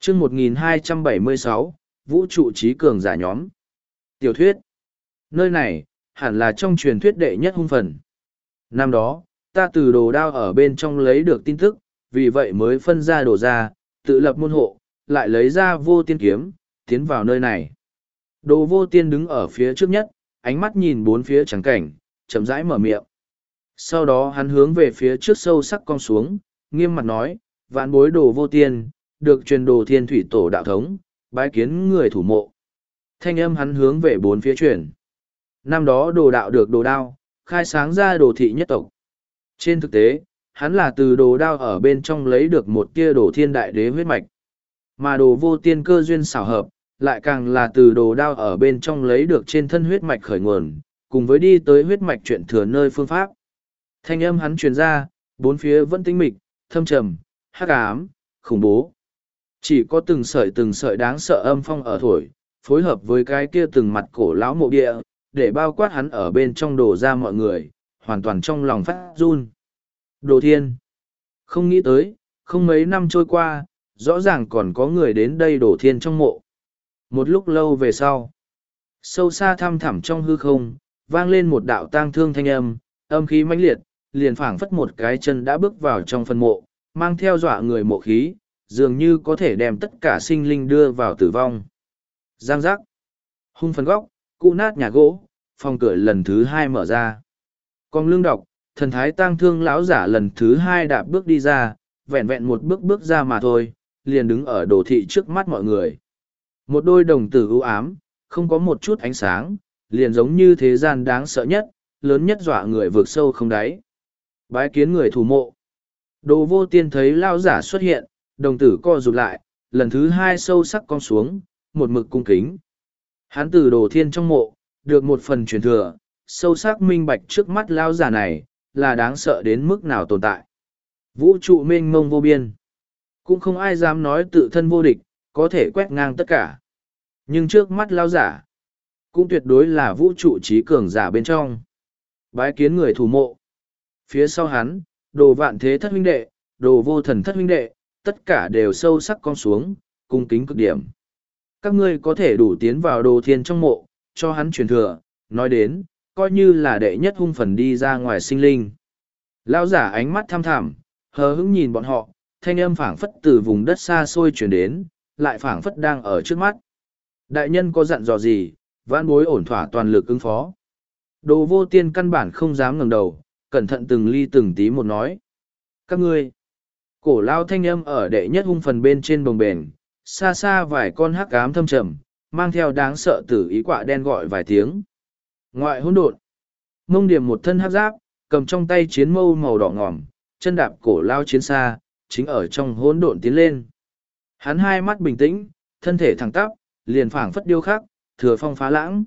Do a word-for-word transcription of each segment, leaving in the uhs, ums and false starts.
chương một nghìn hai trăm bảy mươi sáu, Vũ trụ trí cường giả nhóm. Tiểu thuyết. Nơi này, hẳn là trong truyền thuyết đệ nhất hung phần. Năm đó, ta từ đồ đao ở bên trong lấy được tin tức, vì vậy mới phân ra đồ ra, tự lập môn hộ, lại lấy ra vô tiên kiếm, tiến vào nơi này. Đồ vô tiên đứng ở phía trước nhất, ánh mắt nhìn bốn phía trắng cảnh, chậm rãi mở miệng. Sau đó hắn hướng về phía trước sâu sắc cong xuống, nghiêm mặt nói, vạn bối đồ vô tiên, được truyền đồ thiên thủy tổ đạo thống, bái kiến người thủ mộ. Thanh âm hắn hướng về bốn phía truyền. Năm đó đồ đạo được đồ đao, khai sáng ra đồ thị nhất tộc. Trên thực tế, hắn là từ đồ đao ở bên trong lấy được một tia đồ thiên đại đế huyết mạch. Mà đồ vô tiên cơ duyên xảo hợp, lại càng là từ đồ đao ở bên trong lấy được trên thân huyết mạch khởi nguồn, cùng với đi tới huyết mạch chuyện thừa nơi phương pháp. Thanh âm hắn truyền ra, bốn phía vẫn tĩnh mịch, thâm trầm, hắc ám, khủng bố. Chỉ có từng sợi từng sợi đáng sợ âm phong ở thổi, phối hợp với cái kia từng mặt cổ lão mộ địa, để bao quát hắn ở bên trong đồ ra mọi người, hoàn toàn trong lòng phát run. Đồ thiên. Không nghĩ tới, không mấy năm trôi qua, rõ ràng còn có người đến đây đổ thiên trong mộ. Một lúc lâu về sau, sâu xa thăm thẳm trong hư không, vang lên một đạo tang thương thanh âm, âm khí mãnh liệt, liền phảng phất một cái chân đã bước vào trong phân mộ, mang theo dọa người mộ khí, dường như có thể đem tất cả sinh linh đưa vào tử vong. Giang giác, hung phần góc, cụ nát nhà gỗ, phòng cửa lần thứ hai mở ra. Con lương đọc, thần thái tang thương lão giả lần thứ hai đạp bước đi ra, vẹn vẹn một bước bước ra mà thôi, liền đứng ở đồ thị trước mắt mọi người. Một đôi đồng tử ưu ám, không có một chút ánh sáng, liền giống như thế gian đáng sợ nhất, lớn nhất dọa người vượt sâu không đáy. Bái kiến người thủ mộ. Đồ vô tiên thấy lao giả xuất hiện, đồng tử co rụt lại, lần thứ hai sâu sắc cong xuống, một mực cung kính. Hắn từ đồ thiên trong mộ, được một phần truyền thừa, sâu sắc minh bạch trước mắt lao giả này, là đáng sợ đến mức nào tồn tại. Vũ trụ mênh mông vô biên. Cũng không ai dám nói tự thân vô địch, có thể quét ngang tất cả. Nhưng trước mắt lao giả, cũng tuyệt đối là vũ trụ trí cường giả bên trong. Bái kiến người thủ mộ. Phía sau hắn, đồ vạn thế thất huynh đệ, đồ vô thần thất huynh đệ, tất cả đều sâu sắc cong xuống, cung kính cực điểm. Các ngươi có thể đủ tiến vào đồ thiên trong mộ, cho hắn truyền thừa, nói đến, coi như là đệ nhất hung phần đi ra ngoài sinh linh. Lao giả ánh mắt thăm thẳm, hờ hững nhìn bọn họ, thanh âm phảng phất từ vùng đất xa xôi truyền đến, lại phảng phất đang ở trước mắt. Đại nhân có dặn dò gì, vãn bối ổn thỏa toàn lực ứng phó. Đồ vô tiên căn bản không dám ngẩng đầu, cẩn thận từng ly từng tí một nói. Các ngươi, cổ lao thanh âm ở đệ nhất hung phần bên trên bồng bềnh, xa xa vài con hắc ám thâm trầm, mang theo đáng sợ tử ý quạ đen gọi vài tiếng. Ngoại hỗn độn, mông điểm một thân hắc giáp, cầm trong tay chiến mâu màu đỏ ngòm, chân đạp cổ lao chiến xa, chính ở trong hỗn độn tiến lên. Hắn hai mắt bình tĩnh, thân thể thẳng tắp, liền phảng phất điêu khắc, thừa phong phá lãng.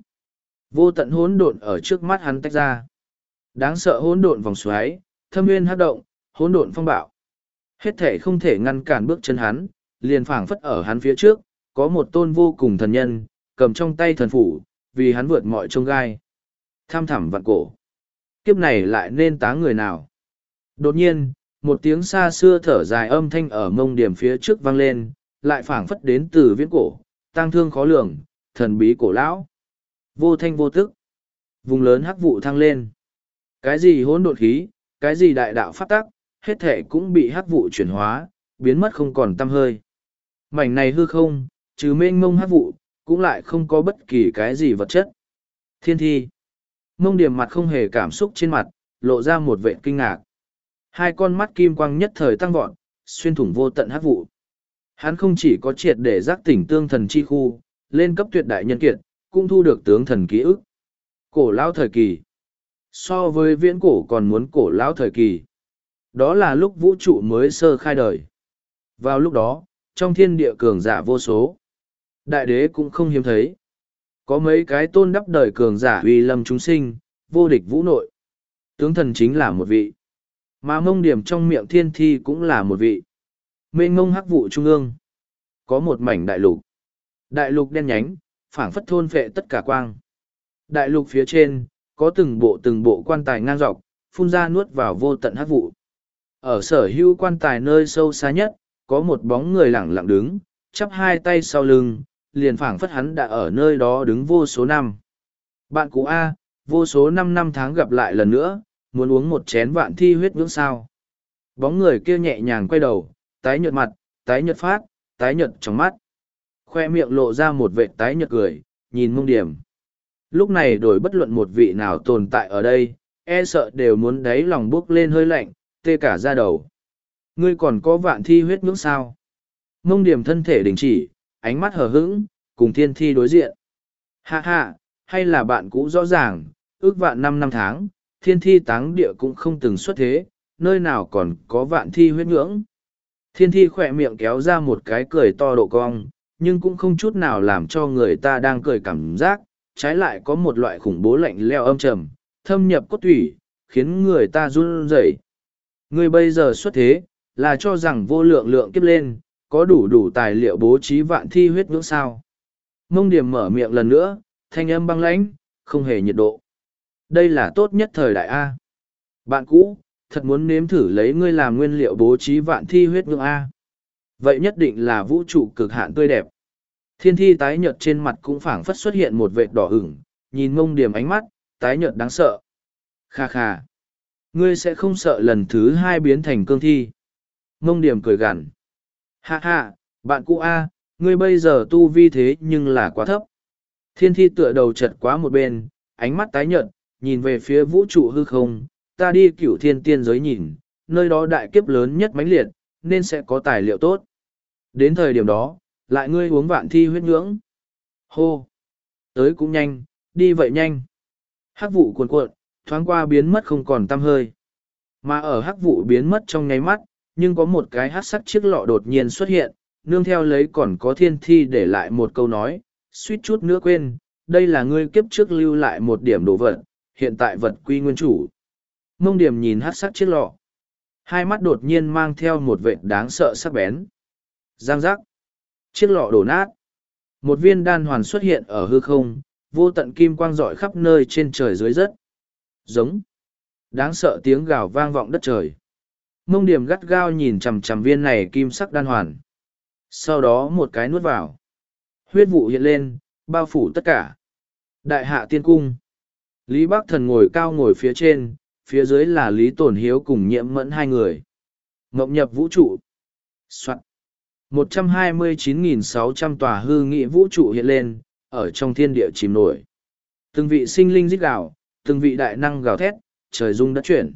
Vô tận hỗn độn ở trước mắt hắn tách ra. Đáng sợ hỗn độn vòng xoáy, thâm nguyên hắc động, hỗn độn phong bạo. Hết thể không thể ngăn cản bước chân hắn, liền phảng phất ở hắn phía trước, có một tôn vô cùng thần nhân, cầm trong tay thần phủ, vì hắn vượt mọi chông gai. Tham thẳm vạn cổ. Kiếp này lại nên tá người nào? Đột nhiên, một tiếng xa xưa thở dài âm thanh ở mông điểm phía trước vang lên, lại phảng phất đến từ viễn cổ, tang thương khó lường, thần bí cổ lão. Vô thanh vô tức. Vùng lớn hắc vụ thăng lên. Cái gì hỗn độn khí, cái gì đại đạo pháp tắc, hết thể cũng bị hắc vụ chuyển hóa, biến mất không còn tăm hơi. Mảnh này hư không, trừ mênh mông hắc vụ, cũng lại không có bất kỳ cái gì vật chất. Thiên thi. Mông điểm mặt không hề cảm xúc trên mặt, lộ ra một vẻ kinh ngạc. Hai con mắt kim quang nhất thời tăng vọt, xuyên thủng vô tận hắc vụ. Hắn không chỉ có triệt để giác tỉnh tương thần chi khu, lên cấp tuyệt đại nhân kiệt, cũng thu được tướng thần ký ức. Cổ lão thời kỳ. So với viễn cổ còn muốn cổ lão thời kỳ. Đó là lúc vũ trụ mới sơ khai đời. Vào lúc đó, trong thiên địa cường giả vô số. Đại đế cũng không hiếm thấy. Có mấy cái tôn đắp đời cường giả uy lâm chúng sinh, vô địch vũ nội. Tướng thần chính là một vị. Mà mông điểm trong miệng thiên thi cũng là một vị. Mênh mông hắc vụ trung ương. Có một mảnh đại lục. Đại lục đen nhánh, phảng phất thôn phệ tất cả quang. Đại lục phía trên, có từng bộ từng bộ quan tài ngang dọc, phun ra nuốt vào vô tận hắc vụ. Ở sở hữu quan tài nơi sâu xa nhất, có một bóng người lẳng lặng đứng, chắp hai tay sau lưng, liền phảng phất hắn đã ở nơi đó đứng vô số năm. Bạn cũ A, vô số năm năm tháng gặp lại lần nữa, muốn uống một chén vạn thi huyết ngưỡng sao. Bóng người kia nhẹ nhàng quay đầu, tái nhợt mặt, tái nhợt phát, tái nhợt trong mắt. Khoe miệng lộ ra một vệt tái nhợt cười, nhìn Mông Điểm. Lúc này đổi bất luận một vị nào tồn tại ở đây, e sợ đều muốn đáy lòng bốc lên hơi lạnh, tê cả da đầu. Ngươi còn có vạn thi huyết ngưỡng sao? Mông Điểm thân thể đình chỉ, ánh mắt hờ hững, cùng thiên thi đối diện. Hạ hạ, hay là bạn cũ rõ ràng, ước vạn năm năm tháng, thiên thi táng địa cũng không từng xuất thế, nơi nào còn có vạn thi huyết ngưỡng. Thiên thi khỏe miệng kéo ra một cái cười to độ cong, nhưng cũng không chút nào làm cho người ta đang cười cảm giác, trái lại có một loại khủng bố lạnh leo âm trầm, thâm nhập cốt thủy, khiến người ta run rẩy. Người bây giờ xuất thế, là cho rằng vô lượng lượng kiếp lên, có đủ đủ tài liệu bố trí vạn thi huyết ngưỡng sao. Mông Điểm mở miệng lần nữa, thanh âm băng lãnh, không hề nhiệt độ. Đây là tốt nhất thời đại A. Bạn cũ, thật muốn nếm thử lấy ngươi làm nguyên liệu bố trí vạn thi huyết ngưỡng A. Vậy nhất định là vũ trụ cực hạn tươi đẹp. Thiên thi tái nhợt trên mặt cũng phảng phất xuất hiện một vệt đỏ ửng, nhìn Mông Điểm ánh mắt, tái nhợt đáng sợ. Kha kha. Ngươi sẽ không sợ lần thứ hai biến thành cương thi. Mông Điểm cười gằn. Ha ha, bạn cũ A, ngươi bây giờ tu vi thế nhưng là quá thấp. Thiên thi tựa đầu chật quá một bên, ánh mắt tái nhợt, nhìn về phía vũ trụ hư không, ta đi cửu thiên tiên giới nhìn, nơi đó đại kiếp lớn nhất mãnh liệt, nên sẽ có tài liệu tốt. Đến thời điểm đó, lại ngươi uống vạn thi huyết ngưỡng. Hô! Tới cũng nhanh, đi vậy nhanh. Hắc vụ cuồn cuộn, thoáng qua biến mất không còn tăm hơi. Mà ở hắc vụ biến mất trong nháy mắt, nhưng có một cái hắc sắc chiếc lọ đột nhiên xuất hiện, nương theo lấy còn có thiên thi để lại một câu nói, suýt chút nữa quên, đây là ngươi kiếp trước lưu lại một điểm đồ vật, hiện tại vật quy nguyên chủ. Mông Điểm nhìn hắc sắc chiếc lọ. Hai mắt đột nhiên mang theo một vệt đáng sợ sắc bén. Giang giác. Chiếc lọ đổ nát. Một viên đan hoàn xuất hiện ở hư không, vô tận kim quang rọi khắp nơi trên trời dưới đất. Giống. Đáng sợ tiếng gào vang vọng đất trời. Mông Điểm gắt gao nhìn chằm chằm viên này kim sắc đan hoàn. Sau đó một cái nuốt vào. Huyết vụ hiện lên, bao phủ tất cả. Đại hạ tiên cung. Lý Bắc Thần ngồi cao ngồi phía trên, phía dưới là Lý Tổn Hiếu cùng Nhiễm Mẫn hai người. Ngộng nhập vũ trụ. Soạn. một trăm hai mươi chín nghìn sáu trăm tòa hư nghị vũ trụ hiện lên, ở trong thiên địa chìm nổi. Từng vị sinh linh rít gào, từng vị đại năng gào thét, trời rung đất chuyển.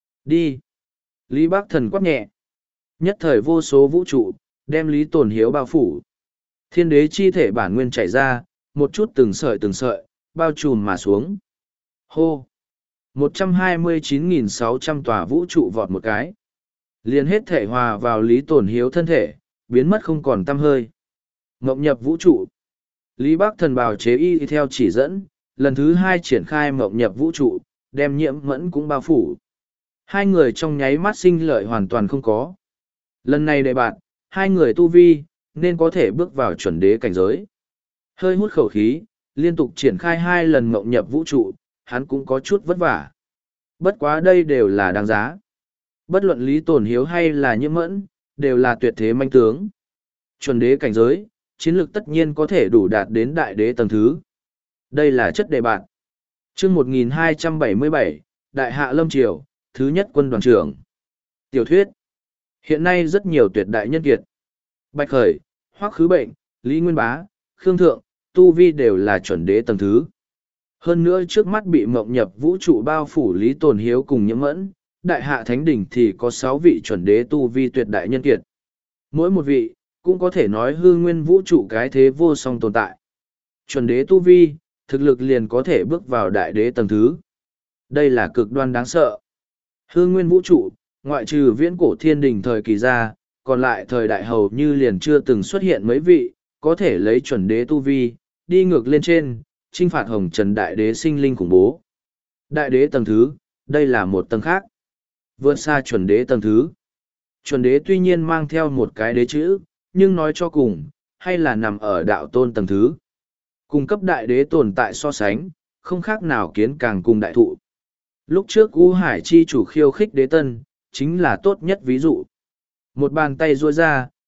Đi. Lý Bắc Thần quát nhẹ. Nhất thời vô số vũ trụ, đem Lý Tổn Hiếu bao phủ. Thiên đế chi thể bản nguyên chảy ra, một chút từng sợi từng sợi, bao trùm mà xuống. Hô! một trăm hai mươi chín nghìn sáu trăm tòa vũ trụ vọt một cái. Liền hết thể hòa vào Lý Tổn Hiếu thân thể, biến mất không còn tăm hơi. Ngộng nhập vũ trụ. Lý Bắc Thần bào chế y theo chỉ dẫn, lần thứ hai triển khai ngộng nhập vũ trụ, đem Nhiễm Mẫn cũng bao phủ. Hai người trong nháy mắt sinh lợi hoàn toàn không có. Lần này đệ bạn, hai người tu vi, nên có thể bước vào chuẩn đế cảnh giới. Hơi hút khẩu khí, liên tục triển khai hai lần ngộng nhập vũ trụ, hắn cũng có chút vất vả. Bất quá đây đều là đáng giá. Bất luận Lý Tổn Hiếu hay là Nhiễm Mẫn, đều là tuyệt thế manh tướng. Chuẩn đế cảnh giới, chiến lược tất nhiên có thể đủ đạt đến đại đế tầng thứ. Đây là chất đề bạn. Chương một nghìn hai trăm bảy mươi bảy, Đại Hạ Lâm Triều, thứ nhất quân đoàn trưởng. Tiểu thuyết. Hiện nay rất nhiều tuyệt đại nhân kiệt. Bạch Khởi, Hoắc Khứ Bệnh, Lý Nguyên Bá, Khương Thượng, tu vi đều là chuẩn đế tầng thứ. Hơn nữa trước mắt bị mộng nhập vũ trụ bao phủ Lý Tồn Hiếu cùng Nhiễm Mẫn, Đại Hạ Thánh Đỉnh thì có sáu vị chuẩn đế tu vi tuyệt đại nhân kiệt. Mỗi một vị, cũng có thể nói hư nguyên vũ trụ cái thế vô song tồn tại. Chuẩn đế tu vi, thực lực liền có thể bước vào đại đế tầng thứ. Đây là cực đoan đáng sợ. Hư nguyên vũ trụ, ngoại trừ viễn cổ thiên đình thời kỳ ra, còn lại thời đại hầu như liền chưa từng xuất hiện mấy vị, có thể lấy chuẩn đế tu vi, đi ngược lên trên, chinh phạt hồng trần đại đế sinh linh khủng bố. Đại đế tầng thứ, đây là một tầng khác. Vượt xa chuẩn đế tầng thứ. Chuẩn đế tuy nhiên mang theo một cái đế chữ, nhưng nói cho cùng, hay là nằm ở đạo tôn tầng thứ. Cùng cấp đại đế tồn tại so sánh, không khác nào kiến càng cùng đại thụ. Lúc trước U Hải chi chủ khiêu khích đế tân, chính là tốt nhất ví dụ. Một bàn tay ruôi ra,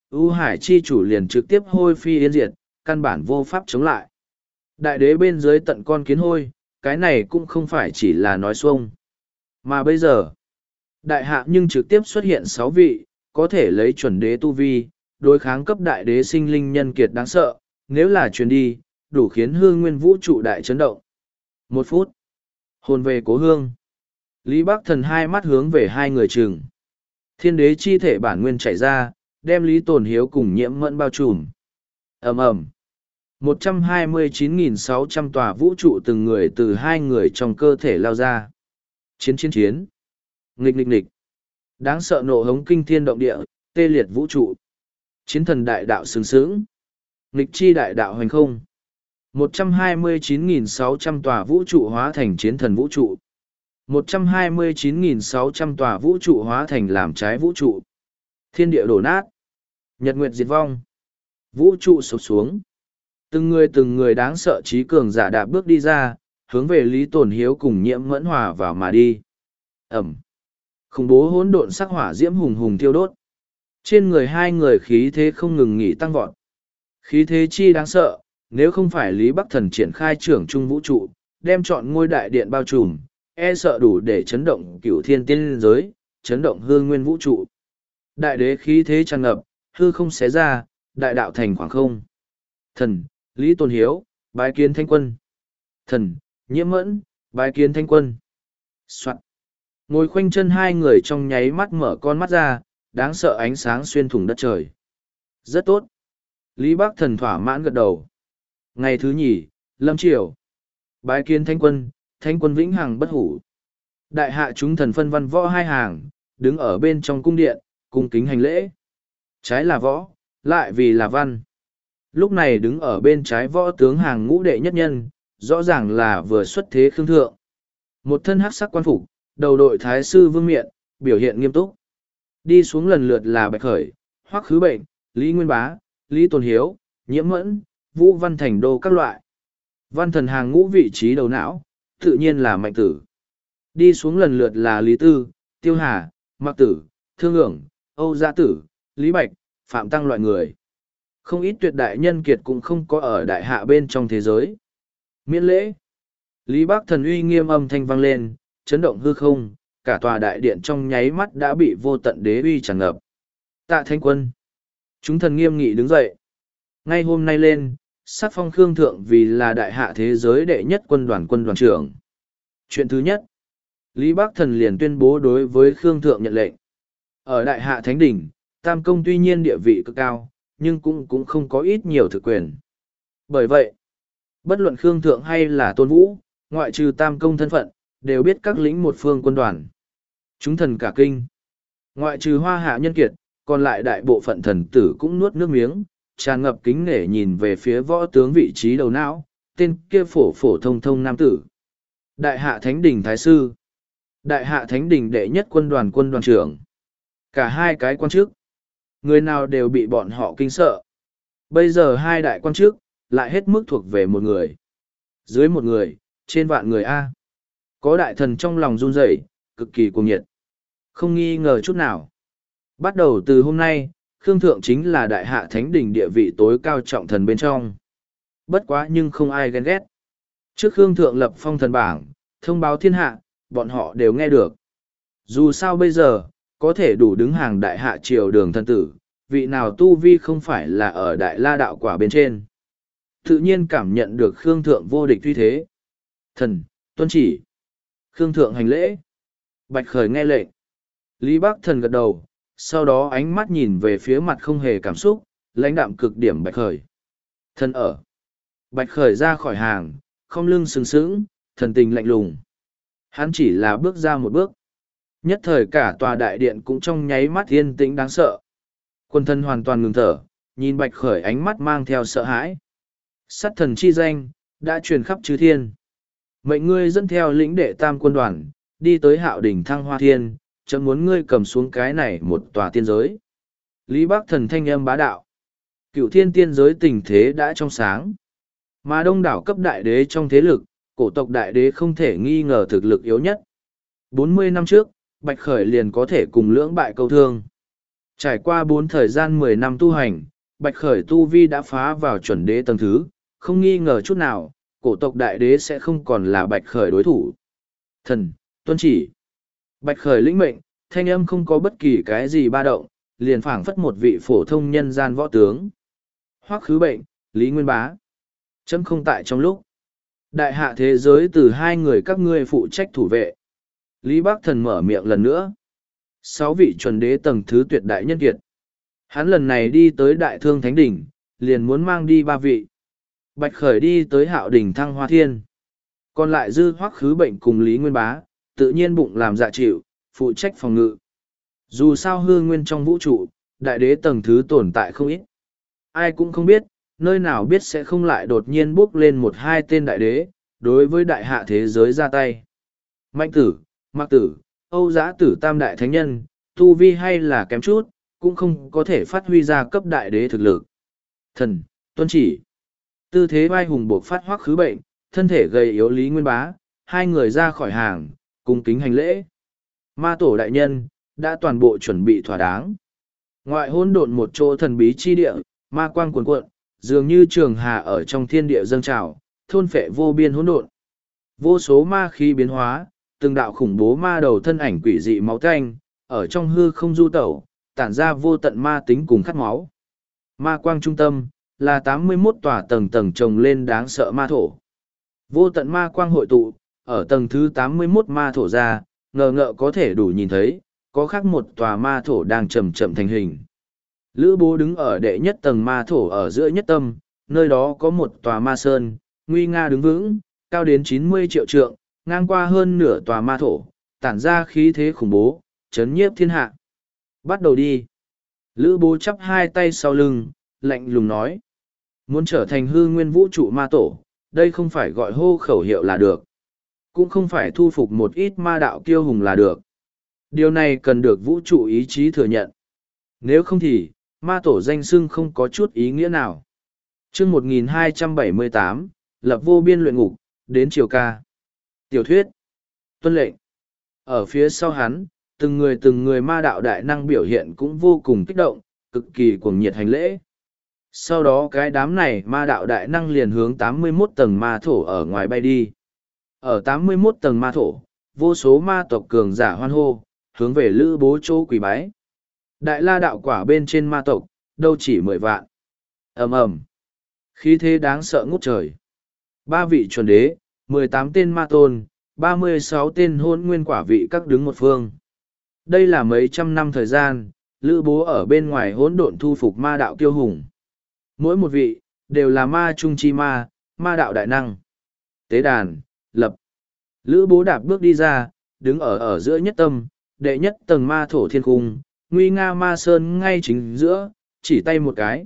ưu hải chi chủ liền trực tiếp hôi phi yên diệt, căn bản vô pháp chống lại. Đại đế bên dưới tận con kiến hôi, cái này cũng không phải chỉ là nói xuông. Mà bây giờ, đại hạ nhưng trực tiếp xuất hiện sáu vị, có thể lấy chuẩn đế tu vi, đối kháng cấp đại đế sinh linh nhân kiệt đáng sợ, nếu là truyền đi, đủ khiến hương nguyên vũ trụ đại chấn động. Một phút, hồn về cố hương. Lý Bắc Thần hai mắt hướng về hai người chừng. Thiên đế chi thể bản nguyên chảy ra, đem Lý Tồn Hiếu cùng Nhiễm Mẫn bao trùm. Ầm ầm. một trăm hai mươi chín nghìn sáu trăm tòa vũ trụ từng người từ hai người trong cơ thể lao ra. Chiến chiến chiến. Nghịch nghịch nghịch. Đáng sợ nộ hống kinh thiên động địa, tê liệt vũ trụ. Chiến thần đại đạo sướng sướng. Nghịch chi đại đạo hoành không. một trăm hai mươi chín nghìn sáu trăm tòa vũ trụ hóa thành chiến thần vũ trụ. một trăm hai mươi chín nghìn sáu trăm tòa vũ trụ hóa thành làm trái vũ trụ. Thiên địa đổ nát. Nhật nguyệt diệt vong. Vũ trụ sụp xuống. Từng người từng người đáng sợ trí cường giả đạp bước đi ra, hướng về Lý Tồn Hiếu cùng Nhiễm Mẫn hòa vào mà đi. Ẩm. Khủng bố hỗn độn sắc hỏa diễm hùng hùng thiêu đốt. Trên người hai người khí thế không ngừng nghỉ tăng vọt. Khí thế chi đáng sợ, nếu không phải Lý Bắc Thần triển khai trưởng trung vũ trụ, đem chọn ngôi đại điện bao trùm, e sợ đủ để chấn động cửu thiên tiên giới, chấn động hương nguyên vũ trụ. Đại đế khí thế tràn ngập, hư không xé ra, đại đạo thành khoảng không. Thần, Lý Tồn Hiếu, bái kiến Thanh Quân. Thần, Nhiễm Mẫn, bái kiến Thanh Quân. Soạn. Ngồi khoanh chân hai người trong nháy mắt mở con mắt ra, đáng sợ ánh sáng xuyên thủng đất trời. Rất tốt. Lý Bắc Thần thỏa mãn gật đầu. Ngày thứ nhì, lâm triều. Bái kiến Thanh Quân, Thanh Quân vĩnh hằng bất hủ. Đại hạ chúng thần phân văn võ hai hàng, đứng ở bên trong cung điện, cung kính hành lễ. Trái là võ, lại vì là văn. Lúc này đứng ở bên trái võ tướng hàng ngũ đệ nhất nhân, rõ ràng là vừa xuất thế khương thượng. Một thân hắc sắc quan phục, đầu đội thái sư vương miện, biểu hiện nghiêm túc. Đi xuống lần lượt là Bạch Khởi, Hoắc Khứ Bệnh, Lý Nguyên Bá, Lý Tồn Hiếu, Nhiễm Mẫn, Vũ Văn Thành Đô các loại. Văn thần hàng ngũ vị trí đầu não, tự nhiên là Mạnh Tử. Đi xuống lần lượt là Lý Tư, Tiêu Hà, Mạc Tử, Thương ưởng, Âu Gia Tử, Lý Bạch, Phạm Tăng loại người. Không ít tuyệt đại nhân kiệt cũng không có ở đại hạ bên trong thế giới. Miễn lễ. Lý Bắc Thần uy nghiêm âm thanh vang lên, chấn động hư không, cả tòa đại điện trong nháy mắt đã bị vô tận đế uy tràn ngập. Tạ Thanh Quân. Chúng thần nghiêm nghị đứng dậy. Ngay hôm nay lên, sắc phong Khương Thượng vì là đại hạ thế giới đệ nhất quân đoàn quân đoàn trưởng. Chuyện thứ nhất, Lý Bắc Thần liền tuyên bố đối với Khương Thượng nhận lệnh. Ở đại hạ Thánh Đỉnh, Tam Công tuy nhiên địa vị cực cao, nhưng cũng cũng không có ít nhiều thực quyền. Bởi vậy, bất luận Khương Thượng hay là Tôn Vũ, ngoại trừ Tam Công thân phận, đều biết các lĩnh một phương quân đoàn. Chúng thần cả kinh. Ngoại trừ Hoa Hạ nhân kiệt, còn lại đại bộ phận thần tử cũng nuốt nước miếng, tràn ngập kính nể nhìn về phía võ tướng vị trí đầu não, tên kia phổ phổ thông thông nam tử. Đại hạ Thánh Đình Thái Sư. Đại hạ Thánh Đình đệ nhất quân đoàn quân đoàn trưởng. Cả hai cái quan chức. Người nào đều bị bọn họ kinh sợ. Bây giờ hai đại quan chức, lại hết mức thuộc về một người. Dưới một người, trên vạn người A. Có đại thần trong lòng run rẩy, cực kỳ cuồng nhiệt. Không nghi ngờ chút nào. Bắt đầu từ hôm nay, Khương Thượng chính là đại hạ Thánh Đình địa vị tối cao trọng thần bên trong. Bất quá nhưng không ai ghen ghét. Trước Khương Thượng lập phong thần bảng, thông báo thiên hạ, bọn họ đều nghe được. Dù sao bây giờ, có thể đủ đứng hàng đại hạ triều đường thần tử, vị nào tu vi không phải là ở đại la đạo quả bên trên. Tự nhiên cảm nhận được Khương Thượng vô địch uy thế. Thần, tuân chỉ. Khương Thượng hành lễ. Bạch Khởi nghe lệnh. Lý Bắc Thần gật đầu, sau đó ánh mắt nhìn về phía mặt không hề cảm xúc, lãnh đạm cực điểm Bạch Khởi. Thần ở. Bạch Khởi ra khỏi hàng, không lưng sừng sững, thần tình lạnh lùng. Hắn chỉ là bước ra một bước. Nhất thời cả tòa đại điện cũng trong nháy mắt yên tĩnh đáng sợ. Quân thân hoàn toàn ngừng thở, nhìn Bạch Khởi ánh mắt mang theo sợ hãi. Sát thần chi danh, đã truyền khắp chư thiên. Mệnh ngươi dẫn theo lĩnh đệ tam quân đoàn, đi tới hạo đỉnh thăng hoa thiên, chấm muốn ngươi cầm xuống cái này một tòa tiên giới. Lý Bắc Thần thanh âm bá đạo. Cựu thiên tiên giới tình thế đã trong sáng. Mà đông đảo cấp đại đế trong thế lực, cổ tộc đại đế không thể nghi ngờ thực lực yếu nhất. bốn mươi năm trước, Bạch Khởi liền có thể cùng lưỡng bại câu thương. Trải qua bốn thời gian mười năm tu hành, Bạch Khởi tu vi đã phá vào chuẩn đế tầng thứ, không nghi ngờ chút nào, cổ tộc đại đế sẽ không còn là Bạch Khởi đối thủ. Thần, tuân chỉ. Bạch Khởi lĩnh mệnh, thanh âm không có bất kỳ cái gì ba động, liền phảng phất một vị phổ thông nhân gian võ tướng. Hoắc khứ bệnh, Lý Nguyên Bá. Chấm không tại trong lúc. Đại hạ thế giới từ hai người các ngươi phụ trách thủ vệ. Lý Bác Thần mở miệng lần nữa. Sáu vị chuẩn đế tầng thứ tuyệt đại nhân kiệt. Hắn lần này đi tới Đại Thương Thánh Đỉnh, liền muốn mang đi ba vị. Bạch Khởi đi tới Hạo Đỉnh Thăng Hoa Thiên. Còn lại dư Hoắc khứ bệnh cùng Lý Nguyên Bá, tự nhiên bụng làm dạ chịu, phụ trách phòng ngự. Dù sao hư nguyên trong vũ trụ, đại đế tầng thứ tồn tại không ít. Ai cũng không biết, nơi nào biết sẽ không lại đột nhiên bước lên một hai tên đại đế, đối với đại hạ thế giới ra tay. Mạnh tử, Mạc tử, Âu Giã tử tam đại thánh nhân, tu vi hay là kém chút, cũng không có thể phát huy ra cấp đại đế thực lực. Thần, tuân chỉ. Tư thế vai hùng buộc phát Hoắc khứ bệnh, thân thể gầy yếu Lý Nguyên Bá, hai người ra khỏi hàng, cung kính hành lễ. Ma tổ đại nhân, đã toàn bộ chuẩn bị thỏa đáng. Ngoại hỗn độn một chỗ thần bí chi địa, ma quang cuồn cuộn, dường như trường hà ở trong thiên địa dâng trào, thôn phệ vô biên hỗn độn. Vô số ma khí biến hóa, từng đạo khủng bố ma đầu thân ảnh quỷ dị máu tanh, ở trong hư không du tẩu, tản ra vô tận ma tính cùng khát máu. Ma quang trung tâm, là tám mươi mốt tòa tầng tầng trồng lên đáng sợ ma thổ. Vô tận ma quang hội tụ, ở tầng thứ tám mươi mốt ma thổ ra, ngờ ngợ có thể đủ nhìn thấy, có khác một tòa ma thổ đang chậm chậm thành hình. Lữ Bố đứng ở đệ nhất tầng ma thổ ở giữa nhất tâm, nơi đó có một tòa ma sơn, nguy nga đứng vững, cao đến chín mươi triệu trượng, ngang qua hơn nửa tòa ma thổ, tản ra khí thế khủng bố, chấn nhiếp thiên hạ. Bắt đầu đi. Lữ Bố chắp hai tay sau lưng, lạnh lùng nói. Muốn trở thành hư nguyên vũ trụ ma tổ, đây không phải gọi hô khẩu hiệu là được. Cũng không phải thu phục một ít ma đạo kiêu hùng là được. Điều này cần được vũ trụ ý chí thừa nhận. Nếu không thì, ma tổ danh xưng không có chút ý nghĩa nào. chương một nghìn hai trăm bảy mươi tám, lập vô biên luyện ngục, đến triều ca. Tiểu thuyết. Tuân lệnh. Ở phía sau hắn, từng người từng người ma đạo đại năng biểu hiện cũng vô cùng kích động, cực kỳ cuồng nhiệt hành lễ. Sau đó cái đám này ma đạo đại năng liền hướng tám mươi mốt tầng ma thổ ở ngoài bay đi. Ở tám mươi mốt tầng ma thổ, vô số ma tộc cường giả hoan hô, hướng về Lữ Bố chỗ quỳ bái. Đại la đạo quả bên trên ma tộc, đâu chỉ mười vạn. Ầm ầm, khí thế đáng sợ ngút trời. Ba vị chuẩn đế, mười tám tên ma tôn, ba mươi sáu tên hôn nguyên quả vị các đứng một phương. Đây là mấy trăm năm thời gian, Lữ Bố ở bên ngoài hỗn độn thu phục ma đạo kiêu hùng. Mỗi một vị, đều là ma trung chi ma, ma đạo đại năng. Tế đàn, lập. Lữ Bố đạp bước đi ra, đứng ở ở giữa nhất tâm, đệ nhất tầng ma thổ thiên cung, nguy nga ma sơn ngay chính giữa, chỉ tay một cái.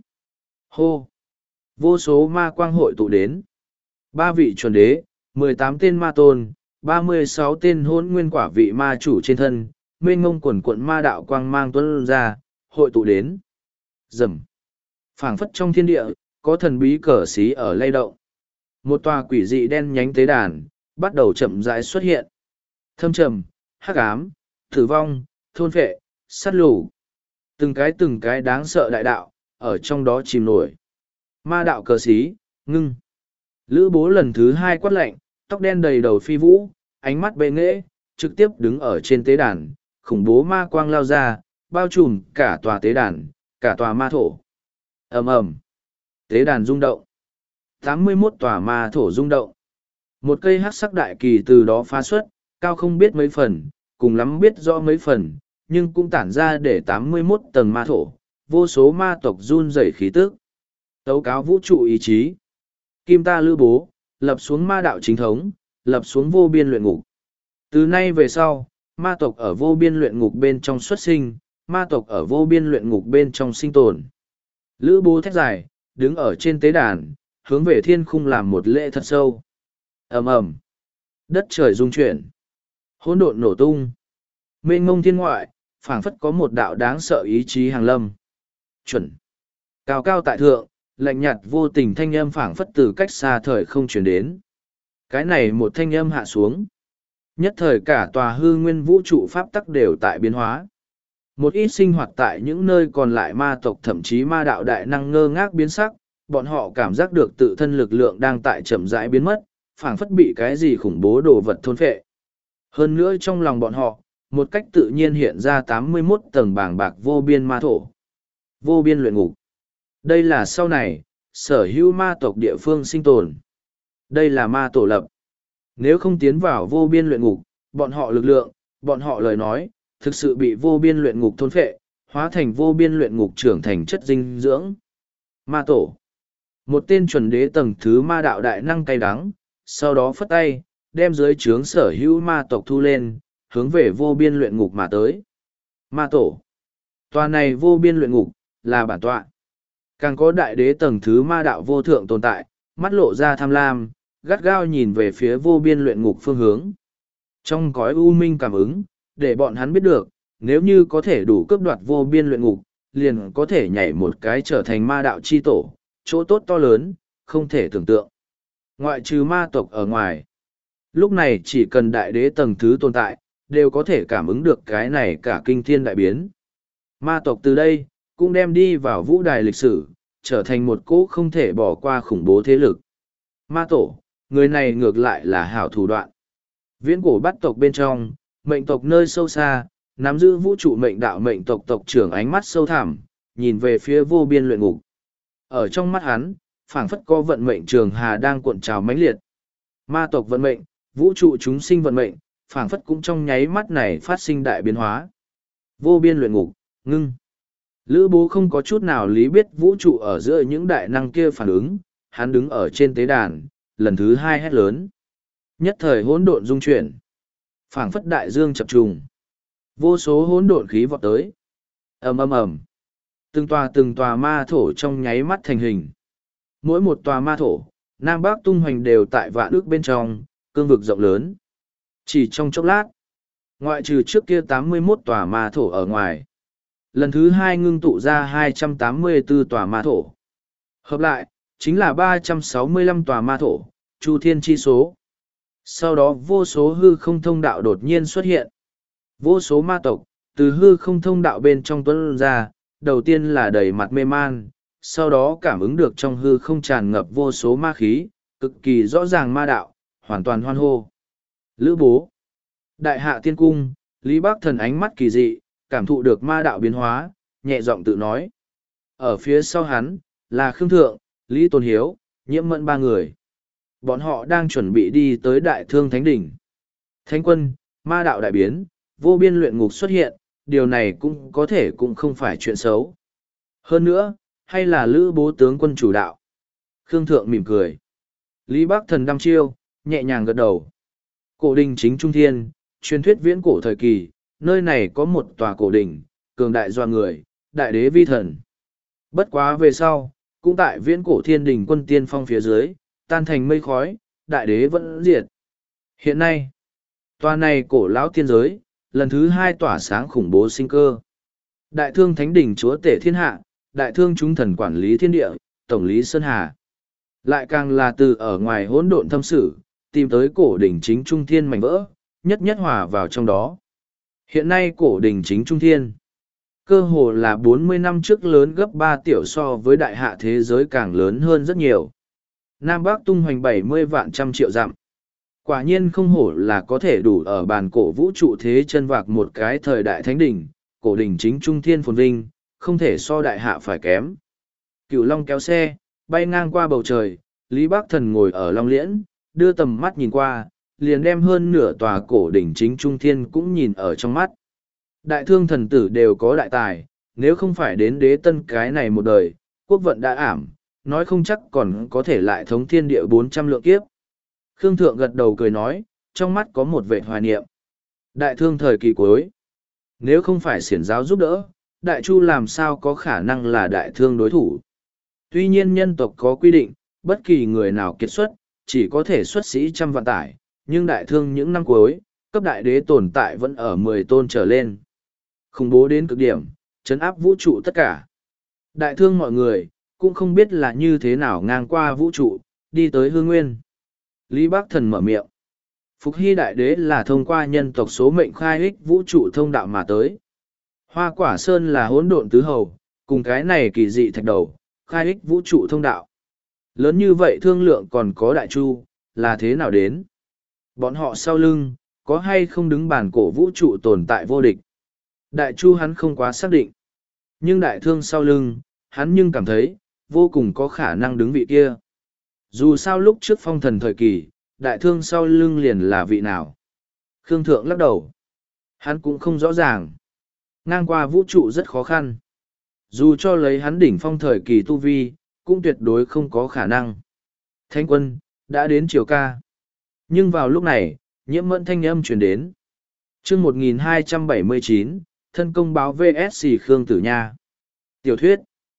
Hô! Vô số ma quang hội tụ đến. Ba vị chuẩn đế, mười tám tên ma tôn, ba mươi sáu tên hôn nguyên quả vị ma chủ trên thân, mênh ngông quần quận ma đạo quang mang tuân ra, hội tụ đến. Rầm! Phảng phất trong thiên địa, có thần bí cờ xí ở lay động. Một tòa quỷ dị đen nhánh tế đàn, bắt đầu chậm rãi xuất hiện. Thâm trầm, hắc ám, tử vong, thôn phệ, sát lù. Từng cái từng cái đáng sợ đại đạo, ở trong đó chìm nổi. Ma đạo cờ xí, ngưng. Lữ Bố lần thứ hai quát lạnh, tóc đen đầy đầu phi vũ, ánh mắt bệ nghệ, trực tiếp đứng ở trên tế đàn, khủng bố ma quang lao ra, bao trùm cả tòa tế đàn, cả tòa ma thổ. Ầm ầm, tế đàn rung động. tám mươi mốt tòa ma thổ rung động. Một cây hắc sắc đại kỳ từ đó phá xuất, cao không biết mấy phần, cùng lắm biết rõ mấy phần, nhưng cũng tản ra để tám mươi mốt tầng ma thổ, vô số ma tộc run rẩy khí tức. Tấu cáo vũ trụ ý chí. Kim ta Lữ Bố, lập xuống ma đạo chính thống, lập xuống vô biên luyện ngục. Từ nay về sau, ma tộc ở vô biên luyện ngục bên trong xuất sinh, ma tộc ở vô biên luyện ngục bên trong sinh tồn. Lữ Bố thét dài, đứng ở trên tế đàn, hướng về thiên khung làm một lễ thật sâu. Ầm ầm, đất trời rung chuyển, hỗn độn nổ tung. Mênh mông thiên ngoại, phảng phất có một đạo đáng sợ ý chí hàng lâm. Chuẩn, cao cao tại thượng, lạnh nhạt vô tình thanh âm phảng phất từ cách xa thời không truyền đến. Cái này một thanh âm hạ xuống. Nhất thời cả tòa hư nguyên vũ trụ pháp tắc đều tại biến hóa. Một ít sinh hoạt tại những nơi còn lại ma tộc thậm chí ma đạo đại năng ngơ ngác biến sắc, bọn họ cảm giác được tự thân lực lượng đang tại chậm rãi biến mất, phảng phất bị cái gì khủng bố đồ vật thôn phệ. Hơn nữa trong lòng bọn họ, một cách tự nhiên hiện ra tám mươi mốt tầng bảng bạc vô biên ma thổ. Vô biên luyện ngục. Đây là sau này, sở hữu ma tộc địa phương sinh tồn. Đây là ma tổ lập. Nếu không tiến vào vô biên luyện ngục, bọn họ lực lượng, bọn họ lời nói, thực sự bị vô biên luyện ngục thôn phệ, hóa thành vô biên luyện ngục trưởng thành chất dinh dưỡng. Ma tổ. Một tên chuẩn đế tầng thứ ma đạo đại năng cay đắng, sau đó phất tay, đem dưới trướng sở hữu ma tộc thu lên, hướng về vô biên luyện ngục mà tới. Ma tổ. Tòa này vô biên luyện ngục, là bản tọa. Càng có đại đế tầng thứ ma đạo vô thượng tồn tại, mắt lộ ra tham lam, gắt gao nhìn về phía vô biên luyện ngục phương hướng. Trong cõi u minh cảm ứng, để bọn hắn biết được, nếu như có thể đủ cướp đoạt vô biên luyện ngục, liền có thể nhảy một cái trở thành ma đạo chi tổ, chỗ tốt to lớn, không thể tưởng tượng. Ngoại trừ ma tộc ở ngoài, lúc này chỉ cần đại đế tầng thứ tồn tại, đều có thể cảm ứng được cái này cả kinh thiên đại biến. Ma tộc từ đây, cũng đem đi vào vũ đài lịch sử, trở thành một cỗ không thể bỏ qua khủng bố thế lực. Ma tổ, người này ngược lại là hảo thủ đoạn. Viễn cổ bắt tộc bên trong, mệnh tộc nơi sâu xa, nắm giữ vũ trụ mệnh đạo mệnh tộc tộc trưởng ánh mắt sâu thẳm, nhìn về phía vô biên luyện ngục. Ở trong mắt hắn, phảng phất có vận mệnh trường hà đang cuộn trào mãnh liệt. Ma tộc vận mệnh, vũ trụ chúng sinh vận mệnh, phảng phất cũng trong nháy mắt này phát sinh đại biến hóa. Vô biên luyện ngục, ngưng. Lữ bố không có chút nào lý biết vũ trụ ở giữa những đại năng kia phản ứng, hắn đứng ở trên tế đàn, lần thứ hai hét lớn. Nhất thời hỗn độn dung chuyển, phảng phất đại dương chập trùng. Vô số hỗn độn khí vọt tới. Ầm ầm ầm. Từng tòa từng tòa ma thổ trong nháy mắt thành hình. Mỗi một tòa ma thổ, Nam Bắc tung hoành đều tại vạn ước bên trong, cương vực rộng lớn. Chỉ trong chốc lát, ngoại trừ trước kia tám mươi mốt tòa ma thổ ở ngoài, lần thứ hai ngưng tụ ra hai trăm tám mươi tư tòa ma thổ. Hợp lại, chính là ba trăm sáu mươi lăm tòa ma thổ, chu thiên chi số. Sau đó vô số hư không thông đạo đột nhiên xuất hiện. Vô số ma tộc, từ hư không thông đạo bên trong tuấn ra, đầu tiên là đầy mặt mê man, sau đó cảm ứng được trong hư không tràn ngập vô số ma khí, cực kỳ rõ ràng ma đạo, hoàn toàn hoan hô. Lữ bố. Đại hạ tiên cung, Lý Bác Thần ánh mắt kỳ dị, cảm thụ được ma đạo biến hóa, nhẹ giọng tự nói. Ở phía sau hắn, là Khương Thượng, Lý Tôn Hiếu, Nhiễm Mẫn ba người. Bọn họ đang chuẩn bị đi tới Đại Thương Thánh Đỉnh. Thánh quân, ma đạo đại biến, vô biên luyện ngục xuất hiện, điều này cũng có thể cũng không phải chuyện xấu. Hơn nữa, hay là Lữ bố tướng quân chủ đạo. Khương Thượng mỉm cười. Lý Bác Thần đăm chiêu, nhẹ nhàng gật đầu. Cổ đình chính trung thiên, truyền thuyết viễn cổ thời kỳ, nơi này có một tòa cổ đình, cường đại doa người, đại đế vi thần. Bất quá về sau, cũng tại viễn cổ thiên đình quân tiên phong phía dưới, tan thành mây khói, đại đế vẫn diệt. Hiện nay, tòa này cổ lão tiên giới, lần thứ hai tỏa sáng khủng bố sinh cơ. Đại thương thánh đỉnh chúa tể thiên hạ, đại thương chúng thần quản lý thiên địa, tổng lý Sơn Hà. Lại càng là từ ở ngoài hỗn độn thâm sử, tìm tới cổ đỉnh chính trung thiên mảnh vỡ, nhất nhất hòa vào trong đó. Hiện nay cổ đỉnh chính trung thiên, cơ hồ là bốn mươi năm trước lớn gấp ba tiểu so với đại hạ thế giới càng lớn hơn rất nhiều. Nam Bắc tung hoành bảy mươi vạn trăm triệu dặm. Quả nhiên không hổ là có thể đủ ở bàn cổ vũ trụ thế chân vạc một cái thời đại thánh đỉnh, cổ đỉnh chính trung thiên phồn vinh, không thể so đại hạ phải kém. Cửu Long kéo xe, bay ngang qua bầu trời, Lý Bác Thần ngồi ở Long Liễn, đưa tầm mắt nhìn qua, liền đem hơn nửa tòa cổ đỉnh chính trung thiên cũng nhìn ở trong mắt. Đại thương thần tử đều có đại tài, nếu không phải đến đế tân cái này một đời, quốc vận đã ảm, nói không chắc còn có thể lại thống thiên địa bốn trăm lượng kiếp. Khương Thượng gật đầu cười nói, trong mắt có một vẻ hoài niệm. Đại thương thời kỳ cuối, nếu không phải xiển giáo giúp đỡ, đại chu làm sao có khả năng là đại thương đối thủ. Tuy nhiên nhân tộc có quy định, bất kỳ người nào kiệt xuất, chỉ có thể xuất sĩ trăm vạn tải, nhưng đại thương những năm cuối, cấp đại đế tồn tại vẫn ở mười tôn trở lên. Khủng bố đến cực điểm, chấn áp vũ trụ tất cả. Đại thương mọi người, cũng không biết là như thế nào ngang qua vũ trụ, đi tới hương nguyên. Lý Bác Thần mở miệng. Phục Hy Đại Đế là thông qua nhân tộc số mệnh khai ích vũ trụ thông đạo mà tới. Hoa Quả Sơn là hỗn độn tứ hầu, cùng cái này kỳ dị thạch đầu, khai ích vũ trụ thông đạo. Lớn như vậy thương lượng còn có đại chu, là thế nào đến? Bọn họ sau lưng, có hay không đứng bản cổ vũ trụ tồn tại vô địch? Đại chu hắn không quá xác định. Nhưng đại thương sau lưng, hắn nhưng cảm thấy, vô cùng có khả năng đứng vị kia. Dù sao lúc trước phong thần thời kỳ, đại thương sau lưng liền là vị nào? Khương Thượng lắc đầu. Hắn cũng không rõ ràng. Ngang qua vũ trụ rất khó khăn. Dù cho lấy hắn đỉnh phong thời kỳ tu vi, cũng tuyệt đối không có khả năng. Thánh quân, đã đến triều ca. Nhưng vào lúc này, nhiễm mẫn thanh âm truyền đến. chương một nghìn hai trăm bảy mươi chín, thân công báo vê ét xê Khương Tử Nha. Tiểu thuyết.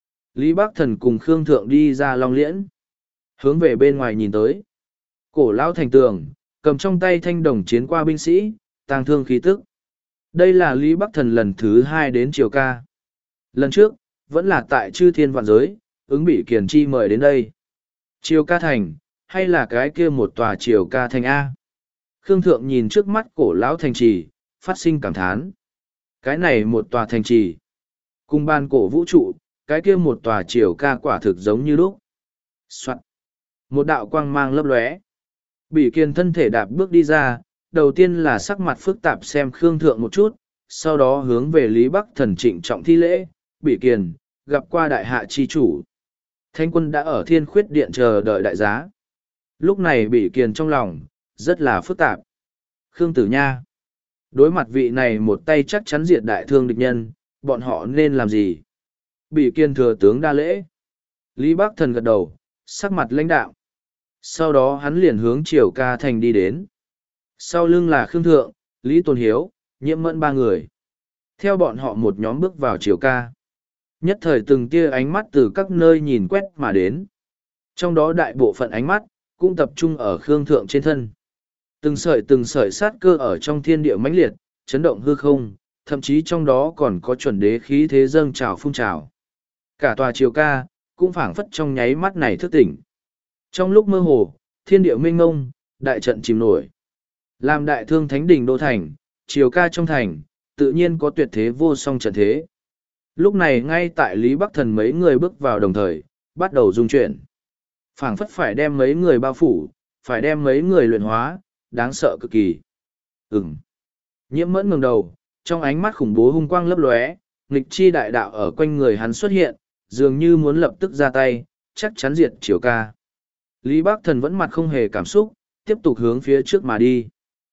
Lý Bắc Thần cùng Khương Thượng đi ra Long Liễn. Hướng về bên ngoài nhìn tới. Cổ lão thành tường, cầm trong tay thanh đồng chiến qua binh sĩ, tàng thương khí tức. Đây là Lý Bắc Thần lần thứ hai đến triều ca. Lần trước, vẫn là tại chư thiên vạn giới, ứng bị kiền chi mời đến đây. Triều ca thành, hay là cái kia một tòa triều ca thành A? Khương Thượng nhìn trước mắt cổ lão thành trì, phát sinh cảm thán. Cái này một tòa thành trì. Cùng ban cổ vũ trụ, cái kia một tòa triều ca quả thực giống như lúc. Soạn. Một đạo quang mang lấp lóe. Bỉ kiền thân thể đạp bước đi ra, đầu tiên là sắc mặt phức tạp xem Khương Thượng một chút, sau đó hướng về Lý Bắc Thần trịnh trọng thi lễ, Bỉ kiền, gặp qua đại hạ chi chủ. Thánh quân đã ở thiên khuyết điện chờ đợi đại giá. Lúc này Bỉ kiền trong lòng, rất là phức tạp. Khương Tử Nha. Đối mặt vị này một tay chắc chắn diệt đại thương địch nhân, bọn họ nên làm gì? Bỉ kiền thừa tướng đa lễ. Lý Bắc Thần gật đầu, sắc mặt lãnh đạo. Sau đó hắn liền hướng triều ca thành đi đến. Sau lưng là Khương Thượng, Lý Tôn Hiếu, Nhiễm Mẫn ba người. Theo bọn họ một nhóm bước vào triều ca. Nhất thời từng tia ánh mắt từ các nơi nhìn quét mà đến. Trong đó đại bộ phận ánh mắt, cũng tập trung ở Khương Thượng trên thân. Từng sợi từng sợi sát cơ ở trong thiên địa mãnh liệt, chấn động hư không, thậm chí trong đó còn có chuẩn đế khí thế dâng trào phun trào. Cả tòa triều ca, cũng phảng phất trong nháy mắt này thức tỉnh. Trong lúc mơ hồ, thiên địa mênh mông, đại trận chìm nổi. Làm đại thương thánh đỉnh đô thành, triều ca trong thành, tự nhiên có tuyệt thế vô song trận thế. Lúc này ngay tại Lý Bắc Thần mấy người bước vào đồng thời, bắt đầu dung chuyển. Phảng phất phải đem mấy người bao phủ, phải đem mấy người luyện hóa, đáng sợ cực kỳ. Ừm. Nhiễm Mẫn ngẩng đầu, trong ánh mắt khủng bố hung quang lấp lóe, nghịch chi đại đạo ở quanh người hắn xuất hiện, dường như muốn lập tức ra tay, chắc chắn diệt triều ca. Lý Bắc Thần vẫn mặt không hề cảm xúc, tiếp tục hướng phía trước mà đi.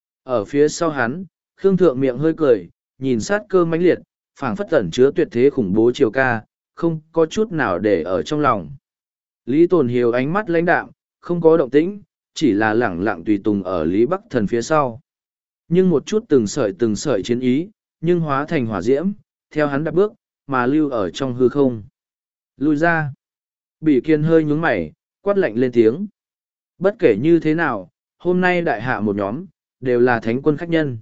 Ở phía sau hắn, Khương Thượng miệng hơi cười, nhìn sát cơ mãnh liệt, phảng phất ẩn chứa tuyệt thế khủng bố triều ca, không có chút nào để ở trong lòng. Lý Tồn Hiếu ánh mắt lãnh đạm, không có động tĩnh, chỉ là lẳng lặng tùy tùng ở Lý Bắc Thần phía sau. Nhưng một chút từng sợi từng sợi chiến ý, nhưng hóa thành hỏa diễm, theo hắn đạp bước, mà lưu ở trong hư không. Lui ra. Bỉ Kiên hơi nhướng mày, quát lạnh lên tiếng. Bất kể như thế nào, hôm nay đại hạ một nhóm, đều là thánh quân khách nhân.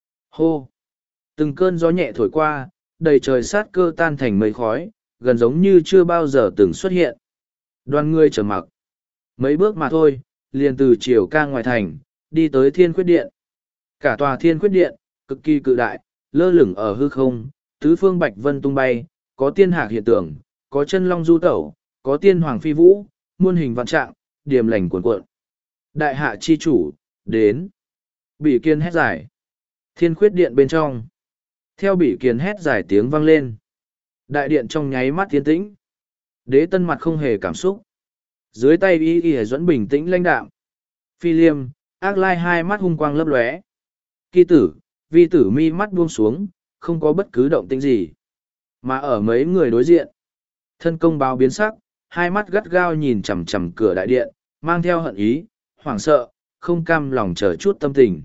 Hô! Từng cơn gió nhẹ thổi qua, đầy trời sát cơ tan thành mây khói, gần giống như chưa bao giờ từng xuất hiện. Đoàn người trở mặc. Mấy bước mà thôi, liền từ triều ca ngoài thành, đi tới thiên khuyết điện. Cả tòa thiên khuyết điện, cực kỳ cự đại, lơ lửng ở hư không, tứ phương bạch vân tung bay, có tiên hạc hiện tượng, có chân long du tẩu, có tiên hoàng phi vũ, muôn hình vạn trạng, điềm lành cuồn cuộn. Đại hạ chi chủ, đến. Bỉ Kiên hét giải. Thiên khuyết điện bên trong. Theo Bỉ Kiên hét giải tiếng vang lên. Đại điện trong nháy mắt tiến tĩnh. Đế tân mặt không hề cảm xúc. Dưới tay y y dẫn bình tĩnh lãnh đạm. Phi liêm, ác lai hai mắt hung quang lấp lóe. Kỳ tử, vi tử mi mắt buông xuống, không có bất cứ động tĩnh gì. Mà ở mấy người đối diện. Thân công báo biến sắc, hai mắt gắt gao nhìn chằm chằm cửa đại điện, mang theo hận ý, hoảng sợ, không cam lòng chờ chút tâm tình.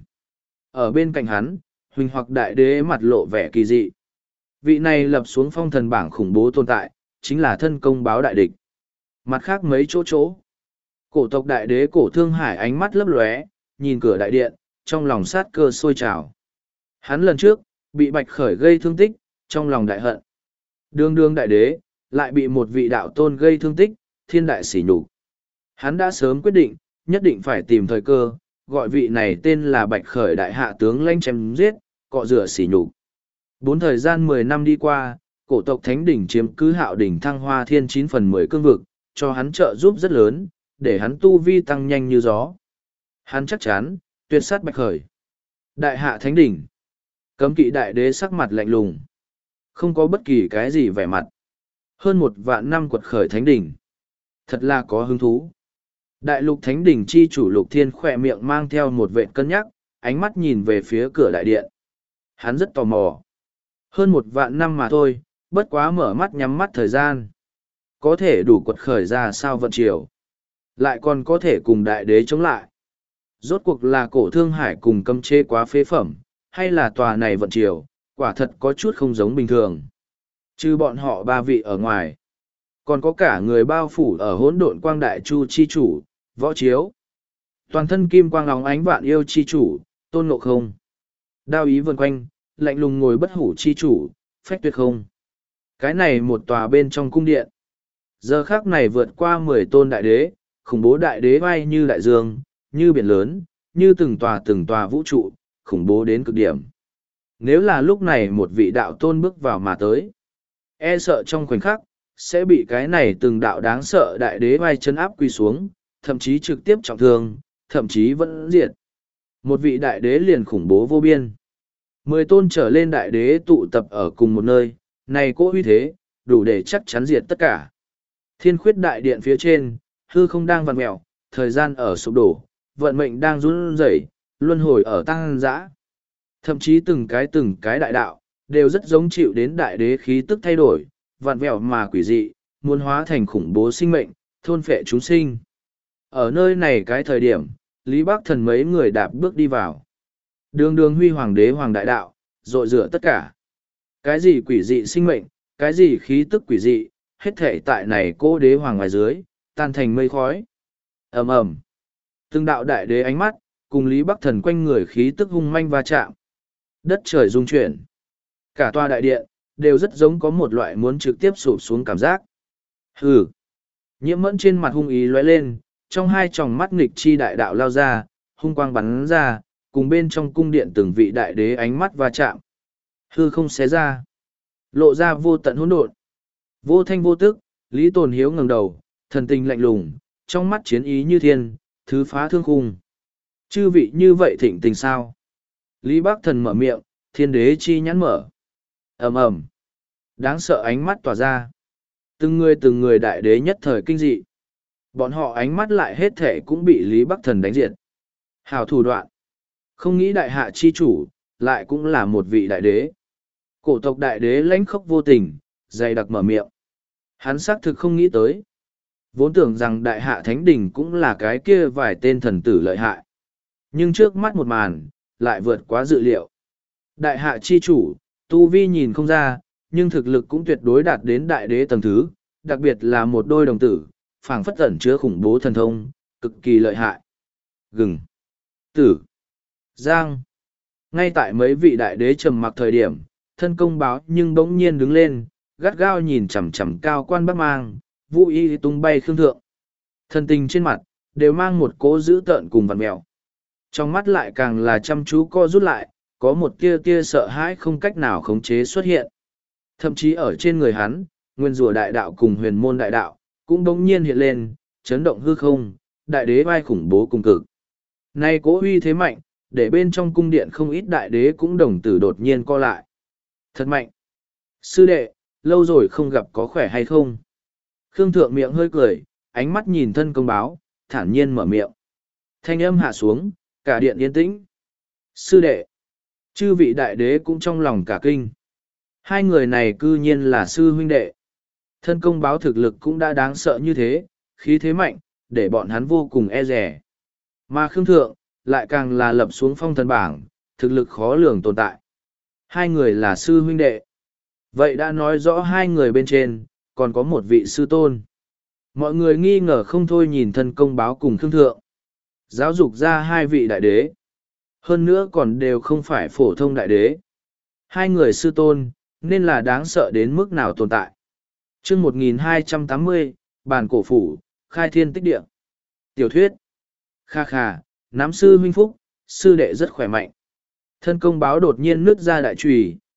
Ở bên cạnh hắn, huỳnh hoặc đại đế mặt lộ vẻ kỳ dị. Vị này lập xuống phong thần bảng khủng bố tồn tại, chính là thân công báo đại địch. Mặt khác mấy chỗ chỗ. Cổ tộc đại đế cổ thương hải ánh mắt lấp lóe, nhìn cửa đại điện, trong lòng sát cơ sôi trào. Hắn lần trước, bị bạch khởi gây thương tích, trong lòng đại hận. Đương đương đại đế, lại bị một vị đạo tôn gây thương tích, thiên đại sỉ nhục. Hắn đã sớm quyết định, nhất định phải tìm thời cơ, gọi vị này tên là Bạch Khởi đại hạ tướng lãnh chém giết, cọ rửa sỉ nhục. Bốn thời gian mười năm đi qua, cổ tộc Thánh Đỉnh chiếm cứ Hạo Đỉnh Thăng Hoa Thiên chín phần mười cương vực, cho hắn trợ giúp rất lớn, để hắn tu vi tăng nhanh như gió. Hắn chắc chắn, tuyệt sát bạch khởi. Đại hạ Thánh Đỉnh. Cấm kỵ đại đế sắc mặt lạnh lùng. Không có bất kỳ cái gì vẻ mặt. Hơn một vạn năm quật khởi Thánh Đỉnh. Thật là có hứng thú. Đại lục Thánh Đỉnh chi chủ Lục Thiên khỏe miệng mang theo một vệt cân nhắc, ánh mắt nhìn về phía cửa đại điện. Hắn rất tò mò. Hơn một vạn năm mà thôi, bất quá mở mắt nhắm mắt thời gian. Có thể đủ quật khởi ra sao vận chiều. Lại còn có thể cùng đại đế chống lại. Rốt cuộc là cổ thương hải cùng cấm chế quá phế phẩm, hay là tòa này vận chiều, quả thật có chút không giống bình thường. Trừ bọn họ ba vị ở ngoài. Còn có cả người bao phủ ở hỗn độn quang đại chu chi chủ, võ chiếu. Toàn thân kim quang óng ánh vạn yêu chi chủ, tôn ngộ không. Đao ý vần quanh, lạnh lùng ngồi bất hủ chi chủ, phách tuyệt không. Cái này một tòa bên trong cung điện. Giờ khác này vượt qua mười tôn đại đế, khủng bố đại đế vai như đại dương, như biển lớn, như từng tòa từng tòa vũ trụ, khủng bố đến cực điểm. Nếu là lúc này một vị đạo tôn bước vào mà tới, e sợ trong khoảnh khắc, sẽ bị cái này từng đạo đáng sợ đại đế vai chân áp quy xuống, thậm chí trực tiếp trọng thương, thậm chí vẫn diệt. Một vị đại đế liền khủng bố vô biên. Mười tôn trở lên đại đế tụ tập ở cùng một nơi, này cỗ uy thế, đủ để chắc chắn diệt tất cả. Thiên khuyết đại điện phía trên, hư không đang vặn mẹo, thời gian ở sụp đổ, vận mệnh đang run rẩy, luân hồi ở tăng dã. Thậm chí từng cái từng cái đại đạo, đều rất giống chịu đến đại đế khí tức thay đổi, vặn vẹo mà quỷ dị, muốn hóa thành khủng bố sinh mệnh, thôn phệ chúng sinh. Ở nơi này cái thời điểm, Lý Bắc Thần mấy người đạp bước đi vào. Đường đường huy hoàng đế hoàng đại đạo, rội rửa tất cả. Cái gì quỷ dị sinh mệnh, cái gì khí tức quỷ dị, hết thể tại này cô đế hoàng ngoài dưới, tan thành mây khói. ầm ầm, từng đạo đại đế ánh mắt, cùng Lý Bắc Thần quanh người khí tức hung manh va chạm. Đất trời rung chuyển. Cả tòa đại điện, đều rất giống có một loại muốn trực tiếp sụp xuống cảm giác. Hừ. Nhiễm mẫn trên mặt hung ý lóe lên, trong hai tròng mắt nghịch chi đại đạo lao ra, hung quang bắn ra, cùng bên trong cung điện từng vị đại đế ánh mắt va chạm. Hư không xé ra. Lộ ra vô tận hỗn độn. Vô thanh vô tức, Lý Tồn Hiếu ngẩng đầu, thần tình lạnh lùng, trong mắt chiến ý như thiên, thứ phá thương khung. Chư vị như vậy thịnh tình sao? Lý Bắc Thần mở miệng, thiên đế chi nhãn mở. ầm ầm, đáng sợ ánh mắt tỏa ra. Từng người từng người đại đế nhất thời kinh dị. Bọn họ ánh mắt lại hết thể cũng bị Lý Bắc Thần đánh diệt. Hào thủ đoạn. Không nghĩ đại hạ chi chủ, lại cũng là một vị đại đế. Cổ tộc đại đế lãnh khốc vô tình, dày đặc mở miệng. Hắn xác thực không nghĩ tới. Vốn tưởng rằng đại hạ thánh đình cũng là cái kia vài tên thần tử lợi hại. Nhưng trước mắt một màn, lại vượt quá dự liệu. Đại hạ chi chủ, tu vi nhìn không ra, nhưng thực lực cũng tuyệt đối đạt đến đại đế tầng thứ, đặc biệt là một đôi đồng tử, phảng phất ẩn chứa khủng bố thần thông, cực kỳ lợi hại. Gừng, tử, giang. Ngay tại mấy vị đại đế trầm mặc thời điểm, thân công báo nhưng bỗng nhiên đứng lên, gắt gao nhìn chằm chằm cao quan bắc mang, vũ y tung bay khương thượng. Thân tình trên mặt, đều mang một cố dữ tợn cùng vằn mèo. Trong mắt lại càng là chăm chú co rút lại, có một tia tia sợ hãi không cách nào khống chế xuất hiện. Thậm chí ở trên người hắn, nguyên rùa đại đạo cùng huyền môn đại đạo, cũng bỗng nhiên hiện lên, chấn động hư không, đại đế vai khủng bố cùng cực. Nay cố uy thế mạnh, để bên trong cung điện không ít đại đế cũng đồng tử đột nhiên co lại. Thật mạnh. Sư đệ, lâu rồi không gặp có khỏe hay không? Khương Thượng miệng hơi cười, ánh mắt nhìn thân công báo, thản nhiên mở miệng. Thanh âm hạ xuống, cả điện yên tĩnh. Sư đệ. Chư vị đại đế cũng trong lòng cả kinh. Hai người này cư nhiên là sư huynh đệ. Thân công báo thực lực cũng đã đáng sợ như thế, khí thế mạnh, để bọn hắn vô cùng e rẻ. Mà Khương Thượng, lại càng là lập xuống phong thần bảng, thực lực khó lường tồn tại. Hai người là sư huynh đệ. Vậy đã nói rõ hai người bên trên, còn có một vị sư tôn. Mọi người nghi ngờ không thôi nhìn thân công báo cùng Khương Thượng. Giáo dục ra hai vị đại đế. Hơn nữa còn đều không phải phổ thông đại đế. Hai người sư tôn, nên là đáng sợ đến mức nào tồn tại. chương một nghìn hai trăm tám mươi, bản cổ phủ, khai thiên tích địa. Tiểu thuyết. Kha kha, nắm sư huynh phúc, sư đệ rất khỏe mạnh. Thân công báo đột nhiên nứt ra đại trùy,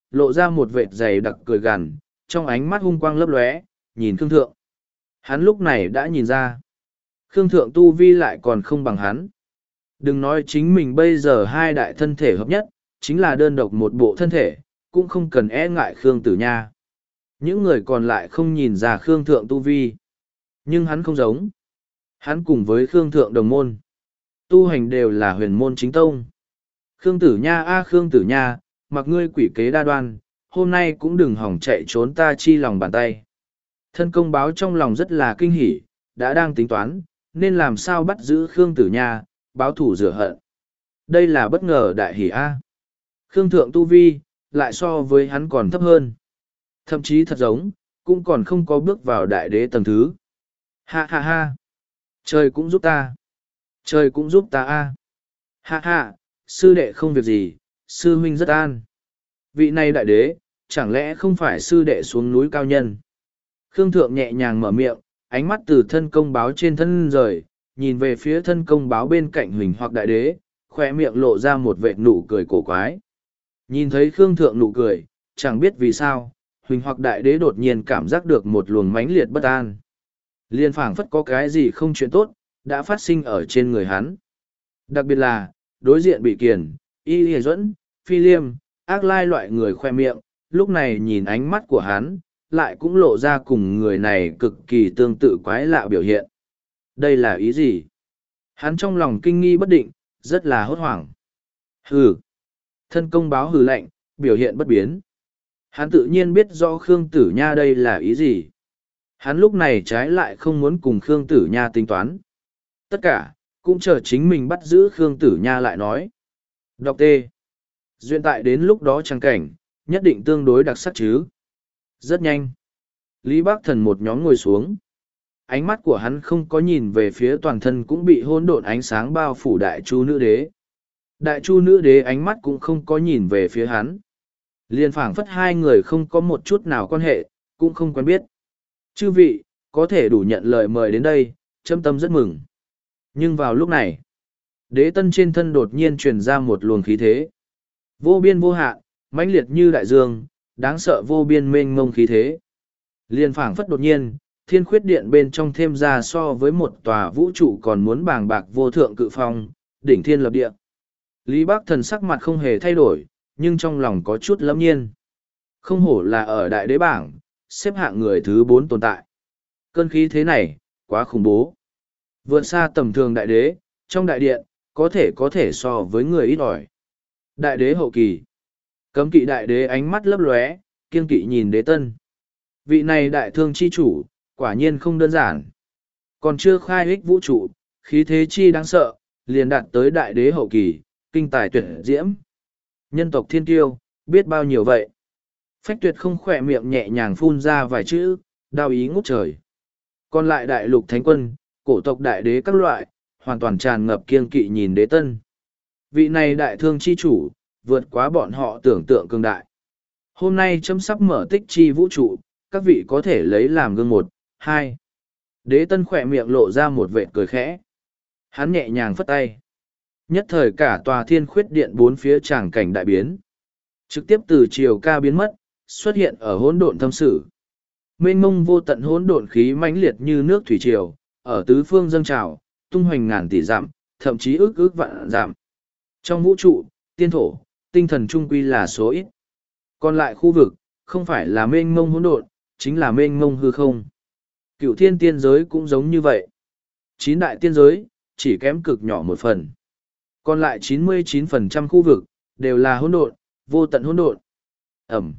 lộ ra một vệt dày đặc cười gằn, trong ánh mắt hung quang lấp lóe, nhìn Khương Thượng. Hắn lúc này đã nhìn ra. Khương Thượng tu vi lại còn không bằng hắn. Đừng nói chính mình bây giờ hai đại thân thể hợp nhất, chính là đơn độc một bộ thân thể, cũng không cần e ngại Khương Tử Nha. Những người còn lại không nhìn ra Khương Thượng tu vi. Nhưng hắn không giống. Hắn cùng với Khương Thượng đồng môn. Tu hành đều là huyền môn chính tông. Khương Tử Nha a Khương Tử Nha, mặc ngươi quỷ kế đa đoan, hôm nay cũng đừng hỏng chạy trốn ta chi lòng bàn tay. Thân công báo trong lòng rất là kinh hỉ, đã đang tính toán, nên làm sao bắt giữ Khương Tử Nha, báo thủ rửa hận. Đây là bất ngờ đại hỉ a. Khương Thượng tu vi, lại so với hắn còn thấp hơn. Thậm chí thật giống, cũng còn không có bước vào đại đế tầng thứ. Ha ha ha. Trời cũng giúp ta. Trời cũng giúp ta a. Ha ha, sư đệ không việc gì, sư huynh rất an. Vị này đại đế, chẳng lẽ không phải sư đệ xuống núi cao nhân. Khương Thượng nhẹ nhàng mở miệng, ánh mắt từ thân công báo trên thân rời, nhìn về phía thân công báo bên cạnh Huỳnh hoặc đại đế, khoe miệng lộ ra một vệt nụ cười cổ quái. Nhìn thấy Khương Thượng nụ cười, chẳng biết vì sao, Huỳnh hoặc đại đế đột nhiên cảm giác được một luồng mãnh liệt bất an. Liên phảng phất có cái gì không chuyện tốt, đã phát sinh ở trên người hắn. Đặc biệt là, đối diện bị kiền, y lìa dẫn, phi liêm, ác lai loại người khoe miệng, lúc này nhìn ánh mắt của hắn, lại cũng lộ ra cùng người này cực kỳ tương tự quái lạ biểu hiện. Đây là ý gì? Hắn trong lòng kinh nghi bất định, rất là hốt hoảng. Hừ. Thân công báo hừ lạnh, biểu hiện bất biến. Hắn tự nhiên biết rõ Khương Tử Nha đây là ý gì. Hắn lúc này trái lại không muốn cùng Khương Tử Nha tính toán. Tất cả, cũng chờ chính mình bắt giữ Khương Tử Nha lại nói. Đọc T. Duyên tại đến lúc đó trang cảnh, nhất định tương đối đặc sắc chứ. Rất nhanh. Lý Bác Thần một nhóm ngồi xuống. Ánh mắt của hắn không có nhìn về phía toàn thân cũng bị hỗn độn ánh sáng bao phủ đại chu nữ đế. Đại chu nữ đế ánh mắt cũng không có nhìn về phía hắn. Liên phảng phất hai người không có một chút nào quan hệ, cũng không quen biết. Chư vị, có thể đủ nhận lời mời đến đây, châm tâm rất mừng. Nhưng vào lúc này, đế tân trên thân đột nhiên truyền ra một luồng khí thế. Vô biên vô hạn, mãnh liệt như đại dương, đáng sợ vô biên mênh mông khí thế. Liên phảng phất đột nhiên, thiên khuyết điện bên trong thêm ra so với một tòa vũ trụ còn muốn bàng bạc vô thượng cự phong, đỉnh thiên lập địa. Lý Bác Thần sắc mặt không hề thay đổi, nhưng trong lòng có chút lâm nhiên. Không hổ là ở đại đế bảng, xếp hạng người thứ bốn tồn tại. Cơn khí thế này, quá khủng bố. Vượt xa tầm thường đại đế, trong đại điện, có thể có thể so với người ít ỏi. Đại đế hậu kỳ. Cấm kỵ đại đế ánh mắt lấp lóe, kiên kỵ nhìn đế tân. Vị này đại thương chi chủ, quả nhiên không đơn giản. Còn chưa khai ích vũ trụ, khí thế chi đáng sợ, liền đạt tới đại đế hậu kỳ, kinh tài tuyệt diễm. Nhân tộc thiên tiêu, biết bao nhiêu vậy. Phách tuyệt không khỏe miệng nhẹ nhàng phun ra vài chữ, đao ý ngút trời. Còn lại đại lục thánh quân, cổ tộc đại đế các loại, hoàn toàn tràn ngập kiên kỵ nhìn đế tân. Vị này đại thương chi chủ, vượt quá bọn họ tưởng tượng cường đại. Hôm nay chấm sắp mở tích chi vũ trụ, các vị có thể lấy làm gương một, hai. Đế tân khỏe miệng lộ ra một vệt cười khẽ. Hắn nhẹ nhàng phất tay. Nhất thời cả tòa thiên khuyết điện bốn phía tràng cảnh đại biến. Trực tiếp từ chiều ca biến mất, xuất hiện ở hỗn độn thâm sử. Mênh mông vô tận hỗn độn khí mãnh liệt như nước thủy triều, ở tứ phương dâng trào, tung hoành ngàn tỷ dặm, thậm chí ước ước vạn dặm. Trong vũ trụ, tiên thổ, tinh thần trung quy là số ít. Còn lại khu vực, không phải là mênh mông hỗn độn, chính là mênh mông hư không. Cựu thiên tiên giới cũng giống như vậy. Chín đại tiên giới, chỉ kém cực nhỏ một phần. Còn lại chín mươi chín phần trăm khu vực, đều là hỗn độn, vô tận hỗn độn. Ẩm.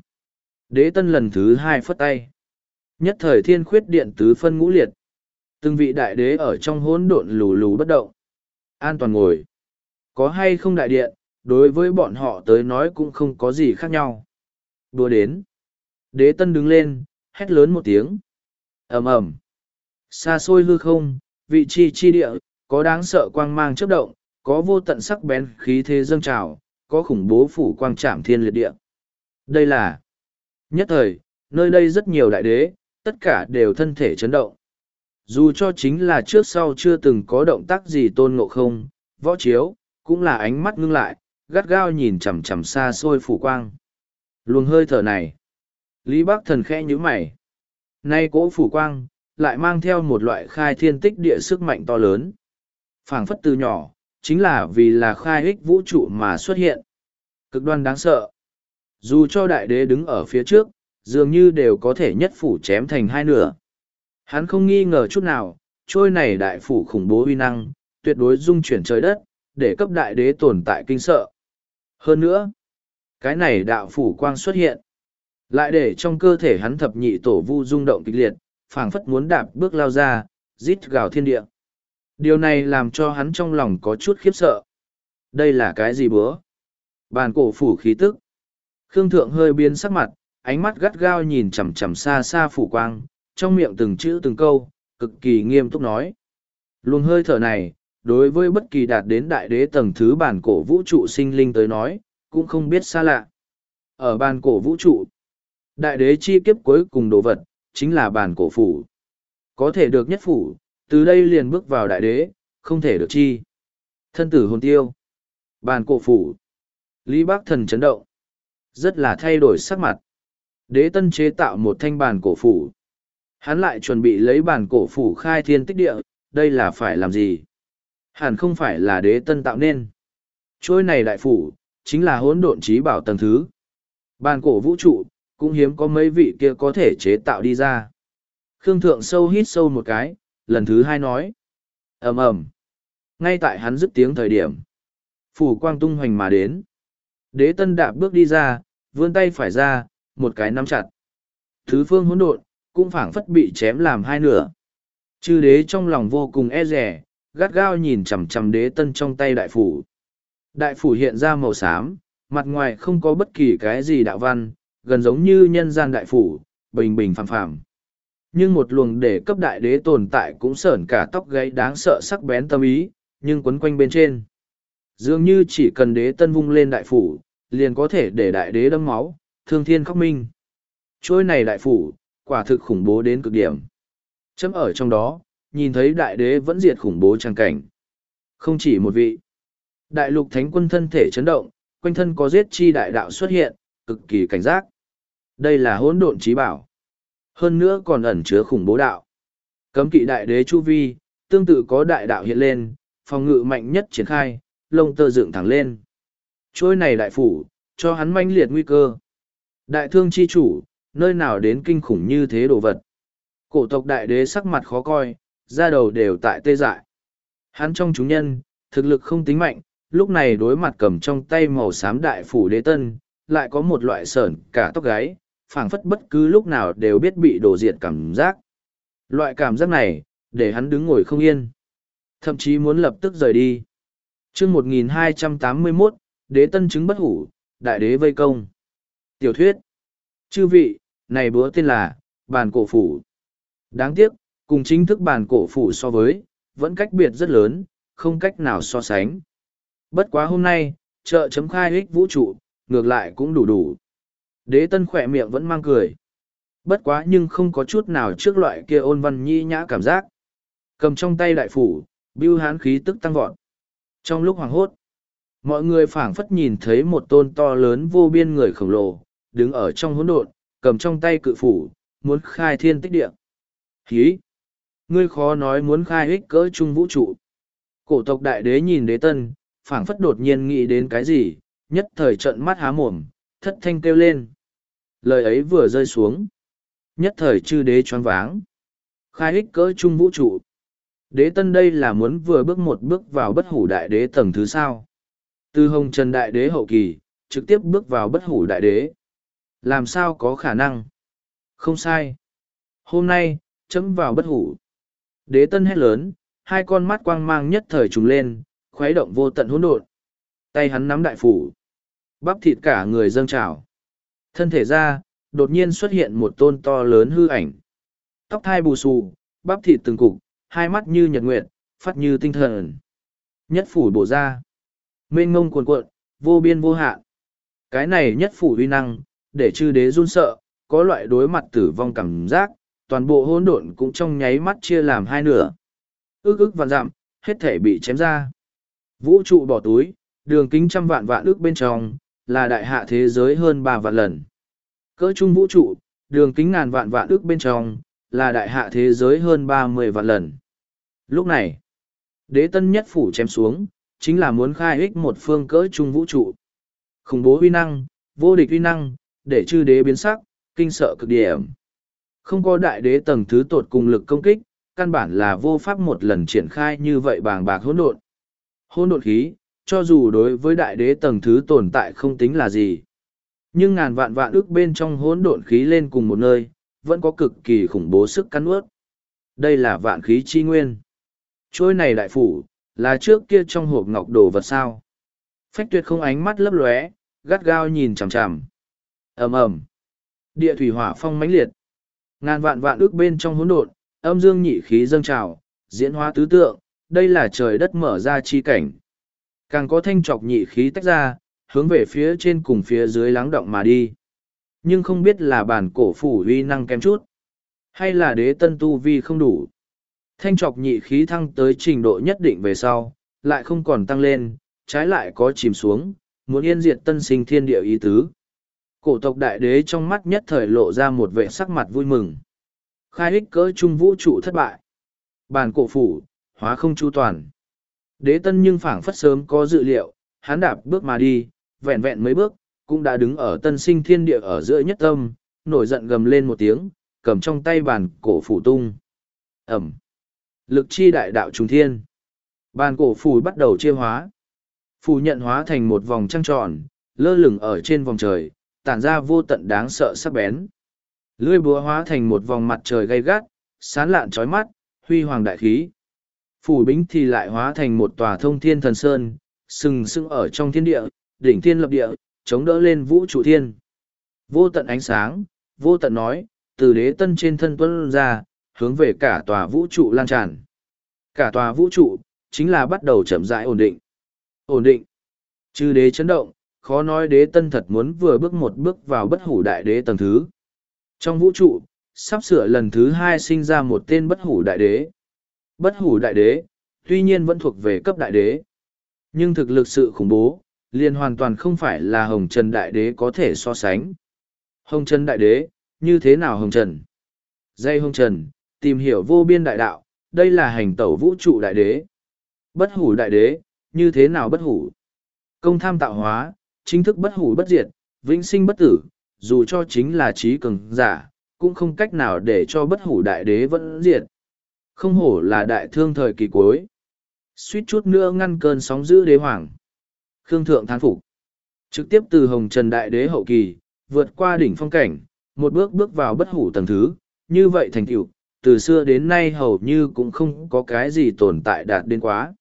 Đế tân lần thứ hai phất tay. Nhất thời thiên khuyết điện tứ phân ngũ liệt. Từng vị đại đế ở trong hỗn độn lù lù bất động. An toàn ngồi. Có hay không đại điện, đối với bọn họ tới nói cũng không có gì khác nhau. Đùa đến. Đế tân đứng lên, hét lớn một tiếng. Ầm ầm. Xa xôi hư không, vị chi chi địa, có đáng sợ quang mang chớp động, có vô tận sắc bén khí thế dâng trào, có khủng bố phủ quang trảm thiên liệt địa. Đây là nhất thời, nơi đây rất nhiều đại đế, tất cả đều thân thể chấn động. Dù cho chính là trước sau chưa từng có động tác gì tôn ngộ không, võ chiếu, cũng là ánh mắt ngưng lại, gắt gao nhìn chằm chằm xa xôi phủ quang. Luồng hơi thở này. Lý Bắc Thần khẽ nhíu mày. Nay cỗ phủ quang, lại mang theo một loại khai thiên tích địa sức mạnh to lớn. Phảng phất từ nhỏ, chính là vì là khai ích vũ trụ mà xuất hiện. Cực đoan đáng sợ. Dù cho đại đế đứng ở phía trước, dường như đều có thể nhất phủ chém thành hai nửa. Hắn không nghi ngờ chút nào, trôi này đại phủ khủng bố uy năng, tuyệt đối dung chuyển trời đất, để cấp đại đế tồn tại kinh sợ. Hơn nữa, cái này đạo phủ quang xuất hiện, lại để trong cơ thể hắn thập nhị tổ vu rung động kịch liệt, phảng phất muốn đạp bước lao ra, rít gào thiên địa. Điều này làm cho hắn trong lòng có chút khiếp sợ. Đây là cái gì bữa? Bàn cổ phủ khí tức. Khương Thượng hơi biến sắc mặt, ánh mắt gắt gao nhìn chằm chằm xa xa phủ quang, trong miệng từng chữ từng câu, cực kỳ nghiêm túc nói. Luồng hơi thở này, đối với bất kỳ đạt đến đại đế tầng thứ bản cổ vũ trụ sinh linh tới nói, cũng không biết xa lạ. Ở bản cổ vũ trụ, đại đế chi kiếp cuối cùng đồ vật, chính là bản cổ phủ. Có thể được nhất phủ, từ đây liền bước vào đại đế, không thể được chi. Thân tử hồn tiêu. Bản cổ phủ. Lý Bắc Thần chấn động. Rất là thay đổi sắc mặt. Đế tân chế tạo một thanh bản cổ phủ. Hắn lại chuẩn bị lấy bản cổ phủ khai thiên tích địa, đây là phải làm gì? Hẳn không phải là đế tân tạo nên. Trôi này đại phủ, chính là hỗn độn trí bảo tầng thứ. Bản cổ vũ trụ, cũng hiếm có mấy vị kia có thể chế tạo đi ra. Khương Thượng sâu hít sâu một cái, lần thứ hai nói. ầm ầm. Ngay tại hắn dứt tiếng thời điểm. Phủ quang tung hoành mà đến. Đế tân đạp bước đi ra, vươn tay phải ra, một cái nắm chặt. Thứ phương hỗn độn, cũng phảng phất bị chém làm hai nửa. Chư đế trong lòng vô cùng e rẻ, gắt gao nhìn chằm chằm đế tân trong tay đại phủ. Đại phủ hiện ra màu xám, mặt ngoài không có bất kỳ cái gì đạo văn, gần giống như nhân gian đại phủ, bình bình phàm phàm. Nhưng một luồng để cấp đại đế tồn tại cũng sởn cả tóc gáy đáng sợ sắc bén tâm ý, nhưng quấn quanh bên trên. Dường như chỉ cần đế tân vung lên đại phủ, liền có thể để đại đế đâm máu, thương thiên khóc minh. Trôi này đại phủ, quả thực khủng bố đến cực điểm. Chấm ở trong đó, nhìn thấy đại đế vẫn diệt khủng bố trang cảnh. Không chỉ một vị. Đại lục thánh quân thân thể chấn động, quanh thân có giết chi đại đạo xuất hiện, cực kỳ cảnh giác. Đây là hỗn độn trí bảo. Hơn nữa còn ẩn chứa khủng bố đạo. Cấm kỵ đại đế chu vi, tương tự có đại đạo hiện lên, phòng ngự mạnh nhất triển khai, lông tơ dựng thẳng lên. Trôi này đại phủ, cho hắn manh liệt nguy cơ. Đại thương chi chủ, nơi nào đến kinh khủng như thế đồ vật. Cổ tộc đại đế sắc mặt khó coi, da đầu đều tại tê dại. Hắn trong chúng nhân, thực lực không tính mạnh, lúc này đối mặt cầm trong tay màu xám đại phủ đế tân, lại có một loại sởn cả tóc gáy, phảng phất bất cứ lúc nào đều biết bị đổ diệt cảm giác. Loại cảm giác này, để hắn đứng ngồi không yên. Thậm chí muốn lập tức rời đi. chương một nghìn hai trăm tám mươi mốt, đế tân chứng bất hủ, đại đế vây công. Tiểu thuyết. Chư vị, này búa tên là, bàn cổ phủ. Đáng tiếc, cùng chính thức bàn cổ phủ so với, vẫn cách biệt rất lớn, không cách nào so sánh. Bất quá hôm nay, chợ chấm khai ích vũ trụ, ngược lại cũng đủ đủ. Đế tân khỏe miệng vẫn mang cười. Bất quá nhưng không có chút nào trước loại kia ôn văn nhi nhã cảm giác. Cầm trong tay đại phủ, bưu hán khí tức tăng vọt. Trong lúc hoàng hốt, mọi người phảng phất nhìn thấy một tôn to lớn vô biên người khổng lồ, đứng ở trong hỗn độn, cầm trong tay cự phủ, muốn khai thiên tích địa. Hí! Ngươi khó nói muốn khai ích cỡ trung vũ trụ. Cổ tộc đại đế nhìn đế tân, phảng phất đột nhiên nghĩ đến cái gì, nhất thời trận mắt há mồm, thất thanh kêu lên. Lời ấy vừa rơi xuống. Nhất thời chư đế choáng váng. Khai ích cỡ trung vũ trụ. Đế tân đây là muốn vừa bước một bước vào bất hủ đại đế tầng thứ sao. Từ hồng trần đại đế hậu kỳ, trực tiếp bước vào bất hủ đại đế. Làm sao có khả năng? Không sai. Hôm nay, chấm vào bất hủ. Đế tân hét lớn, hai con mắt quang mang nhất thời trùng lên, khuấy động vô tận hỗn độn. Tay hắn nắm đại phủ. Bắp thịt cả người dâng trào. Thân thể ra, đột nhiên xuất hiện một tôn to lớn hư ảnh. Tóc thai bù xù, bắp thịt từng cục, hai mắt như nhật nguyệt, phát như tinh thần. Nhất phủ bổ ra. Mênh ngông cuồn cuộn, vô biên vô hạn. Cái này nhất phủ uy năng, để chư đế run sợ, có loại đối mặt tử vong cảm giác, toàn bộ hỗn độn cũng trong nháy mắt chia làm hai nửa. Ước ước vạn dặm, hết thể bị chém ra. Vũ trụ bỏ túi, đường kính trăm vạn vạn ước bên trong, là đại hạ thế giới hơn ba vạn lần. Cỡ trung vũ trụ, đường kính ngàn vạn vạn ước bên trong, là đại hạ thế giới hơn ba mươi vạn lần. Lúc này, đế tân nhất phủ chém xuống, chính là muốn khai ích một phương cỡ trung vũ trụ. Khủng bố uy năng, vô địch uy năng, để chư đế biến sắc, kinh sợ cực điểm. Không có đại đế tầng thứ tột cùng lực công kích, căn bản là vô pháp một lần triển khai như vậy bàng bạc hỗn độn. Hỗn độn khí, cho dù đối với đại đế tầng thứ tồn tại không tính là gì. Nhưng ngàn vạn vạn ước bên trong hỗn độn khí lên cùng một nơi, vẫn có cực kỳ khủng bố sức cắn ướt. Đây là vạn khí chi nguyên. Trôi này đại phủ, là trước kia trong hộp ngọc đồ vật sao. Phách tuyệt không ánh mắt lấp lóe, gắt gao nhìn chằm chằm. ầm ầm, địa thủy hỏa phong mãnh liệt. Ngàn vạn vạn ước bên trong hỗn độn, âm dương nhị khí dâng trào, diễn hóa tứ tượng, đây là trời đất mở ra chi cảnh. Càng có thanh trọc nhị khí tách ra, hướng về phía trên cùng phía dưới lắng động mà đi. Nhưng không biết là bản cổ phủ uy năng kém chút, hay là đế tân tu vi không đủ. Thanh trọc nhị khí thăng tới trình độ nhất định về sau, lại không còn tăng lên, trái lại có chìm xuống, muốn yên diệt tân sinh thiên địa ý tứ. Cổ tộc đại đế trong mắt nhất thời lộ ra một vẻ sắc mặt vui mừng. Khai ích cỡ trung vũ trụ thất bại. Bản cổ phủ, hóa không chu toàn. Đế tân nhưng phảng phất sớm có dự liệu, hắn đạp bước mà đi, vẹn vẹn mấy bước, cũng đã đứng ở tân sinh thiên địa ở giữa nhất tâm, nổi giận gầm lên một tiếng, cầm trong tay bản cổ phủ tung. Ẩm. Lực chi đại đạo trùng thiên. Bản cổ phủ bắt đầu chia hóa. Phủ nhận hóa thành một vòng trăng tròn, lơ lửng ở trên vòng trời, tản ra vô tận đáng sợ sắc bén. Lưỡi búa hóa thành một vòng mặt trời gay gắt, sán lạn chói mắt, huy hoàng đại khí. Phủ bính thì lại hóa thành một tòa thông thiên thần sơn, sừng sững ở trong thiên địa, đỉnh thiên lập địa, chống đỡ lên vũ trụ thiên. Vô tận ánh sáng, vô tận nói, từ đế tân trên thân tuân ra, hướng về cả tòa vũ trụ lan tràn. Cả tòa vũ trụ, chính là bắt đầu chậm rãi ổn định. Ổn định. Chư đế chấn động, khó nói đế tân thật muốn vừa bước một bước vào bất hủ đại đế tầng thứ. Trong vũ trụ, sắp sửa lần thứ hai sinh ra một tên bất hủ đại đế. Bất hủ đại đế, tuy nhiên vẫn thuộc về cấp đại đế. Nhưng thực lực sự khủng bố, liền hoàn toàn không phải là Hồng Trần đại đế có thể so sánh. Hồng Trần đại đế, như thế nào Hồng Trần? Dây Hồng Trần, tìm hiểu vô biên đại đạo, đây là hành tẩu vũ trụ đại đế. Bất hủ đại đế, như thế nào bất hủ? Công tham tạo hóa, chính thức bất hủ bất diệt, vĩnh sinh bất tử, dù cho chính là trí cường giả, cũng không cách nào để cho bất hủ đại đế vẫn diệt. Không hổ là đại thương thời kỳ cuối. Suýt chút nữa ngăn cơn sóng dữ đế hoàng. Khương Thượng thán phục. Trực tiếp từ Hồng Trần đại đế hậu kỳ, vượt qua đỉnh phong cảnh, một bước bước vào bất hủ tầng thứ, như vậy thành tựu, từ xưa đến nay hầu như cũng không có cái gì tồn tại đạt đến quá.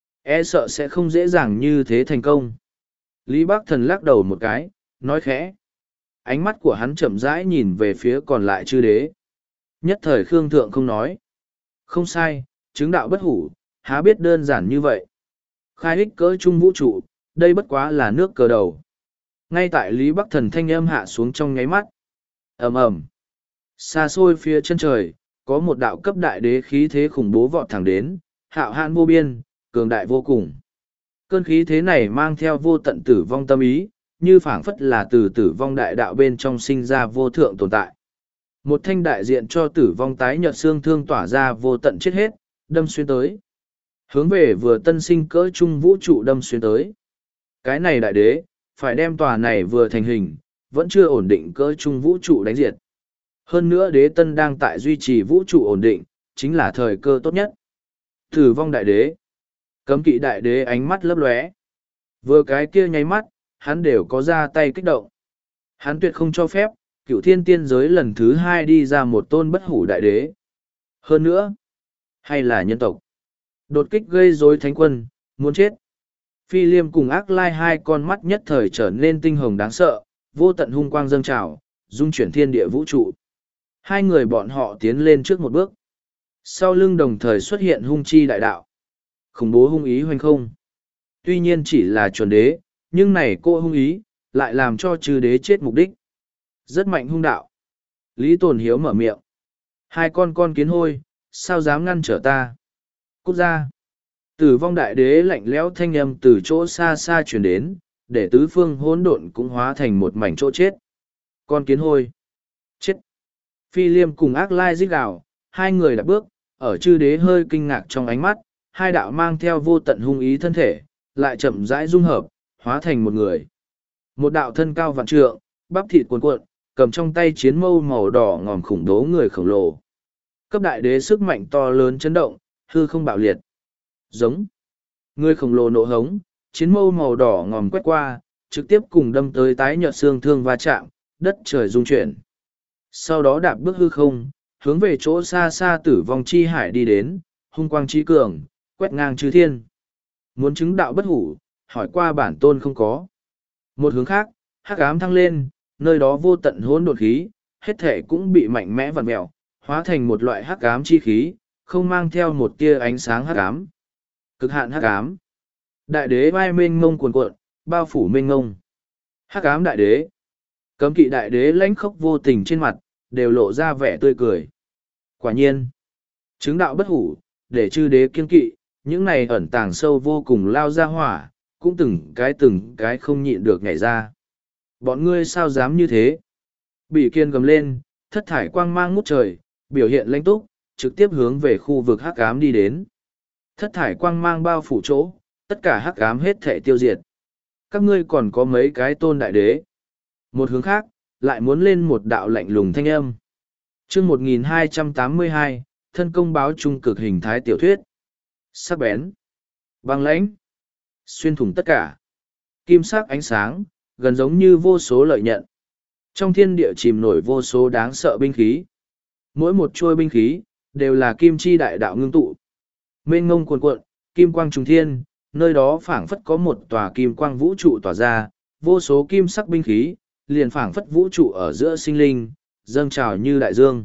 E sợ sẽ không dễ dàng như thế thành công. Lý Bắc Thần lắc đầu một cái, nói khẽ. Ánh mắt của hắn chậm rãi nhìn về phía còn lại chư đế. Nhất thời Khương Thượng không nói. Không sai, chứng đạo bất hủ, há biết đơn giản như vậy. Khai ích cỡ trung vũ trụ, đây bất quá là nước cờ đầu. Ngay tại Lý Bắc Thần thanh âm hạ xuống trong nháy mắt. ầm ầm, xa xôi phía chân trời, có một đạo cấp đại đế khí thế khủng bố vọt thẳng đến, hạo hạn vô biên, cường đại vô cùng. Cơn khí thế này mang theo vô tận tử vong tâm ý, như phảng phất là từ tử vong đại đạo bên trong sinh ra vô thượng tồn tại. Một thanh đại diện cho tử vong tái nhợt xương thương tỏa ra vô tận chết hết, đâm xuyên tới. Hướng về vừa tân sinh cỡ trung vũ trụ đâm xuyên tới. Cái này đại đế, phải đem tòa này vừa thành hình, vẫn chưa ổn định cỡ trung vũ trụ đánh diệt. Hơn nữa đế tân đang tại duy trì vũ trụ ổn định, chính là thời cơ tốt nhất. Tử vong đại đế. Cấm kỵ đại đế ánh mắt lấp lóe. Vừa cái kia nháy mắt, hắn đều có ra tay kích động. Hắn tuyệt không cho phép, cựu thiên tiên giới lần thứ hai đi ra một tôn bất hủ đại đế. Hơn nữa, hay là nhân tộc. Đột kích gây rối thánh quân, muốn chết. Phi Liêm cùng Ác Lai hai con mắt nhất thời trở nên tinh hồng đáng sợ, vô tận hung quang dâng trào, dung chuyển thiên địa vũ trụ. Hai người bọn họ tiến lên trước một bước. Sau lưng đồng thời xuất hiện hung chi đại đạo. Khủng bố hung ý hoành không. Tuy nhiên chỉ là chuẩn đế, nhưng này cô hung ý, lại làm cho chư đế chết mục đích. Rất mạnh hung đạo. Lý Tồn Hiếu mở miệng. Hai con con kiến hôi, sao dám ngăn trở ta? Cút ra. Tử vong đại đế lạnh lẽo thanh âm từ chỗ xa xa truyền đến, để tứ phương hỗn độn cũng hóa thành một mảnh chỗ chết. Con kiến hôi. Chết. Phi Liêm cùng Ác Lai rít gào, hai người đạp bước, ở chư đế hơi kinh ngạc trong ánh mắt, hai đạo mang theo vô tận hung ý thân thể, lại chậm rãi dung hợp, hóa thành một người. Một đạo thân cao vạn trượng, bắp thịt cuồn cuộn, cầm trong tay chiến mâu màu đỏ ngòm khủng bố người khổng lồ. Cấp đại đế sức mạnh to lớn chấn động, hư không bạo liệt. Giống. Người khổng lồ nộ hống, chiến mâu màu đỏ ngòm quét qua, trực tiếp cùng đâm tới tái nhợt xương thương va chạm, đất trời rung chuyển. Sau đó đạp bước hư không, hướng về chỗ xa xa tử vong chi hải đi đến, hung quang chi cường, quét ngang chư thiên. Muốn chứng đạo bất hủ, hỏi qua bản tôn không có. Một hướng khác, hắc ám thăng lên, nơi đó vô tận hỗn độn khí, hết thể cũng bị mạnh mẽ vặn mèo, hóa thành một loại hắc ám chi khí, không mang theo một tia ánh sáng hắc ám. Cực hạn hắc ám. Đại đế vai mênh mông cuồn cuộn, bao phủ mênh mông. Hắc ám đại đế. Cấm kỵ đại đế lãnh khốc vô tình trên mặt, đều lộ ra vẻ tươi cười. Quả nhiên, chứng đạo bất hủ, để chư đế kiên kỵ, những này ẩn tàng sâu vô cùng lao ra hỏa, cũng từng cái từng cái không nhịn được nhảy ra. Bọn ngươi sao dám như thế? Bỉ Kiên gầm lên, thất thải quang mang ngút trời, biểu hiện lãnh túc, trực tiếp hướng về khu vực hắc ám đi đến. Thất thải quang mang bao phủ chỗ, tất cả hắc ám hết thể tiêu diệt. Các ngươi còn có mấy cái tôn đại đế. Một hướng khác, lại muốn lên một đạo lạnh lùng thanh âm. Chương một nghìn hai trăm tám mươi hai, thân công báo trung cực hình thái tiểu thuyết. Sắc bén, băng lãnh, xuyên thủng tất cả. Kim sắc ánh sáng, gần giống như vô số lợi nhận. Trong thiên địa chìm nổi vô số đáng sợ binh khí. Mỗi một chuôi binh khí, đều là kim chi đại đạo ngưng tụ. Mênh ngông cuồn cuộn, kim quang trùng thiên, nơi đó phảng phất có một tòa kim quang vũ trụ tỏa ra, vô số kim sắc binh khí, liền phảng phất vũ trụ ở giữa sinh linh, dâng trào như đại dương.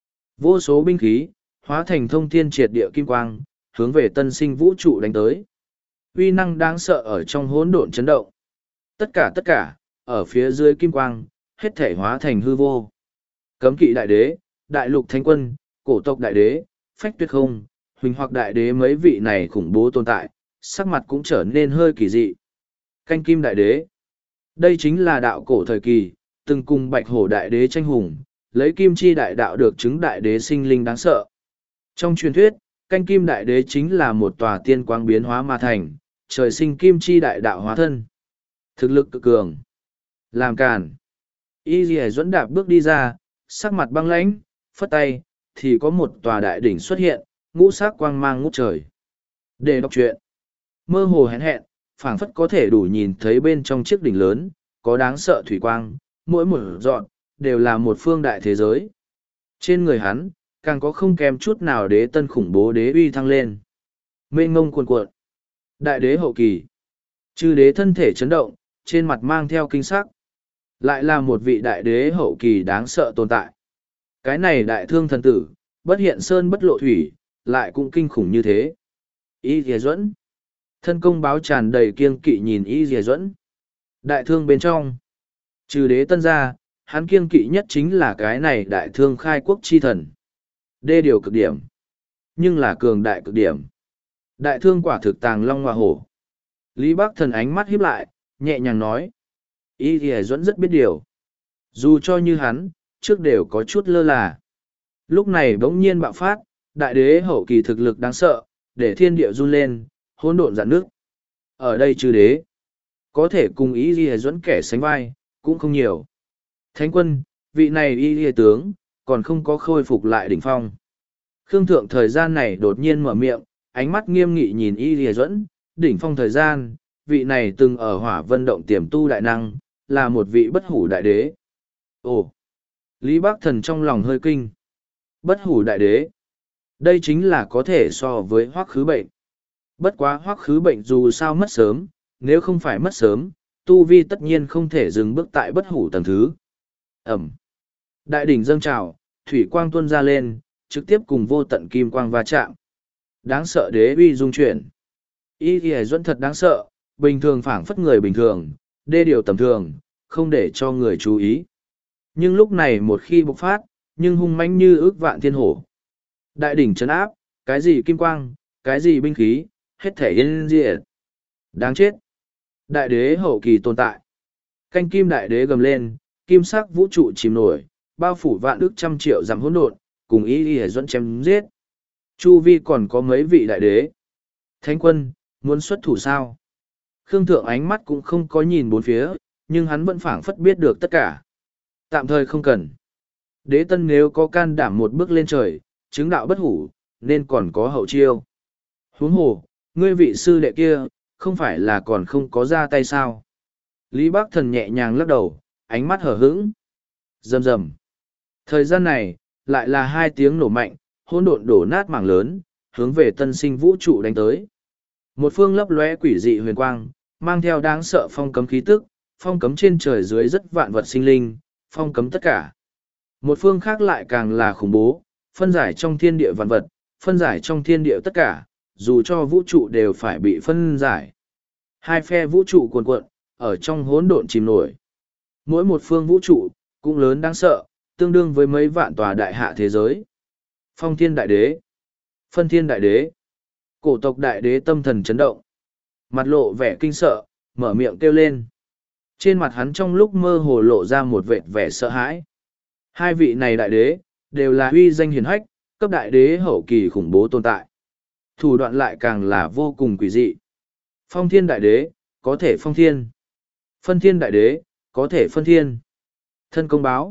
Vô số binh khí, hóa thành thông thiên triệt địa kim quang, hướng về tân sinh vũ trụ đánh tới. Uy năng đáng sợ ở trong hỗn độn chấn động. Tất cả tất cả, ở phía dưới kim quang, hết thể hóa thành hư vô. Cấm kỵ đại đế, đại lục thánh quân, cổ tộc đại đế, phách tuyệt không, huỳnh hoặc đại đế mấy vị này khủng bố tồn tại, sắc mặt cũng trở nên hơi kỳ dị. Canh kim đại đế. Đây chính là đạo cổ thời kỳ, từng cùng bạch hổ đại đế tranh hùng, lấy kim chi đại đạo được chứng đại đế sinh linh đáng sợ. Trong truyền thuyết, canh kim đại đế chính là một tòa tiên quang biến hóa mà thành, trời sinh kim chi đại đạo hóa thân. Thực lực cực cường. Làm càn. Y Dì Duẫn đạp bước đi ra, sắc mặt băng lãnh, phất tay, thì có một tòa đại đỉnh xuất hiện, ngũ sắc quang mang ngút trời. Để đọc truyện. Mơ hồ hẹn hẹn, phảng phất có thể đủ nhìn thấy bên trong chiếc đỉnh lớn, có đáng sợ thủy quang, mỗi một dọn, đều là một phương đại thế giới. Trên người hắn, càng có không kém chút nào đế tân khủng bố đế uy thăng lên. Mênh ngông cuồn cuộn. Đại đế hậu kỳ. Chư đế thân thể chấn động, trên mặt mang theo kinh sắc. Lại là một vị đại đế hậu kỳ đáng sợ tồn tại. Cái này đại thương thần tử, bất hiện sơn bất lộ thủy, lại cũng kinh khủng như thế. Y Dìa Duẫn. Thân công báo tràn đầy kiêng kỵ nhìn Y Dìa Duẫn. Đại thương bên trong. Trừ đế tân ra, hắn kiêng kỵ nhất chính là cái này đại thương khai quốc chi thần. Đê điều cực điểm. Nhưng là cường đại cực điểm. Đại thương quả thực tàng long hoa hổ. Lý Bắc Thần ánh mắt híp lại, nhẹ nhàng nói. Y Dìa Duẫn rất biết điều. Dù cho như hắn, trước đều có chút lơ là. Lúc này bỗng nhiên bạo phát, đại đế hậu kỳ thực lực đáng sợ, để thiên địa run lên, hỗn độn dạn nước. Ở đây chư đế, có thể cùng Y Dìa Duẫn kẻ sánh vai, cũng không nhiều. Thánh quân, vị này Y Dìa tướng, còn không có khôi phục lại đỉnh phong. Khương Thượng thời gian này đột nhiên mở miệng, ánh mắt nghiêm nghị nhìn Y Dìa Duẫn, đỉnh phong thời gian, vị này từng ở Hỏa Vân Động tiềm tu đại năng, là một vị bất hủ đại đế. Ồ! Lý Bắc Thần trong lòng hơi kinh. Bất hủ đại đế. Đây chính là có thể so với Hoắc Khứ Bệnh. Bất quá Hoắc Khứ Bệnh dù sao mất sớm, nếu không phải mất sớm, tu vi tất nhiên không thể dừng bước tại bất hủ tầng thứ. Ẩm. Đại đỉnh dâng trào, thủy quang tuôn ra lên, trực tiếp cùng vô tận kim quang va chạm. Đáng sợ đế uy dung chuyển. Y Dìa Duẫn thật đáng sợ, bình thường phảng phất người bình thường, đê điều tầm thường, không để cho người chú ý. Nhưng lúc này một khi bộc phát, nhưng hung mãnh như ước vạn thiên hổ. Đại đỉnh trấn áp, cái gì kim quang, cái gì binh khí, hết thể yên diệt. Đáng chết. Đại đế hậu kỳ tồn tại. Canh kim đại đế gầm lên, kim sắc vũ trụ chìm nổi, bao phủ vạn ức trăm triệu dặm hỗn độn, cùng ý ý dẫn chém giết. Chu vi còn có mấy vị đại đế. Thánh quân, muốn xuất thủ sao? Khương Thượng ánh mắt cũng không có nhìn bốn phía, nhưng hắn vẫn phảng phất biết được tất cả. Tạm thời không cần. Đế tân nếu có can đảm một bước lên trời, chứng đạo bất hủ, nên còn có hậu chiêu. Huống hồ, ngươi vị sư đệ kia, không phải là còn không có ra tay sao? Lý Bác Thần nhẹ nhàng lắc đầu, ánh mắt hở hững. Rầm rầm. Thời gian này, lại là hai tiếng nổ mạnh, hỗn độn đổ nát mảng lớn, hướng về tân sinh vũ trụ đánh tới. Một phương lấp lóe quỷ dị huyền quang, mang theo đáng sợ phong cấm khí tức, phong cấm trên trời dưới rất vạn vật sinh linh, phong cấm tất cả. Một phương khác lại càng là khủng bố, phân giải trong thiên địa vạn vật, phân giải trong thiên địa tất cả, dù cho vũ trụ đều phải bị phân giải. Hai phe vũ trụ cuồn cuộn, ở trong hỗn độn chìm nổi. Mỗi một phương vũ trụ, cũng lớn đáng sợ, tương đương với mấy vạn tòa đại hạ thế giới. Phong thiên đại đế, phân thiên đại đế, cổ tộc đại đế tâm thần chấn động. Mặt lộ vẻ kinh sợ, mở miệng kêu lên. Trên mặt hắn trong lúc mơ hồ lộ ra một vệt vẻ sợ hãi. Hai vị này đại đế, đều là uy danh hiển hách, cấp đại đế hậu kỳ khủng bố tồn tại. Thủ đoạn lại càng là vô cùng quỷ dị. Phong thiên đại đế, có thể phong thiên. Phân thiên đại đế, có thể phân thiên. Thân công báo.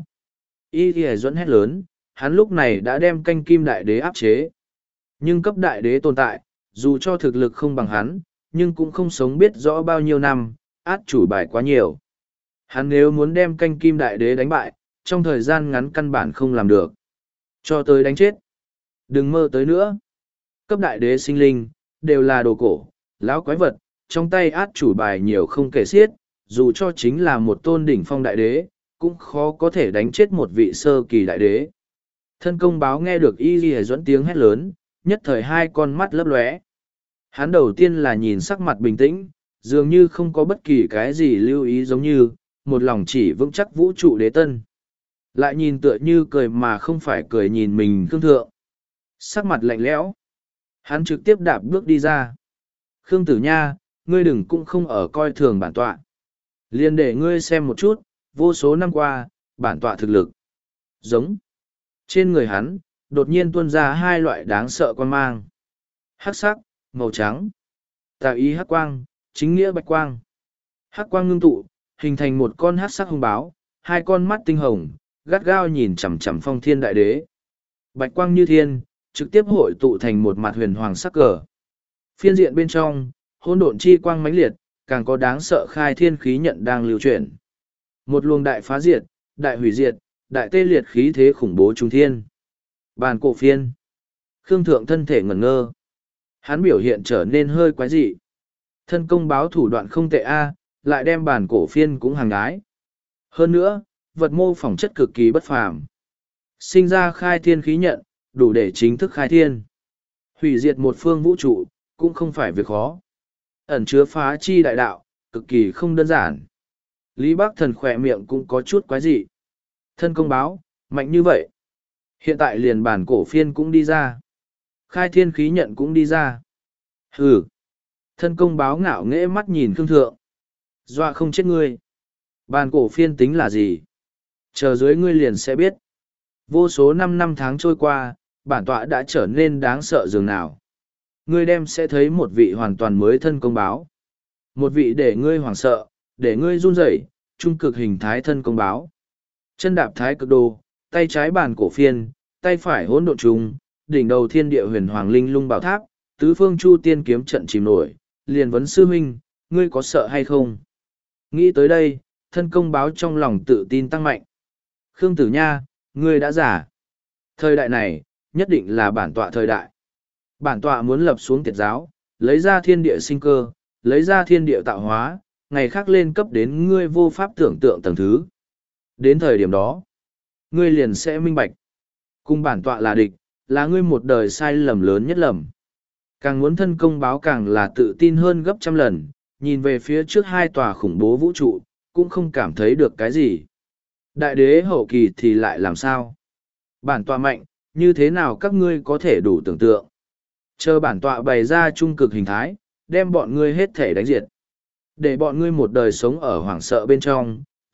Y Y dẫn hét lớn, hắn lúc này đã đem canh kim đại đế áp chế. Nhưng cấp đại đế tồn tại, dù cho thực lực không bằng hắn, nhưng cũng không sống biết rõ bao nhiêu năm, át chủ bài quá nhiều. Hắn nếu muốn đem canh kim đại đế đánh bại, trong thời gian ngắn căn bản không làm được. Cho tới đánh chết. Đừng mơ tới nữa. Cấp đại đế sinh linh, đều là đồ cổ, lão quái vật, trong tay át chủ bài nhiều không kể xiết, dù cho chính là một tôn đỉnh phong đại đế, cũng khó có thể đánh chết một vị sơ kỳ đại đế. Thân công báo nghe được y ghi dẫn tiếng hét lớn, nhất thời hai con mắt lấp lóe. Hắn đầu tiên là nhìn sắc mặt bình tĩnh, dường như không có bất kỳ cái gì lưu ý giống như, một lòng chỉ vững chắc vũ trụ đế tân. Lại nhìn tựa như cười mà không phải cười nhìn mình Khương Thượng. Sắc mặt lạnh lẽo. Hắn trực tiếp đạp bước đi ra. Khương Tử Nha, ngươi đừng cũng không ở coi thường bản tọa. Liên để ngươi xem một chút, vô số năm qua, bản tọa thực lực. Giống. Trên người hắn, đột nhiên tuôn ra hai loại đáng sợ quan mang. Hắc sắc, màu trắng. Tà ý hắc quang, chính nghĩa bạch quang. Hắc quang ngưng tụ, hình thành một con hắc sắc hung báo, hai con mắt tinh hồng, gắt gao nhìn chằm chằm phong thiên đại đế. Bạch quang như thiên, trực tiếp hội tụ thành một mặt huyền hoàng sắc cờ. Phiên diện bên trong, hỗn độn chi quang mãnh liệt, càng có đáng sợ khai thiên khí nhận đang lưu chuyển. Một luồng đại phá diệt, đại hủy diệt, đại tê liệt khí thế khủng bố trung thiên. Bàn cổ phiên. Khương Thượng thân thể ngẩn ngơ. Hắn biểu hiện trở nên hơi quái dị. Thân công báo thủ đoạn không tệ a, lại đem bàn cổ phiên cũng hàng gái. Hơn nữa, vật mô phỏng chất cực kỳ bất phàm. Sinh ra khai thiên khí nhận, đủ để chính thức khai thiên. Hủy diệt một phương vũ trụ, cũng không phải việc khó. Ẩn chứa phá chi đại đạo, cực kỳ không đơn giản. Lý Bác Thần khỏe miệng cũng có chút quái dị. Thân công báo, mạnh như vậy. Hiện tại liền bản cổ phiên cũng đi ra. Khai thiên khí nhận cũng đi ra. Hừ. Thân công báo ngạo nghễ mắt nhìn Khương Thượng. Dọa không chết ngươi. Bản cổ phiên tính là gì? Chờ dưới ngươi liền sẽ biết. Vô số năm năm tháng trôi qua, bản tọa đã trở nên đáng sợ dường nào. Ngươi đem sẽ thấy một vị hoàn toàn mới thân công báo. Một vị để ngươi hoảng sợ, để ngươi run rẩy, trung cực hình thái thân công báo. Chân đạp thái cực đồ, tay trái bàn cổ phiên, tay phải hỗn độn trùng, đỉnh đầu thiên địa huyền hoàng linh lung bảo tháp, tứ phương chu tiên kiếm trận chìm nổi, liền vấn sư huynh, ngươi có sợ hay không? Nghĩ tới đây, thân công báo trong lòng tự tin tăng mạnh. Khương Tử Nha, ngươi đã giả. Thời đại này, nhất định là bản tọa thời đại. Bản tọa muốn lập xuống tiệt giáo, lấy ra thiên địa sinh cơ, lấy ra thiên địa tạo hóa, ngày khác lên cấp đến ngươi vô pháp tưởng tượng tầng thứ. Đến thời điểm đó, ngươi liền sẽ minh bạch. Cùng bản tọa là địch, là ngươi một đời sai lầm lớn nhất lầm. Càng muốn thân công báo càng là tự tin hơn gấp trăm lần, nhìn về phía trước hai tòa khủng bố vũ trụ, cũng không cảm thấy được cái gì. Đại đế hậu kỳ thì lại làm sao? Bản tọa mạnh, như thế nào các ngươi có thể đủ tưởng tượng? Chờ bản tọa bày ra trung cực hình thái, đem bọn ngươi hết thể đánh diệt. Để bọn ngươi một đời sống ở hoảng sợ bên trong,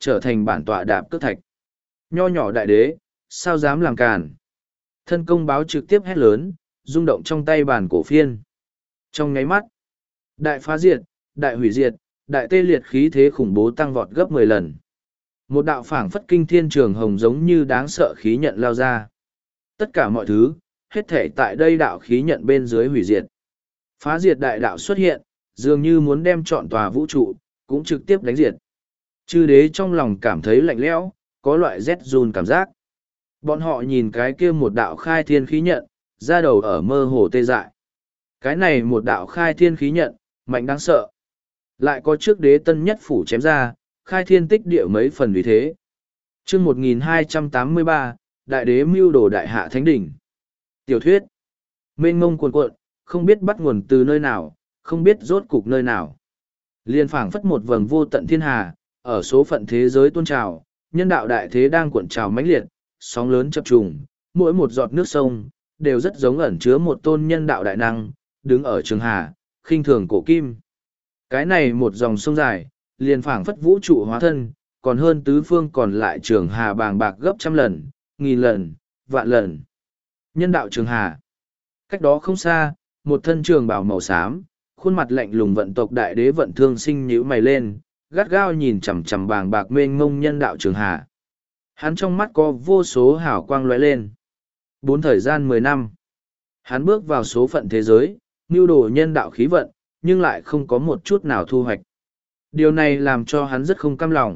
trở thành bản tọa đạp cước thạch. Nho nhỏ đại đế, sao dám làm càn. Thân công báo trực tiếp hét lớn, rung động trong tay bàn cổ phiên. Trong nháy mắt, đại phá diệt, đại hủy diệt, đại tê liệt khí thế khủng bố tăng vọt gấp mười lần. Một đạo phảng phất kinh thiên trường hồng giống như đáng sợ khí nhận lao ra. Tất cả mọi thứ, hết thể tại đây đạo khí nhận bên dưới hủy diệt. Phá diệt đại đạo xuất hiện, dường như muốn đem trọn tòa vũ trụ, cũng trực tiếp đánh diệt. Chư đế trong lòng cảm thấy lạnh lẽo, có loại rét run cảm giác. Bọn họ nhìn cái kia một đạo khai thiên khí nhận, ra đầu ở mơ hồ tê dại. Cái này một đạo khai thiên khí nhận, mạnh đáng sợ. Lại có trước đế tân nhất phủ chém ra, khai thiên tích địa mấy phần vì thế. chương một nghìn hai trăm tám mươi ba, Đại đế mưu đồ đại hạ thánh đỉnh. Tiểu thuyết. Mênh mông cuồn cuộn, không biết bắt nguồn từ nơi nào, không biết rốt cục nơi nào. Liên phảng phất một vầng vô tận thiên hà, ở số phận thế giới tuôn trào, nhân đạo đại thế đang cuộn trào mãnh liệt, sóng lớn chập trùng, mỗi một giọt nước sông, đều rất giống ẩn chứa một tôn nhân đạo đại năng, đứng ở trường hà, khinh thường cổ kim. Cái này một dòng sông dài, liền phảng phất vũ trụ hóa thân, còn hơn tứ phương còn lại trường hà bàng bạc gấp trăm lần, nghìn lần, vạn lần. Nhân đạo trường hà. Cách đó không xa, một thân trường bào màu xám, khuôn mặt lạnh lùng vận tộc đại đế vận thương sinh nhíu mày lên, gắt gao nhìn chằm chằm bàng bạc mênh mông nhân đạo trường hà. Hắn trong mắt có vô số hào quang lóe lên. Bốn thời gian mười năm. Hắn bước vào số phận thế giới, mưu đồ nhân đạo khí vận, nhưng lại không có một chút nào thu hoạch. Điều này làm cho hắn rất không cam lòng.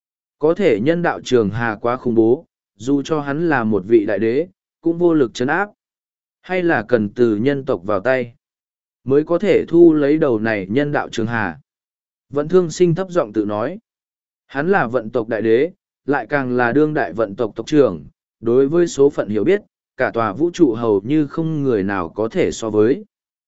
Có thể nhân đạo trường hà quá khủng bố, dù cho hắn là một vị đại đế, cũng vô lực chấn áp. Hay là cần từ nhân tộc vào tay, mới có thể thu lấy đầu này nhân đạo trường hà. Vận thương sinh thấp giọng tự nói. Hắn là vận tộc đại đế, lại càng là đương đại vận tộc tộc trưởng. Đối với số phận hiểu biết, cả tòa vũ trụ hầu như không người nào có thể so với.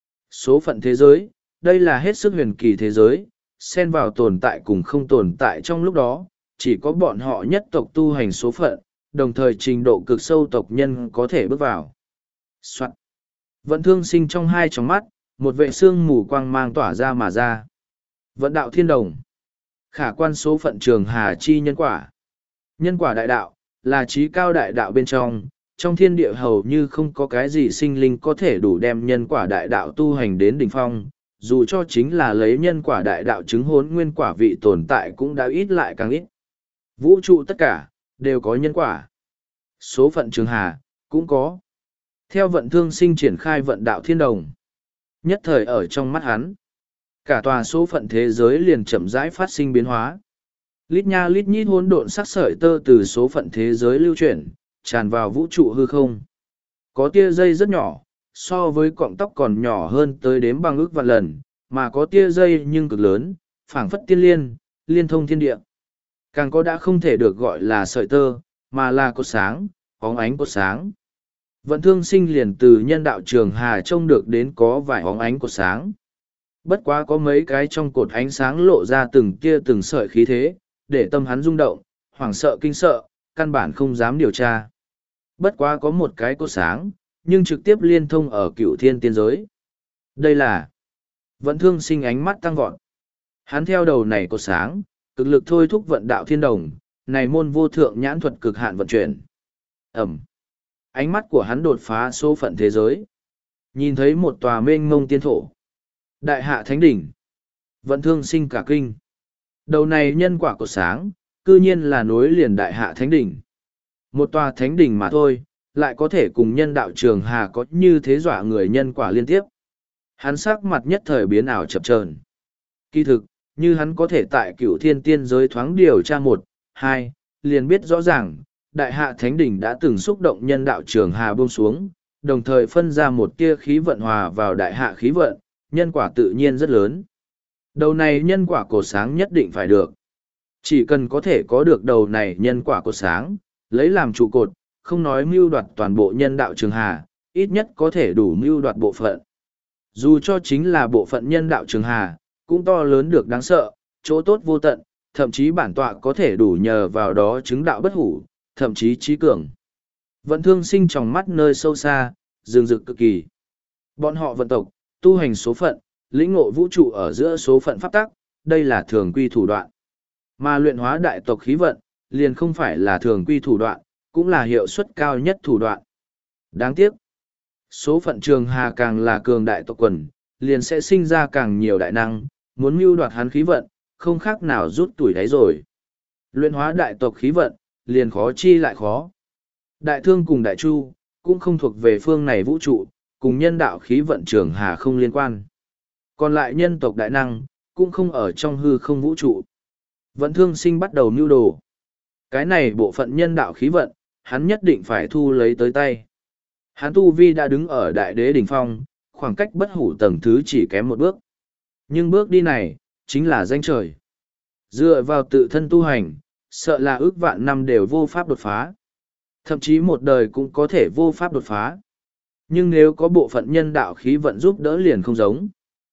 Số phận thế giới, đây là hết sức huyền kỳ thế giới, xen vào tồn tại cùng không tồn tại trong lúc đó, chỉ có bọn họ nhất tộc tu hành số phận, đồng thời trình độ cực sâu tộc nhân có thể bước vào. Soạn. Vận thương sinh trong hai tròng mắt, một vệ xương mù quang mang tỏa ra mà ra. Vận đạo thiên đồng. Khả quan số phận trường hà chi nhân quả. Nhân quả đại đạo, là trí cao đại đạo bên trong, trong thiên địa hầu như không có cái gì sinh linh có thể đủ đem nhân quả đại đạo tu hành đến đỉnh phong, dù cho chính là lấy nhân quả đại đạo chứng hốn nguyên quả vị tồn tại cũng đã ít lại càng ít. Vũ trụ tất cả, đều có nhân quả. Số phận trường hà, cũng có. Theo vận thương sinh triển khai vận đạo thiên đồng. Nhất thời ở trong mắt hắn, cả tòa số phận thế giới liền chậm rãi phát sinh biến hóa. Lít nha lít nhít hỗn độn sắc sợi tơ từ số phận thế giới lưu chuyển, tràn vào vũ trụ hư không. Có tia dây rất nhỏ, so với cọng tóc còn nhỏ hơn tới đếm bằng ước vạn lần, mà có tia dây nhưng cực lớn, phảng phất tiên liên, liên thông thiên địa. Càng có đã không thể được gọi là sợi tơ, mà là cột sáng, óng ánh cột sáng. Vận thương sinh liền từ nhân đạo trường hà trông được đến có vài óng ánh cột sáng. Bất quá có mấy cái trong cột ánh sáng lộ ra từng tia từng sợi khí thế, để tâm hắn rung động, hoảng sợ kinh sợ, căn bản không dám điều tra. Bất quá có một cái cột sáng, nhưng trực tiếp liên thông ở cựu thiên tiên giới. Đây là vận thương sinh ánh mắt tăng vọt. Hắn theo đầu này cột sáng, cực lực thôi thúc vận đạo thiên đồng, này môn vô thượng nhãn thuật cực hạn vận chuyển. Ẩm. Ánh mắt của hắn đột phá số phận thế giới. Nhìn thấy một tòa mênh mông tiên thổ. Đại hạ thánh đỉnh. Vận thương sinh cả kinh. Đầu này nhân quả cột sáng, cư nhiên là nối liền đại hạ thánh đỉnh. Một tòa thánh đỉnh mà thôi, lại có thể cùng nhân đạo trường hà có như thế dọa người nhân quả liên tiếp. Hắn sắc mặt nhất thời biến ảo chập chờn. Kỳ thực, như hắn có thể tại cửu thiên tiên giới thoáng điều tra một, hai, liền biết rõ ràng, đại hạ thánh đỉnh đã từng xúc động nhân đạo trường hà buông xuống, đồng thời phân ra một tia khí vận hòa vào đại hạ khí vận, nhân quả tự nhiên rất lớn. Đầu này nhân quả cột sáng nhất định phải được. Chỉ cần có thể có được đầu này nhân quả cột sáng, lấy làm trụ cột, không nói mưu đoạt toàn bộ nhân đạo trường hà, ít nhất có thể đủ mưu đoạt bộ phận. Dù cho chính là bộ phận nhân đạo trường hà, cũng to lớn được đáng sợ, chỗ tốt vô tận, thậm chí bản tọa có thể đủ nhờ vào đó chứng đạo bất hủ, thậm chí trí cường. Vận thương sinh trong mắt nơi sâu xa, rừng rực cực kỳ. Bọn họ vận tộc, tu hành số phận, lĩnh ngộ vũ trụ ở giữa số phận pháp tắc, đây là thường quy thủ đoạn. Mà luyện hóa đại tộc khí vận, liền không phải là thường quy thủ đoạn, cũng là hiệu suất cao nhất thủ đoạn. Đáng tiếc, số phận Trường Hà càng là cường đại tộc quần, liền sẽ sinh ra càng nhiều đại năng, muốn mưu đoạt hắn khí vận, không khác nào rút tuổi đáy rồi. Luyện hóa đại tộc khí vận, liền khó chi lại khó. Đại Thương cùng Đại Chu, cũng không thuộc về phương này vũ trụ, cùng nhân đạo khí vận Trường Hà không liên quan. Còn lại nhân tộc đại năng, cũng không ở trong hư không vũ trụ. Vận Thương Sinh bắt đầu mưu đồ. Cái này bộ phận nhân đạo khí vận, hắn nhất định phải thu lấy tới tay. Hắn tu vi đã đứng ở đại đế đỉnh phong, khoảng cách bất hủ tầng thứ chỉ kém một bước. Nhưng bước đi này, chính là danh trời. Dựa vào tự thân tu hành, sợ là ước vạn năm đều vô pháp đột phá. Thậm chí một đời cũng có thể vô pháp đột phá. Nhưng nếu có bộ phận nhân đạo khí vận giúp đỡ liền không giống.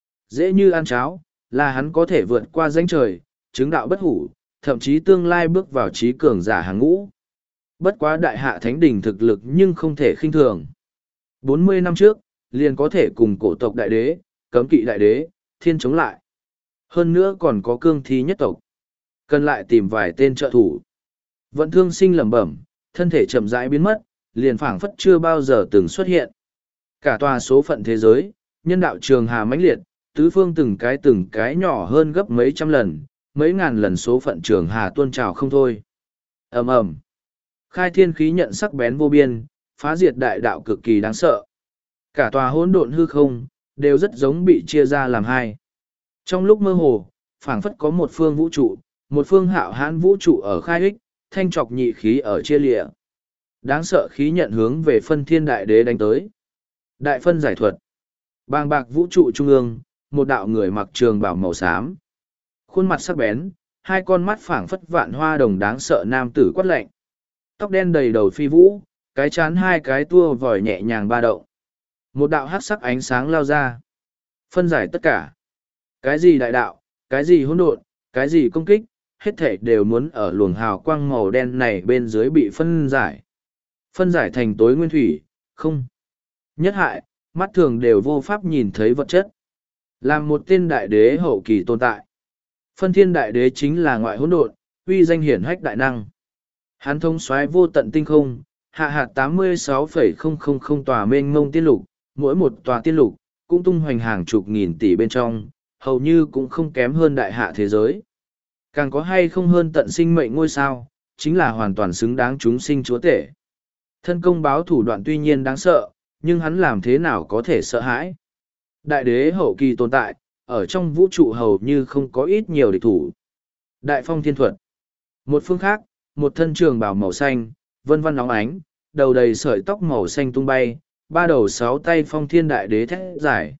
Dễ như ăn cháo, là hắn có thể vượt qua danh trời, chứng đạo bất hủ, thậm chí tương lai bước vào trí cường giả hàng ngũ. Bất quá đại hạ thánh đỉnh thực lực nhưng không thể khinh thường. bốn mươi năm trước, liền có thể cùng cổ tộc đại đế, cấm kỵ đại đế, thiên chống lại. Hơn nữa còn có cương thi nhất tộc. Cần lại tìm vài tên trợ thủ. Vận Thương Sinh lẩm bẩm, thân thể chậm rãi biến mất, liền phảng phất chưa bao giờ từng xuất hiện. Cả tòa số phận thế giới, nhân đạo Trường Hà mãnh liệt, tứ phương từng cái từng cái nhỏ hơn gấp mấy trăm lần, mấy ngàn lần số phận Trường Hà tuôn trào không thôi. Ầm ầm. Khai thiên khí nhận sắc bén vô biên, phá diệt đại đạo cực kỳ đáng sợ. Cả tòa hỗn độn hư không, đều rất giống bị chia ra làm hai. Trong lúc mơ hồ, phảng phất có một phương vũ trụ, một phương hạo hãn vũ trụ ở khai ích, thanh trọc nhị khí ở chia lịa. Đáng sợ khí nhận hướng về phân thiên đại đế đánh tới. Đại phân giải thuật. Bàng bạc vũ trụ trung ương, một đạo người mặc trường bào màu xám. Khuôn mặt sắc bén, hai con mắt phảng phất vạn hoa đồng đáng sợ nam tử quát lạnh. Tóc đen đầy đầu phi vũ, cái chán hai cái tua vòi nhẹ nhàng ba động. Một đạo hắc sắc ánh sáng lao ra. Phân giải tất cả. Cái gì đại đạo, cái gì hỗn độn, cái gì công kích, hết thể đều muốn ở luồng hào quang màu đen này bên dưới bị phân giải. Phân giải thành tối nguyên thủy, không. Nhất hại, mắt thường đều vô pháp nhìn thấy vật chất. Làm một tên đại đế hậu kỳ tồn tại. Phân thiên đại đế chính là ngoại hỗn độn, uy danh hiển hách đại năng. Hắn thông soái vô tận tinh không, hạ hạt tám mươi sáu phẩy không không không tòa mênh mông tiên lục, mỗi một tòa tiên lục, cũng tung hoành hàng chục nghìn tỷ bên trong, hầu như cũng không kém hơn đại hạ thế giới. Càng có hay không hơn tận sinh mệnh ngôi sao, chính là hoàn toàn xứng đáng chúng sinh chúa tể. Thân công báo thủ đoạn tuy nhiên đáng sợ, nhưng hắn làm thế nào có thể sợ hãi. Đại đế hậu kỳ tồn tại, ở trong vũ trụ hầu như không có ít nhiều địch thủ. Đại phong thiên thuật. Một phương khác, một thân trường bào màu xanh, vân vân nóng ánh, đầu đầy sợi tóc màu xanh tung bay, ba đầu sáu tay phong thiên đại đế thét giải.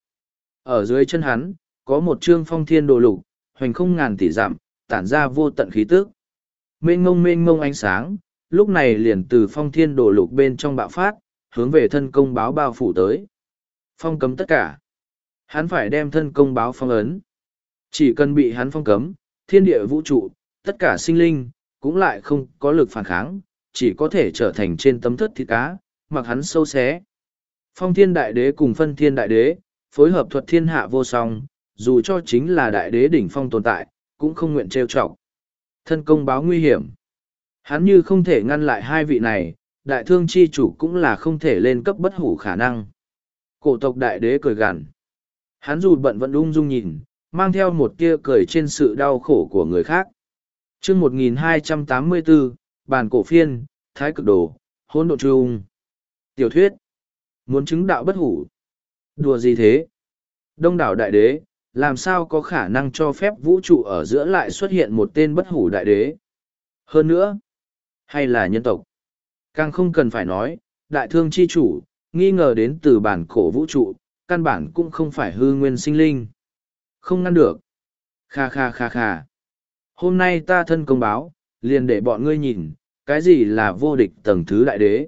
Ở dưới chân hắn, có một trương phong thiên đồ lục, hoành không ngàn tỷ dặm, tản ra vô tận khí tức. Mênh ngông mênh ngông ánh sáng, lúc này liền từ phong thiên đồ lục bên trong bạo phát, hướng về thân công báo bao phủ tới. Phong cấm tất cả. Hắn phải đem thân công báo phong ấn. Chỉ cần bị hắn phong cấm, thiên địa vũ trụ, tất cả sinh linh, cũng lại không có lực phản kháng, chỉ có thể trở thành trên tấm thất thịt cá, mặc hắn sâu xé. Phong thiên đại đế cùng phân thiên đại đế, phối hợp thuật thiên hạ vô song, dù cho chính là đại đế đỉnh phong tồn tại, cũng không nguyện trêu chọc. Thân công báo nguy hiểm. Hắn như không thể ngăn lại hai vị này, đại thương chi chủ cũng là không thể lên cấp bất hủ khả năng. Cổ tộc đại đế cười gằn. Hắn dù bận vẫn ung dung nhìn, mang theo một tia cười trên sự đau khổ của người khác. Chương một nghìn hai trăm tám mươi bốn, Bàn cổ phiên, Thái cực đồ, Hỗn độn trung. Tiểu thuyết. Muốn chứng đạo bất hủ. Đùa gì thế? Đông đảo đại đế, làm sao có khả năng cho phép vũ trụ ở giữa lại xuất hiện một tên bất hủ đại đế? Hơn nữa, hay là nhân tộc? Càng không cần phải nói, đại thương chi chủ, nghi ngờ đến từ bản cổ vũ trụ, căn bản cũng không phải hư nguyên sinh linh. Không ngăn được. Kha kha kha kha. Hôm nay ta thân công báo, liền để bọn ngươi nhìn, cái gì là vô địch tầng thứ đại đế.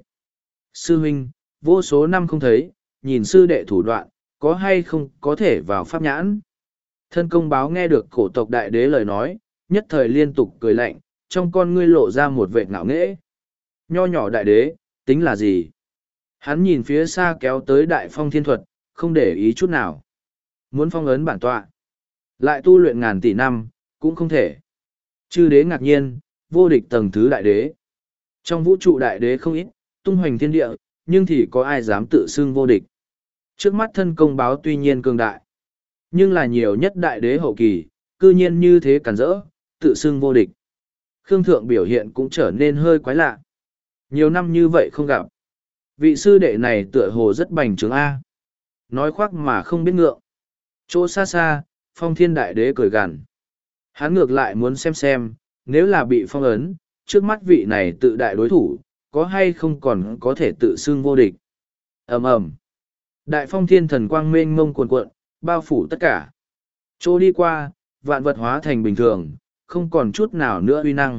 Sư huynh, vô số năm không thấy, nhìn sư đệ thủ đoạn, có hay không có thể vào pháp nhãn. Thân công báo nghe được cổ tộc đại đế lời nói, nhất thời liên tục cười lạnh, trong con ngươi lộ ra một vệ ngạo nghễ. Nho nhỏ đại đế, tính là gì? Hắn nhìn phía xa kéo tới đại phong thiên thuật, không để ý chút nào. Muốn phong ấn bản tọa, lại tu luyện ngàn tỷ năm, cũng không thể. Chư đế ngạc nhiên, vô địch tầng thứ đại đế. Trong vũ trụ đại đế không ít, tung hoành thiên địa, nhưng thì có ai dám tự xưng vô địch. Trước mắt thân công báo tuy nhiên cường đại, nhưng là nhiều nhất đại đế hậu kỳ, cư nhiên như thế cản rỡ, tự xưng vô địch. Khương Thượng biểu hiện cũng trở nên hơi quái lạ. Nhiều năm như vậy không gặp. Vị sư đệ này tựa hồ rất bành trướng A. Nói khoác mà không biết ngượng. Chỗ xa xa, phong thiên đại đế cười gằn. Hắn ngược lại muốn xem xem, nếu là bị phong ấn, trước mắt vị này tự đại đối thủ, có hay không còn có thể tự xưng vô địch. ầm ầm Đại phong thiên thần quang mênh mông cuồn cuộn, bao phủ tất cả. Chỗ đi qua, vạn vật hóa thành bình thường, không còn chút nào nữa uy năng.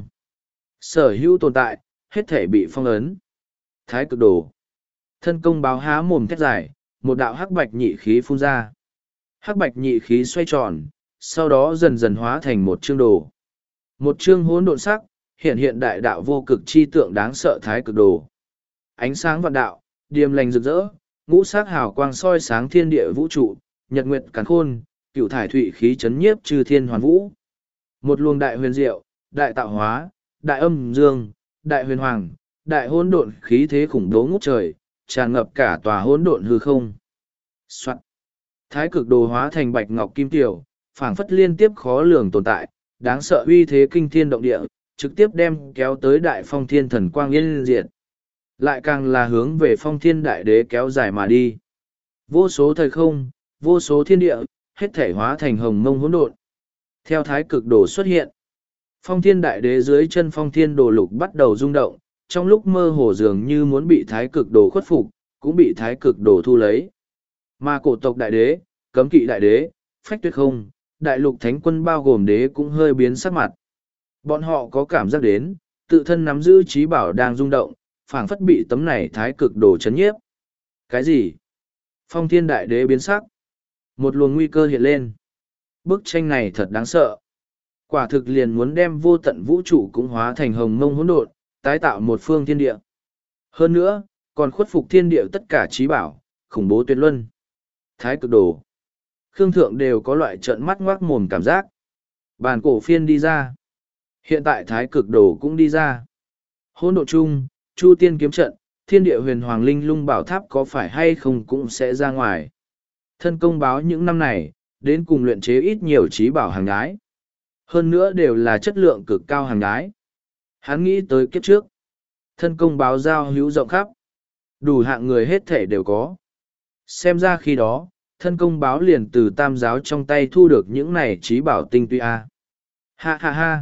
Sở hữu tồn tại, hết thể bị phong ấn. Thái cực đồ. Thân công báo há mồm thét dài, một đạo hắc bạch nhị khí phun ra. Hắc bạch nhị khí xoay tròn, sau đó dần dần hóa thành một chương đồ. Một chương hỗn độn sắc, hiện hiện đại đạo vô cực chi tượng đáng sợ thái cực đồ. Ánh sáng vạn đạo, điềm lành rực rỡ, ngũ sắc hào quang soi sáng thiên địa vũ trụ, nhật nguyệt càn khôn, cựu thải thụy khí chấn nhiếp trừ thiên hoàn vũ. Một luồng đại huyền diệu, đại tạo hóa, đại âm dương, đại huyền hoàng, đại hỗn độn khí thế khủng bố ngút trời, tràn ngập cả tòa hỗn độn hư không. Soạn. Thái cực đồ hóa thành bạch ngọc kim tiểu, phảng phất liên tiếp khó lường tồn tại, đáng sợ uy thế kinh thiên động địa, trực tiếp đem kéo tới đại phong thiên thần quang yên diệt. Lại càng là hướng về phong thiên đại đế kéo dài mà đi. Vô số thời không, vô số thiên địa, hết thể hóa thành hồng mông hỗn độn. Theo thái cực đồ xuất hiện, phong thiên đại đế dưới chân phong thiên đồ lục bắt đầu rung động, trong lúc mơ hồ dường như muốn bị thái cực đồ khuất phục, cũng bị thái cực đồ thu lấy. Mà cổ tộc đại đế, cấm kỵ đại đế, phách tuyết không, đại lục thánh quân bao gồm đế cũng hơi biến sắc mặt. Bọn họ có cảm giác đến, tự thân nắm giữ trí bảo đang rung động, phảng phất bị tấm này thái cực đồ chấn nhiếp. Cái gì? Phong thiên đại đế biến sắc. Một luồng nguy cơ hiện lên. Bức tranh này thật đáng sợ. Quả thực liền muốn đem vô tận vũ trụ cũng hóa thành hồng mông hỗn độn, tái tạo một phương thiên địa. Hơn nữa, còn khuất phục thiên địa tất cả trí bảo, khủng bố tuyệt luân. Thái cực đồ. Khương Thượng đều có loại trợn mắt ngoác mồm cảm giác. Bàn cổ phiên đi ra. Hiện tại thái cực đồ cũng đi ra. Hỗn độn chung, Chu Tiên kiếm trận, thiên địa huyền hoàng linh lung bảo tháp có phải hay không cũng sẽ ra ngoài. Thân công báo những năm này, đến cùng luyện chế ít nhiều trí bảo hàng ái. Hơn nữa đều là chất lượng cực cao hàng ái. Hắn nghĩ tới kiếp trước. Thân công báo giao hữu rộng khắp. Đủ hạng người hết thể đều có. Xem ra khi đó, thân công báo liền từ tam giáo trong tay thu được những này trí bảo tinh tuy a. Ha ha ha.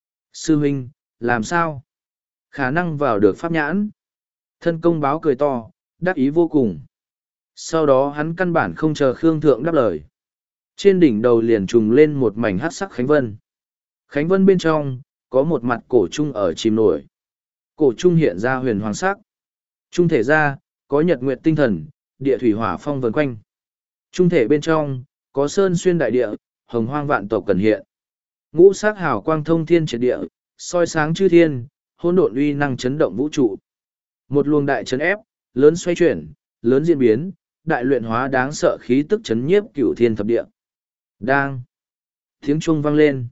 Sư huynh, làm sao? Khả năng vào được pháp nhãn. Thân công báo cười to, đắc ý vô cùng. Sau đó hắn căn bản không chờ Khương Thượng đáp lời. Trên đỉnh đầu liền trùng lên một mảnh hát sắc khánh vân. Khánh vân bên trong, có một mặt cổ trung ở chìm nổi. Cổ trung hiện ra huyền hoàng sắc. Trung thể ra, có nhật nguyệt tinh thần, địa thủy hỏa phong vần quanh. Trung thể bên trong, có sơn xuyên đại địa, hồng hoang vạn tộc cần hiện. Ngũ sắc hào quang thông thiên triệt địa, soi sáng chư thiên, hỗn độn uy năng chấn động vũ trụ. Một luồng đại chấn ép, lớn xoay chuyển, lớn diễn biến, đại luyện hóa đáng sợ khí tức chấn nhiếp cửu thiên thập địa. Đang. Tiếng chuông vang lên.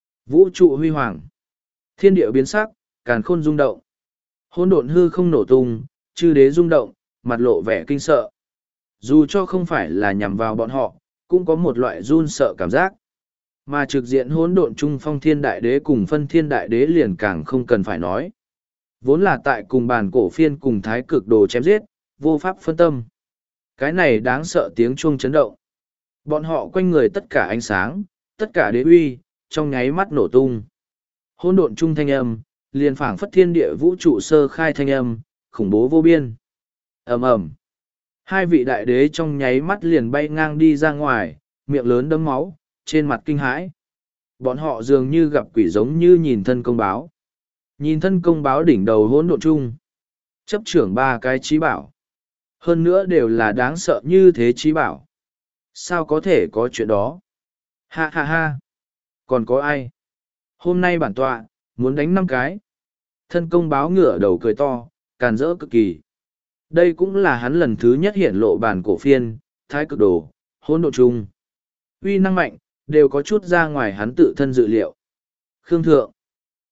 Vũ trụ huy hoàng. Thiên địa biến sắc, càn khôn rung động. Hỗn độn hư không nổ tung, chư đế rung động, mặt lộ vẻ kinh sợ. Dù cho không phải là nhằm vào bọn họ, cũng có một loại run sợ cảm giác. Mà trực diện hỗn độn trung phong thiên đại đế cùng phân thiên đại đế liền càng không cần phải nói. Vốn là tại cùng bàn cổ phiên cùng thái cực đồ chém giết, vô pháp phân tâm. Cái này đáng sợ tiếng chuông chấn động. Bọn họ quanh người tất cả ánh sáng, tất cả đế uy, trong nháy mắt nổ tung. Hỗn độn trung thanh âm, liền phảng phất thiên địa vũ trụ sơ khai thanh âm, khủng bố vô biên. Ầm ầm. Hai vị đại đế trong nháy mắt liền bay ngang đi ra ngoài, miệng lớn đấm máu, trên mặt kinh hãi. Bọn họ dường như gặp quỷ giống như nhìn thân công báo. Nhìn thân công báo đỉnh đầu hỗn độn chung. Chấp trưởng ba cái trí bảo. Hơn nữa đều là đáng sợ như thế trí bảo. Sao có thể có chuyện đó? Ha ha ha. Còn có ai? Hôm nay bản tọa, muốn đánh năm cái. Thân công báo ngửa đầu cười to, càn rỡ cực kỳ. Đây cũng là hắn lần thứ nhất hiển lộ bản cổ phiên, thái cực đồ, hỗn độn chung. Uy năng mạnh, đều có chút ra ngoài hắn tự thân dự liệu. Khương Thượng,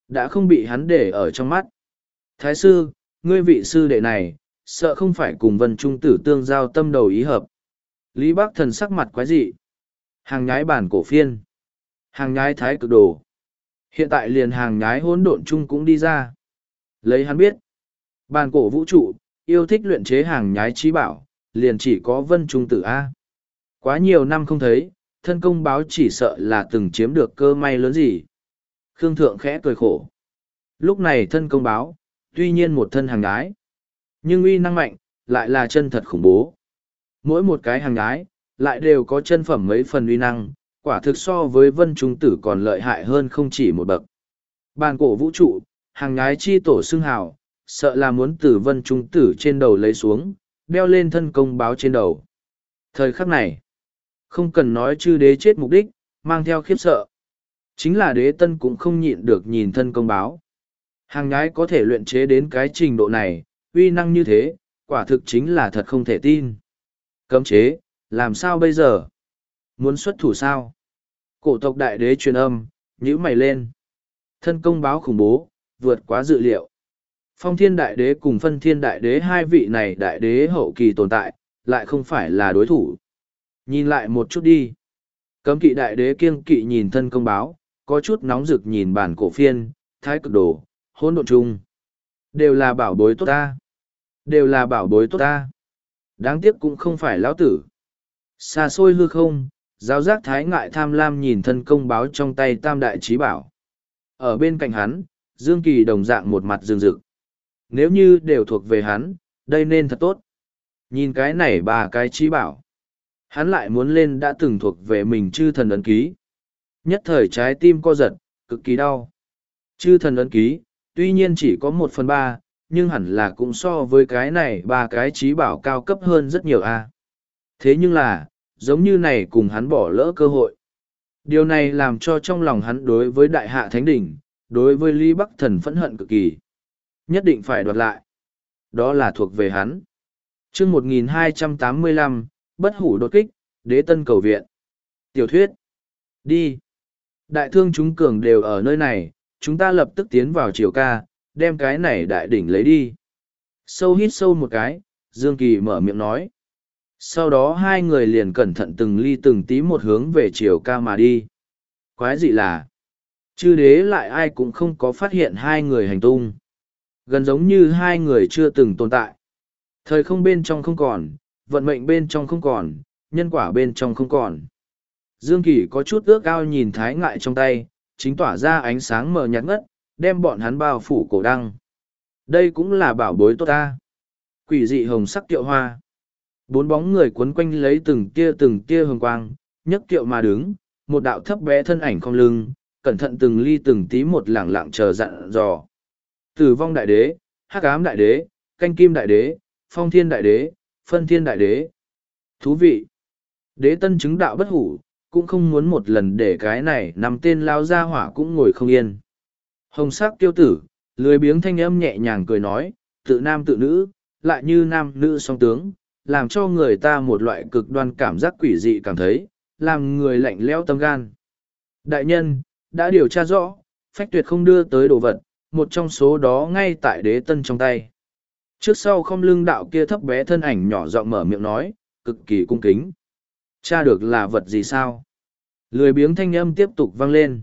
đã không bị hắn để ở trong mắt. Thái sư, ngươi vị sư đệ này, sợ không phải cùng Vân Trung Tử tương giao tâm đầu ý hợp. Lý Bắc Thần sắc mặt quái dị. Hàng nhái bản cổ phiên. Hàng nhái thái cực đồ. Hiện tại liền hàng nhái hỗn độn chung cũng đi ra. Lấy hắn biết. Bản cổ vũ trụ, yêu thích luyện chế hàng nhái trí bảo, liền chỉ có Vân Trung Tử A. Quá nhiều năm không thấy, thân công báo chỉ sợ là từng chiếm được cơ may lớn gì. Khương Thượng khẽ cười khổ. Lúc này thân công báo, tuy nhiên một thân hàng nhái, nhưng uy năng mạnh, lại là chân thật khủng bố. Mỗi một cái hàng nhái, lại đều có chân phẩm mấy phần uy năng, quả thực so với Vân Trung Tử còn lợi hại hơn không chỉ một bậc. Bàn cổ vũ trụ, hàng nhái chi tổ xưng hào, sợ là muốn từ Vân Trung Tử trên đầu lấy xuống, đeo lên thân công báo trên đầu. Thời khắc này, không cần nói chư đế chết mục đích, mang theo khiếp sợ. Chính là đế tân cũng không nhịn được nhìn thân công báo. Hàng nhái có thể luyện chế đến cái trình độ này, uy năng như thế, quả thực chính là thật không thể tin. Cấm chế, làm sao bây giờ? Muốn xuất thủ sao? Cổ tộc đại đế truyền âm, nhíu mày lên. Thân công báo khủng bố, vượt quá dự liệu. Phong thiên đại đế cùng phân thiên đại đế hai vị này đại đế hậu kỳ tồn tại, lại không phải là đối thủ. Nhìn lại một chút đi. Cấm kỵ đại đế kiêng kỵ nhìn thân công báo, có chút nóng rực nhìn bản cổ phiên, thái cực đồ, hỗn độn chung. Đều là bảo bối tốt ta. Đều là bảo bối tốt ta. Đáng tiếc cũng không phải lão tử. Xa xôi hư không, giáo giác thái ngại tham lam nhìn thân công báo trong tay tam đại trí bảo. Ở bên cạnh hắn, Dương Kỳ đồng dạng một mặt rừng rực. Nếu như đều thuộc về hắn, đây nên thật tốt. Nhìn cái này ba cái trí bảo. Hắn lại muốn lên đã từng thuộc về mình chư thần ấn ký. Nhất thời trái tim co giật, cực kỳ đau. Chư thần ấn ký, tuy nhiên chỉ có một phần ba, nhưng hẳn là cũng so với cái này ba cái trí bảo cao cấp hơn rất nhiều a. Thế nhưng là, giống như này cùng hắn bỏ lỡ cơ hội. Điều này làm cho trong lòng hắn đối với đại hạ thánh đỉnh, đối với Lý Bắc Thần phẫn hận cực kỳ. Nhất định phải đoạt lại. Đó là thuộc về hắn. chương một nghìn hai trăm tám mươi lăm, bất hủ đột kích, đế tân cầu viện. Tiểu thuyết. Đi. Đại thương chúng cường đều ở nơi này, chúng ta lập tức tiến vào triều ca, đem cái này đại đỉnh lấy đi. Sâu hít sâu một cái, Dương Kỳ mở miệng nói. Sau đó hai người liền cẩn thận từng ly từng tí một hướng về triều ca mà đi. Quái dị là, chư đế lại ai cũng không có phát hiện hai người hành tung. Gần giống như hai người chưa từng tồn tại. Thời không bên trong không còn, vận mệnh bên trong không còn, nhân quả bên trong không còn. Dương Kỳ có chút ước ao nhìn thái ngại trong tay, chính tỏa ra ánh sáng mờ nhạt ngất, đem bọn hắn bao phủ cổ đăng. Đây cũng là bảo bối tốt ta. Quỷ dị hồng sắc tiệu hoa. Bốn bóng người quấn quanh lấy từng tia từng tia hồng quang, nhấc tiệu mà đứng, một đạo thấp bé thân ảnh không lưng, cẩn thận từng ly từng tí một lẳng lặng chờ dặn dò. Tử vong đại đế, hắc ám đại đế, canh kim đại đế, phong thiên đại đế, phân thiên đại đế. Thú vị. Đế tân chứng đạo bất hủ, cũng không muốn một lần để cái này nằm tên lao ra hỏa cũng ngồi không yên. Hồng sắc tiêu tử, lười biếng thanh âm nhẹ nhàng cười nói, tự nam tự nữ, lại như nam nữ song tướng, làm cho người ta một loại cực đoan cảm giác quỷ dị cảm thấy, làm người lạnh lẽo tâm gan. Đại nhân, đã điều tra rõ, phách tuyệt không đưa tới đồ vật, một trong số đó ngay tại đế tân trong tay. Trước sau không lưng đạo kia thấp bé thân ảnh nhỏ giọng mở miệng nói, cực kỳ cung kính. Tra được là vật gì sao? Lười biếng thanh âm tiếp tục vang lên.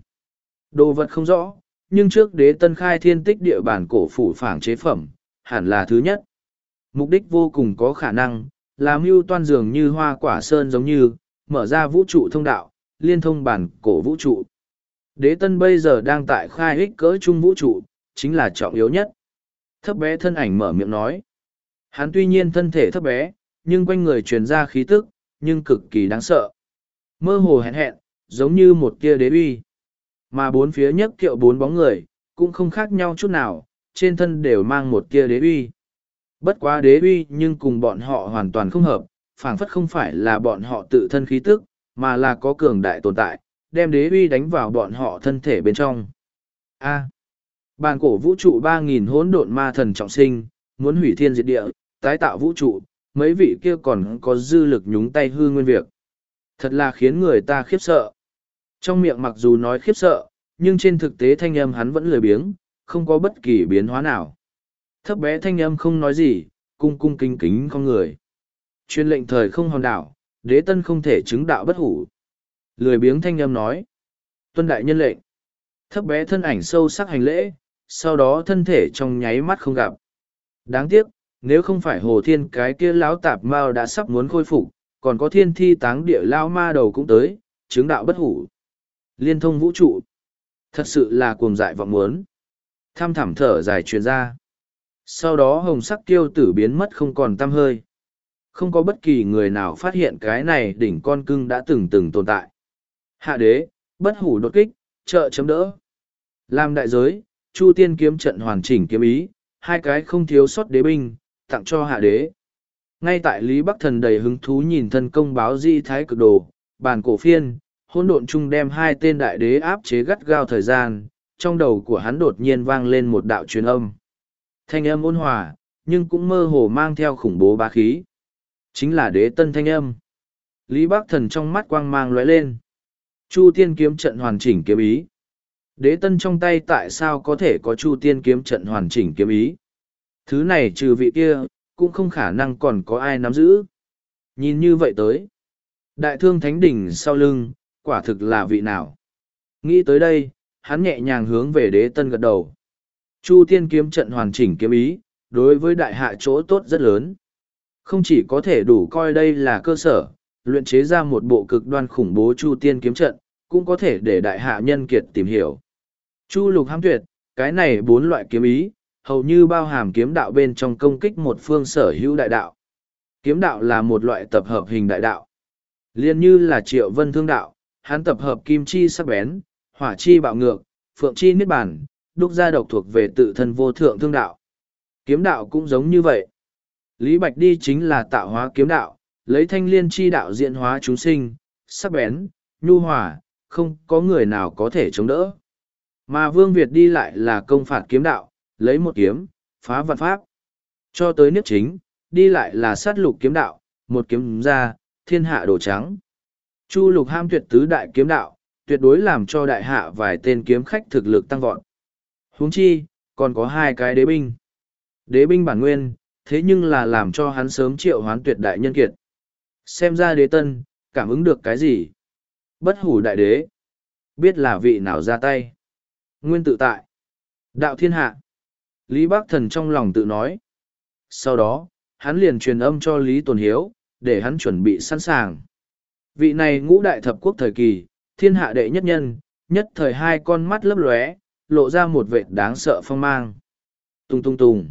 Đồ vật không rõ, nhưng trước đế tân khai thiên tích địa bản cổ phủ phảng chế phẩm, hẳn là thứ nhất. Mục đích vô cùng có khả năng, làm mưu toan dường như hoa quả sơn giống như, mở ra vũ trụ thông đạo, liên thông bản cổ vũ trụ. Đế tân bây giờ đang tại khai ích cỡ trung vũ trụ, chính là trọng yếu nhất. Thấp bé thân ảnh mở miệng nói. Hắn tuy nhiên thân thể thấp bé, nhưng quanh người truyền ra khí tức, nhưng cực kỳ đáng sợ. Mơ hồ hẹn hẹn, giống như một tia đế uy. Mà bốn phía nhất kiệu bốn bóng người, cũng không khác nhau chút nào, trên thân đều mang một tia đế uy. Bất quá đế uy nhưng cùng bọn họ hoàn toàn không hợp, phảng phất không phải là bọn họ tự thân khí tức, mà là có cường đại tồn tại, đem đế uy đánh vào bọn họ thân thể bên trong. A. Bàn cổ vũ trụ ba nghìn hỗn độn ma thần trọng sinh, muốn hủy thiên diệt địa, tái tạo vũ trụ, mấy vị kia còn có dư lực nhúng tay hư nguyên việc. Thật là khiến người ta khiếp sợ. Trong miệng mặc dù nói khiếp sợ, nhưng trên thực tế thanh âm hắn vẫn lười biếng, không có bất kỳ biến hóa nào. Thấp bé thanh âm không nói gì, cung cung kính kính con người. Chuyên lệnh thời không hòn đảo, đế tân không thể chứng đạo bất hủ. Lười biếng thanh âm nói. Tuân đại nhân lệnh. Thấp bé thân ảnh sâu sắc hành lễ, sau đó thân thể trong nháy mắt không gặp. Đáng tiếc, nếu không phải hồ thiên cái kia lão tạp mao đã sắp muốn khôi phục, còn có thiên thi táng địa lao ma đầu cũng tới, chứng đạo bất hủ. Liên thông vũ trụ. Thật sự là cuồng dại vọng muốn. Tham thảm thở dài truyền ra. Sau đó hồng sắc tiêu tử biến mất không còn tăm hơi. Không có bất kỳ người nào phát hiện cái này đỉnh con cưng đã từng từng tồn tại. Hạ đế, bất hủ đột kích, trợ chấm đỡ. Làm đại giới, Chu Tiên kiếm trận hoàn chỉnh kiếm ý, hai cái không thiếu sót đế binh, tặng cho hạ đế. Ngay tại Lý Bắc Thần đầy hứng thú nhìn thân công báo di thái cực đồ, bàn cổ phiên, hỗn độn chung đem hai tên đại đế áp chế gắt gao thời gian, trong đầu của hắn đột nhiên vang lên một đạo truyền âm. Thanh âm ôn hòa, nhưng cũng mơ hồ mang theo khủng bố bá khí. Chính là đế tân thanh âm. Lý Bắc Thần trong mắt quang mang lóe lên. Chu Tiên kiếm trận hoàn chỉnh kiếm ý. Đế tân trong tay tại sao có thể có Chu Tiên kiếm trận hoàn chỉnh kiếm ý? Thứ này trừ vị kia, cũng không khả năng còn có ai nắm giữ. Nhìn như vậy tới. Đại thương thánh đỉnh sau lưng, quả thực là vị nào? Nghĩ tới đây, hắn nhẹ nhàng hướng về đế tân gật đầu. Chu Tiên kiếm trận hoàn chỉnh kiếm ý, đối với đại hạ chỗ tốt rất lớn. Không chỉ có thể đủ coi đây là cơ sở, luyện chế ra một bộ cực đoan khủng bố Chu Tiên kiếm trận, cũng có thể để đại hạ nhân kiệt tìm hiểu. Chu lục hám tuyệt, cái này bốn loại kiếm ý, hầu như bao hàm kiếm đạo bên trong công kích một phương sở hữu đại đạo. Kiếm đạo là một loại tập hợp hình đại đạo. Liên như là Triệu Vân thương đạo, hắn tập hợp kim chi sắc bén, hỏa chi bạo ngược, phượng chi niết bàn, đúc ra độc thuộc về tự thân vô thượng thương đạo. Kiếm đạo cũng giống như vậy. Lý Bạch đi chính là tạo hóa kiếm đạo, lấy thanh liên chi đạo diễn hóa chúng sinh, sắc bén, nhu hòa, không có người nào có thể chống đỡ. Mà Vương Việt đi lại là công phạt kiếm đạo, lấy một kiếm, phá vạn pháp. Cho tới Niếp Chính, đi lại là sát lục kiếm đạo, một kiếm ra, thiên hạ đổ trắng. Chu lục ham tuyệt tứ đại kiếm đạo, tuyệt đối làm cho đại hạ vài tên kiếm khách thực lực tăng vọt. Huống chi, còn có hai cái đế binh. Đế binh bản nguyên, thế nhưng là làm cho hắn sớm triệu hoán tuyệt đại nhân kiệt. Xem ra đế tân, cảm ứng được cái gì? Bất hủ đại đế. Biết là vị nào ra tay. Nguyên tự tại. Đạo thiên hạ. Lý Bắc Thần trong lòng tự nói. Sau đó, hắn liền truyền âm cho Lý Tồn Hiếu, để hắn chuẩn bị sẵn sàng. Vị này ngũ đại thập quốc thời kỳ, thiên hạ đệ nhất nhân, nhất thời hai con mắt lấp lóe, lộ ra một vệt đáng sợ phong mang. Tung tung tung.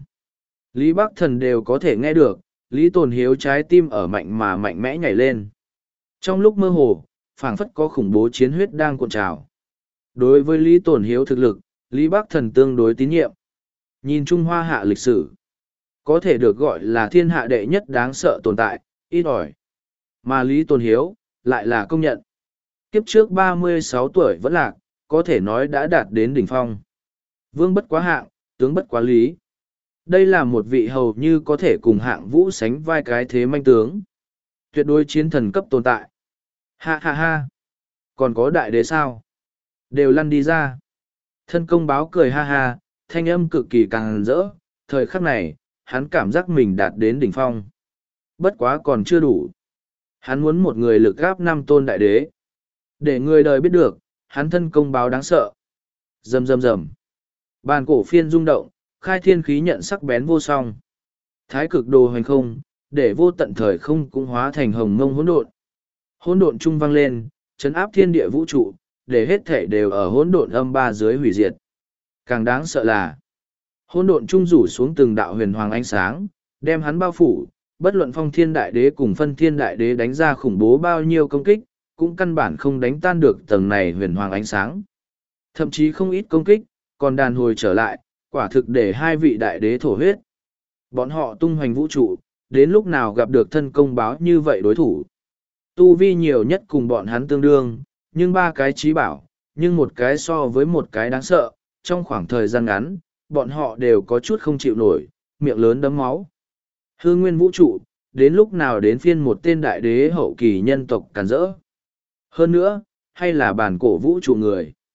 Lý Bắc Thần đều có thể nghe được, Lý Tồn Hiếu trái tim ở mạnh mà mạnh mẽ nhảy lên. Trong lúc mơ hồ, phảng phất có khủng bố chiến huyết đang cuộn trào. Đối với Lý Tồn Hiếu thực lực, Lý Bắc Thần tương đối tín nhiệm. Nhìn Trung Hoa hạ lịch sử, có thể được gọi là thiên hạ đệ nhất đáng sợ tồn tại, ít ỏi. Mà Lý Tồn Hiếu, lại là công nhận. Kiếp trước ba mươi sáu tuổi vẫn lạc, có thể nói đã đạt đến đỉnh phong. Vương bất quá hạng, tướng bất quá lý. Đây là một vị hầu như có thể cùng hạng vũ sánh vai cái thế manh tướng. Tuyệt đối chiến thần cấp tồn tại. Ha ha ha. Còn có đại đế sao? Đều lăn đi ra. Thân công báo cười ha ha, thanh âm cực kỳ càng rỡ. Thời khắc này, hắn cảm giác mình đạt đến đỉnh phong. Bất quá còn chưa đủ. Hắn muốn một người lực gáp năm tôn đại đế. Để người đời biết được, hắn thân công báo đáng sợ. Rầm rầm rầm. Bàn cổ phiên rung động, khai thiên khí nhận sắc bén vô song. Thái cực đồ hoành không, để vô tận thời không cũng hóa thành hồng mông hỗn độn. Hỗn độn trung vang lên, chấn áp thiên địa vũ trụ, để hết thể đều ở hỗn độn âm ba dưới hủy diệt. Càng đáng sợ là, hỗn độn trung rủ xuống từng đạo huyền hoàng ánh sáng, đem hắn bao phủ, bất luận phong thiên đại đế cùng phân thiên đại đế đánh ra khủng bố bao nhiêu công kích, cũng căn bản không đánh tan được tầng này huyền hoàng ánh sáng. Thậm chí không ít công kích, còn đàn hồi trở lại, quả thực để hai vị đại đế thổ huyết. Bọn họ tung hoành vũ trụ, đến lúc nào gặp được thân công báo như vậy đối thủ. Tu vi nhiều nhất cùng bọn hắn tương đương, nhưng ba cái trí bảo, nhưng một cái so với một cái đáng sợ, trong khoảng thời gian ngắn, bọn họ đều có chút không chịu nổi, miệng lớn đấm máu. Hư nguyên vũ trụ, đến lúc nào đến phiên một tên đại đế hậu kỳ nhân tộc càn rỡ. Hơn nữa, hay là bản cổ vũ trụ người.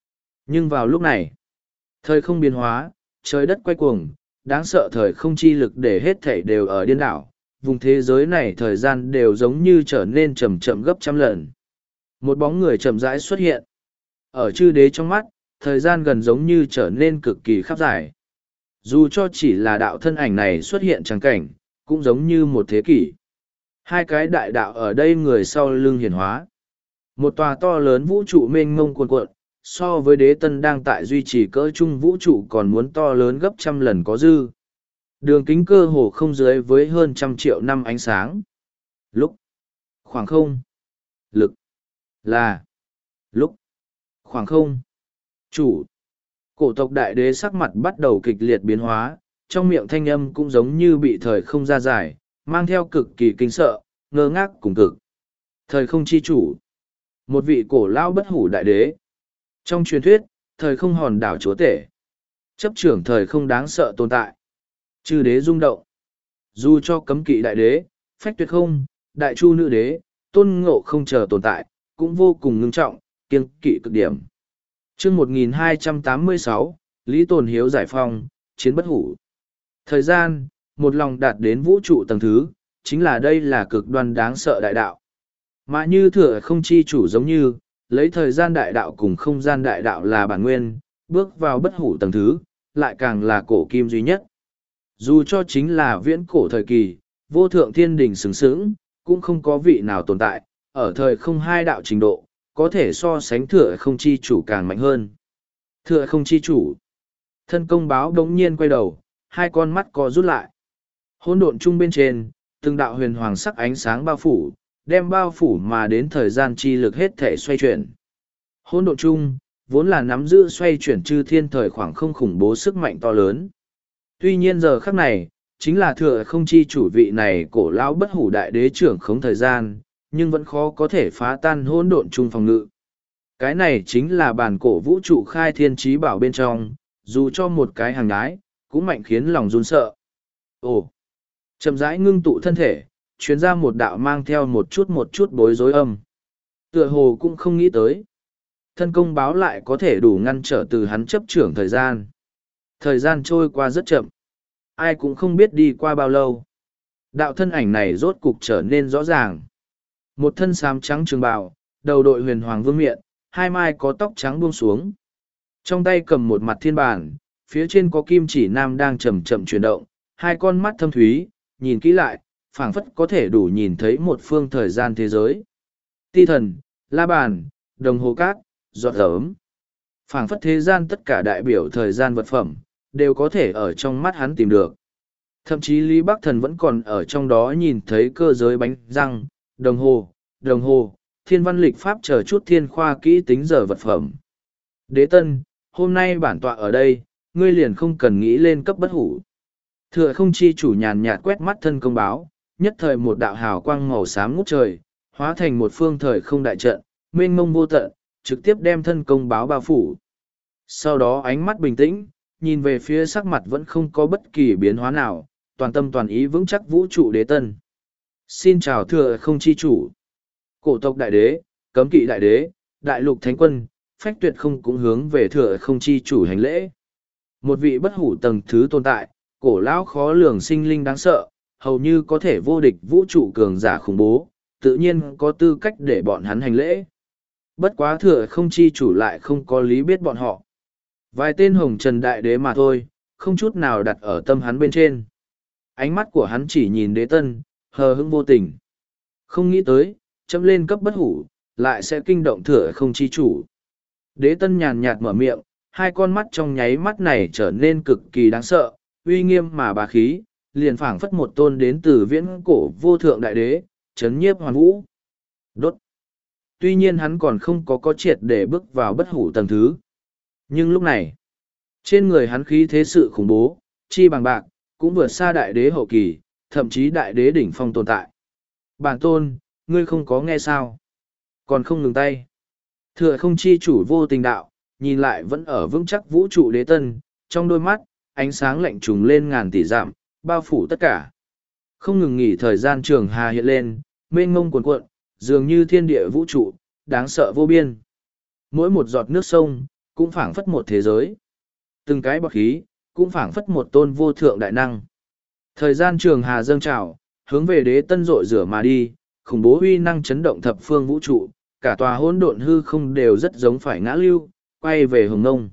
Nhưng vào lúc này, thời không biến hóa, trời đất quay cuồng, đáng sợ thời không chi lực để hết thảy đều ở điên đảo, vùng thế giới này thời gian đều giống như trở nên chậm chậm gấp trăm lần. Một bóng người chậm rãi xuất hiện. Ở chư đế trong mắt, thời gian gần giống như trở nên cực kỳ khắp dài. Dù cho chỉ là đạo thân ảnh này xuất hiện trắng cảnh, cũng giống như một thế kỷ. Hai cái đại đạo ở đây người sau lưng hiển hóa. Một tòa to lớn vũ trụ mênh mông cuồn cuộn, so với đế tân đang tại duy trì cỡ chung vũ trụ còn muốn to lớn gấp trăm lần có dư. Đường kính cơ hồ không dưới với hơn trăm triệu năm ánh sáng. Lúc. Khoảng không. Lực. Là. Lúc. Khoảng không. Chủ. Cổ tộc đại đế sắc mặt bắt đầu kịch liệt biến hóa, trong miệng thanh âm cũng giống như bị thời không ra giải, mang theo cực kỳ kinh sợ, ngơ ngác cùng cực. Thời không chi chủ. Một vị cổ lao bất hủ đại đế. Trong truyền thuyết, thời không hòn đảo chúa tể. Chấp trưởng thời không đáng sợ tồn tại. Chư đế rung động. Dù cho cấm kỵ đại đế, phách tuyệt không, đại chu nữ đế, tôn ngộ không chờ tồn tại, cũng vô cùng ngưng trọng, kiêng kỵ cực điểm. Chương một nghìn hai trăm tám mươi sáu, Lý Tồn Hiếu giải phong, chiến bất hủ. Thời gian, một lòng đạt đến vũ trụ tầng thứ, chính là đây là cực đoan đáng sợ đại đạo. Mà như thừa không chi chủ giống như, lấy thời gian đại đạo cùng không gian đại đạo là bản nguyên, bước vào bất hủ tầng thứ, lại càng là cổ kim duy nhất. Dù cho chính là viễn cổ thời kỳ, vô thượng thiên đình sừng sững, cũng không có vị nào tồn tại, ở thời không hai đạo trình độ, có thể so sánh thừa không chi chủ càng mạnh hơn. Thừa không chi chủ. Thân công báo đống nhiên quay đầu, hai con mắt co rút lại. Hỗn độn chung bên trên, từng đạo huyền hoàng sắc ánh sáng bao phủ, đem bao phủ mà đến thời gian chi lực hết thể xoay chuyển. Hỗn độn chung, vốn là nắm giữ xoay chuyển chư thiên thời khoảng không khủng bố sức mạnh to lớn. Tuy nhiên giờ khắc này, chính là thừa không chi chủ vị này cổ lão bất hủ đại đế trưởng khống thời gian, nhưng vẫn khó có thể phá tan hỗn độn chung phòng ngự. Cái này chính là bản cổ vũ trụ khai thiên trí bảo bên trong, dù cho một cái hàng đái, cũng mạnh khiến lòng run sợ. Ồ! Chậm rãi ngưng tụ thân thể, chuyến ra một đạo mang theo một chút một chút bối rối âm. Tựa hồ cũng không nghĩ tới. Thân công báo lại có thể đủ ngăn trở từ hắn chấp trưởng thời gian. Thời gian trôi qua rất chậm. Ai cũng không biết đi qua bao lâu. Đạo thân ảnh này rốt cục trở nên rõ ràng. Một thân xám trắng trường bào, đầu đội huyền hoàng vương miện, hai mai có tóc trắng buông xuống. Trong tay cầm một mặt thiên bản, phía trên có kim chỉ nam đang chậm chậm chuyển động, hai con mắt thâm thúy, nhìn kỹ lại, phảng phất có thể đủ nhìn thấy một phương thời gian thế giới. Ti thần, la bàn, đồng hồ cát, giọt ấm. Phảng phất thế gian tất cả đại biểu thời gian vật phẩm, đều có thể ở trong mắt hắn tìm được. Thậm chí Lý Bắc Thần vẫn còn ở trong đó nhìn thấy cơ giới bánh răng, đồng hồ, đồng hồ, thiên văn lịch pháp chờ chút thiên khoa kỹ tính giờ vật phẩm. Đế Tân, hôm nay bản tọa ở đây, ngươi liền không cần nghĩ lên cấp bất hủ. Thừa không chi chủ nhàn nhạt quét mắt thân công báo, nhất thời một đạo hào quang màu xám ngút trời, hóa thành một phương thời không đại trận, mênh mông vô tận, trực tiếp đem thân công báo bao phủ. Sau đó ánh mắt bình tĩnh, nhìn về phía sắc mặt vẫn không có bất kỳ biến hóa nào, toàn tâm toàn ý vững chắc vũ trụ Đế Tân. Xin chào thừa không chi chủ. Cổ tộc đại đế, cấm kỵ đại đế, đại lục thánh quân, phách tuyệt không cũng hướng về thừa không chi chủ hành lễ. Một vị bất hủ tầng thứ tồn tại, cổ lão khó lường sinh linh đáng sợ, hầu như có thể vô địch vũ trụ cường giả khủng bố, tự nhiên có tư cách để bọn hắn hành lễ. Bất quá thừa không chi chủ lại không có lý biết bọn họ. Vài tên hồng trần đại đế mà thôi, không chút nào đặt ở tâm hắn bên trên. Ánh mắt của hắn chỉ nhìn Đế Tân, hờ hững vô tình. Không nghĩ tới, chấm lên cấp bất hủ, lại sẽ kinh động thừa không chi chủ. Đế Tân nhàn nhạt mở miệng, hai con mắt trong nháy mắt này trở nên cực kỳ đáng sợ, uy nghiêm mà bá khí, liền phảng phất một tôn đến từ viễn cổ vô thượng đại đế, chấn nhiếp hoàn vũ. Đốt. Tuy nhiên hắn còn không có có triệt để bước vào bất hủ tầng thứ. Nhưng lúc này, trên người hắn khí thế sự khủng bố, chi bằng bạc, cũng vượt xa đại đế hậu kỳ, thậm chí đại đế đỉnh phong tồn tại. Bản tôn, ngươi không có nghe sao? Còn không ngừng tay. Thừa không chi chủ vô tình đạo, nhìn lại vẫn ở vững chắc vũ trụ Đế Tân, trong đôi mắt, ánh sáng lạnh trùng lên ngàn tỷ dặm, bao phủ tất cả. Không ngừng nghỉ thời gian trường hà hiện lên, mênh mông cuồn cuộn, dường như thiên địa vũ trụ, đáng sợ vô biên. Mỗi một giọt nước sông, cũng phảng phất một thế giới. Từng cái bọt khí, cũng phảng phất một tôn vô thượng đại năng. Thời gian trường hà dâng trào, hướng về đế tân rội rửa mà đi, khủng bố uy năng chấn động thập phương vũ trụ, cả tòa hỗn độn hư không đều rất giống phải ngã lưu, quay về hồng nông.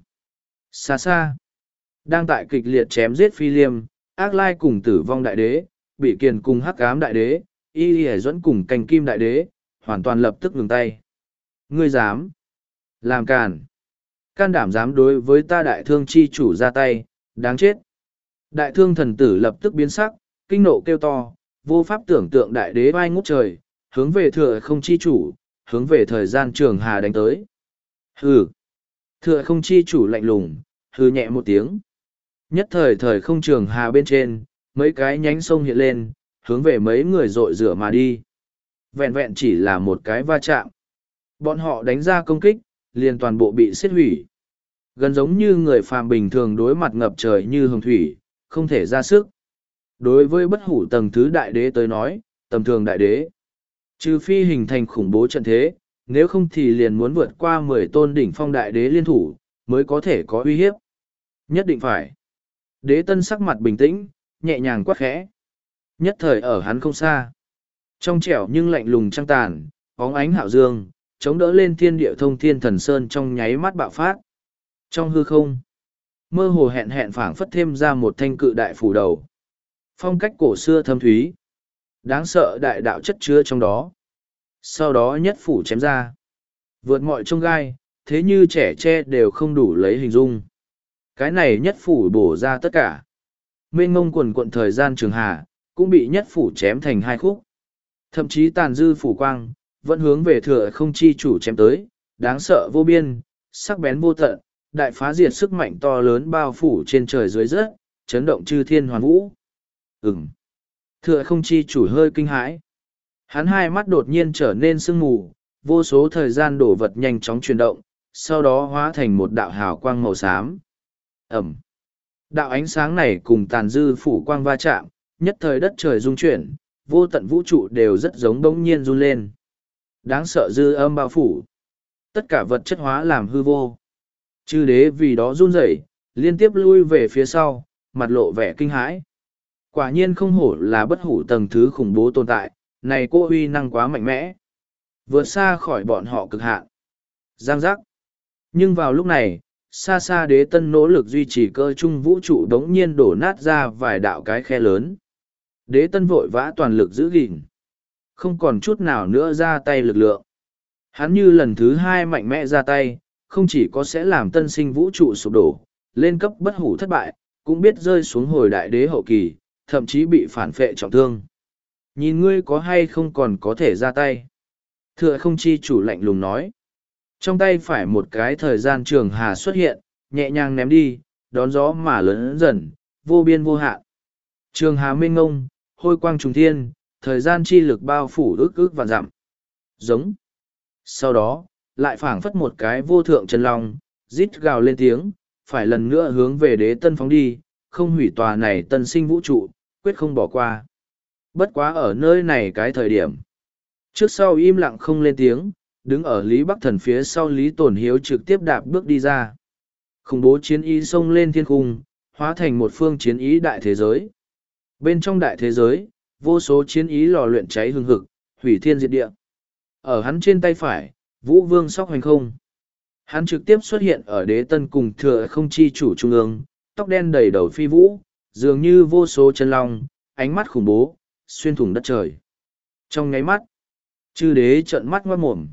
Xa xa, đang tại kịch liệt chém giết phi liêm, ác lai cùng tử vong đại đế, bị kiền cùng hắc ám đại đế, y y dẫn cùng cành kim đại đế, hoàn toàn lập tức ngừng tay. Ngươi dám làm càn, can đảm dám đối với ta đại thương chi chủ ra tay, đáng chết. Đại thương thần tử lập tức biến sắc, kinh nộ kêu to, vô pháp tưởng tượng đại đế vai ngút trời, hướng về thừa không chi chủ, hướng về thời gian trường hà đánh tới. Hừ! Thừa không chi chủ lạnh lùng, hừ nhẹ một tiếng. Nhất thời thời không trường hà bên trên, mấy cái nhánh sông hiện lên, hướng về mấy người rội rửa mà đi. Vẹn vẹn chỉ là một cái va chạm. Bọn họ đánh ra công kích, liền toàn bộ bị xiết hủy. Gần giống như người phàm bình thường đối mặt ngập trời như hồng thủy, không thể ra sức. Đối với bất hủ tầng thứ đại đế tới nói, tầm thường đại đế. Trừ phi hình thành khủng bố trận thế, nếu không thì liền muốn vượt qua mười tôn đỉnh phong đại đế liên thủ, mới có thể có uy hiếp. Nhất định phải. Đế tân sắc mặt bình tĩnh, nhẹ nhàng quát khẽ. Nhất thời ở hắn không xa. Trong trẻo nhưng lạnh lùng trăng tàn, bóng ánh hạo dương, chống đỡ lên thiên địa thông thiên thần sơn trong nháy mắt bạo phát. Trong hư không, mơ hồ hẹn hẹn phảng phất thêm ra một thanh cự đại phủ đầu. Phong cách cổ xưa thâm thúy. Đáng sợ đại đạo chất chứa trong đó. Sau đó nhất phủ chém ra. Vượt mọi trông gai, thế như trẻ tre đều không đủ lấy hình dung. Cái này nhất phủ bổ ra tất cả. Mênh ngông quần quận thời gian trường hà, cũng bị nhất phủ chém thành hai khúc. Thậm chí tàn dư phủ quang, vẫn hướng về thừa không chi chủ chém tới, đáng sợ vô biên, sắc bén vô tận, đại phá diệt sức mạnh to lớn bao phủ trên trời dưới rớt, chấn động chư thiên hoàn vũ. Ừm. Thừa không chi chủ hơi kinh hãi. Hắn hai mắt đột nhiên trở nên sương mù, vô số thời gian đổ vật nhanh chóng chuyển động, sau đó hóa thành một đạo hào quang màu xám. Ẩm. Đạo ánh sáng này cùng tàn dư phủ quang va chạm, nhất thời đất trời rung chuyển, vô tận vũ trụ đều rất giống bỗng nhiên run lên. Đáng sợ dư âm bao phủ. Tất cả vật chất hóa làm hư vô. Chư đế vì đó run rẩy, liên tiếp lui về phía sau, mặt lộ vẻ kinh hãi. Quả nhiên không hổ là bất hủ tầng thứ khủng bố tồn tại, này cô huy năng quá mạnh mẽ. Vượt xa khỏi bọn họ cực hạn. Giang giác. Nhưng vào lúc này, xa xa đế tân nỗ lực duy trì cơ trung vũ trụ đống nhiên đổ nát ra vài đạo cái khe lớn. Đế tân vội vã toàn lực giữ gìn. Không còn chút nào nữa ra tay lực lượng. Hắn như lần thứ hai mạnh mẽ ra tay, không chỉ có sẽ làm tân sinh vũ trụ sụp đổ, lên cấp bất hủ thất bại, cũng biết rơi xuống hồi đại đế hậu kỳ, thậm chí bị phản phệ trọng thương. Nhìn ngươi có hay không còn có thể ra tay. Thừa không chi chủ lạnh lùng nói. Trong tay phải một cái thời gian trường hà xuất hiện, nhẹ nhàng ném đi, đón gió mà lớn dần, vô biên vô hạn. Trường hà mênh ngông, hôi quang trùng thiên, thời gian chi lực bao phủ ức ức vạn dặm. Giống. Sau đó, lại phảng phất một cái vô thượng chân long, rít gào lên tiếng, phải lần nữa hướng về đế tân phóng đi, không hủy tòa này tân sinh vũ trụ, quyết không bỏ qua. Bất quá ở nơi này cái thời điểm. Trước sau im lặng không lên tiếng, đứng ở Lý Bắc Thần phía sau Lý Tổn Hiếu trực tiếp đạp bước đi ra. Khủng bố chiến ý xông lên thiên cung, hóa thành một phương chiến ý đại thế giới. Bên trong đại thế giới, vô số chiến ý lò luyện cháy hừng hực, hủy thiên diệt địa. Ở hắn trên tay phải, Vũ Vương sóc hành không. Hắn trực tiếp xuất hiện ở đế tân cùng thừa không chi chủ trung ương, tóc đen đầy đầu phi vũ, dường như vô số chân long, ánh mắt khủng bố, xuyên thủng đất trời. Trong nháy mắt, chư đế trợn mắt ngoát mồm.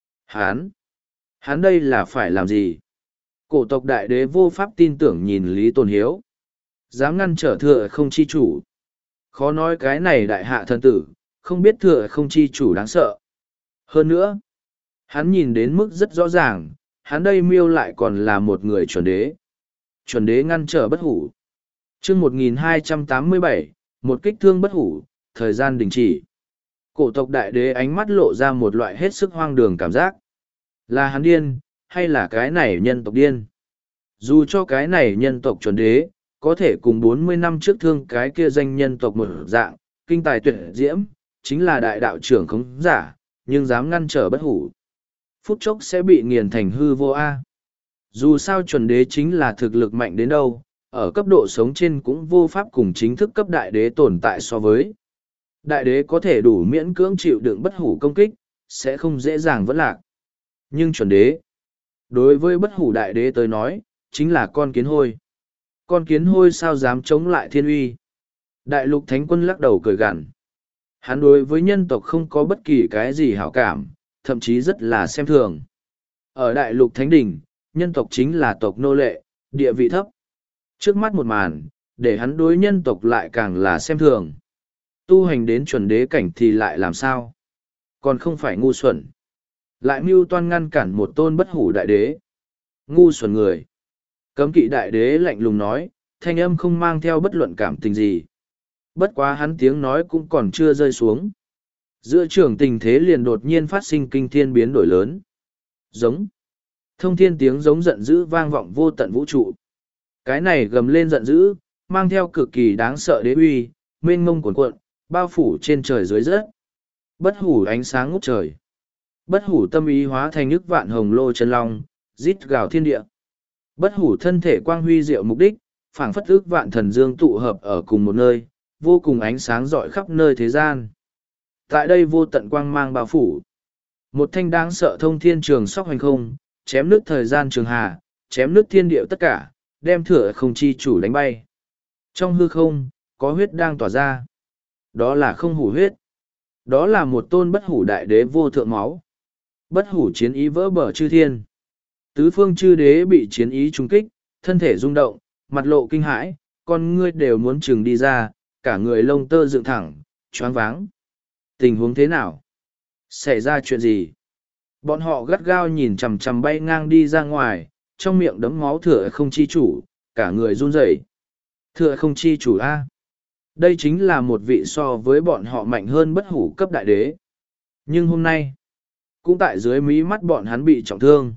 Hắn, hắn đây là phải làm gì? Cổ tộc đại đế vô pháp tin tưởng nhìn Lý Tồn Hiếu. Dám ngăn trở thừa không chi chủ. Khó nói cái này đại hạ thần tử, không biết thừa không chi chủ đáng sợ. Hơn nữa, hắn nhìn đến mức rất rõ ràng, hắn đây miêu lại còn là một người chuẩn đế. Chuẩn đế ngăn trở bất hủ. chương một nghìn hai trăm tám mươi bảy, một kích thương bất hủ, thời gian đình chỉ. Cổ tộc đại đế ánh mắt lộ ra một loại hết sức hoang đường cảm giác. Là hắn điên, hay là cái này nhân tộc điên? Dù cho cái này nhân tộc chuẩn đế, có thể cùng bốn mươi năm trước thương cái kia danh nhân tộc một dạng, kinh tài tuyệt diễm, chính là đại đạo trưởng khống giả, nhưng dám ngăn trở bất hủ. Phút chốc sẽ bị nghiền thành hư vô A. Dù sao chuẩn đế chính là thực lực mạnh đến đâu, ở cấp độ sống trên cũng vô pháp cùng chính thức cấp đại đế tồn tại so với. Đại đế có thể đủ miễn cưỡng chịu đựng bất hủ công kích, sẽ không dễ dàng vẫn lạc. Nhưng chuẩn đế, đối với bất hủ đại đế tới nói, chính là con kiến hôi. Con kiến hôi sao dám chống lại thiên uy. Đại lục thánh quân lắc đầu cười gằn. Hắn đối với nhân tộc không có bất kỳ cái gì hảo cảm, thậm chí rất là xem thường. Ở đại lục thánh đỉnh, nhân tộc chính là tộc nô lệ, địa vị thấp. Trước mắt một màn, để hắn đối nhân tộc lại càng là xem thường. Tu hành đến chuẩn đế cảnh thì lại làm sao? Còn không phải ngu xuẩn. Lại mưu toan ngăn cản một tôn bất hủ đại đế. Ngu xuẩn người. Cấm kỵ đại đế lạnh lùng nói, thanh âm không mang theo bất luận cảm tình gì. Bất quá hắn tiếng nói cũng còn chưa rơi xuống. Giữa trường tình thế liền đột nhiên phát sinh kinh thiên biến đổi lớn. Giống. Thông thiên tiếng giống giận dữ vang vọng vô tận vũ trụ. Cái này gầm lên giận dữ, mang theo cực kỳ đáng sợ đế uy, mênh mông cuồn cuộn, bao phủ trên trời dưới rớt. Bất hủ ánh sáng ngút trời. Bất hủ tâm ý hóa thành ức vạn hồng lô chân long, rít gào thiên địa. Bất hủ thân thể quang huy diệu mục đích, phảng phất ức vạn thần dương tụ hợp ở cùng một nơi, vô cùng ánh sáng rọi khắp nơi thế gian. Tại đây vô tận quang mang bao phủ. Một thanh đáng sợ thông thiên trường sóc hành không, chém nước thời gian trường hà, chém nước thiên điệu tất cả, đem thửa không chi chủ đánh bay. Trong hư không, có huyết đang tỏa ra. Đó là không hủ huyết. Đó là một tôn bất hủ đại đế vô thượng máu. Bất hủ chiến ý vỡ bờ chư thiên. Tứ phương chư đế bị chiến ý trung kích, thân thể rung động, mặt lộ kinh hãi, con ngươi đều muốn chừng đi ra, cả người lông tơ dựng thẳng, choáng váng. Tình huống thế nào? Xảy ra chuyện gì? Bọn họ gắt gao nhìn chằm chằm bay ngang đi ra ngoài, trong miệng đấm máu thừa không chi chủ, cả người run rẩy. Thừa không chi chủ A. Đây chính là một vị so với bọn họ mạnh hơn bất hủ cấp đại đế. Nhưng hôm nay, cũng tại dưới mí mắt bọn hắn bị trọng thương.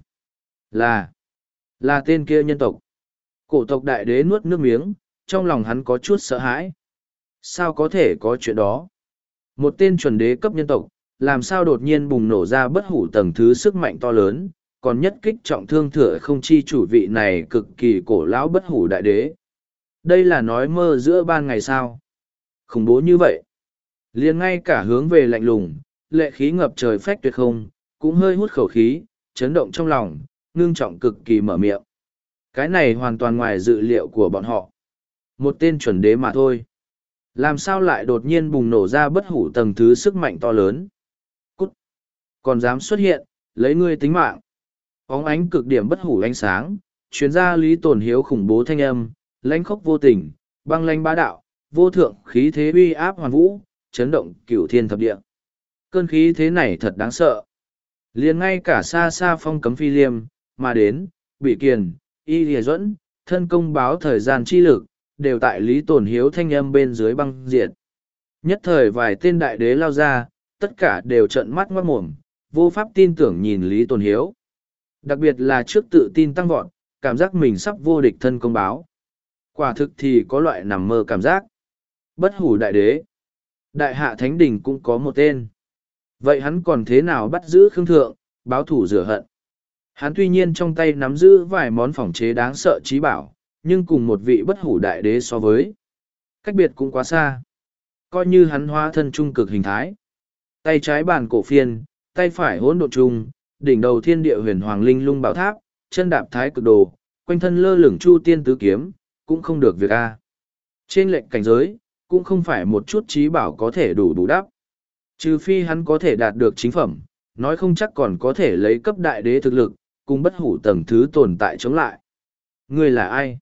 Là, là tên kia nhân tộc. Cổ tộc đại đế nuốt nước miếng, trong lòng hắn có chút sợ hãi. Sao có thể có chuyện đó? Một tên chuẩn đế cấp nhân tộc, làm sao đột nhiên bùng nổ ra bất hủ tầng thứ sức mạnh to lớn, còn nhất kích trọng thương thừa không chi chủ vị này cực kỳ cổ lão bất hủ đại đế. Đây là nói mơ giữa ban ngày sao? Khủng bố như vậy. Liền ngay cả hướng về lạnh lùng, lệ khí ngập trời phách tuyệt không, cũng hơi hút khẩu khí, chấn động trong lòng, ngưng trọng cực kỳ mở miệng. Cái này hoàn toàn ngoài dự liệu của bọn họ. Một tên chuẩn đế mà thôi. Làm sao lại đột nhiên bùng nổ ra bất hủ tầng thứ sức mạnh to lớn? Cút! Còn dám xuất hiện, lấy ngươi tính mạng. Óng ánh cực điểm bất hủ ánh sáng, chuyến ra lý tổn hiếu khủng bố thanh âm, lãnh khốc vô tình, băng lãnh bá đạo, vô thượng khí thế uy áp hoàn vũ, chấn động cửu thiên thập địa. Cơn khí thế này thật đáng sợ. Liền ngay cả xa xa phong cấm phi liêm, mà đến, bị kiền, y lìa dẫn, thân công báo thời gian chi lực, đều tại lý tổn hiếu thanh âm bên dưới băng diệt. Nhất thời vài tên đại đế lao ra, tất cả đều trợn mắt ngoát mồm, vô pháp tin tưởng nhìn lý tổn hiếu. Đặc biệt là trước tự tin tăng vọt, cảm giác mình sắp vô địch thân công báo. Quả thực thì có loại nằm mơ cảm giác. Bất hủ đại đế. Đại hạ thánh đình cũng có một tên. Vậy hắn còn thế nào bắt giữ Khương Thượng, báo thủ rửa hận? Hắn tuy nhiên trong tay nắm giữ vài món phỏng chế đáng sợ trí bảo, nhưng cùng một vị bất hủ đại đế so với. Cách biệt cũng quá xa. Coi như hắn hóa thân trung cực hình thái. Tay trái bàn cổ phiên, tay phải hỗn độn trung, đỉnh đầu thiên địa huyền hoàng linh lung bảo tháp, chân đạp thái cực đồ, quanh thân lơ lửng chu tiên tứ kiếm, cũng không được việc a. Trên lệnh cảnh giới, cũng không phải một chút trí bảo có thể đủ bù đắp. Trừ phi hắn có thể đạt được chính phẩm, nói không chắc còn có thể lấy cấp đại đế thực lực, cùng bất hủ tầng thứ tồn tại chống lại. Ngươi là ai?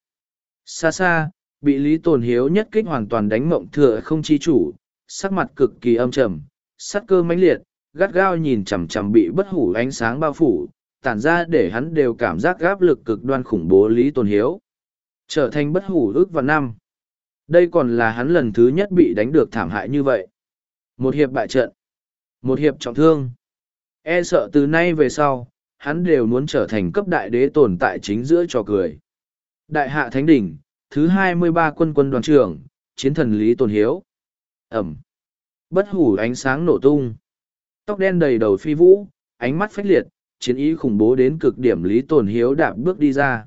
Xa xa, bị Lý Tồn Hiếu nhất kích hoàn toàn đánh mộng thừa không chi chủ, sắc mặt cực kỳ âm trầm, sắc cơ mãnh liệt, gắt gao nhìn chằm chằm bị bất hủ ánh sáng bao phủ, tản ra để hắn đều cảm giác áp lực cực đoan khủng bố Lý Tồn Hiếu. Trở thành bất hủ ước vào năm. Đây còn là hắn lần thứ nhất bị đánh được thảm hại như vậy. Một hiệp bại trận. Một hiệp trọng thương. E sợ từ nay về sau, hắn đều muốn trở thành cấp đại đế tồn tại chính giữa trò cười. Đại hạ thánh đỉnh, thứ hai mươi ba quân quân đoàn trưởng, chiến thần Lý Tồn Hiếu. Ẩm. Bất hủ ánh sáng nổ tung. Tóc đen đầy đầu phi vũ, ánh mắt phách liệt, chiến ý khủng bố đến cực điểm Lý Tồn Hiếu đạp bước đi ra.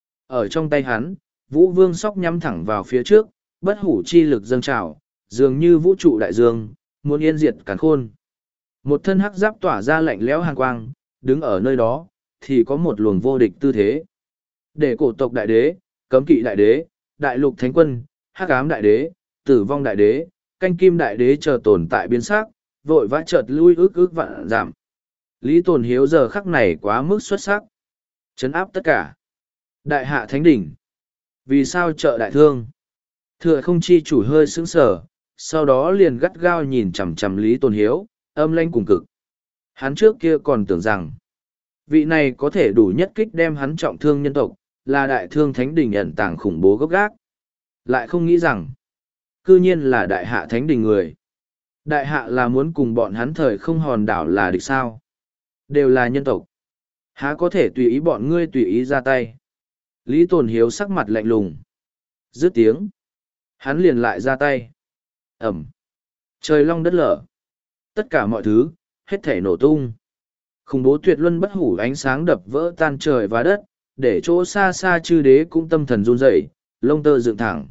Ở trong tay hắn, Vũ Vương Sóc nhắm thẳng vào phía trước, bất hủ chi lực dâng trào, dường như vũ trụ đại dương, muốn yên diệt càn khôn. Một thân hắc giáp tỏa ra lạnh lẽo hàn quang, đứng ở nơi đó, thì có một luồng vô địch tư thế. Để cổ tộc đại đế, cấm kỵ đại đế, đại lục thánh quân, hắc ám đại đế, tử vong đại đế, canh kim đại đế chờ tồn tại biến sắc, vội vã chợt lui ước ước vạn giảm. Lý Tồn Hiếu giờ khắc này quá mức xuất sắc, chấn áp tất cả. Đại hạ thánh đỉnh. Vì sao trợ đại thương? Thừa không chi chủ hơi sững sờ, sau đó liền gắt gao nhìn chằm chằm Lý Tồn Hiếu, âm lãnh cùng cực. Hắn trước kia còn tưởng rằng, vị này có thể đủ nhất kích đem hắn trọng thương nhân tộc, là đại thương thánh đình ẩn tàng khủng bố gốc gác. Lại không nghĩ rằng, cư nhiên là đại hạ thánh đình người. Đại hạ là muốn cùng bọn hắn thời không hòn đảo là địch sao. Đều là nhân tộc. Há có thể tùy ý bọn ngươi tùy ý ra tay. Lý Tồn Hiếu sắc mặt lạnh lùng. Dứt tiếng. Hắn liền lại ra tay. Ẩm. Trời long đất lở. Tất cả mọi thứ, hết thể nổ tung. Khủng bố tuyệt luân bất hủ ánh sáng đập vỡ tan trời và đất, để chỗ xa xa chư đế cũng tâm thần run rẩy, lông tơ dựng thẳng.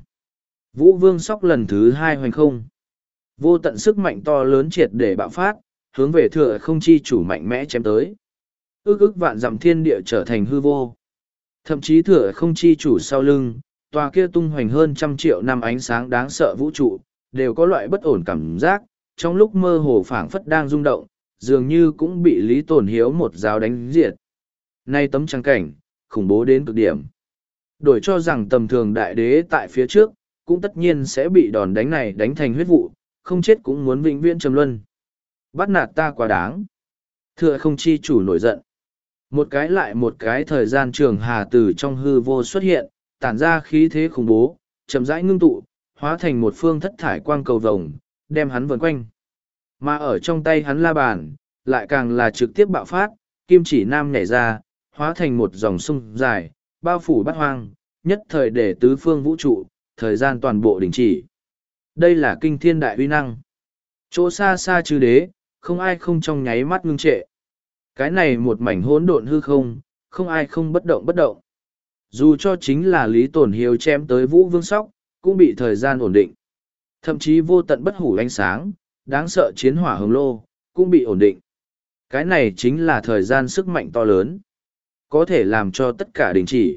Vũ Vương Sóc lần thứ hai hoành không. Vô tận sức mạnh to lớn triệt để bạo phát, hướng về thừa không chi chủ mạnh mẽ chém tới. Ước ước vạn dặm thiên địa trở thành hư vô. Thậm chí thừa không chi chủ sau lưng, tòa kia tung hoành hơn trăm triệu năm ánh sáng đáng sợ vũ trụ, đều có loại bất ổn cảm giác, trong lúc mơ hồ phảng phất đang rung động, dường như cũng bị Lý Tồn Hiếu một giáo đánh diệt. Nay tấm trắng cảnh, khủng bố đến cực điểm. Đổi cho rằng tầm thường đại đế tại phía trước, cũng tất nhiên sẽ bị đòn đánh này đánh thành huyết vụ, không chết cũng muốn vĩnh viễn trầm luân. Bắt nạt ta quá đáng. Thừa không chi chủ nổi giận. Một cái lại một cái thời gian trường hà từ trong hư vô xuất hiện, tản ra khí thế khủng bố, chậm rãi ngưng tụ, hóa thành một phương thất thải quang cầu vồng, đem hắn vần quanh. Mà ở trong tay hắn la bàn, lại càng là trực tiếp bạo phát, kim chỉ nam nhảy ra, hóa thành một dòng sông dài, bao phủ bát hoang, nhất thời để tứ phương vũ trụ, thời gian toàn bộ đình chỉ. Đây là kinh thiên đại uy năng. Chỗ xa xa chư đế, không ai không trong nháy mắt ngưng trệ. Cái này một mảnh hỗn độn hư không, không ai không bất động bất động. Dù cho chính là Lý Tồn Hiếu chém tới Vũ Vương Sóc, cũng bị thời gian ổn định. Thậm chí vô tận bất hủ ánh sáng, đáng sợ chiến hỏa hồng lô, cũng bị ổn định. Cái này chính là thời gian sức mạnh to lớn, có thể làm cho tất cả đình chỉ.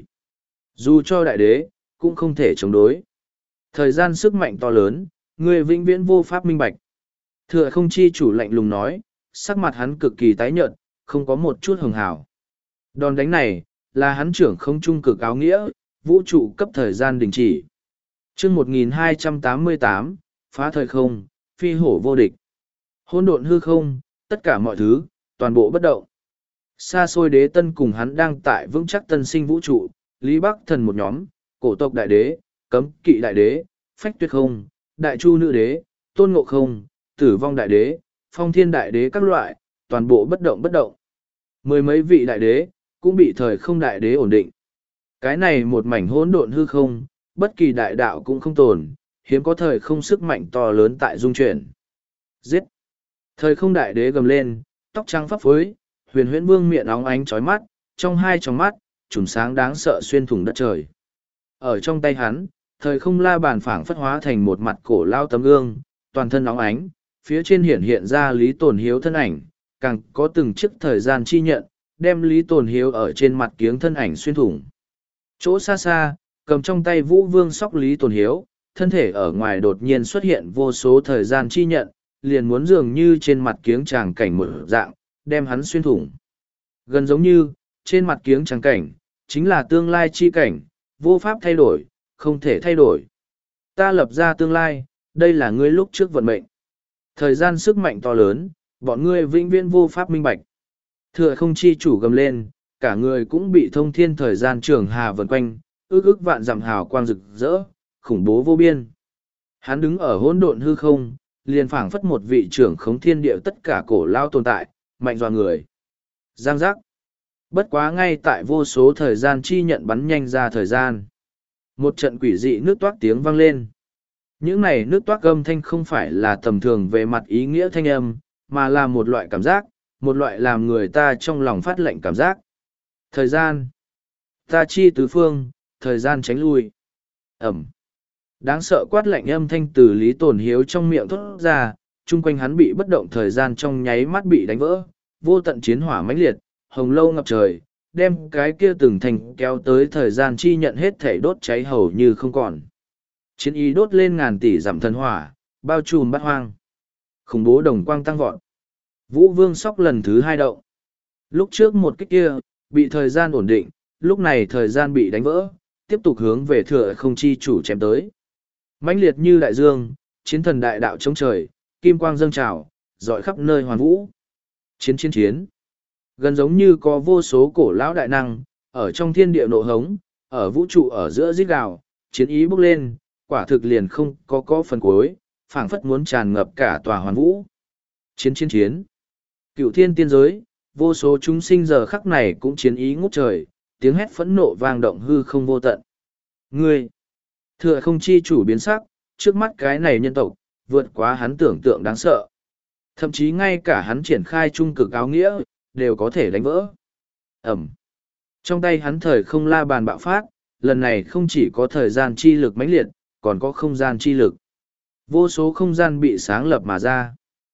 Dù cho đại đế, cũng không thể chống đối. Thời gian sức mạnh to lớn, người vĩnh viễn vô pháp minh bạch. Thừa không chi chủ lạnh lùng nói, sắc mặt hắn cực kỳ tái nhợt, không có một chút hường hào. Đòn đánh này, là hắn trưởng không trung cực áo nghĩa, vũ trụ cấp thời gian đình chỉ. chương một nghìn hai trăm tám mươi tám, phá thời không, phi hổ vô địch. Hỗn độn hư không, tất cả mọi thứ, toàn bộ bất động. Xa xôi đế tân cùng hắn đang tại vững chắc tân sinh vũ trụ, Lý Bắc Thần một nhóm, cổ tộc đại đế, cấm kỵ đại đế, phách tuyệt không, đại chu nữ đế, tôn ngộ không, tử vong đại đế, phong thiên đại đế các loại, toàn bộ bất động bất động. Mười mấy vị đại đế, cũng bị thời không đại đế ổn định. Cái này một mảnh hỗn độn hư không, bất kỳ đại đạo cũng không tồn, hiếm có thời không sức mạnh to lớn tại dung chuyển. Giết! Thời không đại đế gầm lên, tóc trắng phấp phới, huyền huyễn vương miệng óng ánh chói mắt, trong hai tròng mắt, chùm sáng đáng sợ xuyên thủng đất trời. Ở trong tay hắn, thời không la bàn phảng phất hóa thành một mặt cổ lao tấm gương, toàn thân óng ánh, phía trên hiển hiện ra Lý Tồn Hiếu thân ảnh, càng có từng chiếc thời gian chi nhận, đem Lý Tồn Hiếu ở trên mặt kiếng thân ảnh xuyên thủng. Chỗ xa xa, cầm trong tay Vũ Vương Sóc Lý Tồn Hiếu, thân thể ở ngoài đột nhiên xuất hiện vô số thời gian chi nhận, liền muốn dường như trên mặt kiếng tràng cảnh một dạng, đem hắn xuyên thủng. Gần giống như, trên mặt kiếng tràng cảnh, chính là tương lai chi cảnh, vô pháp thay đổi, không thể thay đổi. Ta lập ra tương lai, đây là ngươi lúc trước vận mệnh. Thời gian sức mạnh to lớn, bọn ngươi vĩnh viễn vô pháp minh bạch. Thừa không chi chủ gầm lên, cả người cũng bị thông thiên thời gian trường hà vần quanh, ước ước vạn dặm hào quang rực rỡ, khủng bố vô biên. Hắn đứng ở hỗn độn hư không, liền phảng phất một vị trưởng khống thiên địa tất cả cổ lao tồn tại, mạnh dọa người. Giang giác. Bất quá ngay tại vô số thời gian chi nhận bắn nhanh ra thời gian. Một trận quỷ dị nước toát tiếng vang lên. Những này nước toát âm thanh không phải là tầm thường về mặt ý nghĩa thanh âm, mà là một loại cảm giác, một loại làm người ta trong lòng phát lệnh cảm giác. Thời gian. Ta chi tứ phương, thời gian tránh lui. Ẩm. Đáng sợ quát lạnh âm thanh từ Lý Tồn Hiếu trong miệng thốt ra, chung quanh hắn bị bất động thời gian trong nháy mắt bị đánh vỡ, vô tận chiến hỏa mãnh liệt, hồng lâu ngập trời, đem cái kia từng thành kéo tới thời gian chi nhận hết thể đốt cháy hầu như không còn. Chiến ý đốt lên ngàn tỷ dặm thần hỏa, bao trùm bát hoang. Khủng bố đồng quang tăng vọt. Vũ Vương Sóc lần thứ hai động. Lúc trước một kích kia, bị thời gian ổn định, lúc này thời gian bị đánh vỡ, tiếp tục hướng về Thừa Không Chi Chủ chém tới. Mãnh liệt như đại dương, chiến thần đại đạo chống trời, kim quang dâng trào, dọi khắp nơi hoàn vũ. Chiến chiến chiến. Gần giống như có vô số cổ lão đại năng, ở trong thiên địa nộ hống, ở vũ trụ ở giữa rít gào, chiến ý bốc lên, quả thực liền không có có phần cuối, phảng phất muốn tràn ngập cả tòa hoàn vũ. Chiến chiến chiến. Cựu thiên tiên giới, vô số chúng sinh giờ khắc này cũng chiến ý ngút trời, tiếng hét phẫn nộ vang động hư không vô tận. Ngươi! Thừa Không Chi Chủ biến sắc, trước mắt cái này nhân tộc, vượt quá hắn tưởng tượng đáng sợ. Thậm chí ngay cả hắn triển khai trung cực áo nghĩa, đều có thể đánh vỡ. Ẩm. Trong tay hắn thời không la bàn bạo phát, lần này không chỉ có thời gian chi lực mãnh liệt, còn có không gian chi lực. Vô số không gian bị sáng lập mà ra.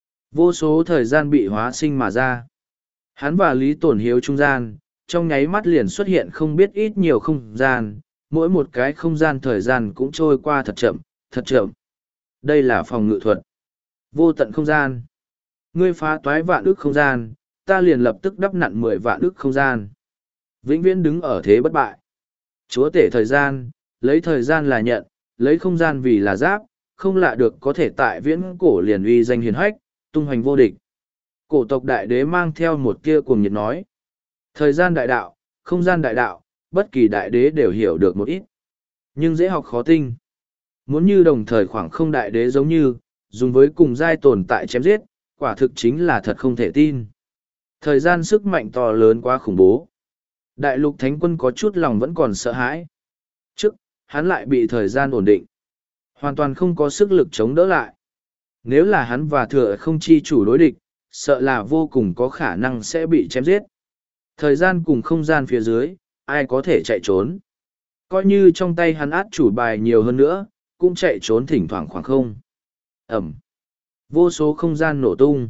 Vô số thời gian bị hóa sinh mà ra. Hắn và Lý Tổn Hiếu trung gian, trong nháy mắt liền xuất hiện không biết ít nhiều không gian, mỗi một cái không gian thời gian cũng trôi qua thật chậm, thật chậm. Đây là phòng ngự thuật. Vô tận không gian. Ngươi phá toái vạn ức không gian, ta liền lập tức đắp nặn mười vạn ức không gian. Vĩnh viễn đứng ở thế bất bại. Chúa tể thời gian, lấy thời gian là nhận, lấy không gian vì là giáp, không lạ được có thể tại viễn cổ liền uy danh hiền hách, tung hoành vô địch. Cổ tộc đại đế mang theo một tia cuồng nhiệt nói. Thời gian đại đạo, không gian đại đạo, bất kỳ đại đế đều hiểu được một ít. Nhưng dễ học khó tinh. Muốn như đồng thời khoảng không đại đế giống như, dùng với cùng giai tồn tại chém giết, quả thực chính là thật không thể tin. Thời gian sức mạnh to lớn quá khủng bố. Đại lục thánh quân có chút lòng vẫn còn sợ hãi. Trước, hắn lại bị thời gian ổn định. Hoàn toàn không có sức lực chống đỡ lại. Nếu là hắn và Thừa Không Chi Chủ đối địch, sợ là vô cùng có khả năng sẽ bị chém giết. Thời gian cùng không gian phía dưới, ai có thể chạy trốn. Coi như trong tay hắn át chủ bài nhiều hơn nữa, cũng chạy trốn thỉnh thoảng khoảng không. Ẩm. Vô số không gian nổ tung.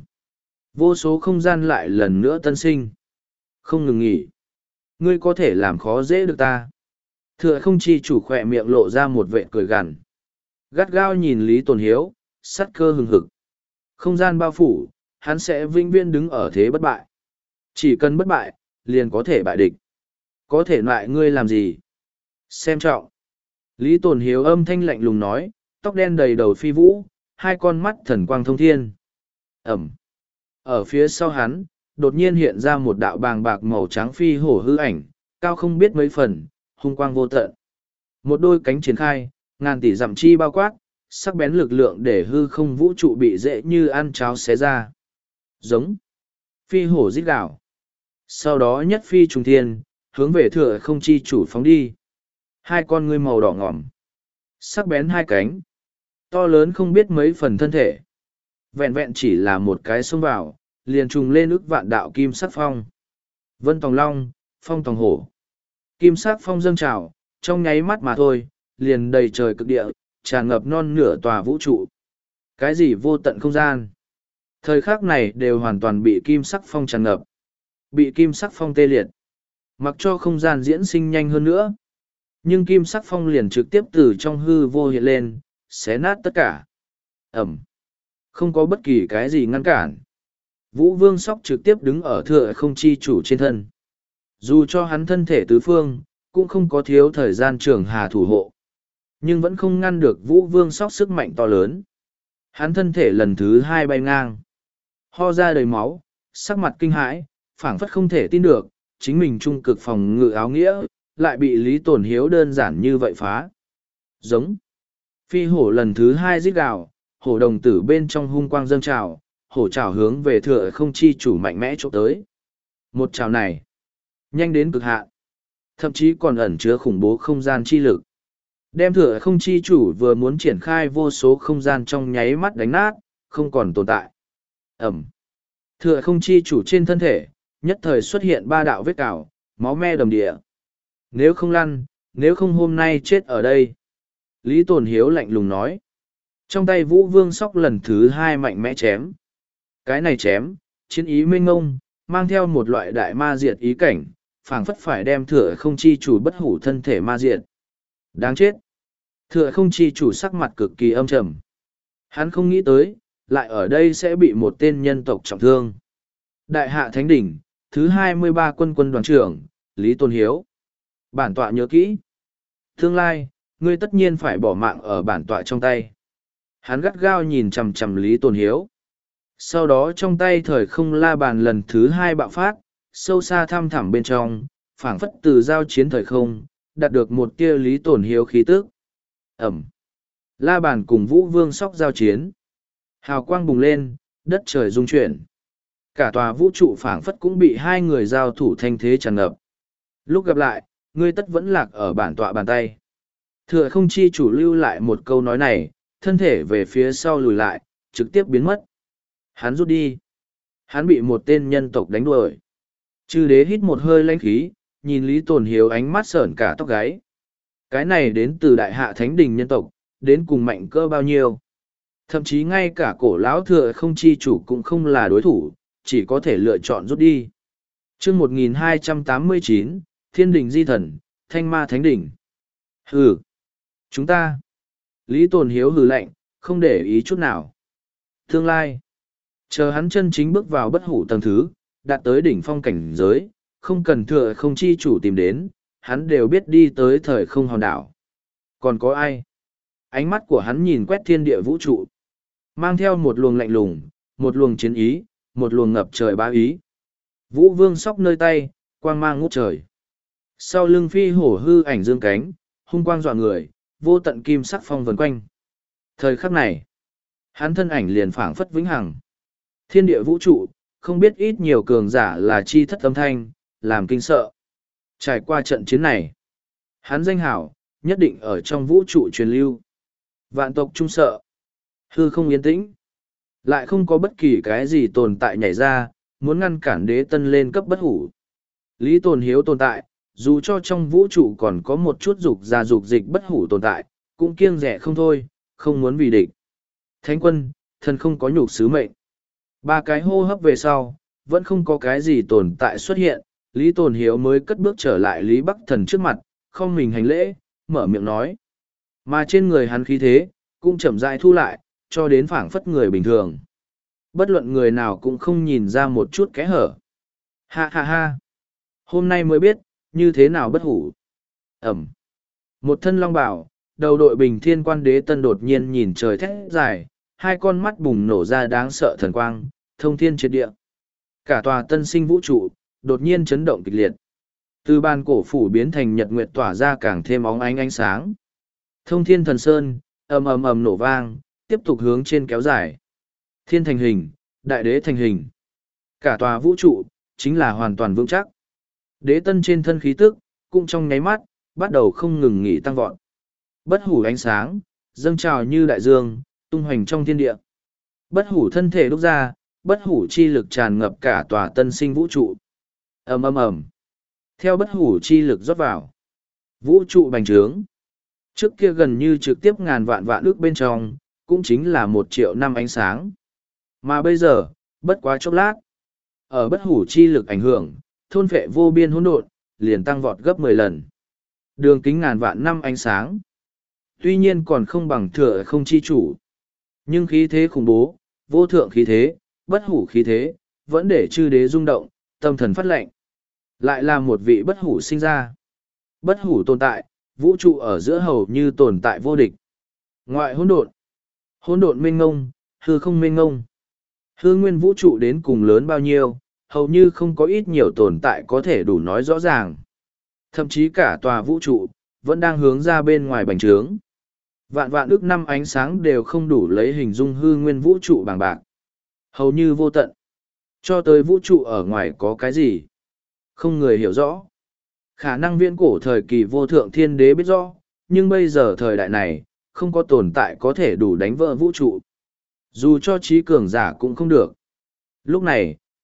Vô số không gian lại lần nữa tân sinh. Không ngừng nghỉ. Ngươi có thể làm khó dễ được ta. Thừa Không Chi Chủ khỏe miệng lộ ra một vệ cười gằn. Gắt gao nhìn Lý Tồn Hiếu, sắt cơ hừng hực. Không gian bao phủ, hắn sẽ vĩnh viễn đứng ở thế bất bại. Chỉ cần bất bại, liền có thể bại địch. Có thể loại ngươi làm gì? Xem trọng. Lý Tồn Hiếu âm thanh lạnh lùng nói, tóc đen đầy đầu phi vũ, hai con mắt thần quang thông thiên. Ẩm. Ở phía sau hắn, đột nhiên hiện ra một đạo bàng bạc màu trắng phi hổ hư ảnh, cao không biết mấy phần, hung quang vô tận. Một đôi cánh triển khai, ngàn tỷ dặm chi bao quát, sắc bén lực lượng để hư không vũ trụ bị dễ như ăn cháo xé ra. Giống. Phi hổ rít gào. Sau đó nhất phi trùng thiên, hướng về Thừa Không Chi Chủ phóng đi. Hai con ngươi màu đỏ ngòm. Sắc bén hai cánh. To lớn không biết mấy phần thân thể. Vẹn vẹn chỉ là một cái xông vào, liền trùng lên ức vạn đạo kim sắc phong. Vân tòng long, phong tòng hổ. Kim sắc phong dâng trào, trong nháy mắt mà thôi, liền đầy trời cực địa, tràn ngập non nửa tòa vũ trụ. Cái gì vô tận không gian? Thời khắc này đều hoàn toàn bị kim sắc phong tràn ngập. Bị kim sắc phong tê liệt. Mặc cho không gian diễn sinh nhanh hơn nữa. Nhưng kim sắc phong liền trực tiếp từ trong hư vô hiện lên, xé nát tất cả. Ẩm. Không có bất kỳ cái gì ngăn cản. Vũ Vương Sóc trực tiếp đứng ở Thừa Không Chi Chủ trên thân. Dù cho hắn thân thể tứ phương, cũng không có thiếu thời gian trường hà thủ hộ. Nhưng vẫn không ngăn được Vũ Vương Sóc sức mạnh to lớn. Hắn thân thể lần thứ hai bay ngang. Ho ra đầy máu, sắc mặt kinh hãi, phảng phất không thể tin được, chính mình trung cực phòng ngự áo nghĩa, lại bị Lý Tồn Hiếu đơn giản như vậy phá. Giống. Phi hổ lần thứ hai rít gào, hổ đồng tử bên trong hung quang dâng trào, hổ trào hướng về Thừa Không Chi Chủ mạnh mẽ chỗ tới. Một trào này, nhanh đến cực hạn, thậm chí còn ẩn chứa khủng bố không gian chi lực. Đem Thừa Không Chi Chủ vừa muốn triển khai vô số không gian trong nháy mắt đánh nát, không còn tồn tại. Ẩm. Thừa không chi chủ trên thân thể, nhất thời xuất hiện ba đạo vết cào, máu me đầm địa. Nếu không lăn, nếu không hôm nay chết ở đây. Lý Tồn Hiếu lạnh lùng nói. Trong tay Vũ Vương Sóc lần thứ hai mạnh mẽ chém. Cái này chém, chiến ý mênh ngông, mang theo một loại đại ma diệt ý cảnh, phảng phất phải đem thừa không chi chủ bất hủ thân thể ma diệt. Đáng chết. Thừa không chi chủ sắc mặt cực kỳ âm trầm. Hắn không nghĩ tới, lại ở đây sẽ bị một tên nhân tộc trọng thương. Đại hạ Thánh Đỉnh, thứ hai mươi ba quân quân đoàn trưởng, Lý Tôn Hiếu. Bản tọa nhớ kỹ. Tương lai, ngươi tất nhiên phải bỏ mạng ở bản tọa trong tay. Hắn gắt gao nhìn chằm chằm Lý Tôn Hiếu. Sau đó trong tay thời không la bàn lần thứ hai bạo phát, sâu xa thăm thẳm bên trong, phảng phất từ giao chiến thời không, đạt được một tia Lý Tồn Hiếu khí tức. Ẩm. La bàn cùng Vũ Vương Sóc giao chiến. Hào quang bùng lên, đất trời rung chuyển. Cả tòa vũ trụ phảng phất cũng bị hai người giao thủ thanh thế tràn ngập. Lúc gặp lại, ngươi tất vẫn lạc ở bản tọa bàn tay. Thừa không chi chủ lưu lại một câu nói này, thân thể về phía sau lùi lại, trực tiếp biến mất. Hắn rút đi. Hắn bị một tên nhân tộc đánh đuổi. Chư đế hít một hơi lãnh khí, nhìn Lý Tồn Hiếu ánh mắt sởn cả tóc gáy. Cái này đến từ đại hạ thánh đình nhân tộc, đến cùng mạnh cơ bao nhiêu. Thậm chí ngay cả cổ lão thừa không chi chủ cũng không là đối thủ, chỉ có thể lựa chọn rút đi. chương một nghìn hai trăm tám mươi chín, Thiên đình di thần, Thanh ma thánh đỉnh. Hừ. Chúng ta. Lý Tồn Hiếu hừ lạnh, không để ý chút nào. Tương lai. Chờ hắn chân chính bước vào bất hủ tầng thứ, đạt tới đỉnh phong cảnh giới, không cần thừa không chi chủ tìm đến, hắn đều biết đi tới thời không hòn đảo. Còn có ai? Ánh mắt của hắn nhìn quét thiên địa vũ trụ. Mang theo một luồng lạnh lùng, một luồng chiến ý, một luồng ngập trời bá ý. Vũ Vương Sóc nơi tay, quang mang ngút trời. Sau lưng phi hổ hư ảnh dương cánh, hung quang dọa người, vô tận kim sắc phong vần quanh. Thời khắc này, hắn thân ảnh liền phảng phất vĩnh hằng. Thiên địa vũ trụ, không biết ít nhiều cường giả là chi thất âm thanh, làm kinh sợ. Trải qua trận chiến này, hắn danh hảo, nhất định ở trong vũ trụ truyền lưu. Vạn tộc trung sợ, hư không yên tĩnh. Lại không có bất kỳ cái gì tồn tại nhảy ra, muốn ngăn cản đế tân lên cấp bất hủ. Lý Tồn Hiếu tồn tại, dù cho trong vũ trụ còn có một chút dục ra dục dịch bất hủ tồn tại, cũng kiêng rẻ không thôi, không muốn vì địch. Thánh quân, thần không có nhục sứ mệnh. Ba cái hô hấp về sau, vẫn không có cái gì tồn tại xuất hiện, Lý Tồn Hiếu mới cất bước trở lại Lý Bắc Thần trước mặt, không mình hành lễ, mở miệng nói. Mà trên người hắn khí thế, cũng chậm rãi thu lại, cho đến phảng phất người bình thường. Bất luận người nào cũng không nhìn ra một chút kẽ hở. Ha ha ha! Hôm nay mới biết, như thế nào bất hủ. Ẩm! Một thân long bảo, đầu đội bình thiên quan đế tân đột nhiên nhìn trời thét dài, hai con mắt bùng nổ ra đáng sợ thần quang, thông thiên triệt địa. Cả tòa tân sinh vũ trụ, đột nhiên chấn động kịch liệt. Từ ban cổ phủ biến thành nhật nguyệt tỏa ra càng thêm óng ánh ánh sáng. Thông thiên thần sơn, ầm ầm ầm nổ vang, tiếp tục hướng trên kéo dài. Thiên thành hình, đại đế thành hình. Cả tòa vũ trụ, chính là hoàn toàn vững chắc. Đế tân trên thân khí tức, cũng trong nháy mắt, bắt đầu không ngừng nghỉ tăng vọt. Bất hủ ánh sáng, dâng trào như đại dương, tung hoành trong thiên địa. Bất hủ thân thể đúc ra, bất hủ chi lực tràn ngập cả tòa tân sinh vũ trụ. Ầm ầm ầm. Theo bất hủ chi lực rót vào, vũ trụ bành trướng. Trước kia gần như trực tiếp ngàn vạn vạn ước bên trong, cũng chính là một triệu năm ánh sáng. Mà bây giờ, bất quá chốc lát. Ở bất hủ chi lực ảnh hưởng, thôn phệ vô biên hỗn độn, liền tăng vọt gấp mười lần. Đường kính ngàn vạn năm ánh sáng. Tuy nhiên còn không bằng thừa không chi chủ. Nhưng khí thế khủng bố, vô thượng khí thế, bất hủ khí thế, vẫn để chư đế rung động, tâm thần phát lệnh. Lại là một vị bất hủ sinh ra. Bất hủ tồn tại, vũ trụ ở giữa hầu như tồn tại vô địch. Ngoại hỗn độn, hỗn độn mênh ngông, hư không mênh ngông. Hư nguyên vũ trụ đến cùng lớn bao nhiêu, hầu như không có ít nhiều tồn tại có thể đủ nói rõ ràng. Thậm chí cả tòa vũ trụ, vẫn đang hướng ra bên ngoài bành trướng. Vạn vạn ước năm ánh sáng đều không đủ lấy hình dung hư nguyên vũ trụ bằng bạc. Hầu như vô tận. Cho tới vũ trụ ở ngoài có cái gì? Không người hiểu rõ. Khả năng viễn cổ thời kỳ vô thượng thiên đế biết rõ, nhưng bây giờ thời đại này, không có tồn tại có thể đủ đánh vỡ vũ trụ. Dù cho trí cường giả cũng không được. Lúc này,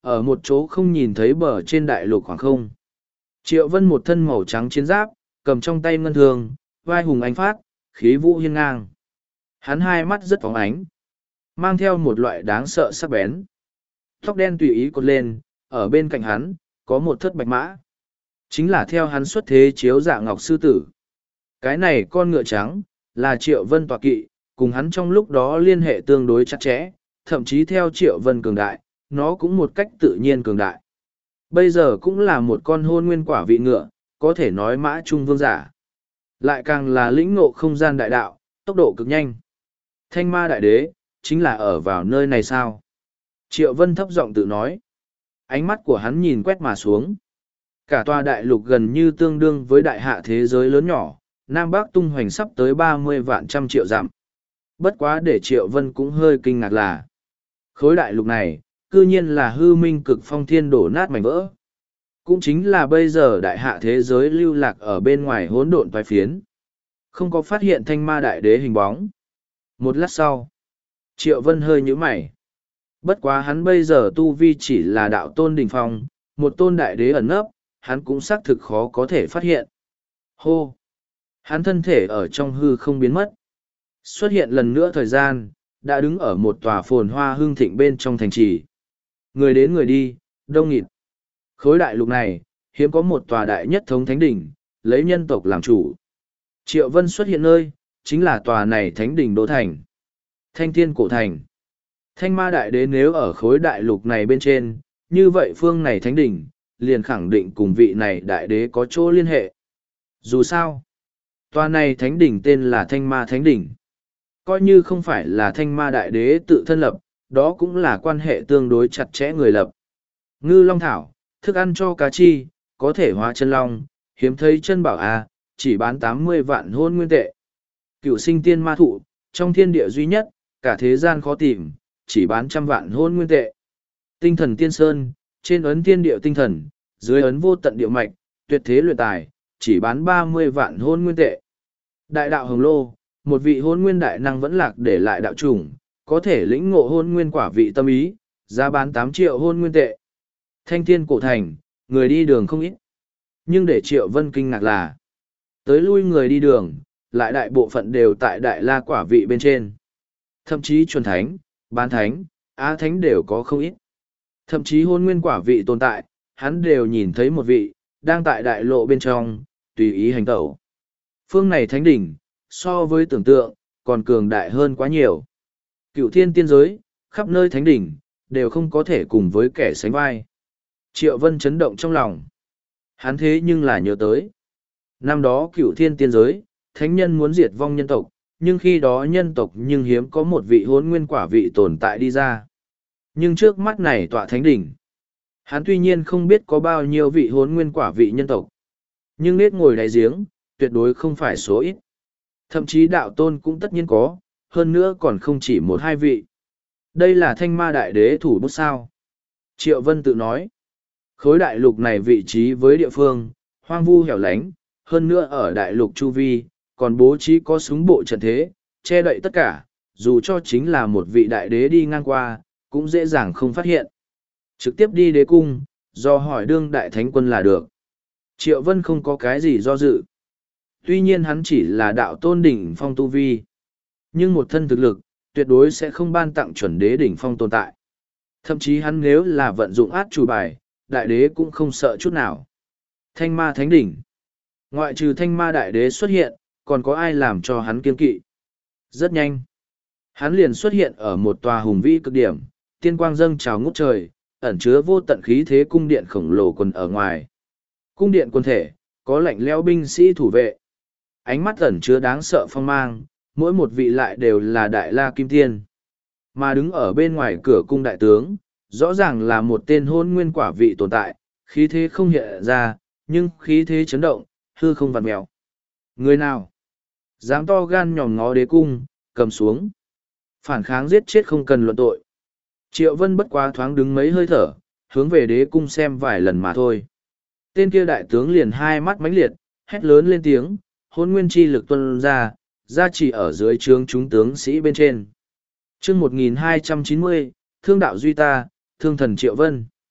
Ở một chỗ không nhìn thấy bờ trên đại lục khoảng không. Triệu Vân một thân màu trắng chiến giáp, cầm trong tay ngân thường, vai hùng ánh phát, khí vũ hiên ngang. Hắn hai mắt rất phóng ánh, mang theo một loại đáng sợ sắc bén. Tóc đen tùy ý cột lên, ở bên cạnh hắn, có một thất bạch mã. Chính là theo hắn xuất thế chiếu dạ ngọc sư tử. Cái này con ngựa trắng, là Triệu Vân tọa kỵ, cùng hắn trong lúc đó liên hệ tương đối chặt chẽ, thậm chí theo Triệu Vân cường đại, nó cũng một cách tự nhiên cường đại. Bây giờ cũng là một con hôn nguyên quả vị ngựa, có thể nói mã trung vương giả. Lại càng là lĩnh ngộ không gian đại đạo, tốc độ cực nhanh. Thanh ma đại đế, chính là ở vào nơi này sao? Triệu Vân thấp giọng tự nói. Ánh mắt của hắn nhìn quét mà xuống. Cả tòa đại lục gần như tương đương với đại hạ thế giới lớn nhỏ, Nam Bắc tung hoành sắp tới ba mươi vạn trăm triệu dặm. Bất quá để Triệu Vân cũng hơi kinh ngạc là, khối đại lục này, cư nhiên là hư minh cực phong thiên đổ nát mảnh vỡ. Cũng chính là bây giờ đại hạ thế giới lưu lạc ở bên ngoài hỗn độn toái phiến. Không có phát hiện thanh ma đại đế hình bóng. Một lát sau, Triệu Vân hơi nhíu mày. Bất quá hắn bây giờ tu vi chỉ là đạo tôn đỉnh phong, một tôn đại đế ẩn nấp, hắn cũng xác thực khó có thể phát hiện. Hô! Hắn thân thể ở trong hư không biến mất. Xuất hiện lần nữa thời gian, đã đứng ở một tòa phồn hoa hương thịnh bên trong thành trì. Người đến người đi, đông nghịt. Khối đại lục này, hiếm có một tòa đại nhất thống thánh đỉnh, lấy nhân tộc làm chủ. Triệu Vân xuất hiện nơi, chính là tòa này thánh đỉnh đô thành. Thanh thiên cổ thành. Thanh ma đại đế nếu ở khối đại lục này bên trên, như vậy phương này thánh đỉnh, liền khẳng định cùng vị này đại đế có chỗ liên hệ. Dù sao, tòa này thánh đỉnh tên là Thanh ma thánh đỉnh. Coi như không phải là Thanh ma đại đế tự thân lập, đó cũng là quan hệ tương đối chặt chẽ người lập. Ngư long thảo, thức ăn cho cá chi, có thể hóa chân long, hiếm thấy chân bảo a, chỉ bán tám mươi vạn hôn nguyên tệ. Cựu sinh tiên ma thụ, trong thiên địa duy nhất, cả thế gian khó tìm, chỉ bán trăm vạn hôn nguyên tệ. Tinh thần tiên sơn, trên ấn thiên địa tinh thần, dưới ấn vô tận địa mạch, tuyệt thế luyện tài, chỉ bán ba mươi vạn hôn nguyên tệ. Đại đạo hồng lô, một vị hôn nguyên đại năng vẫn lạc để lại đạo chủng, có thể lĩnh ngộ hôn nguyên quả vị tâm ý, giá bán tám triệu hôn nguyên tệ. Thanh thiên cổ thành, người đi đường không ít. Nhưng để Triệu Vân kinh ngạc là, tới lui người đi đường, lại đại bộ phận đều tại đại la quả vị bên trên. Thậm chí chuẩn thánh, bán thánh, á thánh đều có không ít. Thậm chí hôn nguyên quả vị tồn tại, hắn đều nhìn thấy một vị, đang tại đại lộ bên trong, tùy ý hành tẩu. Phương này thánh đỉnh, so với tưởng tượng, còn cường đại hơn quá nhiều. Cựu thiên tiên giới, khắp nơi thánh đỉnh, đều không có thể cùng với kẻ sánh vai. Triệu Vân chấn động trong lòng. Hắn thế nhưng là nhớ tới. Năm đó cựu thiên tiên giới, thánh nhân muốn diệt vong nhân tộc, nhưng khi đó nhân tộc nhưng hiếm có một vị hôn nguyên quả vị tồn tại đi ra. Nhưng trước mắt này tọa thánh đỉnh. Hắn tuy nhiên không biết có bao nhiêu vị hôn nguyên quả vị nhân tộc. Nhưng nết ngồi đáy giếng, tuyệt đối không phải số ít. Thậm chí đạo tôn cũng tất nhiên có, hơn nữa còn không chỉ một hai vị. Đây là thanh ma đại đế thủ bút sao. Triệu Vân tự nói. Khối đại lục này vị trí với địa phương, hoang vu hẻo lánh, hơn nữa ở đại lục chu vi, còn bố trí có súng bộ trận thế, che đậy tất cả, dù cho chính là một vị đại đế đi ngang qua, cũng dễ dàng không phát hiện. Trực tiếp đi đế cung, do hỏi đương đại thánh quân là được. Triệu Vân không có cái gì do dự. Tuy nhiên hắn chỉ là đạo tôn đỉnh phong tu vi, nhưng một thân thực lực, tuyệt đối sẽ không ban tặng chuẩn đế đỉnh phong tồn tại. Thậm chí hắn nếu là vận dụng át chủ bài, đại đế cũng không sợ chút nào. Thanh ma thánh đỉnh. Ngoại trừ thanh ma đại đế xuất hiện, còn có ai làm cho hắn kiên kỵ. Rất nhanh. Hắn liền xuất hiện ở một tòa hùng vĩ cực điểm, tiên quang dâng trào ngút trời, ẩn chứa vô tận khí thế cung điện khổng lồ quần ở ngoài. Cung điện quân thể, có lạnh lẽo binh sĩ thủ vệ. Ánh mắt ẩn chứa đáng sợ phong mang, mỗi một vị lại đều là đại la kim tiên. Mà đứng ở bên ngoài cửa cung đại tướng, rõ ràng là một tên hôn nguyên quả vị tồn tại, khí thế không hiện ra, nhưng khí thế chấn động, hư không vặn mèo. Người nào? Dám to gan nhòm ngó đế cung, cầm xuống. Phản kháng giết chết không cần luận tội. Triệu Vân bất quá thoáng đứng mấy hơi thở, hướng về đế cung xem vài lần mà thôi. Tên kia đại tướng liền hai mắt mãnh liệt, hét lớn lên tiếng, hôn nguyên chi lực tuân ra, ra chỉ ở dưới trướng chúng tướng sĩ bên trên. chương một nghìn hai trăm chín mươi, thương đạo duy ta, thương thần Triệu Vân.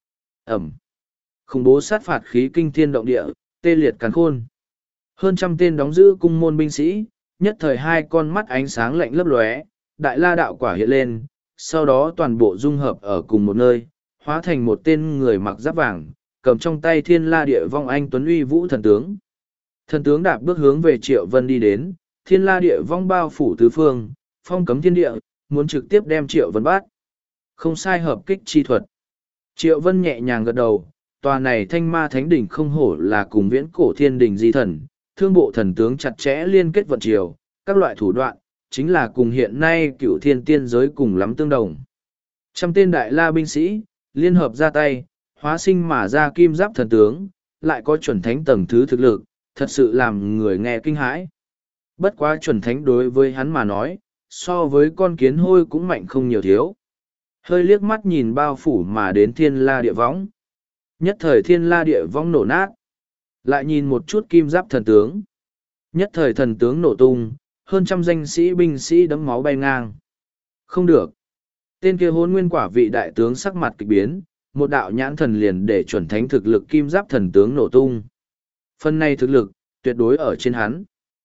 Ẩm. Khủng bố sát phạt khí kinh thiên động địa, tê liệt càn khôn. Hơn trăm tên đóng giữ cung môn binh sĩ, nhất thời hai con mắt ánh sáng lạnh lấp lóe, đại la đạo quả hiện lên, sau đó toàn bộ dung hợp ở cùng một nơi, hóa thành một tên người mặc giáp vàng, cầm trong tay thiên la địa vong anh tuấn uy vũ thần tướng. Thần tướng đạp bước hướng về Triệu Vân đi đến, thiên la địa vong bao phủ tứ phương, phong cấm thiên địa, muốn trực tiếp đem Triệu Vân bắt. Không sai, hợp kích chi thuật. Triệu Vân nhẹ nhàng gật đầu, tòa này thanh ma thánh đỉnh không hổ là cùng viễn cổ thiên đình di thần, thương bộ thần tướng chặt chẽ liên kết vận triều, các loại thủ đoạn, chính là cùng hiện nay cựu thiên tiên giới cùng lắm tương đồng. Trăm tên đại la binh sĩ, liên hợp ra tay, hóa sinh mà ra kim giáp thần tướng, lại có chuẩn thánh tầng thứ thực lực, thật sự làm người nghe kinh hãi. Bất quá chuẩn thánh đối với hắn mà nói, so với con kiến hôi cũng mạnh không nhiều thiếu. Hơi liếc mắt nhìn bao phủ mà đến thiên la địa võng. Nhất thời thiên la địa võng nổ nát. Lại nhìn một chút kim giáp thần tướng. Nhất thời thần tướng nổ tung, hơn trăm danh sĩ binh sĩ đấm máu bay ngang. Không được. Tên kia hôn nguyên quả vị đại tướng sắc mặt kịch biến, một đạo nhãn thần liền để chuẩn thánh thực lực kim giáp thần tướng nổ tung. Phần này thực lực, tuyệt đối ở trên hắn.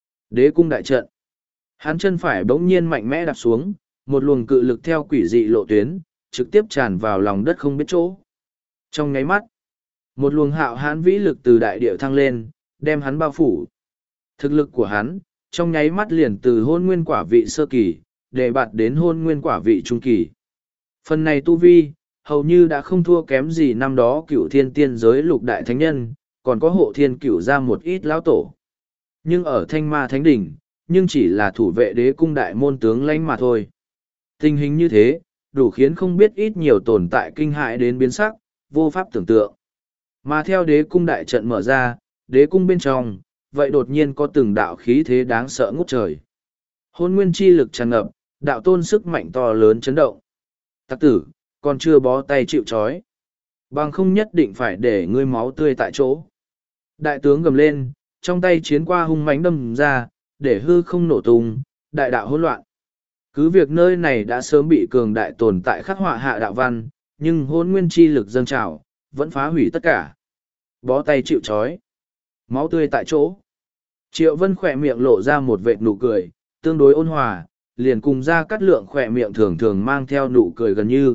Đế cung đại trận. Hắn chân phải bỗng nhiên mạnh mẽ đạp xuống, một luồng cự lực theo quỷ dị lộ tuyến, trực tiếp tràn vào lòng đất không biết chỗ. Trong nháy mắt, một luồng hạo hãn vĩ lực từ đại địa thăng lên, đem hắn bao phủ. Thực lực của hắn, trong nháy mắt liền từ hôn nguyên quả vị sơ kỳ, để bạt đến hôn nguyên quả vị trung kỳ. Phần này tu vi, hầu như đã không thua kém gì năm đó cửu thiên tiên giới lục đại thánh nhân, còn có hộ thiên cửu ra một ít lão tổ. Nhưng ở thanh ma thánh đỉnh, nhưng chỉ là thủ vệ đế cung đại môn tướng lãnh mà thôi. Tình hình như thế, đủ khiến không biết ít nhiều tồn tại kinh hại đến biến sắc, vô pháp tưởng tượng. Mà theo đế cung đại trận mở ra, đế cung bên trong, vậy đột nhiên có từng đạo khí thế đáng sợ ngút trời. Hôn nguyên chi lực tràn ngập, đạo tôn sức mạnh to lớn chấn động. Tặc tử, còn chưa bó tay chịu trói. Bằng không nhất định phải để ngươi máu tươi tại chỗ. Đại tướng gầm lên, trong tay chiến qua hung mãnh đâm ra, để hư không nổ tung, đại đạo hỗn loạn. Cứ việc nơi này đã sớm bị cường đại tồn tại khắc họa hạ đạo văn, nhưng hôn nguyên chi lực dâng trào, vẫn phá hủy tất cả. Bó tay chịu trói. Máu tươi tại chỗ. Triệu Vân khỏe miệng lộ ra một vệt nụ cười, tương đối ôn hòa, liền cùng ra cắt lượng khỏe miệng thường thường mang theo nụ cười gần như.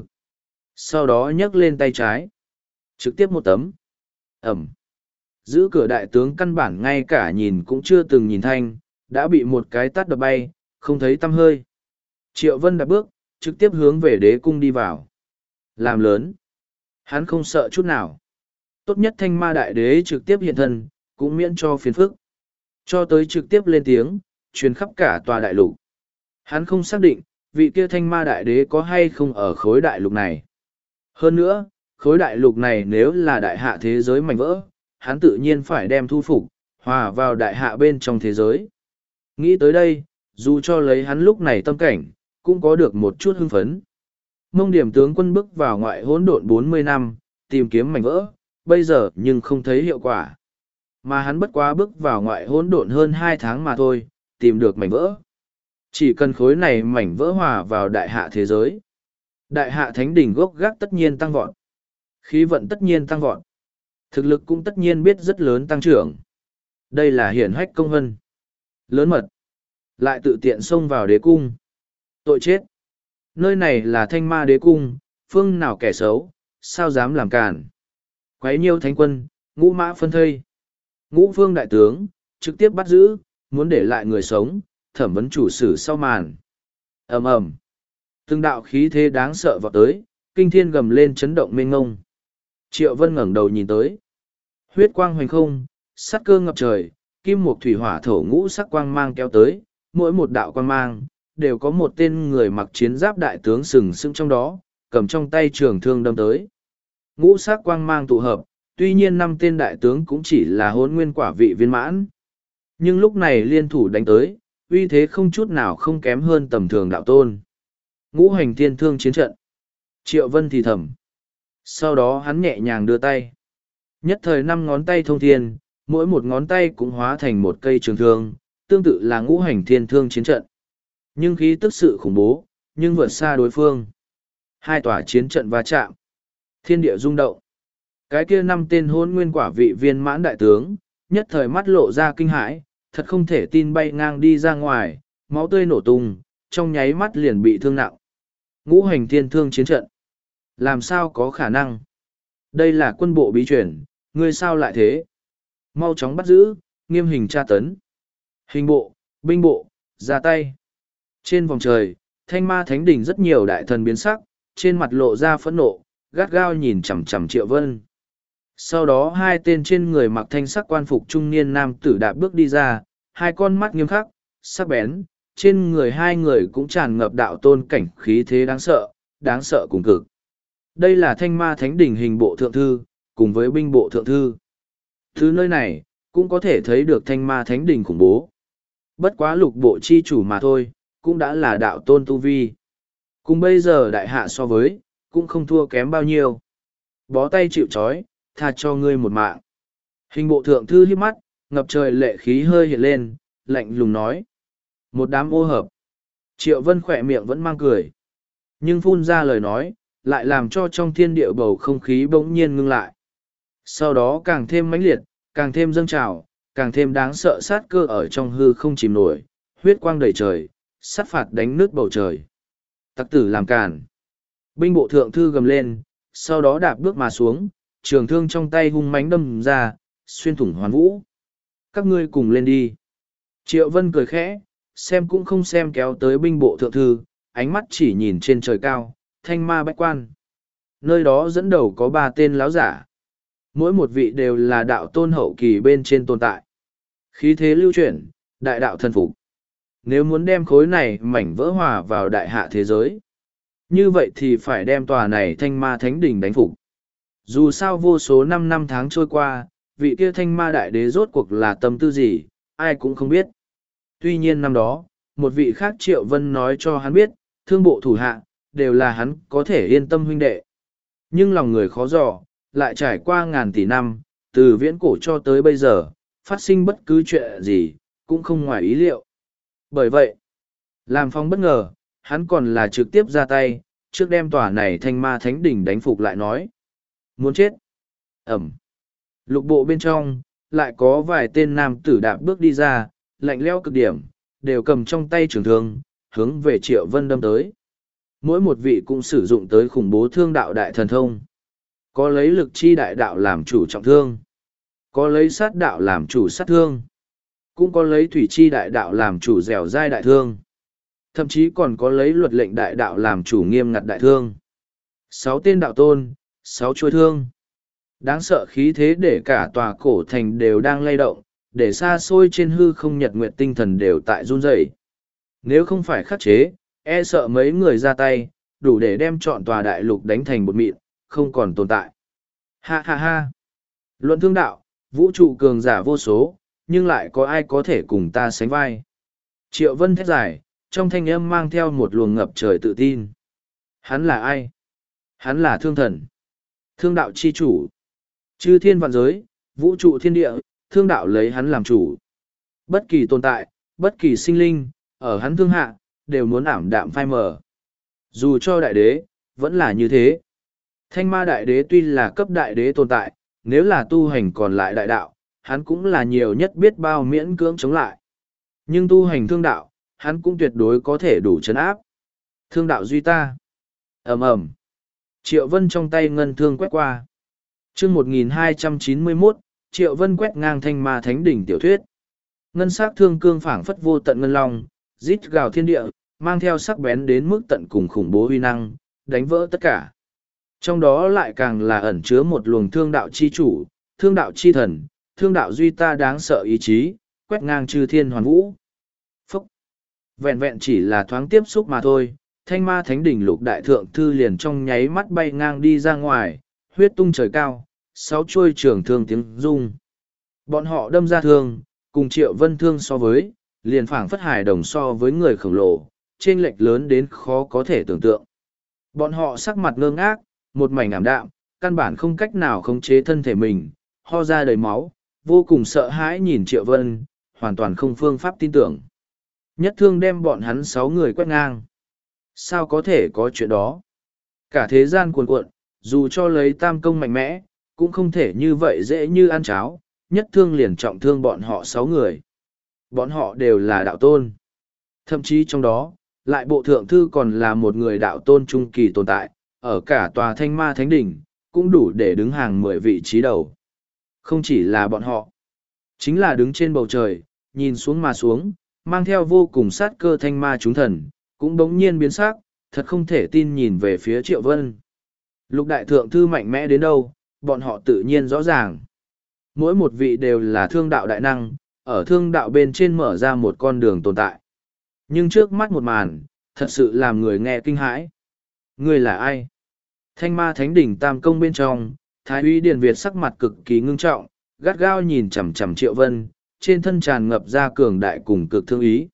Sau đó nhấc lên tay trái. Trực tiếp một tấm. Ẩm. Giữ cửa đại tướng căn bản ngay cả nhìn cũng chưa từng nhìn thanh, đã bị một cái tát đập bay, không thấy tăm hơi. Triệu Vân đạp bước, trực tiếp hướng về đế cung đi vào. Làm lớn. Hắn không sợ chút nào. Tốt nhất thanh ma đại đế trực tiếp hiện thân, cũng miễn cho phiền phức. Cho tới trực tiếp lên tiếng, truyền khắp cả tòa đại lục. Hắn không xác định, vị kia thanh ma đại đế có hay không ở khối đại lục này. Hơn nữa, khối đại lục này nếu là đại hạ thế giới mảnh vỡ, hắn tự nhiên phải đem thu phục, hòa vào đại hạ bên trong thế giới. Nghĩ tới đây, dù cho lấy hắn lúc này tâm cảnh, cũng có được một chút hưng phấn. Mông điểm tướng quân bước vào ngoại hỗn độn bốn mươi năm, tìm kiếm mảnh vỡ, bây giờ nhưng không thấy hiệu quả. Mà hắn bất quá bước vào ngoại hỗn độn hơn hai tháng mà thôi, tìm được mảnh vỡ. Chỉ cần khối này mảnh vỡ hòa vào đại hạ thế giới. Đại hạ thánh đỉnh gốc gác tất nhiên tăng vọt. Khí vận tất nhiên tăng vọt. Thực lực cũng tất nhiên biết rất lớn tăng trưởng. Đây là hiển hách công hân. Lớn mật. Lại tự tiện xông vào đế cung. Tội chết. Nơi này là thanh ma đế cung, phương nào kẻ xấu, sao dám làm cản. Quấy nhiêu thánh quân, ngũ mã phân thây. Ngũ phương đại tướng, trực tiếp bắt giữ, muốn để lại người sống, thẩm vấn chủ sử sau màn. Ầm ầm. Từng đạo khí thế đáng sợ vọt tới, kinh thiên gầm lên chấn động mênh ngông. Triệu Vân ngẩng đầu nhìn tới. Huyết quang hoành không, sát cơ ngập trời, kim mộc thủy hỏa thổ ngũ sắc quang mang kéo tới, mỗi một đạo quang mang, đều có một tên người mặc chiến giáp đại tướng sừng sững trong đó, cầm trong tay trường thương đâm tới. Ngũ sắc quang mang tụ hợp, tuy nhiên năm tên đại tướng cũng chỉ là hôn nguyên quả vị viên mãn. Nhưng lúc này liên thủ đánh tới, uy thế không chút nào không kém hơn tầm thường đạo tôn. Ngũ hành thiên thương chiến trận. Triệu Vân thì thầm. Sau đó hắn nhẹ nhàng đưa tay. Nhất thời năm ngón tay thông thiên, mỗi một ngón tay cũng hóa thành một cây trường thương, tương tự là ngũ hành thiên thương chiến trận. Nhưng khí tức sự khủng bố, nhưng vượt xa đối phương. Hai tòa chiến trận va chạm. Thiên địa rung động. Cái kia năm tên hôn nguyên quả vị viên mãn đại tướng, nhất thời mắt lộ ra kinh hãi, thật không thể tin bay ngang đi ra ngoài, máu tươi nổ tung, trong nháy mắt liền bị thương nặng. Ngũ hành thiên thương chiến trận. Làm sao có khả năng? Đây là quân bộ bí truyền, ngươi sao lại thế? Mau chóng bắt giữ, nghiêm hình tra tấn. Hình bộ, binh bộ, ra tay. Trên vòng trời, thanh ma thánh đỉnh rất nhiều đại thần biến sắc, trên mặt lộ ra phẫn nộ, gắt gao nhìn chằm chằm Triệu Vân. Sau đó hai tên trên người mặc thanh sắc quan phục trung niên nam tử đạp bước đi ra, hai con mắt nghiêm khắc, sắc bén, trên người hai người cũng tràn ngập đạo tôn cảnh khí thế đáng sợ, đáng sợ cùng cực. Đây là thanh ma thánh đỉnh hình bộ thượng thư, cùng với binh bộ thượng thư. Thứ nơi này, cũng có thể thấy được thanh ma thánh đỉnh khủng bố. Bất quá lục bộ chi chủ mà thôi, cũng đã là đạo tôn tu vi. Cùng bây giờ đại hạ so với, cũng không thua kém bao nhiêu. Bó tay chịu trói, tha cho ngươi một mạng. Hình bộ thượng thư hiếp mắt, ngập trời lệ khí hơi hiện lên, lạnh lùng nói. Một đám ô hợp. Triệu Vân khỏe miệng vẫn mang cười. Nhưng phun ra lời nói, lại làm cho trong thiên địa bầu không khí bỗng nhiên ngưng lại. Sau đó càng thêm mãnh liệt, càng thêm dâng trào, càng thêm đáng sợ sát cơ ở trong hư không chìm nổi, huyết quang đầy trời, sát phạt đánh nước bầu trời. Tặc tử làm càn. Binh bộ thượng thư gầm lên, sau đó đạp bước mà xuống, trường thương trong tay hung mãnh đâm ra, xuyên thủng hoàn vũ. Các ngươi cùng lên đi. Triệu Vân cười khẽ, xem cũng không xem kéo tới binh bộ thượng thư, ánh mắt chỉ nhìn trên trời cao, thanh ma bách quan. Nơi đó dẫn đầu có ba tên láo giả. Mỗi một vị đều là đạo tôn hậu kỳ bên trên tồn tại. Khí thế lưu chuyển, đại đạo thần phục. Nếu muốn đem khối này mảnh vỡ hòa vào đại hạ thế giới, như vậy thì phải đem tòa này thanh ma thánh đỉnh đánh phục. Dù sao vô số năm năm tháng trôi qua, vị kia thanh ma đại đế rốt cuộc là tâm tư gì, ai cũng không biết. Tuy nhiên năm đó, một vị khác Triệu Vân nói cho hắn biết, thương bộ thủ hạ, đều là hắn có thể yên tâm huynh đệ. Nhưng lòng người khó dò, lại trải qua ngàn tỷ năm, từ viễn cổ cho tới bây giờ, phát sinh bất cứ chuyện gì, cũng không ngoài ý liệu. Bởi vậy, làm phong bất ngờ, hắn còn là trực tiếp ra tay, trước đem tòa này thanh ma thánh đỉnh đánh phục lại nói. Muốn chết. Ẩm. Lục bộ bên trong, lại có vài tên nam tử đạp bước đi ra, lạnh lẽo cực điểm, đều cầm trong tay trường thương, hướng về Triệu Vân đâm tới. Mỗi một vị cũng sử dụng tới khủng bố thương đạo đại thần thông. Có lấy lực chi đại đạo làm chủ trọng thương. Có lấy sát đạo làm chủ sát thương. Cũng có lấy thủy chi đại đạo làm chủ dẻo dai đại thương. Thậm chí còn có lấy luật lệnh đại đạo làm chủ nghiêm ngặt đại thương. Sáu tên đạo tôn, sáu chuôi thương. Đáng sợ khí thế để cả tòa cổ thành đều đang lay động, để xa xôi trên hư không nhật nguyệt tinh thần đều tại run rẩy. Nếu không phải khắc chế, e sợ mấy người ra tay, đủ để đem trọn tòa đại lục đánh thành bột mịn, không còn tồn tại. Ha ha ha! Luận thương đạo, vũ trụ cường giả vô số, nhưng lại có ai có thể cùng ta sánh vai. Triệu Vân thét dài, trong thanh âm mang theo một luồng ngập trời tự tin. Hắn là ai? Hắn là thương thần. Thương đạo chi chủ. Chư thiên vạn giới, vũ trụ thiên địa, thương đạo lấy hắn làm chủ. Bất kỳ tồn tại, bất kỳ sinh linh, ở hắn thương hạ, đều muốn ảm đạm phai mờ. Dù cho đại đế, vẫn là như thế. Thanh ma đại đế tuy là cấp đại đế tồn tại, nếu là tu hành còn lại đại đạo, hắn cũng là nhiều nhất biết bao miễn cưỡng chống lại. Nhưng tu hành thương đạo, hắn cũng tuyệt đối có thể đủ chấn áp. Thương đạo duy ta. Ầm ầm. Triệu Vân trong tay ngân thương quét qua. Chương một nghìn hai trăm chín mươi mốt, Triệu Vân quét ngang thanh ma thánh đỉnh tiểu thuyết. Ngân sắc thương cương phảng phất vô tận ngân long, rít gào thiên địa, mang theo sắc bén đến mức tận cùng khủng bố uy năng, đánh vỡ tất cả. Trong đó lại càng là ẩn chứa một luồng thương đạo chi chủ, thương đạo chi thần, thương đạo duy ta đáng sợ ý chí, quét ngang chư thiên hoàn vũ. Phúc! Vẹn vẹn chỉ là thoáng tiếp xúc mà thôi, thanh ma thánh đỉnh lục đại thượng thư liền trong nháy mắt bay ngang đi ra ngoài, huyết tung trời cao, sáu chuôi trường thương tiếng rung. Bọn họ đâm ra thương, cùng Triệu Vân thương so với, liền phảng phất hài đồng so với người khổng lồ, chênh lệch lớn đến khó có thể tưởng tượng. Bọn họ sắc mặt ngơ ngác, một mảnh ảm đạm, căn bản không cách nào khống chế thân thể mình, ho ra đầy máu, vô cùng sợ hãi nhìn Triệu Vân, hoàn toàn không phương pháp tin tưởng. Nhất thương đem bọn hắn sáu người quét ngang. Sao có thể có chuyện đó? Cả thế gian cuồn cuộn, dù cho lấy tam công mạnh mẽ, cũng không thể như vậy dễ như ăn cháo, nhất thương liền trọng thương bọn họ sáu người. Bọn họ đều là đạo tôn. Thậm chí trong đó, lại bộ thượng thư còn là một người đạo tôn trung kỳ tồn tại, ở cả tòa thanh ma thánh đỉnh, cũng đủ để đứng hàng mười vị trí đầu. Không chỉ là bọn họ, chính là đứng trên bầu trời, nhìn xuống mà xuống, mang theo vô cùng sát cơ thanh ma chúng thần, cũng bỗng nhiên biến sắc, thật không thể tin nhìn về phía Triệu Vân. Lục đại thượng thư mạnh mẽ đến đâu, bọn họ tự nhiên rõ ràng. Mỗi một vị đều là thương đạo đại năng, ở thương đạo bên trên mở ra một con đường tồn tại. Nhưng trước mắt một màn, thật sự làm người nghe kinh hãi. Người là ai? Thanh ma thánh đỉnh tam công bên trong, Thái úy Điền Việt sắc mặt cực kỳ ngưng trọng, gắt gao nhìn chằm chằm Triệu Vân, trên thân tràn ngập ra cường đại cùng cực thương ý.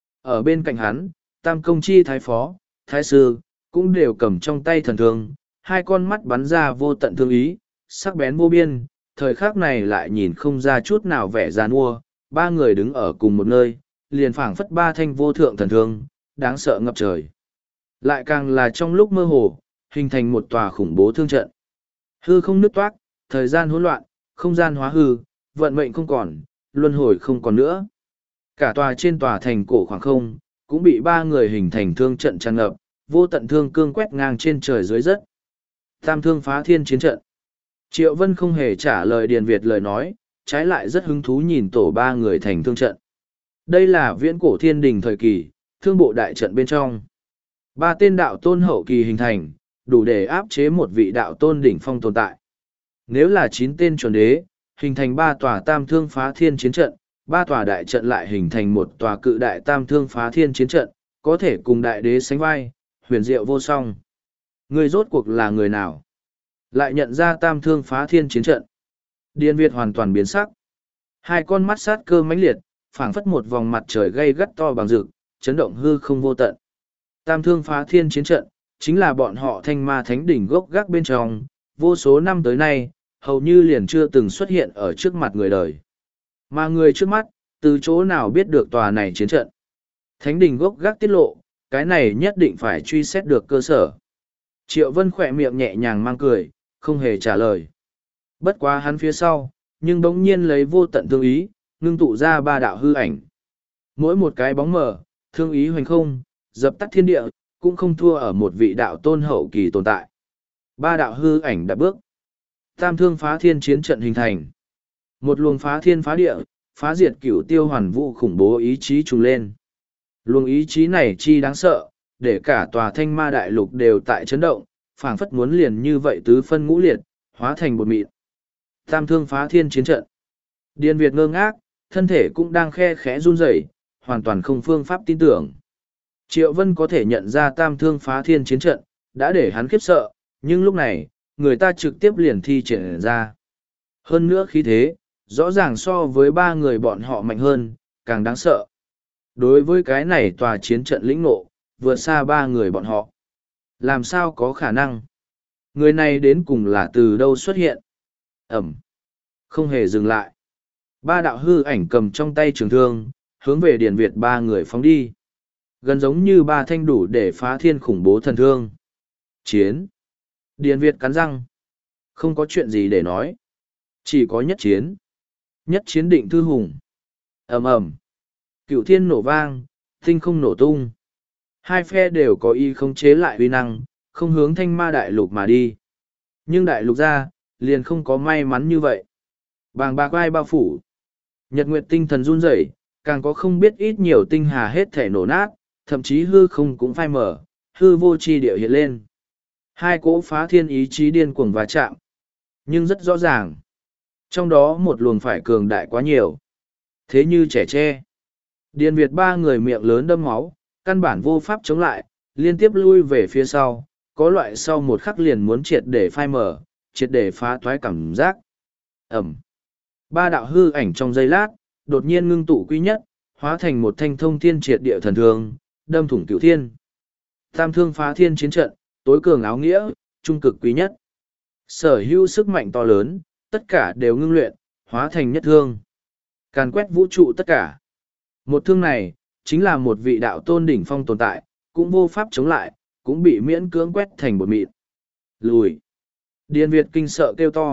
Ở bên cạnh hắn, tam công chi thái phó, thái sư, cũng đều cầm trong tay thần thương, hai con mắt bắn ra vô tận thương ý, sắc bén vô biên, thời khắc này lại nhìn không ra chút nào vẻ giàn mua, ba người đứng ở cùng một nơi, liền phảng phất ba thanh vô thượng thần thương, đáng sợ ngập trời. Lại càng là trong lúc mơ hồ, hình thành một tòa khủng bố thương trận. Hư không nứt toác, thời gian hỗn loạn, không gian hóa hư, vận mệnh không còn, luân hồi không còn nữa. Cả tòa trên tòa thành cổ khoảng không, cũng bị ba người hình thành thương trận tràn ngập, vô tận thương cương quét ngang trên trời dưới đất. Tam thương phá thiên chiến trận. Triệu Vân không hề trả lời Điền Việt lời nói, trái lại rất hứng thú nhìn tổ ba người thành thương trận. Đây là viễn cổ thiên đình thời kỳ, thương bộ đại trận bên trong. Ba tên đạo tôn hậu kỳ hình thành, đủ để áp chế một vị đạo tôn đỉnh phong tồn tại. Nếu là chín tên chuẩn đế, hình thành ba tòa tam thương phá thiên chiến trận, ba tòa đại trận lại hình thành một tòa cự đại tam thương phá thiên chiến trận, có thể cùng đại đế sánh vai, huyền diệu vô song. Người rốt cuộc là người nào? Lại nhận ra tam thương phá thiên chiến trận. Điền Việt hoàn toàn biến sắc. Hai con mắt sát cơ mãnh liệt, phảng phất một vòng mặt trời gay gắt to bằng rực, chấn động hư không vô tận. Tam thương phá thiên chiến trận, chính là bọn họ thanh ma thánh đỉnh gốc gác bên trong, vô số năm tới nay, hầu như liền chưa từng xuất hiện ở trước mặt người đời. Mà người trước mắt, từ chỗ nào biết được tòa này chiến trận. Thánh đỉnh gốc gác tiết lộ, cái này nhất định phải truy xét được cơ sở. Triệu Vân khỏe miệng nhẹ nhàng mang cười, không hề trả lời. Bất quá hắn phía sau, nhưng bỗng nhiên lấy vô tận thương ý, ngưng tụ ra ba đạo hư ảnh. Mỗi một cái bóng mờ, thương ý hoành không, dập tắt thiên địa, cũng không thua ở một vị đạo tôn hậu kỳ tồn tại. Ba đạo hư ảnh đã bước. Tam thương phá thiên chiến trận hình thành. Một luồng phá thiên phá địa, phá diệt cửu tiêu hoàn vũ khủng bố ý chí trùng lên. Luồng ý chí này chi đáng sợ, để cả tòa thanh ma đại lục đều tại chấn động, phảng phất muốn liền như vậy tứ phân ngũ liệt, hóa thành bột mịn. Tam thương phá thiên chiến trận. Điền Việt ngơ ngác, thân thể cũng đang khe khẽ run rẩy, hoàn toàn không phương pháp tin tưởng. Triệu Vân có thể nhận ra tam thương phá thiên chiến trận, đã để hắn khiếp sợ, nhưng lúc này, người ta trực tiếp liền thi triển ra. Hơn nữa khí thế, rõ ràng so với ba người bọn họ mạnh hơn, càng đáng sợ. Đối với cái này tòa chiến trận lĩnh ngộ, vượt xa ba người bọn họ. Làm sao có khả năng? Người này đến cùng là từ đâu xuất hiện? Ẩm. Không hề dừng lại. Ba đạo hư ảnh cầm trong tay trường thương, hướng về Điền Việt ba người phóng đi. Gần giống như ba thanh đủ để phá thiên khủng bố thần thương. Chiến. Điền Việt cắn răng. Không có chuyện gì để nói. Chỉ có nhất chiến. Nhất chiến định thư hùng. Ầm ầm. Cửu thiên nổ vang, tinh không nổ tung. Hai phe đều có ý khống chế lại uy năng, không hướng thanh ma đại lục mà đi. Nhưng đại lục ra, liền không có may mắn như vậy. Bàng bạc vai bao phủ. Nhật nguyệt tinh thần run rẩy, càng có không biết ít nhiều tinh hà hết thể nổ nát, thậm chí hư không cũng phai mở, hư vô chi địa hiện lên. Hai cỗ phá thiên ý chí điên cuồng và chạm. Nhưng rất rõ ràng. Trong đó một luồng phải cường đại quá nhiều. Thế như trẻ tre. Điền Việt ba người miệng lớn đâm máu, căn bản vô pháp chống lại, liên tiếp lui về phía sau, có loại sau một khắc liền muốn triệt để phai mở, triệt để phá thoái cảm giác. Ẩm. Ba đạo hư ảnh trong giây lát, đột nhiên ngưng tụ quy nhất, hóa thành một thanh thông thiên triệt địa thần thương, đâm thủng cửu thiên. Tam thương phá thiên chiến trận, tối cường áo nghĩa, trung cực quý nhất. Sở hữu sức mạnh to lớn, tất cả đều ngưng luyện, hóa thành nhất thương. Càn quét vũ trụ tất cả. Một thương này, chính là một vị đạo tôn đỉnh phong tồn tại, cũng vô pháp chống lại, cũng bị miễn cưỡng quét thành bột mịn. Lùi. Điền Việt kinh sợ kêu to,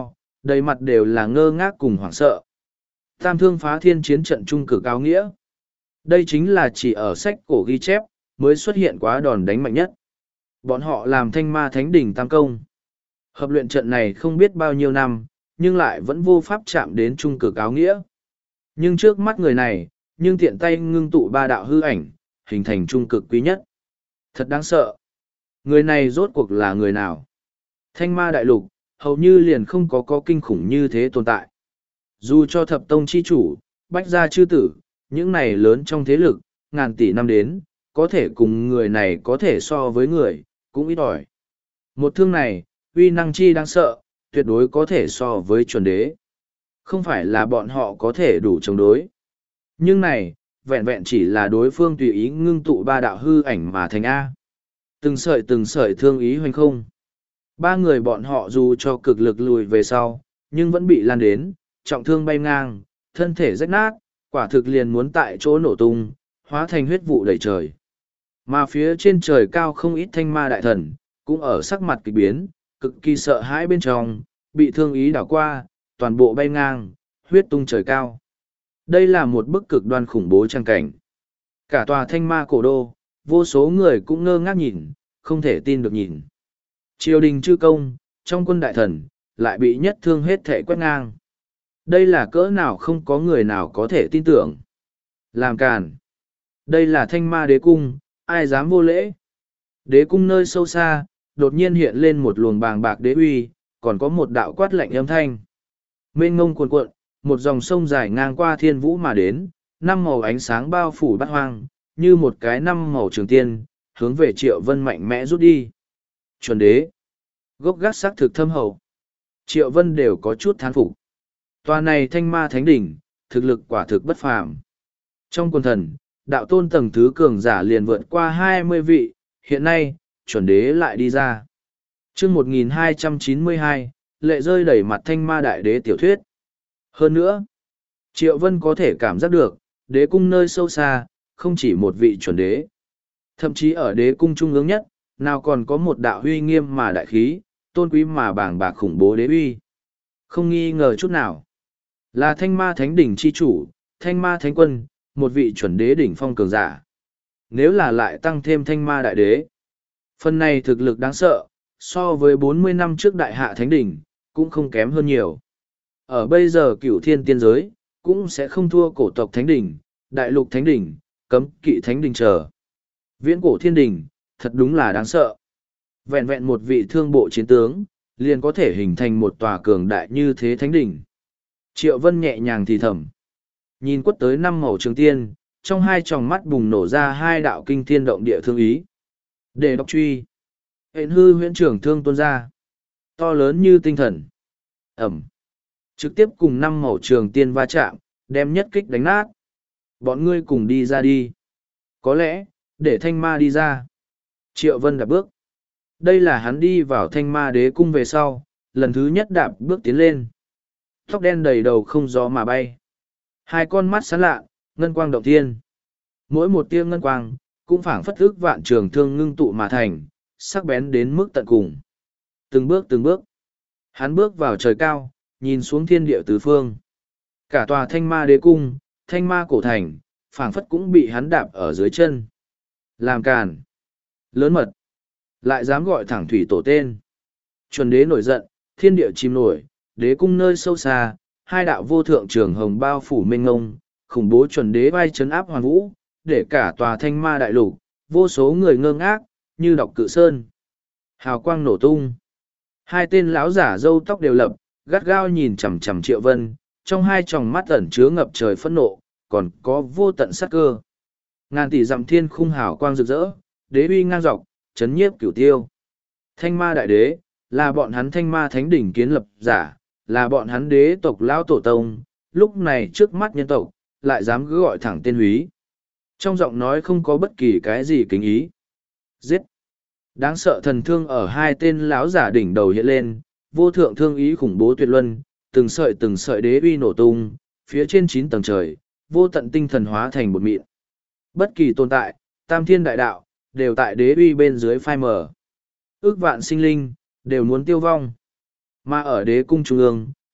Đầy mặt đều là ngơ ngác cùng hoảng sợ. Tam thương phá thiên chiến trận trung cực áo nghĩa. Đây chính là chỉ ở sách cổ ghi chép, mới xuất hiện quá đòn đánh mạnh nhất. Bọn họ làm thanh ma thánh đỉnh tam công. Hợp luyện trận này không biết bao nhiêu năm, nhưng lại vẫn vô pháp chạm đến trung cực áo nghĩa. Nhưng trước mắt người này, nhưng tiện tay ngưng tụ ba đạo hư ảnh, hình thành trung cực quý nhất. Thật đáng sợ. Người này rốt cuộc là người nào? Thanh ma đại lục, hầu như liền không có có kinh khủng như thế tồn tại. Dù cho thập tông chi chủ, bách gia chư tử, những này lớn trong thế lực, ngàn tỷ năm đến, có thể cùng người này có thể so với người, cũng ít ỏi. Một thương này, uy năng chi đáng sợ, tuyệt đối có thể so với chuẩn đế. Không phải là bọn họ có thể đủ chống đối. Nhưng này, vẹn vẹn chỉ là đối phương tùy ý ngưng tụ ba đạo hư ảnh mà thành A. Từng sợi từng sợi thương ý hoành không. Ba người bọn họ dù cho cực lực lùi về sau, nhưng vẫn bị lan đến, trọng thương bay ngang, thân thể rách nát, quả thực liền muốn tại chỗ nổ tung, hóa thành huyết vụ đầy trời. Mà phía trên trời cao không ít thanh ma đại thần, cũng ở sắc mặt kỳ biến, cực kỳ sợ hãi bên trong, bị thương ý đảo qua, toàn bộ bay ngang, huyết tung trời cao. Đây là một bức cực đoan khủng bố trang cảnh. Cả tòa thanh ma cổ đô, vô số người cũng ngơ ngác nhìn, không thể tin được nhìn. Triều đình chư công, trong quân đại thần, lại bị nhất thương hết thể quét ngang. Đây là cỡ nào không có người nào có thể tin tưởng. Làm càn. Đây là thanh ma đế cung, ai dám vô lễ. Đế cung nơi sâu xa, đột nhiên hiện lên một luồng bàng bạc đế uy, còn có một đạo quát lạnh âm thanh. Mênh ngông cuồn cuộn, một dòng sông dài ngang qua thiên vũ mà đến, năm màu ánh sáng bao phủ bát hoang, như một cái năm màu trường tiên, hướng về Triệu Vân mạnh mẽ rút đi. Chuẩn đế. Gốc gác xác thực thâm hậu. Triệu Vân đều có chút thán phục. Tòa này thanh ma thánh đỉnh, thực lực quả thực bất phàm. Trong quần thần, đạo tôn tầng thứ cường giả liền vượt qua hai mươi vị, hiện nay, chuẩn đế lại đi ra. chương một nghìn hai trăm chín mươi hai, lệ rơi đẩy mặt thanh ma đại đế tiểu thuyết. Hơn nữa, Triệu Vân có thể cảm giác được, đế cung nơi sâu xa, không chỉ một vị chuẩn đế. Thậm chí ở đế cung trung ương nhất, nào còn có một đạo huy nghiêm mà đại khí, tôn quý mà bảng bạc khủng bố đế uy. Không nghi ngờ chút nào. Là thanh ma thánh đỉnh chi chủ, thanh ma thánh quân, một vị chuẩn đế đỉnh phong cường giả. Nếu là lại tăng thêm thanh ma đại đế, phần này thực lực đáng sợ, so với bốn mươi năm trước đại hạ thánh đỉnh, cũng không kém hơn nhiều. Ở bây giờ cửu thiên tiên giới, cũng sẽ không thua cổ tộc thánh đỉnh, đại lục thánh đỉnh, cấm kỵ thánh đỉnh trở. Viễn cổ thiên đỉnh, thật đúng là đáng sợ. Vẹn vẹn một vị thương bộ chiến tướng, liền có thể hình thành một tòa cường đại như thế thánh đỉnh. Triệu Vân nhẹ nhàng thì thầm. Nhìn quất tới năm màu trường tiên, trong hai tròng mắt bùng nổ ra hai đạo kinh thiên động địa thương ý. Để đọc truy. Hện hư huyễn trưởng thương tuôn ra. To lớn như tinh thần. Ẩm. Trực tiếp cùng năm màu trường tiên va chạm, đem nhất kích đánh nát. Bọn ngươi cùng đi ra đi. Có lẽ, để thanh ma đi ra. Triệu Vân đạp bước. Đây là hắn đi vào thanh ma đế cung về sau, lần thứ nhất đạp bước tiến lên. Tóc đen đầy đầu không gió mà bay. Hai con mắt sáng lạ, ngân quang động thiên. Mỗi một tia ngân quang, cũng phảng phất ức vạn trường thương ngưng tụ mà thành, sắc bén đến mức tận cùng. Từng bước từng bước, hắn bước vào trời cao, nhìn xuống thiên địa tứ phương. Cả tòa thanh ma đế cung, thanh ma cổ thành, phảng phất cũng bị hắn đạp ở dưới chân. Làm càn. Lớn mật. Lại dám gọi thẳng thủy tổ tên. Chuẩn đế nổi giận, thiên địa chìm nổi, đế cung nơi sâu xa, hai đạo vô thượng trường hồng bao phủ mênh ngông, khủng bố chuẩn đế vai chấn áp hoàn vũ, để cả tòa thanh ma đại lục, vô số người ngơ ngác, như đọc cự sơn. Hào quang nổ tung. Hai tên lão giả râu tóc đều lập, gắt gao nhìn chằm chằm Triệu Vân, trong hai tròng mắt ẩn chứa ngập trời phẫn nộ, còn có vô tận sát cơ. Ngàn tỷ dặm thiên khung hào quang rực rỡ, đế uy ngang dọc, chấn nhiếp cửu tiêu. Thanh ma đại đế, là bọn hắn thanh ma thánh đỉnh kiến lập giả, là bọn hắn đế tộc lão tổ tông, lúc này trước mắt nhân tộc, lại dám cứ gọi thẳng tên húy. Trong giọng nói không có bất kỳ cái gì kính ý. Giết! Đáng sợ thần thương ở hai tên lão giả đỉnh đầu hiện lên, vô thượng thương ý khủng bố tuyệt luân, từng sợi từng sợi đế uy nổ tung, phía trên chín tầng trời, vô tận tinh thần hóa thành một mịn. Bất kỳ tồn tại, tam thiên đại đạo, đều tại đế uy bên dưới phai mờ. Ước vạn sinh linh, đều muốn tiêu vong. Mà ở đế cung trung ương,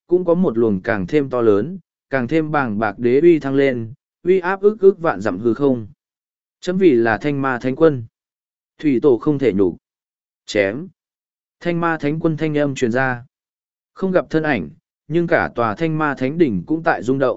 cũng có một luồng càng thêm to lớn, càng thêm bàng bạc đế uy thăng lên, uy áp ức ức vạn dặm hư không. Chấm vì là thanh ma thánh quân. Thủy tổ không thể nhục. Chém. Thanh ma thánh quân thanh âm truyền ra. Không gặp thân ảnh, nhưng cả tòa thanh ma thánh đỉnh cũng tại rung động.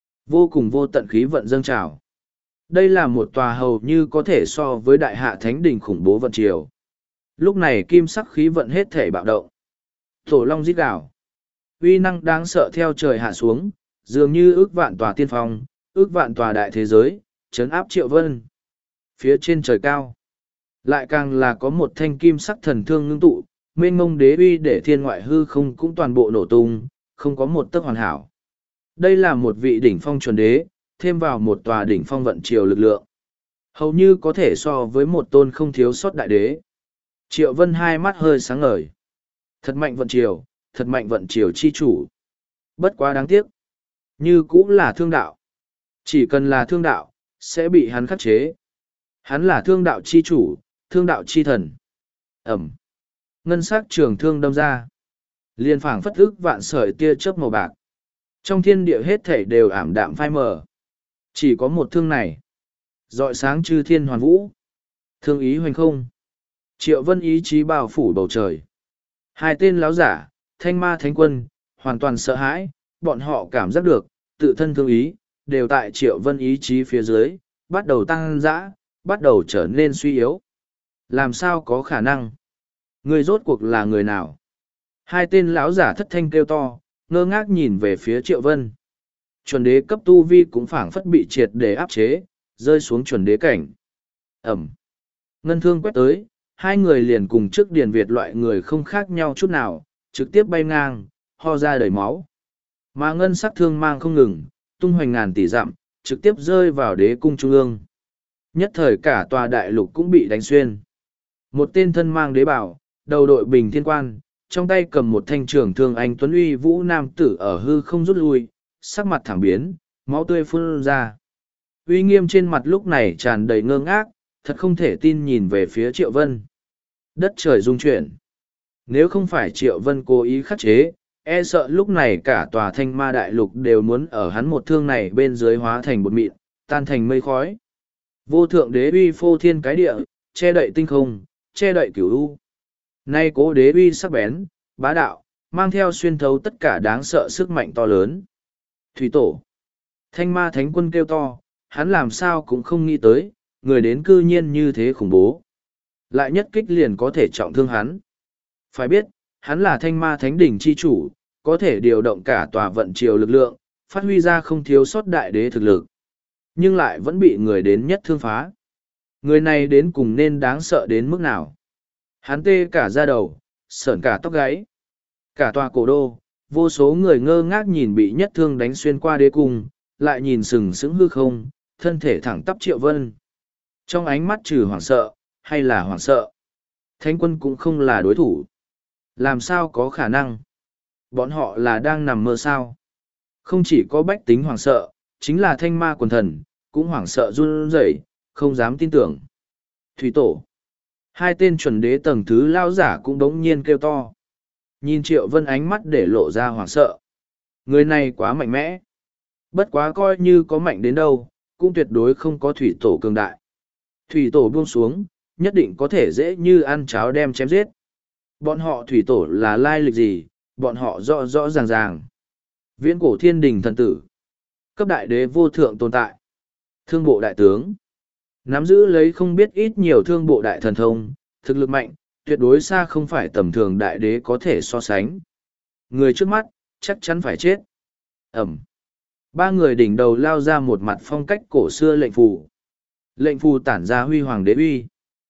Vô cùng vô tận khí vận dâng trào. Đây là một tòa hầu như có thể so với đại hạ thánh đỉnh khủng bố vận triều. Lúc này kim sắc khí vận hết thể bạo động. Tổ long rít gào. Uy năng đáng sợ theo trời hạ xuống, dường như ước vạn tòa tiên phong, ước vạn tòa đại thế giới, chấn áp Triệu Vân. Phía trên trời cao, lại càng là có một thanh kim sắc thần thương ngưng tụ, mênh mông đế uy để thiên ngoại hư không cũng toàn bộ nổ tung, không có một tấc hoàn hảo. Đây là một vị đỉnh phong chuẩn đế, thêm vào một tòa đỉnh phong vận triều lực lượng. Hầu như có thể so với một tôn không thiếu sót đại đế. Triệu Vân hai mắt hơi sáng ngời. Thật mạnh vận triều, thật mạnh vận triều chi chủ. Bất quá đáng tiếc. Như cũng là thương đạo. Chỉ cần là thương đạo, sẽ bị hắn khắc chế. Hắn là thương đạo chi chủ, thương đạo chi thần. Ẩm. Ngân sắc trường thương đâm ra. Liên phảng phất ức vạn sợi tia chớp màu bạc. Trong thiên địa hết thảy đều ảm đạm phai mờ. Chỉ có một thương này. Rọi sáng chư thiên hoàn vũ. Thương ý hoành không. Triệu Vân ý chí bao phủ bầu trời. Hai tên láo giả, thanh ma thánh quân, hoàn toàn sợ hãi, bọn họ cảm giác được, tự thân thương ý, đều tại Triệu Vân ý chí phía dưới, bắt đầu tăng dã, bắt đầu trở nên suy yếu. Làm sao có khả năng? Người rốt cuộc là người nào? Hai tên lão giả thất thanh kêu to, ngơ ngác nhìn về phía Triệu Vân. Chuẩn đế cấp tu vi cũng phảng phất bị triệt để áp chế, rơi xuống chuẩn đế cảnh. Ẩm. Ngân thương quét tới, hai người liền cùng trước Điền Việt loại người không khác nhau chút nào, trực tiếp bay ngang, ho ra đầy máu. Mà ngân sắc thương mang không ngừng, tung hoành ngàn tỷ dặm, trực tiếp rơi vào đế cung trung ương. Nhất thời cả tòa đại lục cũng bị đánh xuyên. Một tên thân mang đế bảo, đầu đội bình thiên quan, trong tay cầm một thanh trường thương anh tuấn uy vũ nam tử ở hư không rút lui, sắc mặt thẳng biến, máu tươi phun ra. Uy nghiêm trên mặt lúc này tràn đầy ngơ ngác, thật không thể tin nhìn về phía Triệu Vân. Đất trời rung chuyển. Nếu không phải Triệu Vân cố ý khắc chế, e sợ lúc này cả tòa thanh ma đại lục đều muốn ở hắn một thương này bên dưới hóa thành bột mịn, tan thành mây khói. Vô thượng đế uy phô thiên cái địa, che đậy tinh không, che đậy cửu u. Nay cố đế uy sắc bén, bá đạo, mang theo xuyên thấu tất cả đáng sợ sức mạnh to lớn. Thủy tổ. Thanh ma thánh quân kêu to, hắn làm sao cũng không nghĩ tới, người đến cư nhiên như thế khủng bố. Lại nhất kích liền có thể trọng thương hắn. Phải biết, hắn là thanh ma thánh đỉnh chi chủ, có thể điều động cả tòa vận triều lực lượng, phát huy ra không thiếu sót đại đế thực lực. Nhưng lại vẫn bị người đến nhất thương phá. Người này đến cùng nên đáng sợ đến mức nào. Hắn tê cả da đầu, sởn cả tóc gáy. Cả tòa cổ đô, vô số người ngơ ngác nhìn bị nhất thương đánh xuyên qua đế cung, lại nhìn sừng sững hư không, thân thể thẳng tắp Triệu Vân. Trong ánh mắt trừ hoảng sợ, hay là hoảng sợ. Thánh quân cũng không là đối thủ. Làm sao có khả năng? Bọn họ là đang nằm mơ sao? Không chỉ có bách tính hoảng sợ, chính là thanh ma quần thần, cũng hoảng sợ run rẩy, không dám tin tưởng. Thủy tổ. Hai tên chuẩn đế tầng thứ lao giả cũng đống nhiên kêu to. Nhìn Triệu Vân ánh mắt để lộ ra hoảng sợ. Người này quá mạnh mẽ. Bất quá coi như có mạnh đến đâu, cũng tuyệt đối không có thủy tổ cường đại. Thủy tổ buông xuống, nhất định có thể dễ như ăn cháo đem chém giết. Bọn họ thủy tổ là lai lịch gì, bọn họ rõ rõ ràng ràng. Viễn cổ thiên đình thần tử. Cấp đại đế vô thượng tồn tại. Thương bộ đại tướng. Nắm giữ lấy không biết ít nhiều thương bộ đại thần thông, thực lực mạnh, tuyệt đối xa không phải tầm thường đại đế có thể so sánh. Người trước mắt, chắc chắn phải chết. Ẩm. Ba người đỉnh đầu lao ra một mặt phong cách cổ xưa lệnh phù. Lệnh phù tản ra huy hoàng đế uy.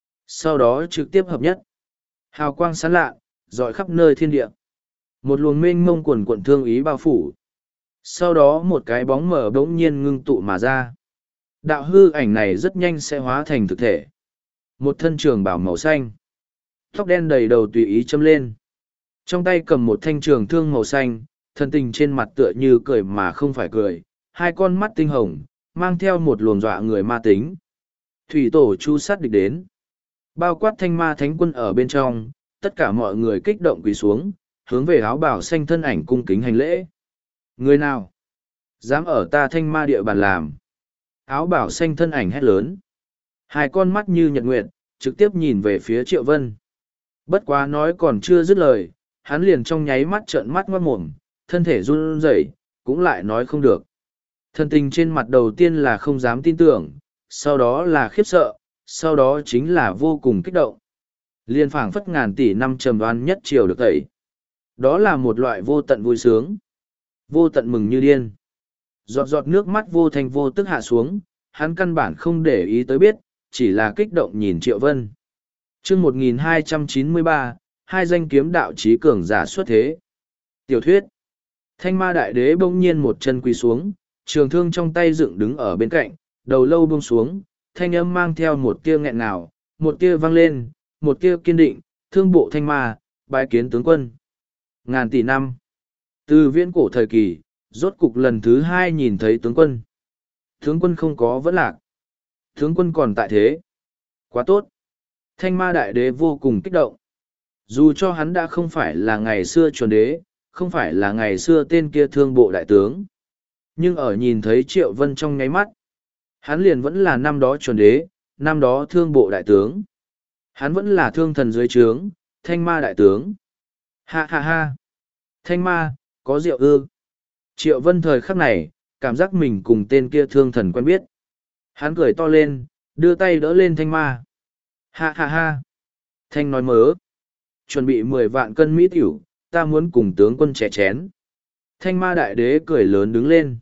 Sau đó trực tiếp hợp nhất. Hào quang sáng lạ, rọi khắp nơi thiên địa. Một luồng mênh mông quần quận thương ý bao phủ. Sau đó một cái bóng mở bỗng nhiên ngưng tụ mà ra. Đạo hư ảnh này rất nhanh sẽ hóa thành thực thể. Một thân trường bào màu xanh. Tóc đen đầy đầu tùy ý châm lên. Trong tay cầm một thanh trường thương màu xanh, thân tình trên mặt tựa như cười mà không phải cười. Hai con mắt tinh hồng, mang theo một luồng dọa người ma tính. Thủy tổ chu sát địch đến. Bao quát thanh ma thánh quân ở bên trong, tất cả mọi người kích động quỳ xuống, hướng về áo bào xanh thân ảnh cung kính hành lễ. Người nào? Dám ở ta Thanh Ma địa bàn làm. Áo bào xanh thân ảnh hét lớn. Hai con mắt như nhật nguyệt, trực tiếp nhìn về phía Triệu Vân. Bất quá nói còn chưa dứt lời, hắn liền trong nháy mắt trợn mắt ngoát mồm, thân thể run rẩy, cũng lại nói không được. Thân tình trên mặt đầu tiên là không dám tin tưởng, sau đó là khiếp sợ, sau đó chính là vô cùng kích động. Liên phảng phất ngàn tỷ năm trầm đoan nhất triều được tẩy. Đó là một loại vô tận vui sướng, vô tận mừng như điên. Giọt giọt nước mắt vô thành vô tức hạ xuống, hắn căn bản không để ý tới biết, chỉ là kích động nhìn Triệu Vân. chương một nghìn hai trăm chín mươi ba, hai danh kiếm đạo trí cường giả xuất thế. Tiểu thuyết. Thanh Ma đại đế bỗng nhiên một chân quỳ xuống, trường thương trong tay dựng đứng ở bên cạnh, đầu lâu buông xuống, thanh âm mang theo một tia nghẹn ngào, một tia vang lên, một tia kiên định, thương bộ Thanh Ma, bái kiến tướng quân. Ngàn tỷ năm. Từ viễn cổ thời kỳ, rốt cục lần thứ hai nhìn thấy tướng quân. Tướng quân không có vẫn lạc. Tướng quân còn tại thế. Quá tốt. Thanh Ma đại đế vô cùng kích động. Dù cho hắn đã không phải là ngày xưa chuẩn đế, không phải là ngày xưa tên kia thương bộ đại tướng. Nhưng ở nhìn thấy Triệu Vân trong nháy mắt, hắn liền vẫn là năm đó chuẩn đế, năm đó thương bộ đại tướng. Hắn vẫn là thương thần dưới trướng, Thanh Ma đại tướng. Ha ha ha. Thanh Ma, có rượu ư. Triệu Vân thời khắc này, cảm giác mình cùng tên kia thương thần quen biết. Hắn cười to lên, đưa tay đỡ lên Thanh Ma. Ha ha ha. Thanh nói mớ. Chuẩn bị mười vạn cân mỹ tiểu, ta muốn cùng tướng quân chè chén. Thanh Ma đại đế cười lớn đứng lên.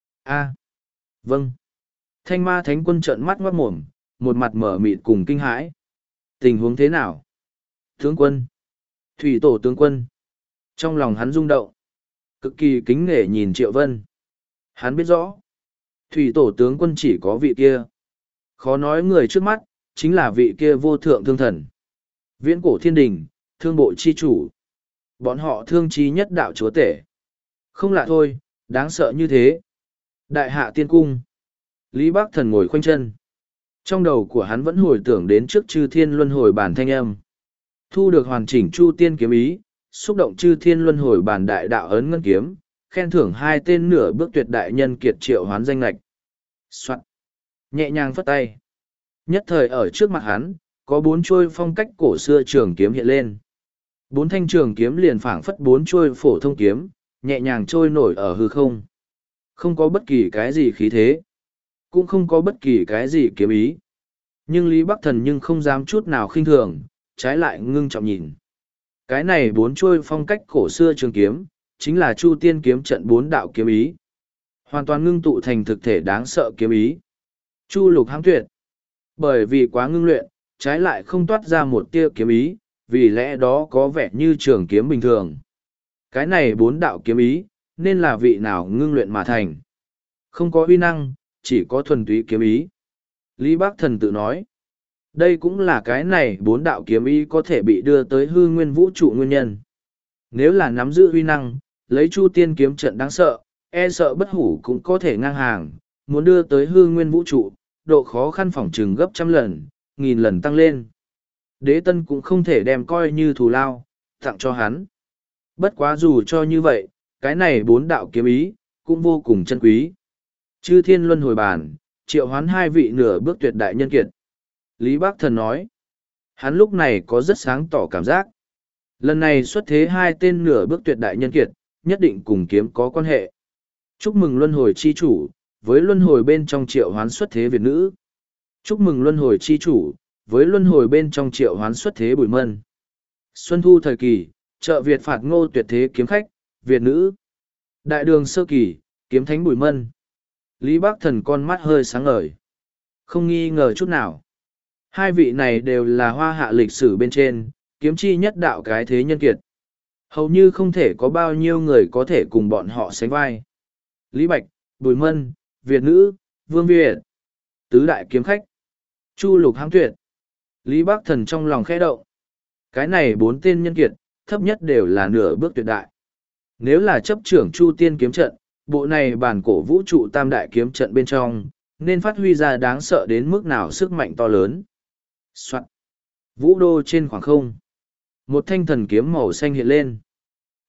A. Vâng. Thanh Ma thánh quân trợn mắt ngoát mồm, một mặt mở mịt cùng kinh hãi. Tình huống thế nào? Tướng quân. Thủy tổ tướng quân. Trong lòng hắn rung động. Cực kỳ kính nể nhìn Triệu Vân. Hắn biết rõ. Thủy tổ tướng quân chỉ có vị kia. Khó nói người trước mắt, chính là vị kia vô thượng thương thần. Viễn cổ thiên đình, thương bộ chi chủ. Bọn họ thương chi nhất đạo chúa tể. Không lạ thôi, đáng sợ như thế. Đại hạ tiên cung. Lý Bác Thần ngồi khoanh chân. Trong đầu của hắn vẫn hồi tưởng đến trước chư thiên luân hồi bản thanh âm. Thu được hoàn chỉnh chu tiên kiếm ý, xúc động chư thiên luân hồi bản đại đạo ấn ngân kiếm, khen thưởng hai tên nửa bước tuyệt đại nhân kiệt triệu hoán danh lạch. Soạn. Nhẹ nhàng phất tay. Nhất thời ở trước mặt hắn, có bốn chuôi phong cách cổ xưa trường kiếm hiện lên. Bốn thanh trường kiếm liền phảng phất bốn chuôi phổ thông kiếm, nhẹ nhàng trôi nổi ở hư không. Không có bất kỳ cái gì khí thế, cũng không có bất kỳ cái gì kiếm ý. Nhưng Lý Bắc Thần nhưng không dám chút nào khinh thường, trái lại ngưng trọng nhìn. Cái này bốn chuôi phong cách cổ xưa trường kiếm, chính là Chu Tiên kiếm trận bốn đạo kiếm ý. Hoàn toàn ngưng tụ thành thực thể đáng sợ kiếm ý. Chu Lục Hãng Tuyệt. Bởi vì quá ngưng luyện, trái lại không toát ra một tia kiếm ý, vì lẽ đó có vẻ như trường kiếm bình thường. Cái này bốn đạo kiếm ý, nên là vị nào ngưng luyện mà thành. Không có uy năng, chỉ có thuần túy kiếm ý. Lý Bác Thần tự nói, đây cũng là cái này bốn đạo kiếm ý có thể bị đưa tới hư nguyên vũ trụ nguyên nhân. Nếu là nắm giữ uy năng, lấy Chu Tiên kiếm trận đáng sợ, e sợ bất hủ cũng có thể ngang hàng, muốn đưa tới hư nguyên vũ trụ, độ khó khăn phỏng trừng gấp trăm lần, nghìn lần tăng lên. Đế Tân cũng không thể đem coi như thù lao, tặng cho hắn. Bất quá dù cho như vậy, cái này bốn đạo kiếm ý, cũng vô cùng chân quý. Chư thiên luân hồi bản, triệu hoán hai vị nửa bước tuyệt đại nhân kiệt. Lý Bác Thần nói, hắn lúc này có rất sáng tỏ cảm giác. Lần này xuất thế hai tên nửa bước tuyệt đại nhân kiệt, nhất định cùng kiếm có quan hệ. Chúc mừng luân hồi chi chủ, với luân hồi bên trong triệu hoán xuất thế Việt nữ. Chúc mừng luân hồi chi chủ, với luân hồi bên trong triệu hoán xuất thế Bùi Mân. Xuân thu thời kỳ, chợ Việt phạt ngô tuyệt thế kiếm khách, Việt nữ. Đại đường sơ kỳ, kiếm thánh Bùi Mân. Lý Bác Thần con mắt hơi sáng ngời. Không nghi ngờ chút nào. Hai vị này đều là hoa hạ lịch sử bên trên, kiếm chi nhất đạo cái thế nhân kiệt. Hầu như không thể có bao nhiêu người có thể cùng bọn họ sánh vai. Lý Bạch, Bùi Mân, Việt nữ, Vương Việt. Tứ đại kiếm khách. Chu Lục Hãng Tuyệt. Lý Bác Thần trong lòng khẽ động. Cái này bốn tên nhân kiệt, thấp nhất đều là nửa bước tuyệt đại. Nếu là chấp trưởng Chu Tiên kiếm trận, bộ này bản cổ vũ trụ tam đại kiếm trận bên trong, nên phát huy ra đáng sợ đến mức nào sức mạnh to lớn. Soạn. Vũ đô trên khoảng không. Một thanh thần kiếm màu xanh hiện lên.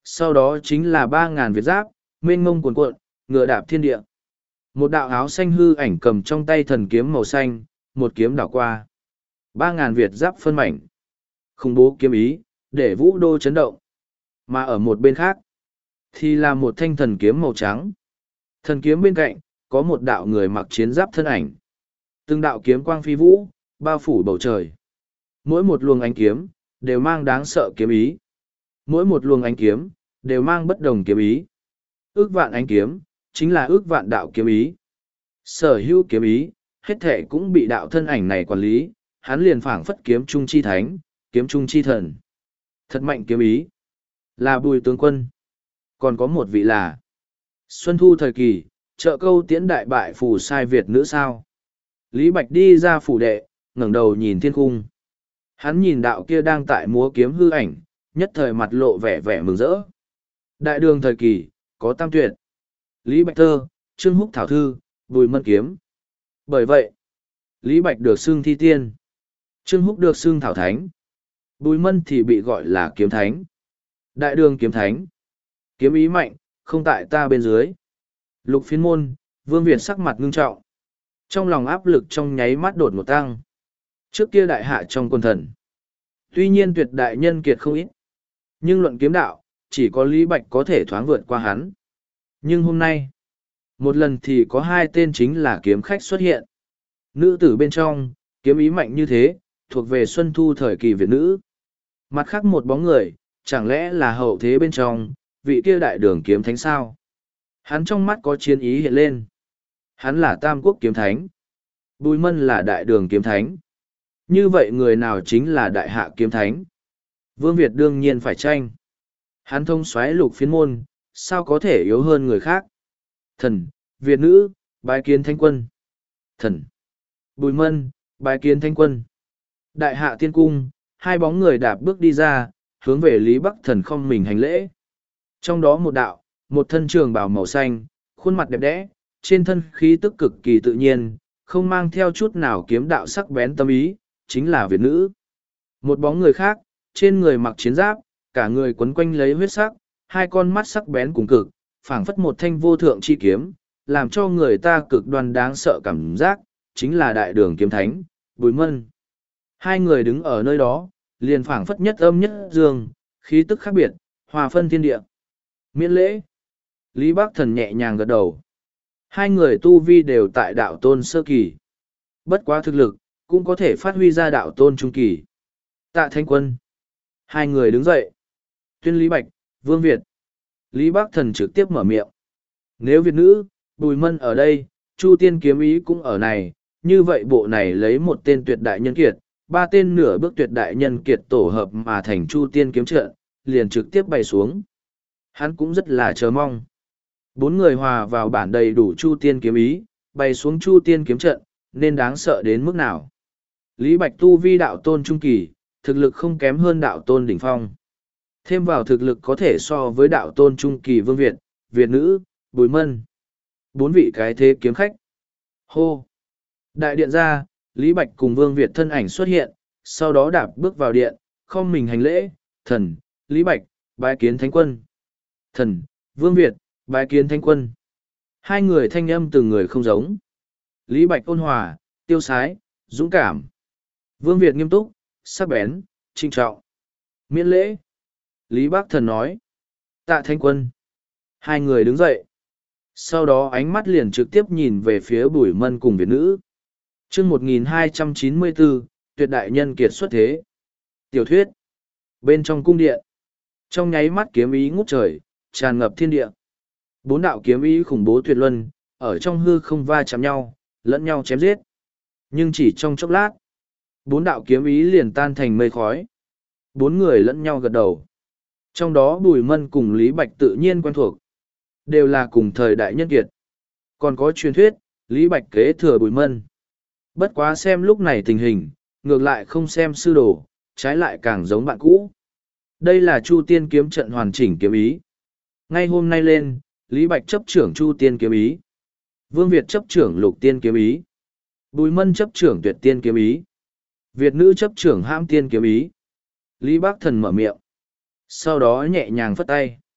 Sau đó chính là ba ngàn Việt giáp, mênh mông cuồn cuộn, ngựa đạp thiên địa. Một đạo áo xanh hư ảnh cầm trong tay thần kiếm màu xanh, một kiếm đảo qua. Ba ngàn Việt giáp phân mảnh. Khủng bố kiếm ý, để vũ đô chấn động. Mà ở một bên khác, thì là một thanh thần kiếm màu trắng. Thần kiếm bên cạnh, có một đạo người mặc chiến giáp thân ảnh. Từng đạo kiếm quang phi vũ, bao phủ bầu trời. Mỗi một luồng ánh kiếm, đều mang đáng sợ kiếm ý. Mỗi một luồng ánh kiếm, đều mang bất đồng kiếm ý. Ước vạn ánh kiếm, chính là ước vạn đạo kiếm ý. Sở hữu kiếm ý, hết thể cũng bị đạo thân ảnh này quản lý, hắn liền phảng phất kiếm trung chi thánh, kiếm trung chi thần. Thật mạnh kiếm ý. Là Bùi tướng quân. Còn có một vị là Xuân Thu thời kỳ, trợ câu tiễn đại bại phù sai Việt nữ sao. Lý Bạch đi ra phủ đệ, ngẩng đầu nhìn thiên cung. Hắn nhìn đạo kia đang tại múa kiếm hư ảnh, nhất thời mặt lộ vẻ vẻ mừng rỡ. Đại đường thời kỳ, có tam tuyệt. Lý Bạch thơ, Trương Húc thảo thư, Bùi Mân kiếm. Bởi vậy, Lý Bạch được xưng thi tiên. Trương Húc được xưng thảo thánh. Bùi Mân thì bị gọi là kiếm thánh. Đại đường kiếm thánh. Kiếm ý mạnh, không tại ta bên dưới. Lục phiến môn, Vương Việt sắc mặt ngưng trọng. Trong lòng áp lực trong nháy mắt đột một tăng. Trước kia đại hạ trong quân thần. Tuy nhiên tuyệt đại nhân kiệt không ít. Nhưng luận kiếm đạo, chỉ có Lý Bạch có thể thoáng vượt qua hắn. Nhưng hôm nay, một lần thì có hai tên chính là kiếm khách xuất hiện. Nữ tử bên trong, kiếm ý mạnh như thế, thuộc về Xuân Thu thời kỳ Việt nữ. Mặt khác một bóng người, chẳng lẽ là hậu thế bên trong, vị kia đại đường kiếm thánh sao? Hắn trong mắt có chiến ý hiện lên. Hắn là Tam Quốc kiếm thánh. Bùi Mân là đại đường kiếm thánh. Như vậy người nào chính là đại hạ kiếm thánh? Vương Việt đương nhiên phải tranh. Hắn thông xoáy lục phiến môn, sao có thể yếu hơn người khác? Thần, Việt nữ, bái kiến thánh quân. Thần, Bùi Mân, bái kiến thánh quân. Đại hạ tiên cung, hai bóng người đạp bước đi ra, hướng về Lý Bắc Thần không mình hành lễ. Trong đó một đạo, một thân trường bào màu xanh, khuôn mặt đẹp đẽ, trên thân khí tức cực kỳ tự nhiên, không mang theo chút nào kiếm đạo sắc bén tâm ý, chính là Việt nữ. Một bóng người khác, trên người mặc chiến giáp, cả người quấn quanh lấy huyết sắc, hai con mắt sắc bén cùng cực, phảng phất một thanh vô thượng chi kiếm, làm cho người ta cực đoan đáng sợ cảm giác, chính là đại đường kiếm thánh, Bùi Mân. Hai người đứng ở nơi đó, liền phảng phất nhất âm nhất dương, khí tức khác biệt, hòa phân thiên địa. Miễn lễ. Lý Bắc Thần nhẹ nhàng gật đầu. Hai người tu vi đều tại đạo tôn sơ kỳ. Bất quá thực lực, cũng có thể phát huy ra đạo tôn trung kỳ. Tạ Thánh Quân. Hai người đứng dậy. Tuyên Lý Bạch, Vương Việt. Lý Bắc Thần trực tiếp mở miệng. Nếu Việt nữ, Bùi Mân ở đây, Chu Tiên kiếm ý cũng ở này, như vậy bộ này lấy một tên tuyệt đại nhân kiệt, ba tên nửa bước tuyệt đại nhân kiệt tổ hợp mà thành Chu Tiên kiếm trận, liền trực tiếp bày xuống. Hắn cũng rất là chờ mong. Bốn người hòa vào bản đầy đủ Chu Tiên kiếm ý, bày xuống Chu Tiên kiếm trận, nên đáng sợ đến mức nào. Lý Bạch tu vi đạo tôn trung kỳ, thực lực không kém hơn đạo tôn đỉnh phong. Thêm vào thực lực có thể so với đạo tôn trung kỳ Vương Việt, Việt nữ, Bùi Mân. Bốn vị cái thế kiếm khách. Hô! Đại điện ra, Lý Bạch cùng Vương Việt thân ảnh xuất hiện, sau đó đạp bước vào điện, không mình hành lễ, thần, Lý Bạch, bái kiến thánh quân. Thần, Vương Việt, bái kiến thánh quân. Hai người thanh âm từng người không giống. Lý Bạch ôn hòa, tiêu sái, dũng cảm. Vương Việt nghiêm túc, sắc bén, trinh trọng. Miễn lễ. Lý Bắc Thần nói. Tạ thánh quân. Hai người đứng dậy. Sau đó ánh mắt liền trực tiếp nhìn về phía Bùi Mân cùng Việt nữ. chương một nghìn hai trăm chín mươi bốn, tuyệt đại nhân kiệt xuất thế. Tiểu thuyết. Bên trong cung điện. Trong nháy mắt kiếm ý ngút trời, tràn ngập thiên địa. Bốn đạo kiếm ý khủng bố tuyệt luân, ở trong hư không va chạm nhau, lẫn nhau chém giết. Nhưng chỉ trong chốc lát, bốn đạo kiếm ý liền tan thành mây khói. Bốn người lẫn nhau gật đầu. Trong đó Bùi Mân cùng Lý Bạch tự nhiên quen thuộc. Đều là cùng thời đại nhân kiệt. Còn có truyền thuyết, Lý Bạch kế thừa Bùi Mân. Bất quá xem lúc này tình hình, ngược lại không xem sư đồ, trái lại càng giống bạn cũ. Đây là Chu Tiên kiếm trận hoàn chỉnh kiếm ý. Ngay hôm nay lên, Lý Bạch chấp trưởng Chu Tiên kiếm ý. Vương Việt chấp trưởng Lục Tiên kiếm ý. Bùi Mân chấp trưởng Tuyệt Tiên kiếm ý. Việt nữ chấp trưởng Hãm Tiên kiếm ý. Lý Bắc Thần mở miệng. Sau đó nhẹ nhàng phất tay.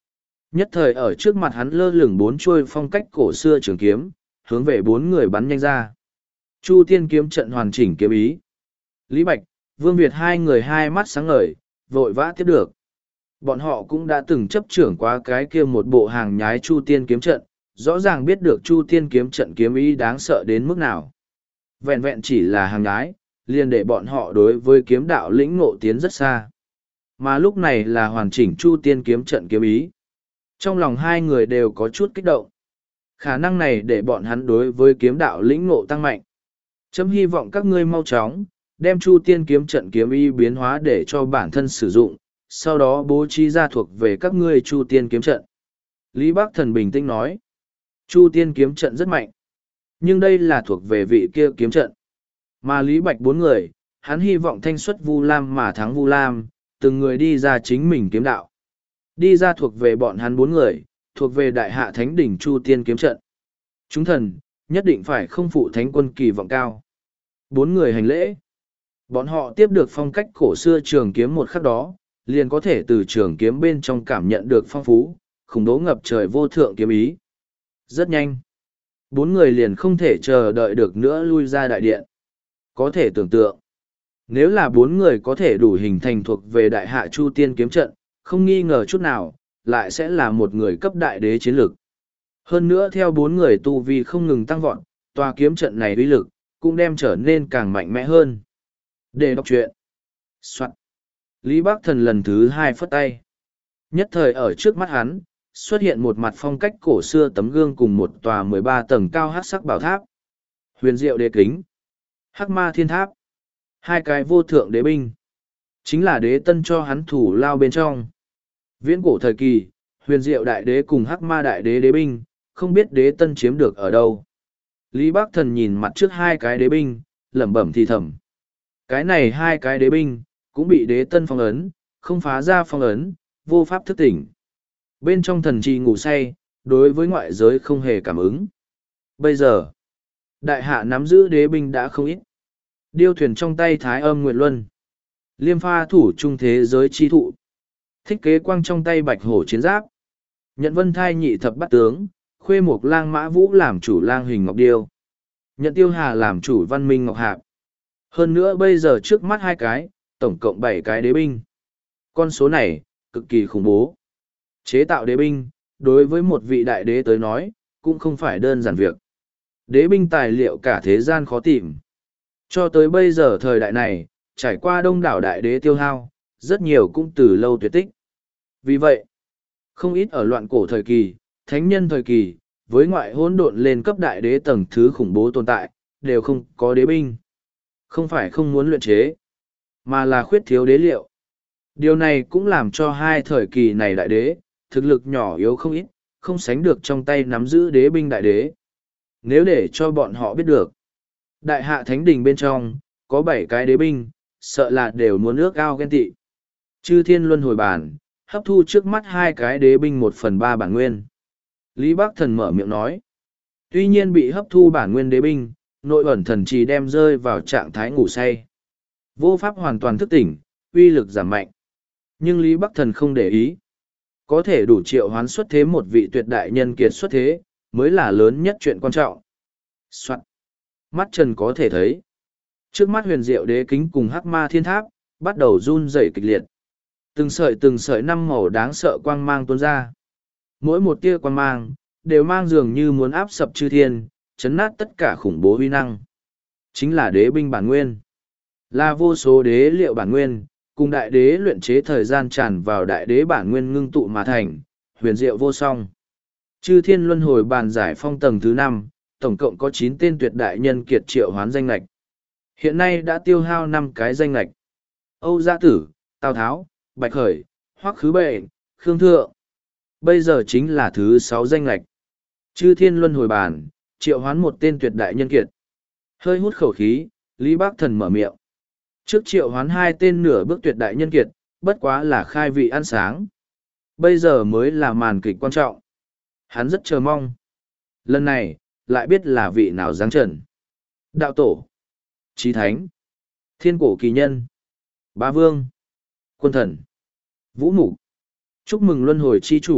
Nhất thời ở trước mặt hắn lơ lửng bốn chuôi phong cách cổ xưa trường kiếm, hướng về bốn người bắn nhanh ra. Chu tiên kiếm trận hoàn chỉnh kiếm ý. Lý Bạch, Vương Việt hai người hai mắt sáng ngời, vội vã tiếp được. Bọn họ cũng đã từng chấp trưởng qua cái kia một bộ hàng nhái Chu tiên kiếm trận, rõ ràng biết được Chu tiên kiếm trận kiếm ý đáng sợ đến mức nào. Vẹn vẹn chỉ là hàng nhái, liền để bọn họ đối với kiếm đạo lĩnh ngộ tiến rất xa. Mà lúc này là hoàn chỉnh Chu tiên kiếm trận kiếm ý. Trong lòng hai người đều có chút kích động. Khả năng này để bọn hắn đối với kiếm đạo lĩnh ngộ tăng mạnh. Chấm hy vọng các ngươi mau chóng, đem Chu tiên kiếm trận kiếm ý biến hóa để cho bản thân sử dụng, sau đó bố trí ra thuộc về các ngươi Chu tiên kiếm trận. Lý Bắc Thần bình tĩnh nói, Chu tiên kiếm trận rất mạnh, nhưng đây là thuộc về vị kia kiếm trận. Mà Lý Bạch bốn người, hắn hy vọng thanh xuất Vu Lam mà thắng Vu Lam, từng người đi ra chính mình kiếm đạo. Đi ra thuộc về bọn hắn bốn người, thuộc về đại hạ thánh đỉnh Chu tiên kiếm trận. Chúng thần, nhất định phải không phụ thánh quân kỳ vọng cao. Bốn người hành lễ. Bọn họ tiếp được phong cách cổ xưa trường kiếm một khắc đó, liền có thể từ trường kiếm bên trong cảm nhận được phong phú, khủng bố ngập trời vô thượng kiếm ý. Rất nhanh. Bốn người liền không thể chờ đợi được nữa lui ra đại điện. Có thể tưởng tượng, nếu là bốn người có thể đủ hình thành thuộc về đại hạ Chu tiên kiếm trận, không nghi ngờ chút nào, lại sẽ là một người cấp đại đế chiến lực. Hơn nữa theo bốn người tu vi không ngừng tăng vọt, tòa kiếm trận này uy lực, cũng đem trở nên càng mạnh mẽ hơn. Để đọc truyện. Soạn. Lý Bắc Thần lần thứ hai phất tay. Nhất thời ở trước mắt hắn, xuất hiện một mặt phong cách cổ xưa tấm gương cùng một tòa mười ba tầng cao hắc sắc bảo tháp. Huyền diệu đế kính. Hắc ma thiên tháp. Hai cái vô thượng đế binh. Chính là đế tân cho hắn thủ lao bên trong. Viễn cổ thời kỳ, huyền diệu đại đế cùng hắc ma đại đế đế binh, không biết đế tân chiếm được ở đâu. Lý Bắc Thần nhìn mặt trước hai cái đế binh, lẩm bẩm thì thầm. Cái này hai cái đế binh, cũng bị đế tân phong ấn, không phá ra phong ấn, vô pháp thức tỉnh. Bên trong thần trì ngủ say, đối với ngoại giới không hề cảm ứng. Bây giờ, đại hạ nắm giữ đế binh đã không ít. Điêu thuyền trong tay Thái Âm Nguyệt Luân. Liêm pha thủ trung thế giới chi thụ. Thích kế quang trong tay bạch hổ chiến giáp. Nhận vân thai nhị thập bát tướng, khuê mục lang mã vũ làm chủ lang hình ngọc điêu. Nhận tiêu hà làm chủ văn minh ngọc hạp. Hơn nữa bây giờ trước mắt hai cái, tổng cộng bảy cái đế binh. Con số này, cực kỳ khủng bố. Chế tạo đế binh, đối với một vị đại đế tới nói, cũng không phải đơn giản việc. Đế binh tài liệu cả thế gian khó tìm. Cho tới bây giờ thời đại này, trải qua đông đảo đại đế tiêu hao, rất nhiều cũng từ lâu tuyệt tích. Vì vậy, không ít ở loạn cổ thời kỳ, thánh nhân thời kỳ, với ngoại hỗn độn lên cấp đại đế tầng thứ khủng bố tồn tại, đều không có đế binh. Không phải không muốn luyện chế, mà là khuyết thiếu đế liệu. Điều này cũng làm cho hai thời kỳ này đại đế, thực lực nhỏ yếu không ít, không sánh được trong tay nắm giữ đế binh đại đế. Nếu để cho bọn họ biết được, đại hạ thánh đình bên trong, có bảy cái đế binh, sợ là đều muốn ước ao ghen tị. Chư thiên luân hồi bản, hấp thu trước mắt hai cái đế binh một phần ba bản nguyên. Lý Bắc Thần mở miệng nói. Tuy nhiên bị hấp thu bản nguyên đế binh, nội ẩn thần chỉ đem rơi vào trạng thái ngủ say. Vô pháp hoàn toàn thức tỉnh, uy lực giảm mạnh. Nhưng Lý Bắc Thần không để ý. Có thể đủ triệu hoán xuất thế một vị tuyệt đại nhân kiệt xuất thế, mới là lớn nhất chuyện quan trọng. Soạn. Mắt Trần có thể thấy. Trước mắt huyền diệu đế kính cùng hắc ma thiên tháp, bắt đầu run rẩy kịch liệt. Từng sợi từng sợi năm màu đáng sợ quang mang tuôn ra. Mỗi một tia quang mang, đều mang dường như muốn áp sập chư thiên, chấn nát tất cả khủng bố uy năng. Chính là đế binh bản nguyên. Là vô số đế liệu bản nguyên, cùng đại đế luyện chế thời gian tràn vào đại đế bản nguyên ngưng tụ mà thành, huyền diệu vô song. Chư thiên luân hồi bàn giải phong tầng thứ năm, tổng cộng có chín tên tuyệt đại nhân kiệt triệu hoán danh lạch. Hiện nay đã tiêu hao năm cái danh lạch. Âu Gia Tử, Tào Tháo, Bạch Khởi, Hoắc Khứ Bệnh, Khương Thượng. Bây giờ chính là thứ sáu danh lạch. Chư thiên luân hồi bàn, triệu hoán một tên tuyệt đại nhân kiệt. Hơi hút khẩu khí, Lý Bắc Thần mở miệng. Trước triệu hoán hai tên nửa bước tuyệt đại nhân kiệt, bất quá là khai vị ăn sáng. Bây giờ mới là màn kịch quan trọng. Hắn rất chờ mong. Lần này, lại biết là vị nào giáng trần. Đạo tổ, Chí Thánh, Thiên Cổ Kỳ Nhân, Bá Vương, Quân Thần, Vũ Mục. Chúc mừng luân hồi chi chủ,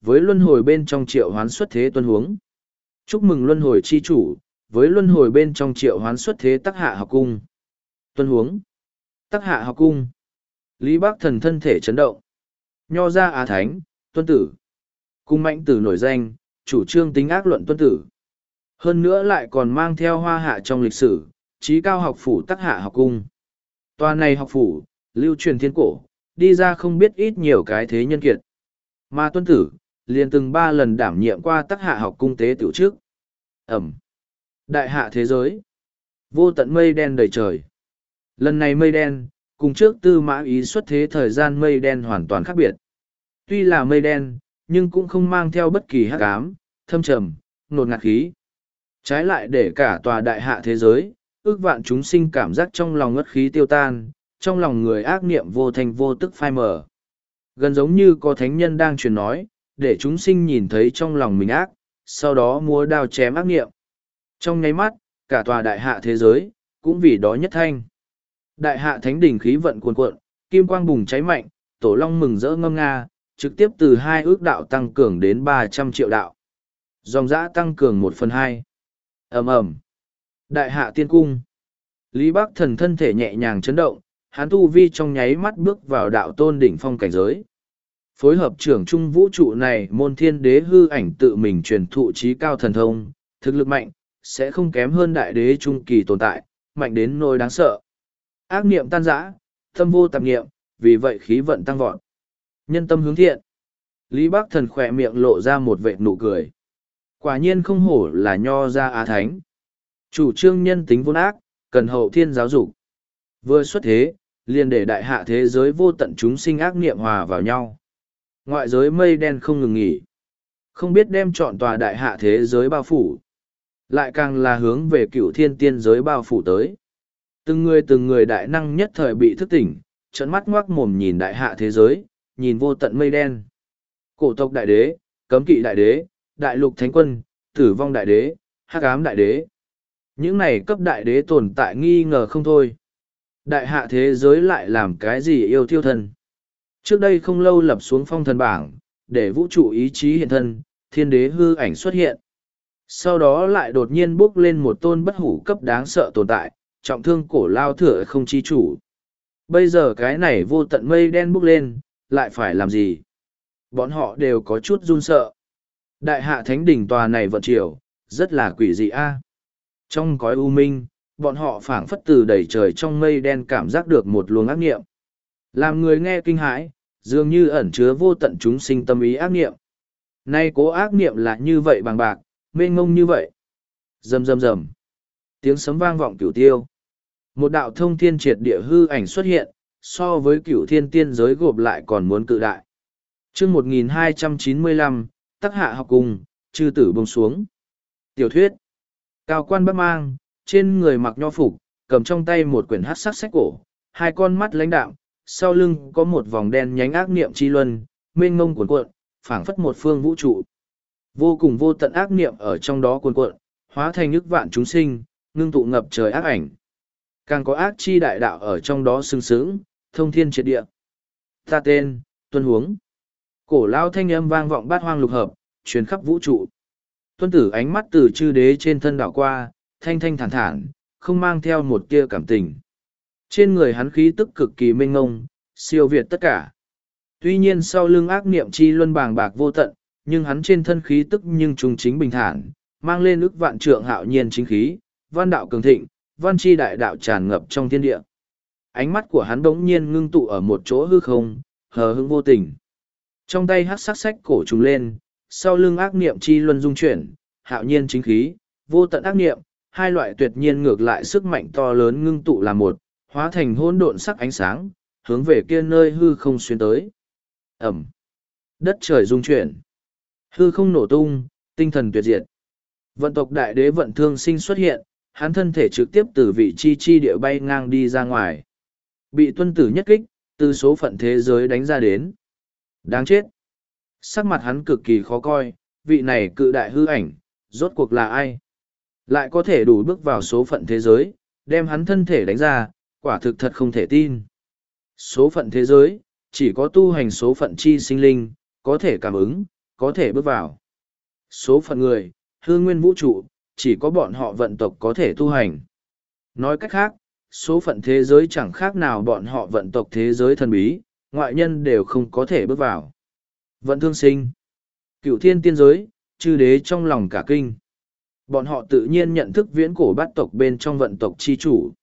với luân hồi bên trong triệu hoán xuất thế tuân huống. Chúc mừng luân hồi chi chủ, với luân hồi bên trong triệu hoán xuất thế tắc hạ học cung. Tuân huống. Tắc hạ học cung. Lý Bác Thần thân thể chấn động. Nho ra Á Thánh, tuân tử. Cung mạnh tử nổi danh, chủ trương tính ác luận tuân tử. Hơn nữa lại còn mang theo hoa hạ trong lịch sử, trí cao học phủ tắc hạ học cung. Tòa này học phủ, lưu truyền thiên cổ, đi ra không biết ít nhiều cái thế nhân kiệt. Mà tuân tử, liền từng ba lần đảm nhiệm qua tắc hạ học cung tế tiểu trước. Ẩm. Đại hạ thế giới. Vô tận mây đen đầy trời. Lần này mây đen, cùng trước tư mã ý xuất thế thời gian mây đen hoàn toàn khác biệt. Tuy là mây đen, nhưng cũng không mang theo bất kỳ hắc ám, thâm trầm, nột ngạt khí. Trái lại để cả tòa đại hạ thế giới, ước vạn chúng sinh cảm giác trong lòng ngất khí tiêu tan, trong lòng người ác niệm vô thành vô tức phai mờ. Gần giống như có thánh nhân đang truyền nói, để chúng sinh nhìn thấy trong lòng mình ác, sau đó múa đao chém ác niệm. Trong nháy mắt, cả tòa đại hạ thế giới, cũng vì đó nhất thanh. Đại hạ thánh đỉnh khí vận cuồn cuộn, kim quang bùng cháy mạnh, tổ long mừng rỡ ngâm nga, trực tiếp từ hai ước đạo tăng cường đến ba trăm triệu đạo. Dòng dã tăng cường một phần hai. Ầm ầm. Đại hạ tiên cung. Lý Bắc Thần thân thể nhẹ nhàng chấn động, hắn tu vi trong nháy mắt bước vào đạo tôn đỉnh phong cảnh giới. Phối hợp trưởng trung vũ trụ này môn thiên đế hư ảnh tự mình truyền thụ trí cao thần thông, thực lực mạnh, sẽ không kém hơn đại đế trung kỳ tồn tại, mạnh đến nỗi đáng sợ. Ác niệm tan rã, tâm vô tạp niệm, vì vậy khí vận tăng vọt. Nhân tâm hướng thiện. Lý Bắc Thần khỏe miệng lộ ra một vệt nụ cười. Quả nhiên không hổ là nho ra Á Thánh. Chủ trương nhân tính vốn ác, cần hậu thiên giáo dục. Vừa xuất thế, liền để đại hạ thế giới vô tận chúng sinh ác niệm hòa vào nhau. Ngoại giới mây đen không ngừng nghỉ. Không biết đem chọn tòa đại hạ thế giới bao phủ. Lại càng là hướng về cựu thiên tiên giới bao phủ tới. Từng người từng người đại năng nhất thời bị thức tỉnh, trợn mắt ngoác mồm nhìn đại hạ thế giới, nhìn vô tận mây đen. Cổ tộc đại đế, cấm kỵ đại đế, đại lục thánh quân, tử vong đại đế, hắc ám đại đế. Những này cấp đại đế tồn tại nghi ngờ không thôi. Đại hạ thế giới lại làm cái gì yêu thiêu thần? Trước đây không lâu lập xuống phong thần bảng, để vũ trụ ý chí hiện thân, thiên đế hư ảnh xuất hiện. Sau đó lại đột nhiên bước lên một tôn bất hủ cấp đáng sợ tồn tại, trọng thương cổ lao thừa không chi chủ. Bây giờ cái này vô tận mây đen bước lên, lại phải làm gì? Bọn họ đều có chút run sợ. Đại hạ thánh đỉnh tòa này vận chiều, rất là quỷ dị a. Trong cõi u minh, bọn họ phảng phất từ đầy trời trong mây đen cảm giác được một luồng ác niệm. Làm người nghe kinh hãi, dường như ẩn chứa vô tận chúng sinh tâm ý ác niệm. Nay cố ác niệm là như vậy bằng bạc, mênh mông như vậy. Rầm rầm rầm. Tiếng sấm vang vọng cửu tiêu. Một đạo thông thiên triệt địa hư ảnh xuất hiện, so với cửu thiên tiên giới gộp lại còn muốn cự đại. Chương một nghìn hai trăm chín mươi lăm, Tắc hạ học cùng, chư tử bông xuống. Tiểu thuyết. Cao quan bắc mang, trên người mặc nho phục, cầm trong tay một quyển hắc sắc sách cổ, hai con mắt lãnh đạm, sau lưng có một vòng đen nhánh ác niệm chi luân, mênh mông cuồn cuộn, phảng phất một phương vũ trụ. Vô cùng vô tận ác niệm ở trong đó cuồn cuộn, hóa thành ức vạn chúng sinh, ngưng tụ ngập trời ác ảnh. Càng có ác chi đại đạo ở trong đó sừng sững, thông thiên triệt địa. Ta tên, Tuân Huống. Cổ lao thanh âm vang vọng bát hoang lục hợp, truyền khắp vũ trụ. Tuân tử ánh mắt từ chư đế trên thân đảo qua, thanh thanh thản thản, không mang theo một tia cảm tình. Trên người hắn khí tức cực kỳ mênh ngông, siêu việt tất cả. Tuy nhiên sau lưng ác niệm chi luân bàng bạc vô tận, nhưng hắn trên thân khí tức nhưng trung chính bình thản, mang lên ức vạn trượng hạo nhiên chính khí, văn đạo cường thịnh, văn chi đại đạo tràn ngập trong thiên địa. Ánh mắt của hắn bỗng nhiên ngưng tụ ở một chỗ hư không, hờ hững vô tình. Trong tay hắc sắc sách cổ trùng lên, sau lưng ác niệm chi luân dung chuyển, hạo nhiên chính khí, vô tận ác niệm, hai loại tuyệt nhiên ngược lại sức mạnh to lớn ngưng tụ là một, hóa thành hỗn độn sắc ánh sáng, hướng về kia nơi hư không xuyên tới. Ẩm. Đất trời rung chuyển. Hư không nổ tung, tinh thần tuyệt diệt. Vận tộc đại đế vận thương sinh xuất hiện, hắn thân thể trực tiếp từ vị chi chi địa bay ngang đi ra ngoài. Bị tuân tử nhất kích, từ số phận thế giới đánh ra đến. Đáng chết. Sắc mặt hắn cực kỳ khó coi, vị này cự đại hư ảnh, rốt cuộc là ai? Lại có thể đủ bước vào số phận thế giới, đem hắn thân thể đánh ra, quả thực thật không thể tin. Số phận thế giới, chỉ có tu hành số phận chi sinh linh, có thể cảm ứng, có thể bước vào. Số phận người, hư nguyên vũ trụ, chỉ có bọn họ vận tộc có thể tu hành. Nói cách khác, số phận thế giới chẳng khác nào bọn họ vận tộc thế giới thần bí, ngoại nhân đều không có thể bước vào. Vận thương sinh, cựu thiên tiên giới, chư đế trong lòng cả kinh. Bọn họ tự nhiên nhận thức viễn cổ bát tộc bên trong vận tộc chi chủ.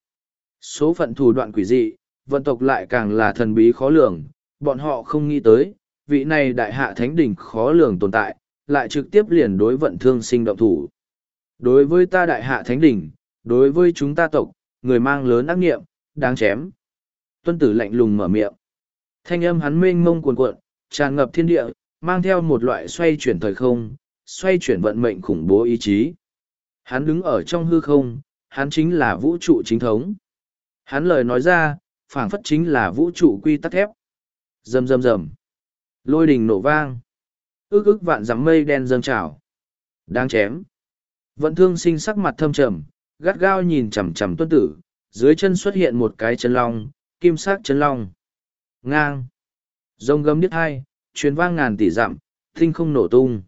Số phận thủ đoạn quỷ dị, vận tộc lại càng là thần bí khó lường, bọn họ không nghĩ tới, vị này đại hạ thánh đỉnh khó lường tồn tại, lại trực tiếp liền đối vận thương sinh động thủ. Đối với ta đại hạ thánh đỉnh, đối với chúng ta tộc, người mang lớn ác nghiệm, đáng chém. Tuân tử lạnh lùng mở miệng. Thanh âm hắn mênh mông cuồn cuộn, tràn ngập thiên địa, mang theo một loại xoay chuyển thời không, xoay chuyển vận mệnh khủng bố ý chí. Hắn đứng ở trong hư không, hắn chính là vũ trụ chính thống. Hắn lời nói ra, phảng phất chính là vũ trụ quy tắc thép. Rầm rầm rầm. Lôi đình nổ vang. Ước ước vạn dặm mây đen dâng trào. Đáng chém. Vận thương sinh sắc mặt thâm trầm, gắt gao nhìn chằm chằm tuân tử, dưới chân xuất hiện một cái chân long, kim sắc chân long. Ngang. Rông gầm điếc hai, truyền vang ngàn tỷ dặm, tinh không nổ tung.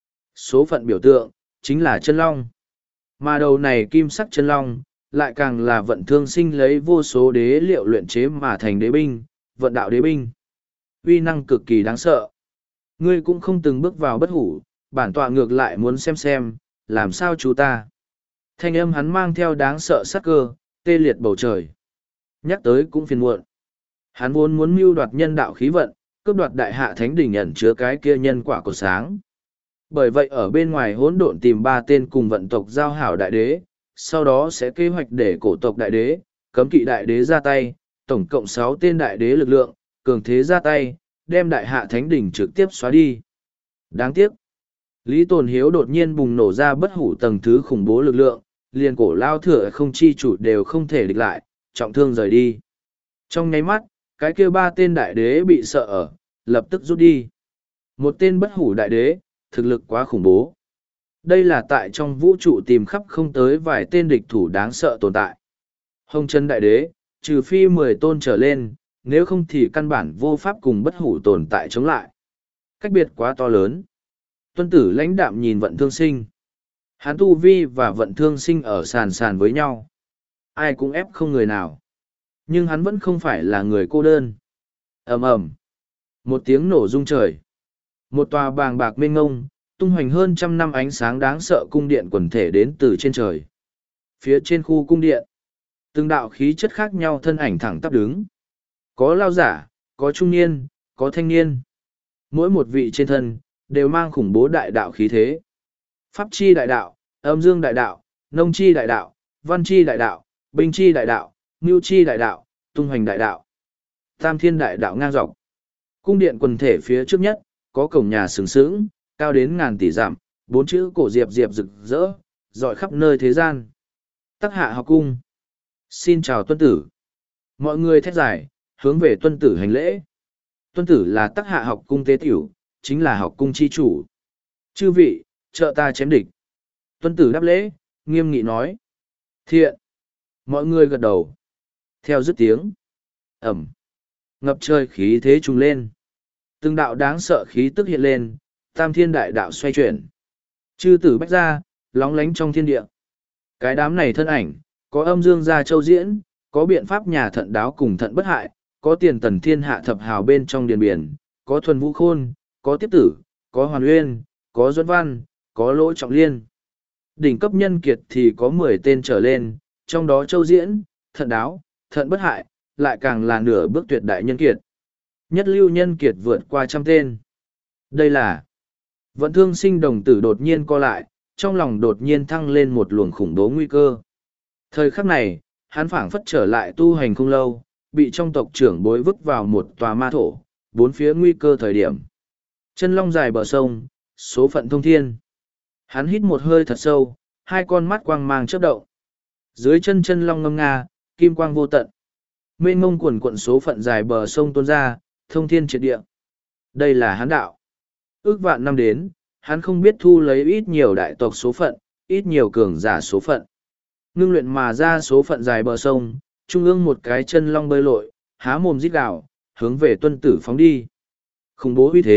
Số phận biểu tượng, chính là chân long. Mà đầu này kim sắc chân long, lại càng là vận thương sinh lấy vô số đế liệu luyện chế mà thành đế binh, vận đạo đế binh. Uy năng cực kỳ đáng sợ. Ngươi cũng không từng bước vào bất hủ, bản tọa ngược lại muốn xem xem, làm sao chú ta. Thanh âm hắn mang theo đáng sợ sát cơ, tê liệt bầu trời. Nhắc tới cũng phiền muộn. Hắn vốn muốn mưu đoạt nhân đạo khí vận, cướp đoạt đại hạ thánh đỉnh ẩn chứa cái kia nhân quả của sáng. Bởi vậy ở bên ngoài hỗn độn tìm ba tên cùng vận tộc giao hảo đại đế, sau đó sẽ kế hoạch để cổ tộc đại đế, cấm kỵ đại đế ra tay, tổng cộng sáu tên đại đế lực lượng, cường thế ra tay, đem đại hạ thánh đỉnh trực tiếp xóa đi. Đáng tiếc, Lý Tồn Hiếu đột nhiên bùng nổ ra bất hủ tầng thứ khủng bố lực lượng, liền cổ lao thừa không chi chủ đều không thể địch lại, trọng thương rời đi. Trong nháy mắt, cái kia ba tên đại đế bị sợ ở, lập tức rút đi. Một tên bất hủ đại đế, thực lực quá khủng bố. Đây là tại trong vũ trụ tìm khắp không tới vài tên địch thủ đáng sợ tồn tại. Hồng chân đại đế, trừ phi mười tôn trở lên, nếu không thì căn bản vô pháp cùng bất hủ tồn tại chống lại. Cách biệt quá to lớn. Tuân tử lãnh đạm nhìn vận thương sinh. Hán tu vi và vận thương sinh ở sàn sàn với nhau. Ai cũng ép không người nào. Nhưng hắn vẫn không phải là người cô đơn. Ầm ầm. Một tiếng nổ rung trời. Một tòa bàng bạc mênh ngông, tung hoành hơn trăm năm ánh sáng đáng sợ cung điện quần thể đến từ trên trời. Phía trên khu cung điện, từng đạo khí chất khác nhau thân ảnh thẳng tắp đứng. Có lao giả, có trung niên, có thanh niên. Mỗi một vị trên thân, đều mang khủng bố đại đạo khí thế. Pháp chi đại đạo, âm dương đại đạo, nông chi đại đạo, văn chi đại đạo, binh chi đại đạo, mưu chi đại đạo, tung hoành đại đạo. Tam thiên đại đạo ngang dọc. Cung điện quần thể phía trước nhất, có cổng nhà sừng sững, cao đến ngàn tỷ dặm, bốn chữ cổ diệp diệp rực rỡ, rọi khắp nơi thế gian. Tắc hạ học cung. Xin chào tuân tử. Mọi người thét giải, hướng về tuân tử hành lễ. Tuân tử là tắc hạ học cung tế tiểu, chính là học cung chi chủ. Chư vị, trợ ta chém địch. Tuân tử đáp lễ, nghiêm nghị nói. Thiện. Mọi người gật đầu. Theo dứt tiếng. Ẩm. Ngập trời khí thế trùng lên. Từng đạo đáng sợ khí tức hiện lên, tam thiên đại đạo xoay chuyển. Chư tử bách ra, lóng lánh trong thiên địa. Cái đám này thân ảnh, có âm dương gia châu diễn, có biện pháp nhà thận đáo cùng thận bất hại, có tiền tần thiên hạ thập hào bên trong điền biển, có thuần vũ khôn, có tiếp tử, có hoàn uyên, có duẫn văn, có lỗ trọng liên. Đỉnh cấp nhân kiệt thì có mười tên trở lên, trong đó châu diễn, thận đáo, thận bất hại, lại càng là nửa bước tuyệt đại nhân kiệt. Nhất lưu nhân kiệt vượt qua trăm tên. Đây là vận thương sinh đồng tử đột nhiên co lại, trong lòng đột nhiên thăng lên một luồng khủng bố nguy cơ. Thời khắc này, hắn phảng phất trở lại tu hành không lâu, bị trong tộc trưởng bối vứt vào một tòa ma thổ, bốn phía nguy cơ thời điểm. Chân long dài bờ sông, số phận thông thiên. Hắn hít một hơi thật sâu, hai con mắt quang mang chớp động. Dưới chân chân long ngâm nga, kim quang vô tận. Mênh mông quần quận số phận dài bờ sông tuôn ra, thông thiên triệt địa. Đây là hắn đạo. Ước vạn năm đến, hắn không biết thu lấy ít nhiều đại tộc số phận, ít nhiều cường giả số phận. Ngưng luyện mà ra số phận dài bờ sông, trung ương một cái chân long bơi lội, há mồm rít gào, hướng về tuân tử phóng đi. Khủng bố uy thế,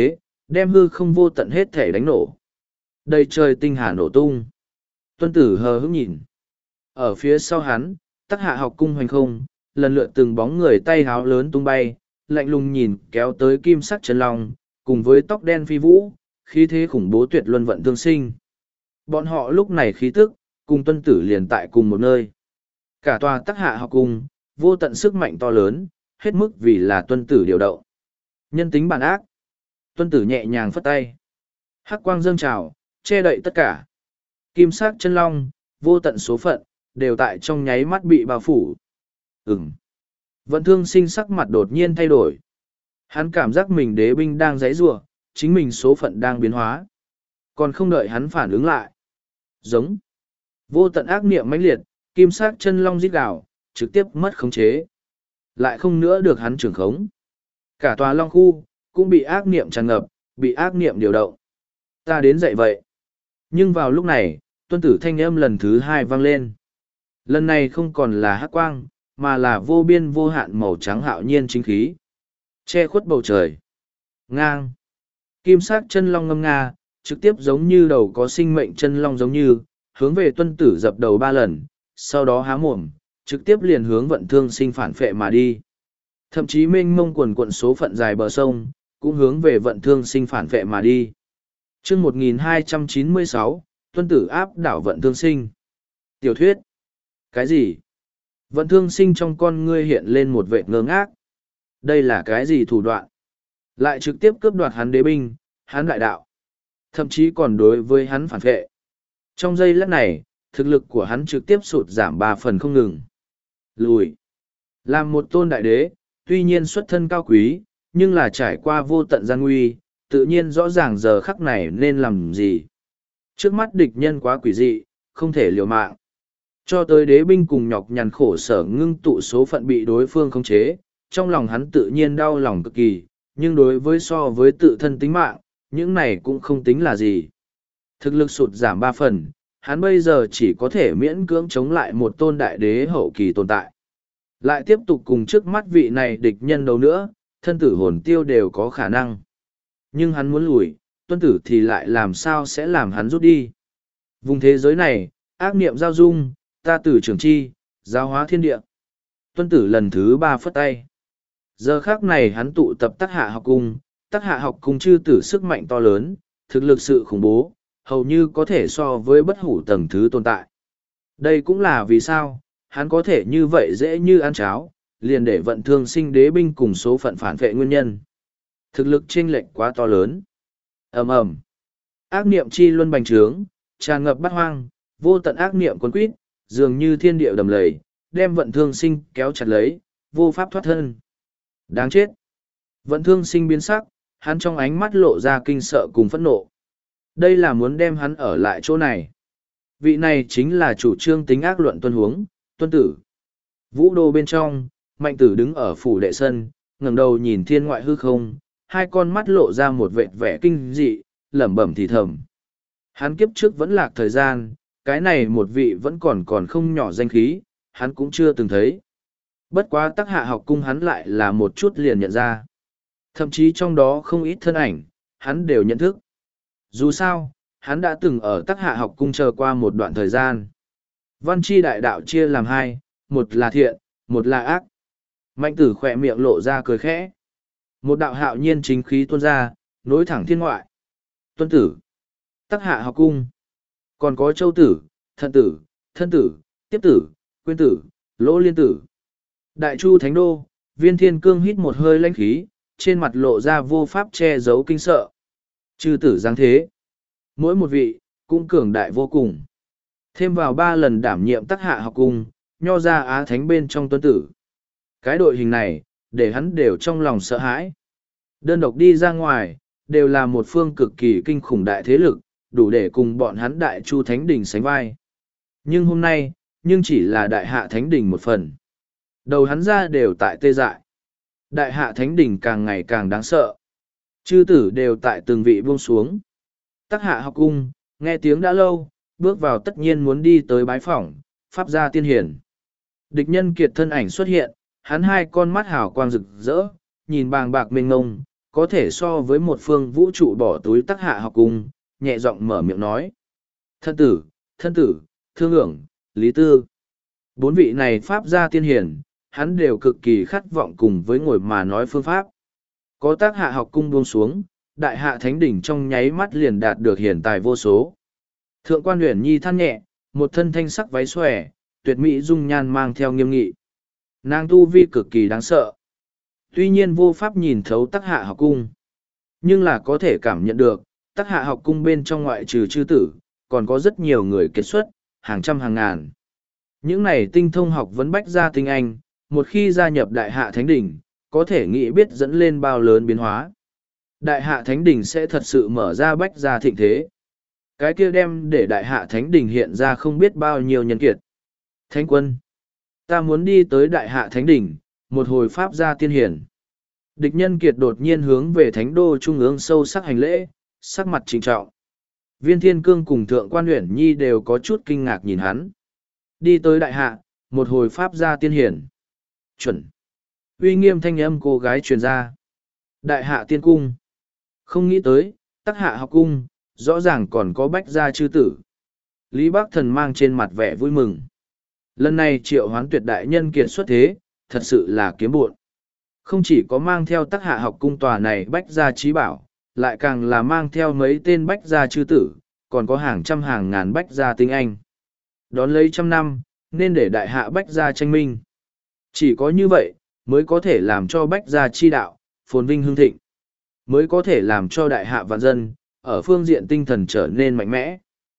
đem hư không vô tận hết thể đánh nổ. Đầy trời tinh hà nổ tung. Tuân tử hờ hững nhìn. Ở phía sau hắn, Tắc Hạ học cung hoành không, lần lượt từng bóng người tay háo lớn tung bay, lạnh lùng nhìn kéo tới kim sắc chân long, cùng với tóc đen phi vũ, khí thế khủng bố tuyệt luân vận thương sinh. Bọn họ lúc này khí tức, cùng tuân tử liền tại cùng một nơi. Cả tòa Tắc Hạ học cung, vô tận sức mạnh to lớn, hết mức vì là tuân tử điều động. Nhân tính bản ác. Tuân tử nhẹ nhàng phất tay. Hắc quang dâng trào, che đậy tất cả. Kim sắc chân long, vô tận số phận, đều tại trong nháy mắt bị bao phủ. Ừm. Vận thương sinh sắc mặt đột nhiên thay đổi. Hắn cảm giác mình đế binh đang giãy giụa, chính mình số phận đang biến hóa. Còn không đợi hắn phản ứng lại. Giống. Vô tận ác niệm mãnh liệt, kim sắc chân long rít gào, trực tiếp mất khống chế. Lại không nữa được hắn trưởng khống. Cả tòa long khu, cũng bị ác niệm tràn ngập, bị ác niệm điều động. Ta đến dậy vậy. Nhưng vào lúc này, tuân tử thanh âm lần thứ hai vang lên. Lần này không còn là hắc quang, mà là vô biên vô hạn màu trắng hạo nhiên chính khí. Che khuất bầu trời. Ngang. Kim sắc chân long ngâm nga, trực tiếp giống như đầu có sinh mệnh chân long giống như, hướng về tuân tử dập đầu ba lần, sau đó há mồm, trực tiếp liền hướng vận thương sinh phản phệ mà đi. Thậm chí mênh mông quần quận số phận dài bờ sông, cũng hướng về vận thương sinh phản phệ mà đi. chương một nghìn hai trăm chín mươi sáu, tuân tử áp đảo vận thương sinh. Tiểu thuyết. Cái gì? Vận thương sinh trong con ngươi hiện lên một vệ ngơ ngác. Đây là cái gì thủ đoạn? Lại trực tiếp cướp đoạt hắn đế binh, hắn đại đạo. Thậm chí còn đối với hắn phản vệ. Trong giây lát này, thực lực của hắn trực tiếp sụt giảm ba phần không ngừng. Lùi. Làm một tôn đại đế, tuy nhiên xuất thân cao quý, nhưng là trải qua vô tận gian nguy, tự nhiên rõ ràng giờ khắc này nên làm gì. Trước mắt địch nhân quá quỷ dị, không thể liều mạng. Cho tới đế binh cùng nhọc nhằn khổ sở ngưng tụ số phận bị đối phương khống chế, trong lòng hắn tự nhiên đau lòng cực kỳ, nhưng đối với so với tự thân tính mạng, những này cũng không tính là gì. Thực lực sụt giảm ba phần, hắn bây giờ chỉ có thể miễn cưỡng chống lại một tôn đại đế hậu kỳ tồn tại. Lại tiếp tục cùng trước mắt vị này địch nhân đâu nữa, thân tử hồn tiêu đều có khả năng. Nhưng hắn muốn lùi, tuân tử thì lại làm sao sẽ làm hắn rút đi. Vùng thế giới này, ác niệm giao dung, ta tử trường chi, giáo hóa thiên địa. Tuân tử lần thứ ba phất tay. Giờ khác này hắn tụ tập Tắc Hạ học cung, Tắc Hạ học cung chư tử sức mạnh to lớn, thực lực sự khủng bố, hầu như có thể so với bất hủ tầng thứ tồn tại. Đây cũng là vì sao, hắn có thể như vậy dễ như ăn cháo, liền để vận thương sinh đế binh cùng số phận phản vệ nguyên nhân. Thực lực chênh lệch quá to lớn. Ầm ầm. Ác niệm chi luân bành trướng, tràn ngập bát hoang, vô tận ác niệm cuốn quýt, dường như thiên địa đầm lầy, đem vận thương sinh kéo chặt lấy, vô pháp thoát thân. Đáng chết. Vận thương sinh biến sắc, hắn trong ánh mắt lộ ra kinh sợ cùng phẫn nộ. Đây là muốn đem hắn ở lại chỗ này. Vị này chính là chủ trương tính ác luận tuân huống, tuân tử. Vũ đô bên trong, mạnh tử đứng ở phủ đệ sân, ngẩng đầu nhìn thiên ngoại hư không, hai con mắt lộ ra một vệt vẻ kinh dị, lẩm bẩm thì thầm. Hắn kiếp trước vẫn lạc thời gian, cái này một vị vẫn còn còn không nhỏ danh khí, hắn cũng chưa từng thấy. Bất quá Tắc Hạ học cung hắn lại là một chút liền nhận ra. Thậm chí trong đó không ít thân ảnh, hắn đều nhận thức. Dù sao, hắn đã từng ở Tắc Hạ học cung chờ qua một đoạn thời gian. Văn chi đại đạo chia làm hai, một là thiện, một là ác. Mạnh tử khỏe miệng lộ ra cười khẽ. Một đạo hạo nhiên chính khí tuôn ra, nối thẳng thiên ngoại. Tuân tử, Tắc Hạ học cung. Còn có châu tử, thận tử, thân tử, tiếp tử, quyên tử, lỗ liên tử. Đại chu thánh đô, viên thiên cương hít một hơi lãnh khí, trên mặt lộ ra vô pháp che giấu kinh sợ. Chư tử giáng thế. Mỗi một vị, cũng cường đại vô cùng. Thêm vào ba lần đảm nhiệm Tắc Hạ học cung, nho ra á thánh bên trong tuân tử. Cái đội hình này, để hắn đều trong lòng sợ hãi. Đơn độc đi ra ngoài, đều là một phương cực kỳ kinh khủng đại thế lực, đủ để cùng bọn hắn đại chu thánh đỉnh sánh vai. Nhưng hôm nay, nhưng chỉ là đại hạ thánh đỉnh một phần. Đầu hắn ra đều tại tê dại. Đại hạ thánh đỉnh càng ngày càng đáng sợ. Chư tử đều tại từng vị buông xuống. Tắc Hạ học cung, nghe tiếng đã lâu, bước vào tất nhiên muốn đi tới bái phỏng, pháp gia tiên hiển. Địch nhân kiệt thân ảnh xuất hiện, hắn hai con mắt hào quang rực rỡ, nhìn bàng bạc mênh ngông, có thể so với một phương vũ trụ bỏ túi Tắc Hạ học cung, nhẹ giọng mở miệng nói. Thân tử, thân tử, thương ưởng, lý tư. Bốn vị này pháp gia tiên hiển, hắn đều cực kỳ khát vọng cùng với ngồi mà nói phương pháp. Có Tắc Hạ học cung buông xuống, đại hạ thánh đỉnh trong nháy mắt liền đạt được hiển tài vô số. Thượng quan Uyển Nhi than nhẹ, một thân thanh sắc váy xòe, tuyệt mỹ dung nhan mang theo nghiêm nghị. Nàng tu vi cực kỳ đáng sợ. Tuy nhiên vô pháp nhìn thấu Tắc Hạ học cung, nhưng là có thể cảm nhận được, Tắc Hạ học cung bên trong ngoại trừ chư tử, còn có rất nhiều người kết xuất, hàng trăm hàng ngàn. Những này tinh thông học vấn bách gia tinh anh, một khi gia nhập đại hạ thánh đỉnh, có thể nghĩ biết dẫn lên bao lớn biến hóa. Đại hạ thánh đỉnh sẽ thật sự mở ra bách gia thịnh thế. Cái kia đem để đại hạ thánh đỉnh hiện ra không biết bao nhiêu nhân kiệt. Thánh quân, ta muốn đi tới đại hạ thánh đỉnh, một hồi pháp gia tiên hiển. Địch nhân kiệt đột nhiên hướng về thánh đô trung ương sâu sắc hành lễ, sắc mặt trịnh trọng. Viên Thiên Cương cùng Thượng quan Uyển Nhi đều có chút kinh ngạc nhìn hắn. Đi tới đại hạ, một hồi pháp gia tiên hiển. Chuẩn. Uy nghiêm thanh âm cô gái truyền ra. Đại hạ tiên cung. Không nghĩ tới, Tắc Hạ học cung, rõ ràng còn có bách gia chư tử. Lý Bắc Thần mang trên mặt vẻ vui mừng. Lần này triệu hoán tuyệt đại nhân kiệt xuất thế, thật sự là kiếm bộn. Không chỉ có mang theo Tắc Hạ học cung tòa này bách gia trí bảo, lại càng là mang theo mấy tên bách gia chư tử, còn có hàng trăm hàng ngàn bách gia tinh anh. Đón lấy trăm năm, nên để đại hạ bách gia tranh minh. Chỉ có như vậy, mới có thể làm cho bách gia chi đạo, phồn vinh hương thịnh. Mới có thể làm cho đại hạ vạn dân, ở phương diện tinh thần trở nên mạnh mẽ.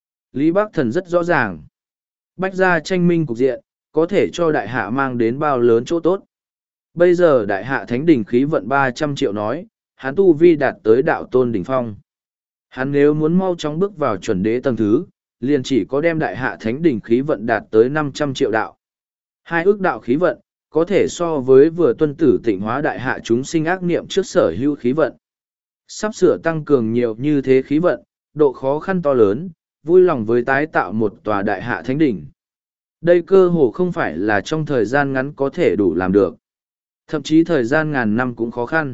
Lý Bắc Thần rất rõ ràng. Bách gia tranh minh cục diện, có thể cho đại hạ mang đến bao lớn chỗ tốt. Bây giờ đại hạ thánh đỉnh khí vận ba trăm triệu nói, hắn tu vi đạt tới đạo tôn đỉnh phong. Hắn nếu muốn mau chóng bước vào chuẩn đế tầng thứ, liền chỉ có đem đại hạ thánh đỉnh khí vận đạt tới năm trăm triệu đạo. Hai ước đạo khí vận, có thể so với vừa tuân tử tịnh hóa đại hạ chúng sinh ác niệm trước sở hữu khí vận. Sắp sửa tăng cường nhiều như thế khí vận, độ khó khăn to lớn, vui lòng với tái tạo một tòa đại hạ thánh đỉnh. Đây cơ hồ không phải là trong thời gian ngắn có thể đủ làm được. Thậm chí thời gian ngàn năm cũng khó khăn.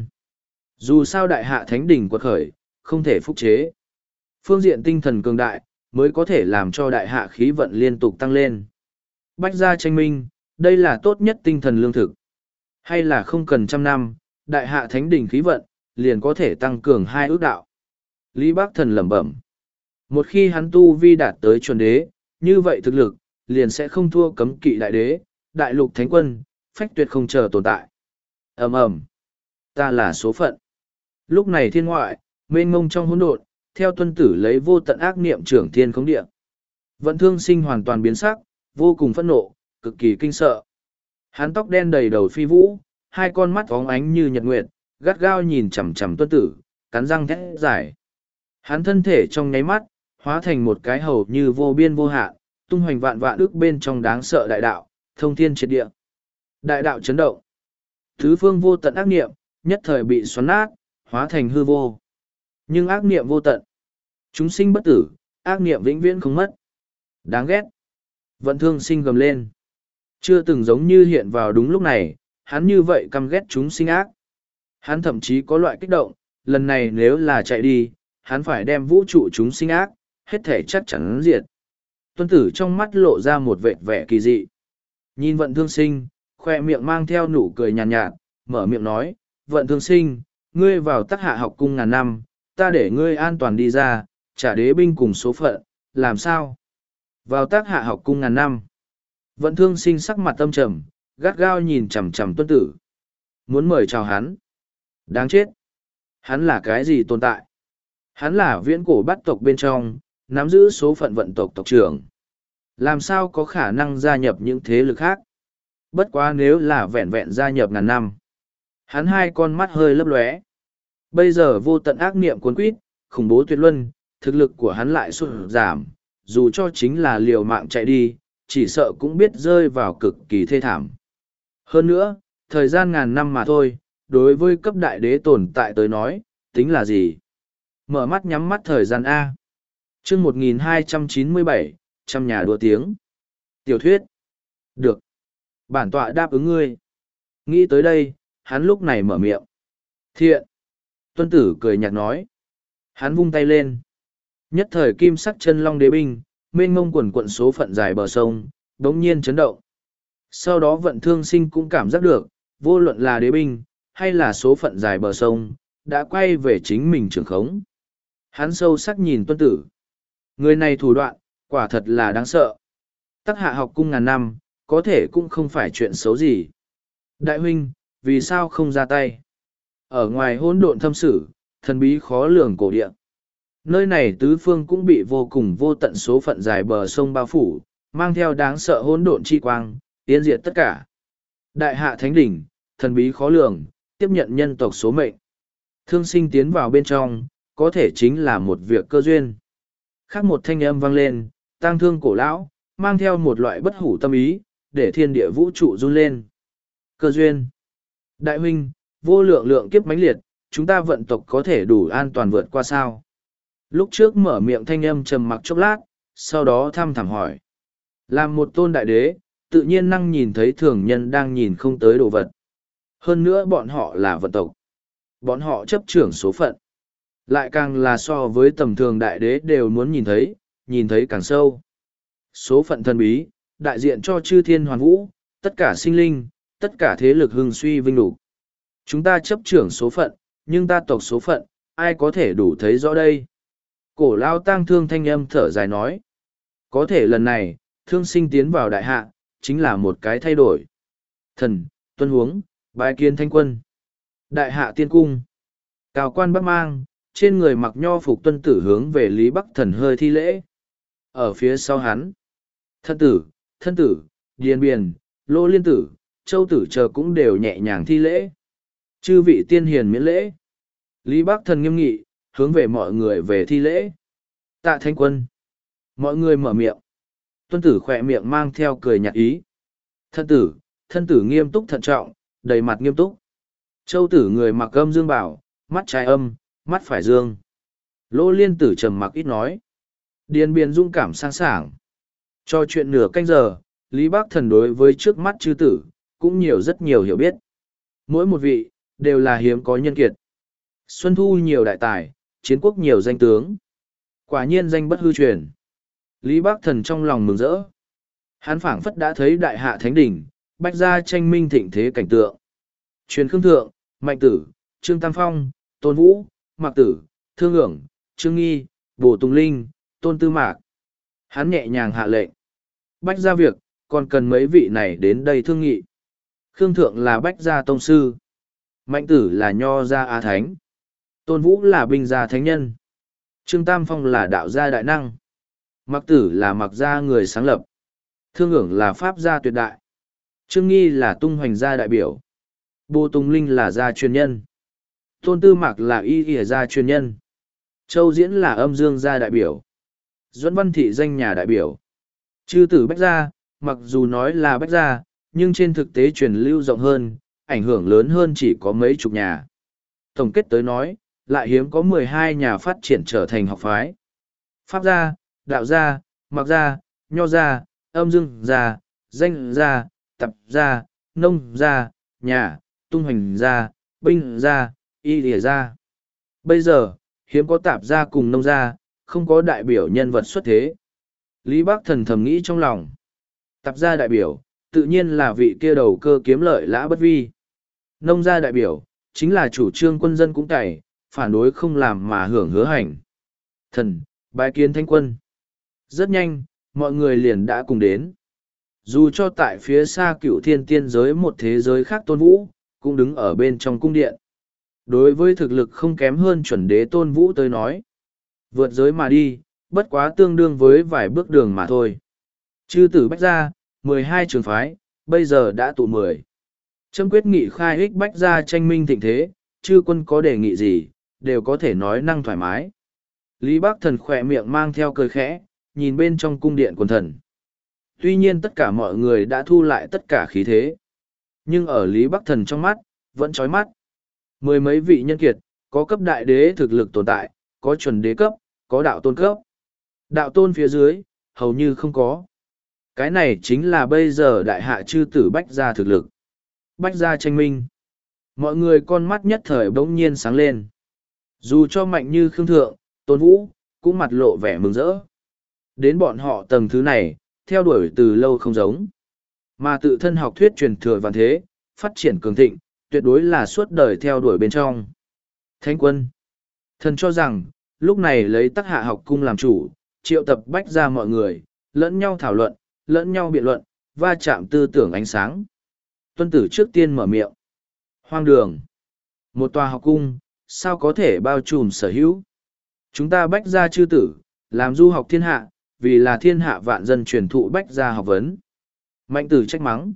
Dù sao đại hạ thánh đỉnh quật khởi, không thể phúc chế. Phương diện tinh thần cường đại, mới có thể làm cho đại hạ khí vận liên tục tăng lên. Bách gia tranh minh, đây là tốt nhất tinh thần lương thực. Hay là không cần trăm năm, đại hạ thánh đỉnh khí vận, liền có thể tăng cường hai ước đạo. Lý Bắc Thần lẩm bẩm. Một khi hắn tu vi đạt tới chuẩn đế, như vậy thực lực, liền sẽ không thua cấm kỵ đại đế, đại lục thánh quân, phách tuyệt không chờ tồn tại. Ầm ầm, ta là số phận. Lúc này thiên ngoại, mênh mông trong hỗn độn, theo tuân tử lấy vô tận ác niệm trưởng thiên khống địa. Vận Thương Sinh hoàn toàn biến sắc, vô cùng phẫn nộ, cực kỳ kinh sợ. Hắn tóc đen đầy đầu phi vũ, hai con mắt óng ánh như nhật nguyệt, gắt gao nhìn chằm chằm tuân tử, cắn răng thét giải. Hắn thân thể trong nháy mắt, hóa thành một cái hầu như vô biên vô hạn, tung hoành vạn vạn ước bên trong đáng sợ đại đạo, thông thiên triệt địa. Đại đạo chấn động. Thứ phương vô tận ác niệm, nhất thời bị xoắn nát, hóa thành hư vô. Nhưng ác niệm vô tận. Chúng sinh bất tử, ác niệm vĩnh viễn không mất. Đáng ghét. Vận Thương Sinh gầm lên. Chưa từng giống như hiện vào đúng lúc này, hắn như vậy căm ghét chúng sinh ác. Hắn thậm chí có loại kích động, lần này nếu là chạy đi, hắn phải đem vũ trụ chúng sinh ác, hết thể chắc chắn diệt. Tuân tử trong mắt lộ ra một vệt vẻ kỳ dị. Nhìn Vận Thương Sinh, khoe miệng mang theo nụ cười nhàn nhạt, nhạt, mở miệng nói, Vận Thương Sinh, ngươi vào Tắc Hạ học cung ngàn năm, ta để ngươi an toàn đi ra, trả đế binh cùng số phận, làm sao? Vào Tắc Hạ học cung ngàn năm. Vận Thương Sinh sắc mặt tâm trầm, gắt gao nhìn chằm chằm Tuân tử. Muốn mời chào hắn. Đáng chết. Hắn là cái gì tồn tại? Hắn là viễn cổ bát tộc bên trong, nắm giữ số phận vận tộc tộc trưởng. Làm sao có khả năng gia nhập những thế lực khác? Bất quá nếu là vẹn vẹn gia nhập ngàn năm. Hắn hai con mắt hơi lấp lóe. Bây giờ vô tận ác niệm cuốn quýt, khủng bố tuyệt luân, thực lực của hắn lại sụt giảm, dù cho chính là liều mạng chạy đi, chỉ sợ cũng biết rơi vào cực kỳ thê thảm. Hơn nữa, thời gian ngàn năm mà thôi, đối với cấp đại đế tồn tại tới nói, tính là gì? Mở mắt nhắm mắt thời gian A. chương một nghìn hai trăm chín mươi bảy, trăm nhà đua tiếng. Tiểu thuyết. Được. Bản tọa đáp ứng ngươi. Nghĩ tới đây, hắn lúc này mở miệng. Thiện. Tuân tử cười nhạt nói. Hắn vung tay lên. Nhất thời kim sắc chân long đế binh, mênh mông quần quận số phận dài bờ sông, đống nhiên chấn động. Sau đó vận thương sinh cũng cảm giác được, vô luận là đế binh, hay là số phận dài bờ sông, đã quay về chính mình trưởng khống. Hắn sâu sắc nhìn tuân tử. Người này thủ đoạn, quả thật là đáng sợ. Tắc hạ học cung ngàn năm, có thể cũng không phải chuyện xấu gì. Đại huynh, vì sao không ra tay? Ở ngoài hỗn độn thâm sử, thần bí khó lường cổ địa. Nơi này tứ phương cũng bị vô cùng vô tận số phận dài bờ sông bao phủ, mang theo đáng sợ hỗn độn chi quang, tiến diệt tất cả. Đại hạ thánh đỉnh, thần bí khó lường, tiếp nhận nhân tộc số mệnh. Thương sinh tiến vào bên trong, có thể chính là một việc cơ duyên. Khác một thanh âm vang lên, tang thương cổ lão, mang theo một loại bất hủ tâm ý, để thiên địa vũ trụ run lên. Cơ duyên. Đại huynh, vô lượng lượng kiếp mãnh liệt, chúng ta vận tộc có thể đủ an toàn vượt qua sao? Lúc trước mở miệng thanh âm trầm mặc chốc lát, sau đó thăm thẳm hỏi. Làm một tôn đại đế, tự nhiên năng nhìn thấy thường nhân đang nhìn không tới đồ vật. Hơn nữa bọn họ là vận tộc. Bọn họ chấp trưởng số phận. Lại càng là so với tầm thường đại đế đều muốn nhìn thấy, nhìn thấy càng sâu. Số phận thần bí, đại diện cho chư thiên hoàn vũ, tất cả sinh linh, tất cả thế lực hưng suy vinh đủ. Chúng ta chấp trưởng số phận, nhưng ta tộc số phận, ai có thể đủ thấy rõ đây? Cổ lao tang thương thanh âm thở dài nói. Có thể lần này, thương sinh tiến vào đại hạ, chính là một cái thay đổi. Thần, tuân huống, bái kiến thanh quân. Đại hạ tiên cung. Cao quan bắc mang, trên người mặc nho phục tuân tử hướng về Lý Bắc Thần hơi thi lễ. Ở phía sau hắn, thân tử, thân tử, điền biền, lô liên tử, châu tử chờ cũng đều nhẹ nhàng thi lễ. Chư vị tiên hiền miễn lễ. Lý Bắc Thần nghiêm nghị, hướng về mọi người về thi lễ. Tạ thanh quân. Mọi người mở miệng. Tuân tử khỏe miệng mang theo cười nhạt ý. Thân tử, thân tử nghiêm túc thận trọng, đầy mặt nghiêm túc. Châu tử người mặc âm dương bảo, mắt trái âm, mắt phải dương. Lỗ liên tử trầm mặc ít nói. Điền biên dung cảm sang sảng. Cho chuyện nửa canh giờ, Lý Bắc Thần đối với trước mắt chư tử, cũng nhiều rất nhiều hiểu biết. Mỗi một vị, đều là hiếm có nhân kiệt. Xuân thu nhiều đại tài, chiến quốc nhiều danh tướng. Quả nhiên danh bất hư truyền. Lý Bắc Thần trong lòng mừng rỡ. Hắn phảng phất đã thấy đại hạ thánh đỉnh, bách gia tranh minh thịnh thế cảnh tượng. Truyền khương thượng, mạnh tử, trương tam phong, tôn vũ, mạc tử, thương ưởng, trương nghi, bồ tùng linh, tôn tư mạc. Hắn nhẹ nhàng hạ lệnh. Bách gia việc, còn cần mấy vị này đến đây thương nghị. Khương thượng là bách gia tông sư. Mạnh tử là nho gia á thánh. Tôn vũ là binh gia thánh nhân. Trương tam phong là đạo gia đại năng. Mạc tử là mặc gia người sáng lập. Thương ưởng là pháp gia tuyệt đại. Trương nghi là tung hoành gia đại biểu. Bồ tùng linh là gia truyền nhân. Tôn tư mạc là y ỉa gia truyền nhân. Châu diễn là âm dương gia đại biểu. Duẫn văn thị danh nhà đại biểu. Chư tử bách gia, mặc dù nói là bách gia, nhưng trên thực tế truyền lưu rộng hơn, ảnh hưởng lớn hơn chỉ có mấy chục nhà. Tổng kết tới nói, lại hiếm có mười hai nhà phát triển trở thành học phái. Pháp gia, đạo gia, mặc gia, nho gia, âm dương gia, danh gia, tập gia, nông gia, nhà, tung hoành gia, binh gia, y lìa gia. Bây giờ, hiếm có tạp gia cùng nông gia, không có đại biểu nhân vật xuất thế. Lý Bắc Thần thầm nghĩ trong lòng. Tạp gia đại biểu, tự nhiên là vị kia đầu cơ kiếm lợi lã bất vi. Nông gia đại biểu, chính là chủ trương quân dân cũng cày, phản đối không làm mà hưởng hứa hành. Thần, bái kiến thanh quân. Rất nhanh, mọi người liền đã cùng đến. Dù cho tại phía xa cựu thiên tiên giới một thế giới khác tôn vũ, cũng đứng ở bên trong cung điện. Đối với thực lực không kém hơn chuẩn đế tôn vũ tới nói. Vượt giới mà đi, bất quá tương đương với vài bước đường mà thôi. Chư tử bách gia, mười hai trường phái, bây giờ đã tụ mười. Trâm quyết nghị khai ích bách gia tranh minh thịnh thế, chư quân có đề nghị gì, đều có thể nói năng thoải mái. Lý Bắc Thần khỏe miệng mang theo cười khẽ, nhìn bên trong cung điện quần thần. Tuy nhiên tất cả mọi người đã thu lại tất cả khí thế. Nhưng ở Lý Bắc Thần trong mắt, vẫn chói mắt. Mười mấy vị nhân kiệt, có cấp đại đế thực lực tồn tại, có chuẩn đế cấp, có đạo tôn cấp. Đạo tôn phía dưới, hầu như không có. Cái này chính là bây giờ đại hạ chư tử bách gia thực lực. Bách gia tranh minh. Mọi người con mắt nhất thời bỗng nhiên sáng lên. Dù cho mạnh như Khương Thượng, Tôn Vũ, cũng mặt lộ vẻ mừng rỡ. Đến bọn họ tầng thứ này, theo đuổi từ lâu không giống. Mà tự thân học thuyết truyền thừa vạn thế, phát triển cường thịnh, tuyệt đối là suốt đời theo đuổi bên trong. Thánh quân. Thần cho rằng, lúc này lấy Tắc Hạ học cung làm chủ, triệu tập bách ra mọi người, lẫn nhau thảo luận, lẫn nhau biện luận, va chạm tư tưởng ánh sáng. Tuân tử trước tiên mở miệng. Hoang đường. Một tòa học cung, sao có thể bao trùm sở hữu? Chúng ta bách gia chư tử, làm du học thiên hạ, vì là thiên hạ vạn dân truyền thụ bách gia học vấn. Mạnh tử trách mắng.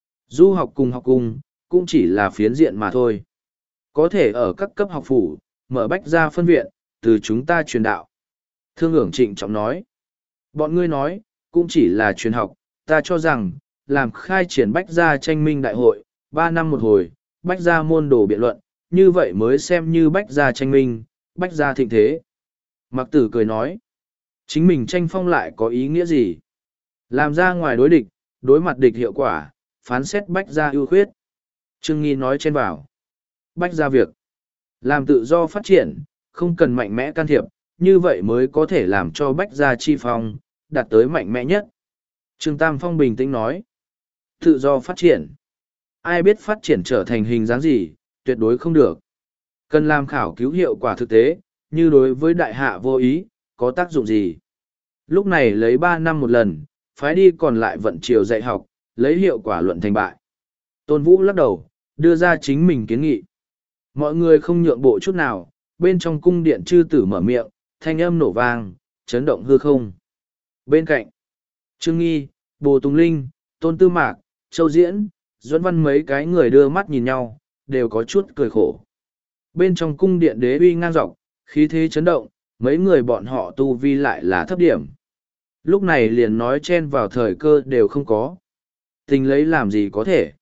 Du học cùng học cung, cũng chỉ là phiến diện mà thôi. Có thể ở các cấp học phủ, mở bách gia phân viện, từ chúng ta truyền đạo. Thương ưởng trịnh trọng nói. Bọn ngươi nói, cũng chỉ là truyền học, ta cho rằng, làm khai triển bách gia tranh minh đại hội, ba năm một hồi, bách gia môn đồ biện luận, như vậy mới xem như bách gia tranh minh, bách gia thịnh thế. Mặc tử cười nói, chính mình tranh phong lại có ý nghĩa gì? Làm ra ngoài đối địch, đối mặt địch hiệu quả, phán xét bách gia ưu khuyết. Trương Nghi nói trên vào. Bách gia việc. Làm tự do phát triển, không cần mạnh mẽ can thiệp, như vậy mới có thể làm cho bách gia chi phong, đạt tới mạnh mẽ nhất. Trương Tam Phong bình tĩnh nói. Tự do phát triển. Ai biết phát triển trở thành hình dáng gì, tuyệt đối không được. Cần làm khảo cứu hiệu quả thực tế, như đối với đại hạ vô ý, có tác dụng gì. Lúc này lấy ba năm một lần, phái đi còn lại vận chiều dạy học, lấy hiệu quả luận thành bại. Tôn Vũ lắc đầu, đưa ra chính mình kiến nghị. Mọi người không nhượng bộ chút nào, bên trong cung điện chư tử mở miệng, thanh âm nổ vang, chấn động hư không. Bên cạnh, Trương Nghi, Bồ Tùng Linh, Tôn Tư Mạc, Châu Diễn, Duẫn Văn mấy cái người đưa mắt nhìn nhau, đều có chút cười khổ. Bên trong cung điện đế uy ngang dọc, khí thế chấn động, mấy người bọn họ tu vi lại là thấp điểm. Lúc này liền nói chen vào thời cơ đều không có. Tình lấy làm gì có thể.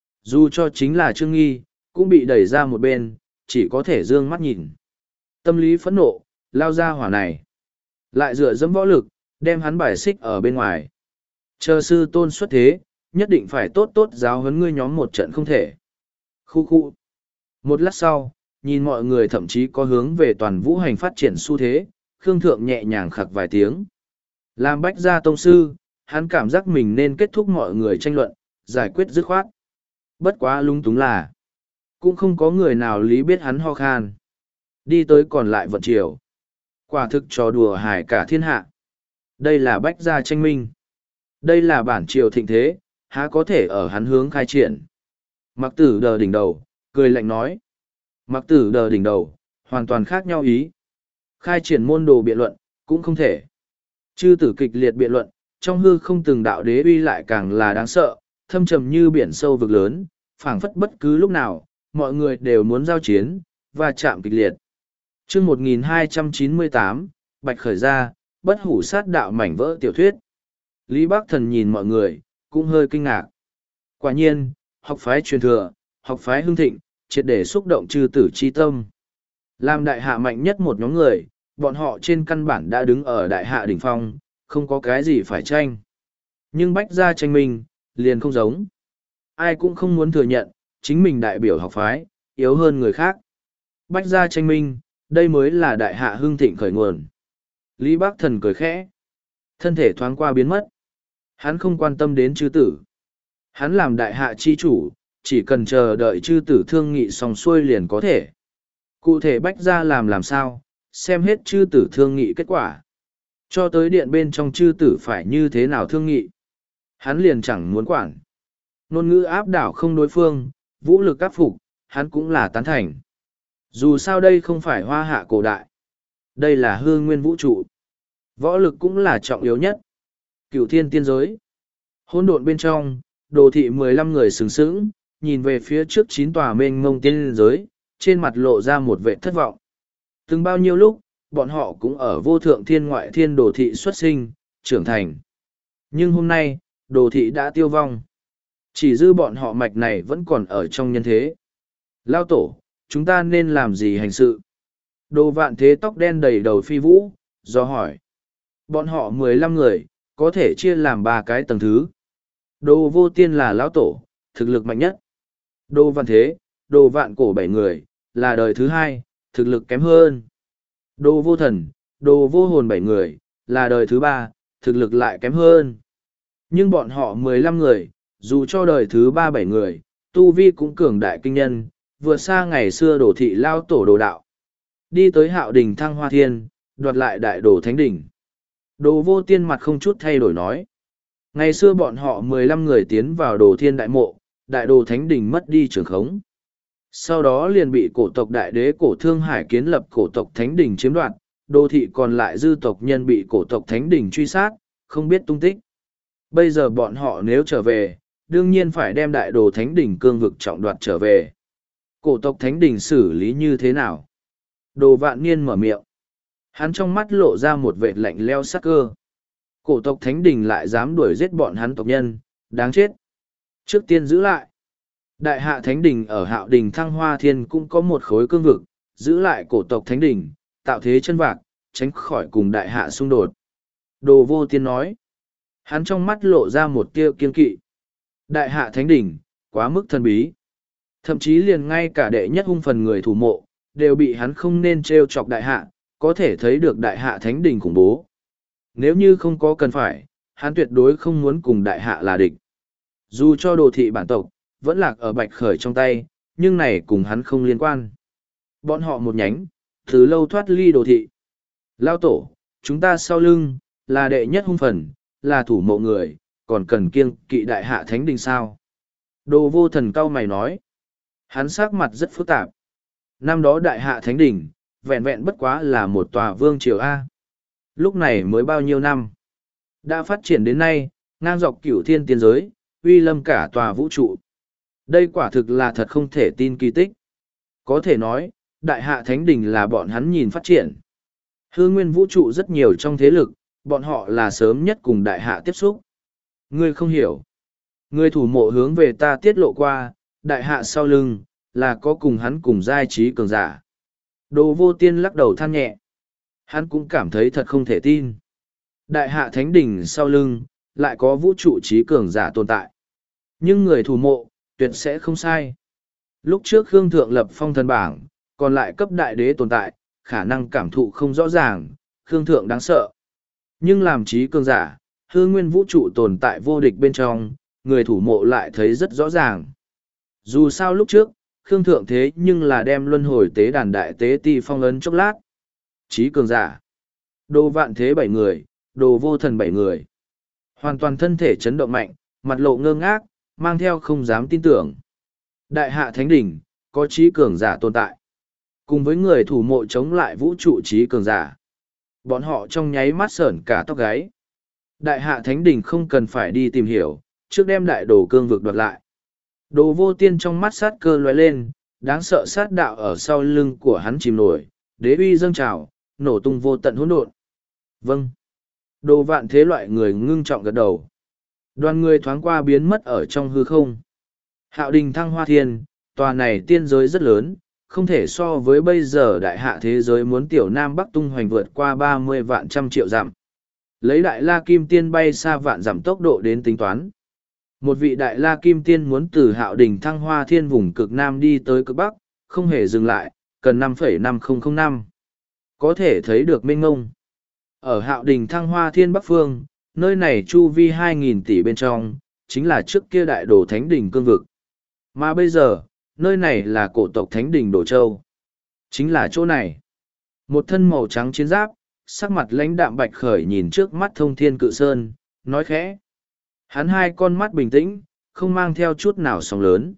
Dù cho chính là Trương Nghi, cũng bị đẩy ra một bên, chỉ có thể dương mắt nhìn. Tâm lý phẫn nộ, lao ra hỏa này. Lại dựa dẫm võ lực, đem hắn bài xích ở bên ngoài. Chờ sư tôn xuất thế, nhất định phải tốt tốt giáo huấn ngươi nhóm một trận không thể. Khu khu. Một lát sau, nhìn mọi người thậm chí có hướng về toàn vũ hành phát triển xu thế, Khương Thượng nhẹ nhàng khặc vài tiếng. Làm bách gia tông sư, hắn cảm giác mình nên kết thúc mọi người tranh luận, giải quyết dứt khoát. Bất quá lung túng là, cũng không có người nào lý biết hắn ho khan. Đi tới còn lại vận chiều. Quả thực trò đùa hài cả thiên hạ. Đây là bách gia tranh minh. Đây là bản triều thịnh thế, há có thể ở hắn hướng khai triển. Mặc tử đờ đỉnh đầu, cười lạnh nói. Mặc tử đờ đỉnh đầu, hoàn toàn khác nhau ý. Khai triển môn đồ biện luận, cũng không thể. Chư tử kịch liệt biện luận, trong hư không từng đạo đế uy lại càng là đáng sợ, thâm trầm như biển sâu vực lớn, phảng phất bất cứ lúc nào, mọi người đều muốn giao chiến, và chạm kịch liệt. chương một nghìn hai trăm chín mươi tám, Bạch khởi ra, bất hủ sát đạo mảnh vỡ tiểu thuyết. Lý Bác Thần nhìn mọi người, cũng hơi kinh ngạc. Quả nhiên, học phái truyền thừa, học phái hưng thịnh, triệt để xúc động chư tử chi tâm. Làm đại hạ mạnh nhất một nhóm người, bọn họ trên căn bản đã đứng ở đại hạ đỉnh phong, không có cái gì phải tranh. Nhưng bách gia tranh minh, liền không giống. Ai cũng không muốn thừa nhận, chính mình đại biểu học phái, yếu hơn người khác. Bách gia tranh minh, đây mới là đại hạ hưng thịnh khởi nguồn. Lý Bác Thần cười khẽ. Thân thể thoáng qua biến mất. Hắn không quan tâm đến chư tử. Hắn làm đại hạ chi chủ, chỉ cần chờ đợi chư tử thương nghị xong xuôi liền có thể. Cụ thể bách gia làm làm sao, xem hết chư tử thương nghị kết quả. Cho tới điện bên trong chư tử phải như thế nào thương nghị. Hắn liền chẳng muốn quản. Ngôn ngữ áp đảo không đối phương, vũ lực áp phục, hắn cũng là tán thành. Dù sao đây không phải hoa hạ cổ đại. Đây là hư nguyên vũ trụ. Võ lực cũng là trọng yếu nhất. Cửu thiên tiên giới. Hỗn độn bên trong, đồ thị mười lăm người sừng sững, nhìn về phía trước chín tòa mênh mông tiên giới, trên mặt lộ ra một vẻ thất vọng. Từng bao nhiêu lúc, bọn họ cũng ở vô thượng thiên ngoại thiên đồ thị xuất sinh, trưởng thành. Nhưng hôm nay, đồ thị đã tiêu vong. Chỉ dư bọn họ mạch này vẫn còn ở trong nhân thế. Lao tổ, chúng ta nên làm gì hành sự? Đồ vạn thế tóc đen đầy đầu phi vũ, do hỏi. Bọn họ mười lăm người, có thể chia làm ba cái tầng thứ. Đồ vô tiên là lão tổ, thực lực mạnh nhất. Đồ vạn thế, đồ vạn cổ bảy người, là đời thứ hai, thực lực kém hơn. Đồ vô thần, đồ vô hồn bảy người, là đời thứ ba, thực lực lại kém hơn. Nhưng bọn họ mười lăm người, dù cho đời thứ ba bảy người, tu vi cũng cường đại kinh nhân, vượt xa ngày xưa đổ thị lao tổ đồ đạo. Đi tới hạo đỉnh thăng hoa thiên, đoạt lại đại đồ thánh đỉnh. Đồ vô tiên mặt không chút thay đổi nói. Ngày xưa bọn họ mười lăm người tiến vào đồ thiên đại mộ, đại đồ thánh đỉnh mất đi trường khống. Sau đó liền bị cổ tộc đại đế cổ thương hải kiến lập cổ tộc thánh đỉnh chiếm đoạt, đô thị còn lại dư tộc nhân bị cổ tộc thánh đỉnh truy sát, không biết tung tích. Bây giờ bọn họ nếu trở về, đương nhiên phải đem đại đồ thánh đỉnh cương vực trọng đoạt trở về. Cổ tộc thánh đỉnh xử lý như thế nào? Đồ vạn niên mở miệng. Hắn trong mắt lộ ra một vệt lạnh leo sắc cơ. Cổ tộc thánh đỉnh lại dám đuổi giết bọn hắn tộc nhân, đáng chết. Trước tiên giữ lại. Đại hạ thánh đỉnh ở hạo đỉnh thăng hoa thiên cũng có một khối cương vực, giữ lại cổ tộc thánh đỉnh, tạo thế chân vạc, tránh khỏi cùng đại hạ xung đột. Đồ vô tiên nói. Hắn trong mắt lộ ra một tia kiên kỵ. Đại hạ thánh đỉnh, quá mức thần bí. Thậm chí liền ngay cả đệ nhất hung phần người thủ mộ, đều bị hắn không nên trêu chọc đại hạ, có thể thấy được đại hạ thánh đỉnh khủng bố. Nếu như không có cần phải, hắn tuyệt đối không muốn cùng đại hạ là địch. Dù cho đồ thị bản tộc, vẫn lạc ở bạch khởi trong tay, nhưng này cùng hắn không liên quan. Bọn họ một nhánh, từ lâu thoát ly đồ thị. Lao tổ, chúng ta sau lưng, là đệ nhất hung phần, là thủ mộ người, còn cần kiêng kỵ đại hạ thánh đình sao? Đồ vô thần cao mày nói. Hắn sắc mặt rất phức tạp. Năm đó đại hạ thánh đình, vẹn vẹn bất quá là một tòa vương triều A. Lúc này mới bao nhiêu năm? Đã phát triển đến nay, ngang dọc cửu thiên tiên giới, uy lâm cả tòa vũ trụ. Đây quả thực là thật không thể tin kỳ tích. Có thể nói, đại hạ thánh đình là bọn hắn nhìn phát triển. Hư nguyên vũ trụ rất nhiều trong thế lực, bọn họ là sớm nhất cùng đại hạ tiếp xúc. Ngươi không hiểu. Ngươi thủ mộ hướng về ta tiết lộ qua, đại hạ sau lưng, là có cùng hắn cùng giai trí cường giả. Đồ vô tiên lắc đầu than nhẹ. Hắn cũng cảm thấy thật không thể tin. Đại hạ thánh đỉnh sau lưng, lại có vũ trụ trí cường giả tồn tại. Nhưng người thủ mộ, tuyệt sẽ không sai. Lúc trước Khương Thượng lập phong thần bảng, còn lại cấp đại đế tồn tại, khả năng cảm thụ không rõ ràng, Khương Thượng đáng sợ. Nhưng làm trí cường giả, hư nguyên vũ trụ tồn tại vô địch bên trong, người thủ mộ lại thấy rất rõ ràng. Dù sao lúc trước, Khương Thượng thế nhưng là đem luân hồi tế đàn đại tế ti phong ấn chốc lát. Trí cường giả. Đồ vạn thế bảy người, đồ vô thần bảy người. Hoàn toàn thân thể chấn động mạnh, mặt lộ ngơ ngác, mang theo không dám tin tưởng. Đại hạ thánh đỉnh, có trí cường giả tồn tại. Cùng với người thủ mộ chống lại vũ trụ trí cường giả. Bọn họ trong nháy mắt sởn cả tóc gáy. Đại hạ thánh đỉnh không cần phải đi tìm hiểu, trước đem đại đồ cương vực đoạt lại. Đồ vô tiên trong mắt sát cơ lóe lên, đáng sợ sát đạo ở sau lưng của hắn chìm nổi, đế uy dâng trào, nổ tung vô tận hỗn độn. Vâng. Đồ vạn thế loại người ngưng trọng gật đầu. Đoàn người thoáng qua biến mất ở trong hư không. Hạo đình thăng hoa thiên, tòa này tiên giới rất lớn, không thể so với bây giờ đại hạ thế giới muốn tiểu nam bắc tung hoành vượt qua ba mươi vạn trăm triệu dặm. Lấy đại la kim tiên bay xa vạn dặm tốc độ đến tính toán. Một vị đại la kim tiên muốn từ hạo đỉnh thăng hoa thiên vùng cực nam đi tới cực bắc, không hề dừng lại, cần năm phẩy năm không năm. Có thể thấy được mênh ngông. Ở hạo đỉnh thăng hoa thiên bắc phương, nơi này chu vi hai nghìn tỷ bên trong, chính là trước kia đại đồ thánh đỉnh cương vực. Mà bây giờ, nơi này là cổ tộc thánh đỉnh Đồ Châu. Chính là chỗ này. Một thân màu trắng chiến giáp, sắc mặt lãnh đạm bạch khởi nhìn trước mắt thông thiên cự sơn, nói khẽ. Hắn hai con mắt bình tĩnh, không mang theo chút nào sóng lớn.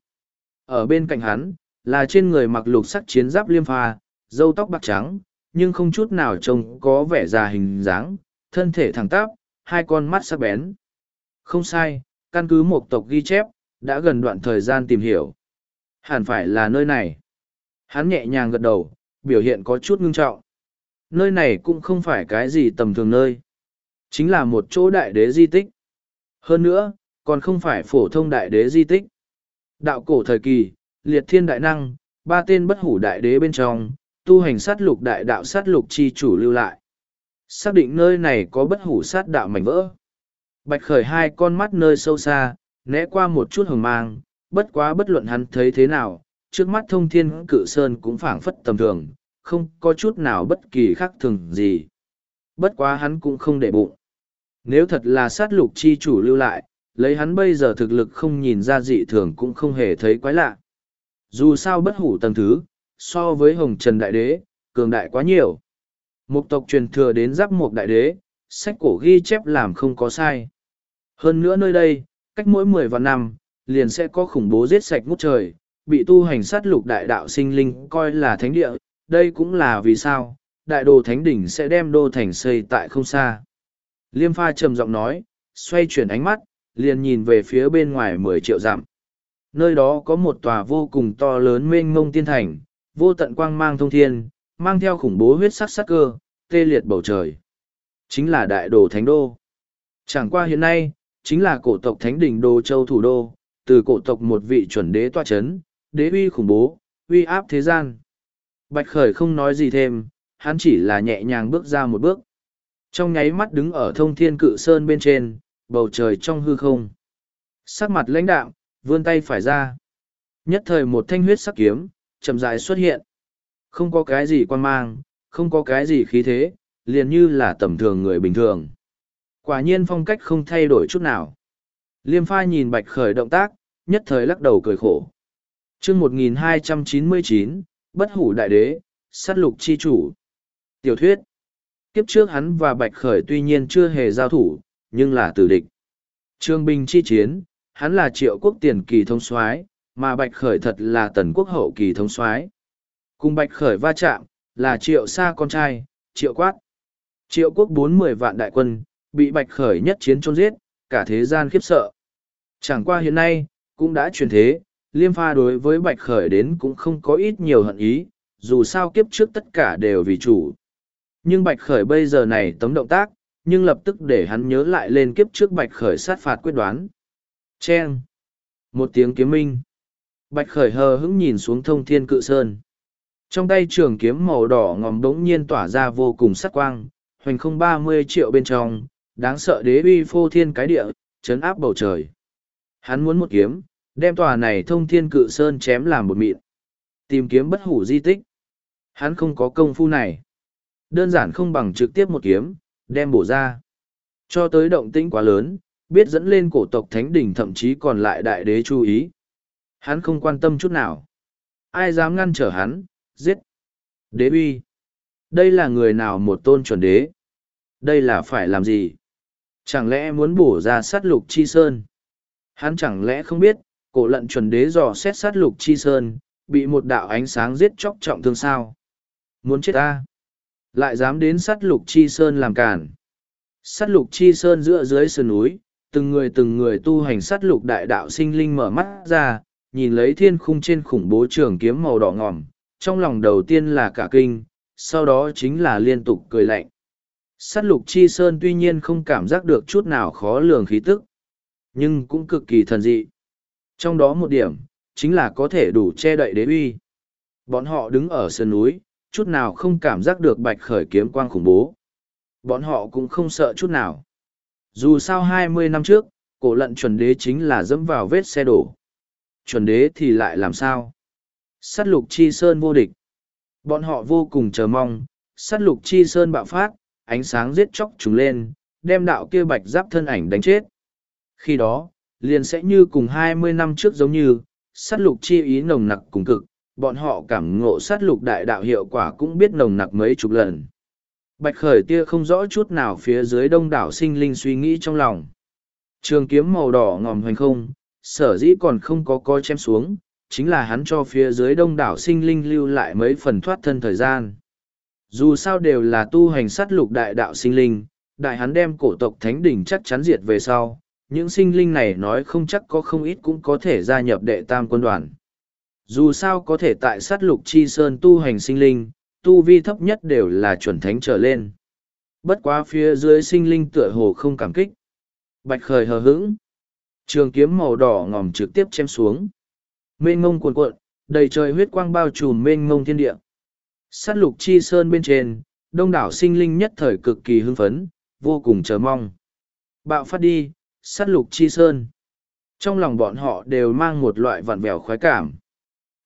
Ở bên cạnh hắn, là trên người mặc lục sắc chiến giáp liêm pha, râu tóc bạc trắng, nhưng không chút nào trông có vẻ già hình dáng, thân thể thẳng tắp, hai con mắt sắc bén. Không sai, căn cứ một tộc ghi chép, đã gần đoạn thời gian tìm hiểu. Hẳn phải là nơi này. Hắn nhẹ nhàng gật đầu, biểu hiện có chút ngưng trọng. Nơi này cũng không phải cái gì tầm thường nơi. Chính là một chỗ đại đế di tích. Hơn nữa, còn không phải phổ thông đại đế di tích. Đạo cổ thời kỳ, liệt thiên đại năng, ba tên bất hủ đại đế bên trong, tu hành sát lục đại đạo sát lục chi chủ lưu lại. Xác định nơi này có bất hủ sát đạo mảnh vỡ. Bạch khởi hai con mắt nơi sâu xa, né qua một chút hồng mang, bất quá bất luận hắn thấy thế nào, trước mắt thông thiên cự sơn cũng phảng phất tầm thường, không có chút nào bất kỳ khác thường gì. Bất quá hắn cũng không để bụng. Nếu thật là sát lục chi chủ lưu lại, lấy hắn bây giờ thực lực không nhìn ra dị thường cũng không hề thấy quái lạ. Dù sao bất hủ tầng thứ, so với Hồng Trần Đại Đế, cường đại quá nhiều. Mục tộc truyền thừa đến giáp mục đại đế, sách cổ ghi chép làm không có sai. Hơn nữa nơi đây, cách mỗi mười vạn năm, liền sẽ có khủng bố giết sạch ngút trời, bị tu hành sát lục đại đạo sinh linh coi là thánh địa. Đây cũng là vì sao, đại đồ thánh đỉnh sẽ đem đô thành xây tại không xa. Liêm Pha trầm giọng nói, xoay chuyển ánh mắt, liền nhìn về phía bên ngoài mười triệu dặm. Nơi đó có một tòa vô cùng to lớn mênh mông tiên thành, vô tận quang mang thông thiên, mang theo khủng bố huyết sắc sắc cơ, tê liệt bầu trời. Chính là đại đồ thánh đô. Chẳng qua hiện nay, chính là cổ tộc thánh đỉnh Đô Châu thủ đô, từ cổ tộc một vị chuẩn đế tọa chấn, đế uy khủng bố, uy áp thế gian. Bạch Khởi không nói gì thêm, hắn chỉ là nhẹ nhàng bước ra một bước. Trong nháy mắt đứng ở thông thiên cự sơn bên trên, bầu trời trong hư không. Sắc mặt lãnh đạm, vươn tay phải ra. Nhất thời một thanh huyết sắc kiếm, chậm rãi xuất hiện. Không có cái gì quan mang, không có cái gì khí thế, liền như là tầm thường người bình thường. Quả nhiên phong cách không thay đổi chút nào. Liêm Pha nhìn Bạch Khởi động tác, nhất thời lắc đầu cười khổ. Chương một nghìn hai trăm chín mươi chín, Bất Hủ Đại Đế, Sát Lục Chi Chủ. Tiểu thuyết. Kiếp trước hắn và Bạch Khởi tuy nhiên chưa hề giao thủ, nhưng là tử địch. Trương binh chi chiến, hắn là Triệu Quốc tiền kỳ thống soái, mà Bạch Khởi thật là Tần Quốc hậu kỳ thống soái. Cùng Bạch Khởi va chạm, là Triệu Sa con trai, Triệu Quát. Triệu Quốc bốn mươi vạn đại quân, bị Bạch Khởi nhất chiến chôn giết, cả thế gian khiếp sợ. Chẳng qua hiện nay, cũng đã truyền thế, Liêm Pha đối với Bạch Khởi đến cũng không có ít nhiều hận ý, dù sao kiếp trước tất cả đều vì chủ. Nhưng Bạch Khởi bây giờ này tấm động tác, nhưng lập tức để hắn nhớ lại lên kiếp trước Bạch Khởi sát phạt quyết đoán. Chen! Một tiếng kiếm minh. Bạch Khởi hờ hững nhìn xuống thông thiên cự sơn. Trong tay trường kiếm màu đỏ ngòm đống nhiên tỏa ra vô cùng sắc quang, hoành không ba mươi triệu bên trong, đáng sợ đế uy phô thiên cái địa, chấn áp bầu trời. Hắn muốn một kiếm, đem tòa này thông thiên cự sơn chém làm một mịn. Tìm kiếm bất hủ di tích. Hắn không có công phu này. Đơn giản không bằng trực tiếp một kiếm, đem bổ ra. Cho tới động tĩnh quá lớn, biết dẫn lên cổ tộc thánh đỉnh thậm chí còn lại đại đế chú ý. Hắn không quan tâm chút nào. Ai dám ngăn trở hắn, giết. Đế uy. Đây là người nào một tôn chuẩn đế? Đây là phải làm gì? Chẳng lẽ muốn bổ ra sát lục chi sơn? Hắn chẳng lẽ không biết, cổ lận chuẩn đế dò xét sát lục chi sơn, bị một đạo ánh sáng giết chóc trọng thương sao? Muốn chết ta? Lại dám đến sát lục chi sơn làm cản. Sát lục chi sơn giữa dưới sườn núi, từng người từng người tu hành sát lục đại đạo sinh linh mở mắt ra, nhìn lấy thiên khung trên khủng bố trường kiếm màu đỏ ngòm, trong lòng đầu tiên là cả kinh, sau đó chính là liên tục cười lạnh. Sát lục chi sơn tuy nhiên không cảm giác được chút nào khó lường khí tức, nhưng cũng cực kỳ thần dị. Trong đó một điểm, chính là có thể đủ che đậy đế uy. Bọn họ đứng ở sườn núi, chút nào không cảm giác được Bạch Khởi kiếm quang khủng bố. Bọn họ cũng không sợ chút nào. Dù sao hai mươi năm trước, cổ lận chuẩn đế chính là dẫm vào vết xe đổ. Chuẩn đế thì lại làm sao? Sát lục chi sơn vô địch. Bọn họ vô cùng chờ mong, sát lục chi sơn bạo phát, ánh sáng giết chóc chúng lên, đem đạo kia bạch giáp thân ảnh đánh chết. Khi đó, liền sẽ như cùng hai mươi năm trước giống như, sát lục chi ý nồng nặc cùng cực, bọn họ cảm ngộ sát lục đại đạo hiệu quả cũng biết nồng nặc mấy chục lần. Bạch Khởi tia không rõ chút nào phía dưới đông đảo sinh linh suy nghĩ trong lòng. Trường kiếm màu đỏ ngòm hoành không, sở dĩ còn không có coi chém xuống, chính là hắn cho phía dưới đông đảo sinh linh lưu lại mấy phần thoát thân thời gian. Dù sao đều là tu hành sát lục đại đạo sinh linh, đại hắn đem cổ tộc thánh đỉnh chắc chắn diệt về sau, những sinh linh này nói không chắc có không ít cũng có thể gia nhập đệ tam quân đoàn. Dù sao có thể tại sát lục chi sơn tu hành sinh linh, tu vi thấp nhất đều là chuẩn thánh trở lên. Bất quá phía dưới sinh linh tựa hồ không cảm kích. Bạch Khởi hờ hững. Trường kiếm màu đỏ ngòm trực tiếp chém xuống. Mênh ngông cuồn cuộn, đầy trời huyết quang bao trùm mênh ngông thiên địa. Sát lục chi sơn bên trên, đông đảo sinh linh nhất thời cực kỳ hưng phấn, vô cùng chờ mong. Bạo phát đi, sát lục chi sơn. Trong lòng bọn họ đều mang một loại vặn vẹo khoái cảm.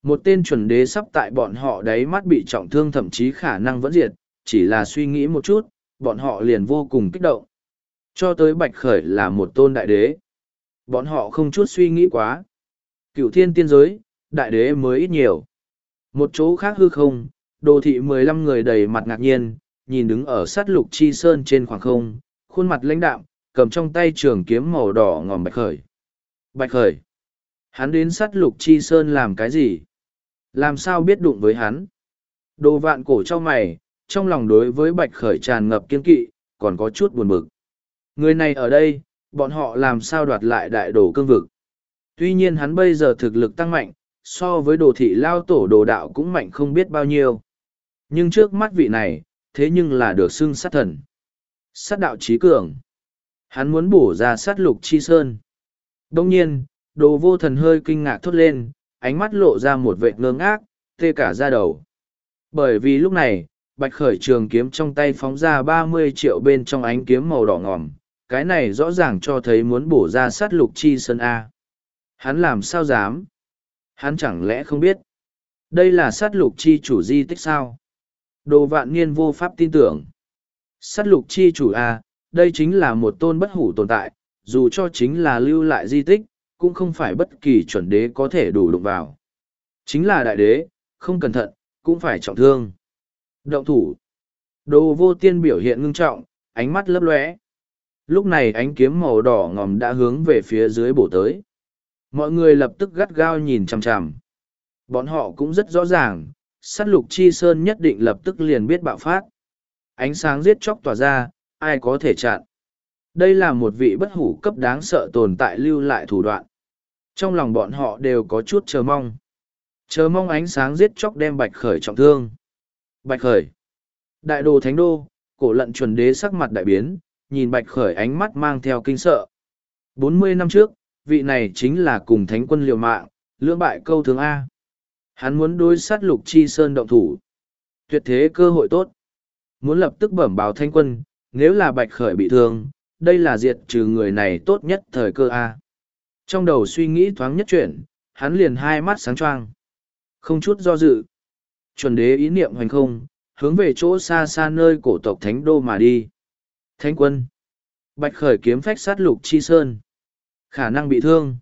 Một tên chuẩn đế sắp tại bọn họ đáy mắt bị trọng thương thậm chí khả năng vẫn diệt, chỉ là suy nghĩ một chút, bọn họ liền vô cùng kích động. Cho tới Bạch Khởi là một tôn đại đế. Bọn họ không chút suy nghĩ quá. Cựu thiên tiên giới, đại đế mới ít nhiều. Một chỗ khác hư không, đồ thị mười lăm người đầy mặt ngạc nhiên, nhìn đứng ở sát lục chi sơn trên khoảng không, khuôn mặt lãnh đạm, cầm trong tay trường kiếm màu đỏ ngòm Bạch Khởi. Bạch Khởi. Hắn đến sát lục chi sơn làm cái gì? Làm sao biết đụng với hắn? Đồ vạn cổ trong mày, trong lòng đối với Bạch Khởi tràn ngập kiên kỵ, còn có chút buồn bực. Người này ở đây, bọn họ làm sao đoạt lại đại đồ cương vực? Tuy nhiên hắn bây giờ thực lực tăng mạnh, so với đồ thị lao tổ đồ đạo cũng mạnh không biết bao nhiêu. Nhưng trước mắt vị này, thế nhưng là được xưng sát thần. Sát đạo trí cường. Hắn muốn bổ ra sát lục chi sơn. Đông nhiên, đồ vô thần hơi kinh ngạc thốt lên, ánh mắt lộ ra một vệ ngơ ngác, tê cả da đầu. Bởi vì lúc này, Bạch Khởi trường kiếm trong tay phóng ra ba mươi triệu bên trong ánh kiếm màu đỏ ngòm, cái này rõ ràng cho thấy muốn bổ ra sát lục chi sơn A. Hắn làm sao dám? Hắn chẳng lẽ không biết? Đây là sát lục chi chủ di tích sao? Đồ vạn niên vô pháp tin tưởng. Sát lục chi chủ A, đây chính là một tôn bất hủ tồn tại, dù cho chính là lưu lại di tích, cũng không phải bất kỳ chuẩn đế có thể đủ đụng vào. Chính là đại đế, không cẩn thận, cũng phải trọng thương. Động thủ. Đồ vô tiên biểu hiện ngưng trọng, ánh mắt lấp lóe. Lúc này ánh kiếm màu đỏ ngòm đã hướng về phía dưới bổ tới. Mọi người lập tức gắt gao nhìn chằm chằm. Bọn họ cũng rất rõ ràng, sát lục chi sơn nhất định lập tức liền biết bạo phát. Ánh sáng giết chóc tỏa ra, ai có thể chặn. Đây là một vị bất hủ cấp đáng sợ tồn tại lưu lại thủ đoạn. Trong lòng bọn họ đều có chút chờ mong. Chờ mong ánh sáng giết chóc đem Bạch Khởi trọng thương. Bạch Khởi. Đại đồ thánh đô, cổ lận chuẩn đế sắc mặt đại biến, nhìn Bạch Khởi ánh mắt mang theo kinh sợ. bốn mươi năm trước, vị này chính là cùng thánh quân liều mạng, lưỡng bại câu thương A. Hắn muốn đối sát lục chi sơn động thủ. Tuyệt thế cơ hội tốt. Muốn lập tức bẩm báo thánh quân, nếu là Bạch Khởi bị thương, đây là diệt trừ người này tốt nhất thời cơ A. Trong đầu suy nghĩ thoáng nhất chuyển, hắn liền hai mắt sáng choang. Không chút do dự. Chuẩn đế ý niệm hoành không, hướng về chỗ xa xa nơi cổ tộc thánh đô mà đi. Thánh quân. Bạch Khởi kiếm phách sát lục chi sơn. Khả năng bị thương.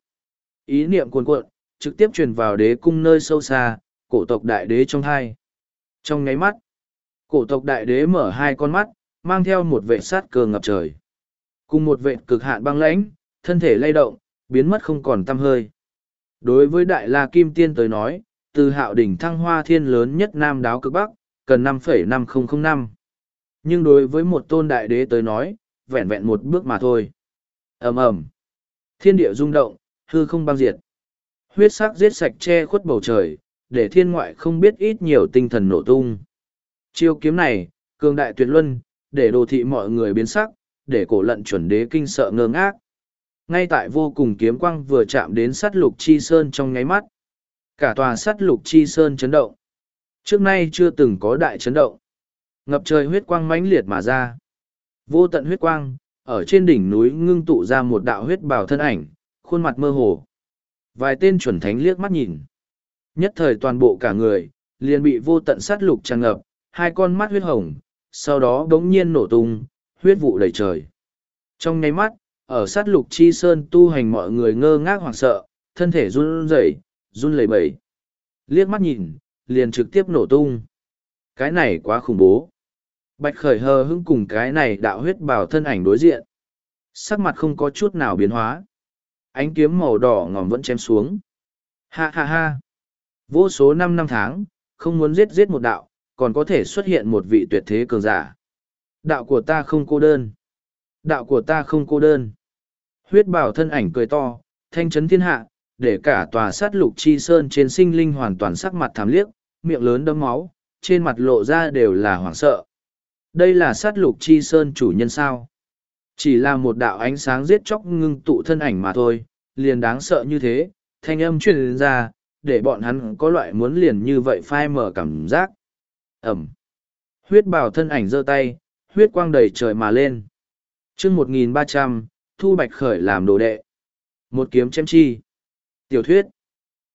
Ý niệm cuồn cuộn, trực tiếp truyền vào đế cung nơi sâu xa, cổ tộc đại đế trong hai. Trong nháy mắt, cổ tộc đại đế mở hai con mắt, mang theo một vệ sát cơ ngập trời. Cùng một vệ cực hạn băng lãnh, thân thể lay động, biến mất không còn tăm hơi. Đối với đại la kim tiên tới nói, từ hạo đỉnh thăng hoa thiên lớn nhất nam đáo cực bắc, cần năm phẩy năm không năm. Nhưng đối với một tôn đại đế tới nói, vẹn vẹn một bước mà thôi. Ầm ầm, thiên địa rung động, hư không băng diệt. Huyết sắc giết sạch che khuất bầu trời, để thiên ngoại không biết ít nhiều tinh thần nổ tung. Chiêu kiếm này, cường đại tuyệt luân, để đồ thị mọi người biến sắc, để cổ lận chuẩn đế kinh sợ ngơ ngác. Ngay tại vô cùng kiếm quang vừa chạm đến sát lục chi sơn trong nháy mắt. Cả tòa sát lục chi sơn chấn động. Trước nay chưa từng có đại chấn động. Ngập trời huyết quang mãnh liệt mà ra. Vô tận huyết quang, ở trên đỉnh núi ngưng tụ ra một đạo huyết bào thân ảnh, khuôn mặt mơ hồ. Vài tên chuẩn thánh liếc mắt nhìn. Nhất thời toàn bộ cả người, liền bị vô tận sát lục tràn ngập, hai con mắt huyết hồng, sau đó đống nhiên nổ tung, huyết vụ đầy trời. Trong nháy mắt, ở sát lục chi sơn tu hành mọi người ngơ ngác hoảng sợ, thân thể run rẩy, run lẩy bẩy. Liếc mắt nhìn, liền trực tiếp nổ tung. Cái này quá khủng bố. Bạch Khởi hờ hững cùng cái này đạo huyết bào thân ảnh đối diện. Sắc mặt không có chút nào biến hóa. Ánh kiếm màu đỏ ngòm vẫn chém xuống. Ha ha ha. Vô số năm năm tháng, không muốn giết giết một đạo, còn có thể xuất hiện một vị tuyệt thế cường giả. Đạo của ta không cô đơn. Đạo của ta không cô đơn. Huyết bào thân ảnh cười to, thanh chấn thiên hạ, để cả tòa sát lục chi sơn trên sinh linh hoàn toàn sắc mặt thảm liếc, miệng lớn đấm máu, trên mặt lộ ra đều là hoảng sợ. Đây là sát lục chi sơn chủ nhân sao? Chỉ là một đạo ánh sáng giết chóc ngưng tụ thân ảnh mà thôi, liền đáng sợ như thế, thanh âm truyền ra, để bọn hắn có loại muốn liền như vậy phai mở cảm giác. Ẩm. Huyết bào thân ảnh giơ tay, huyết quang đầy trời mà lên. chương một nghìn ba trăm, Thu Bạch Khởi làm đồ đệ. Một kiếm chém chi. Tiểu thuyết.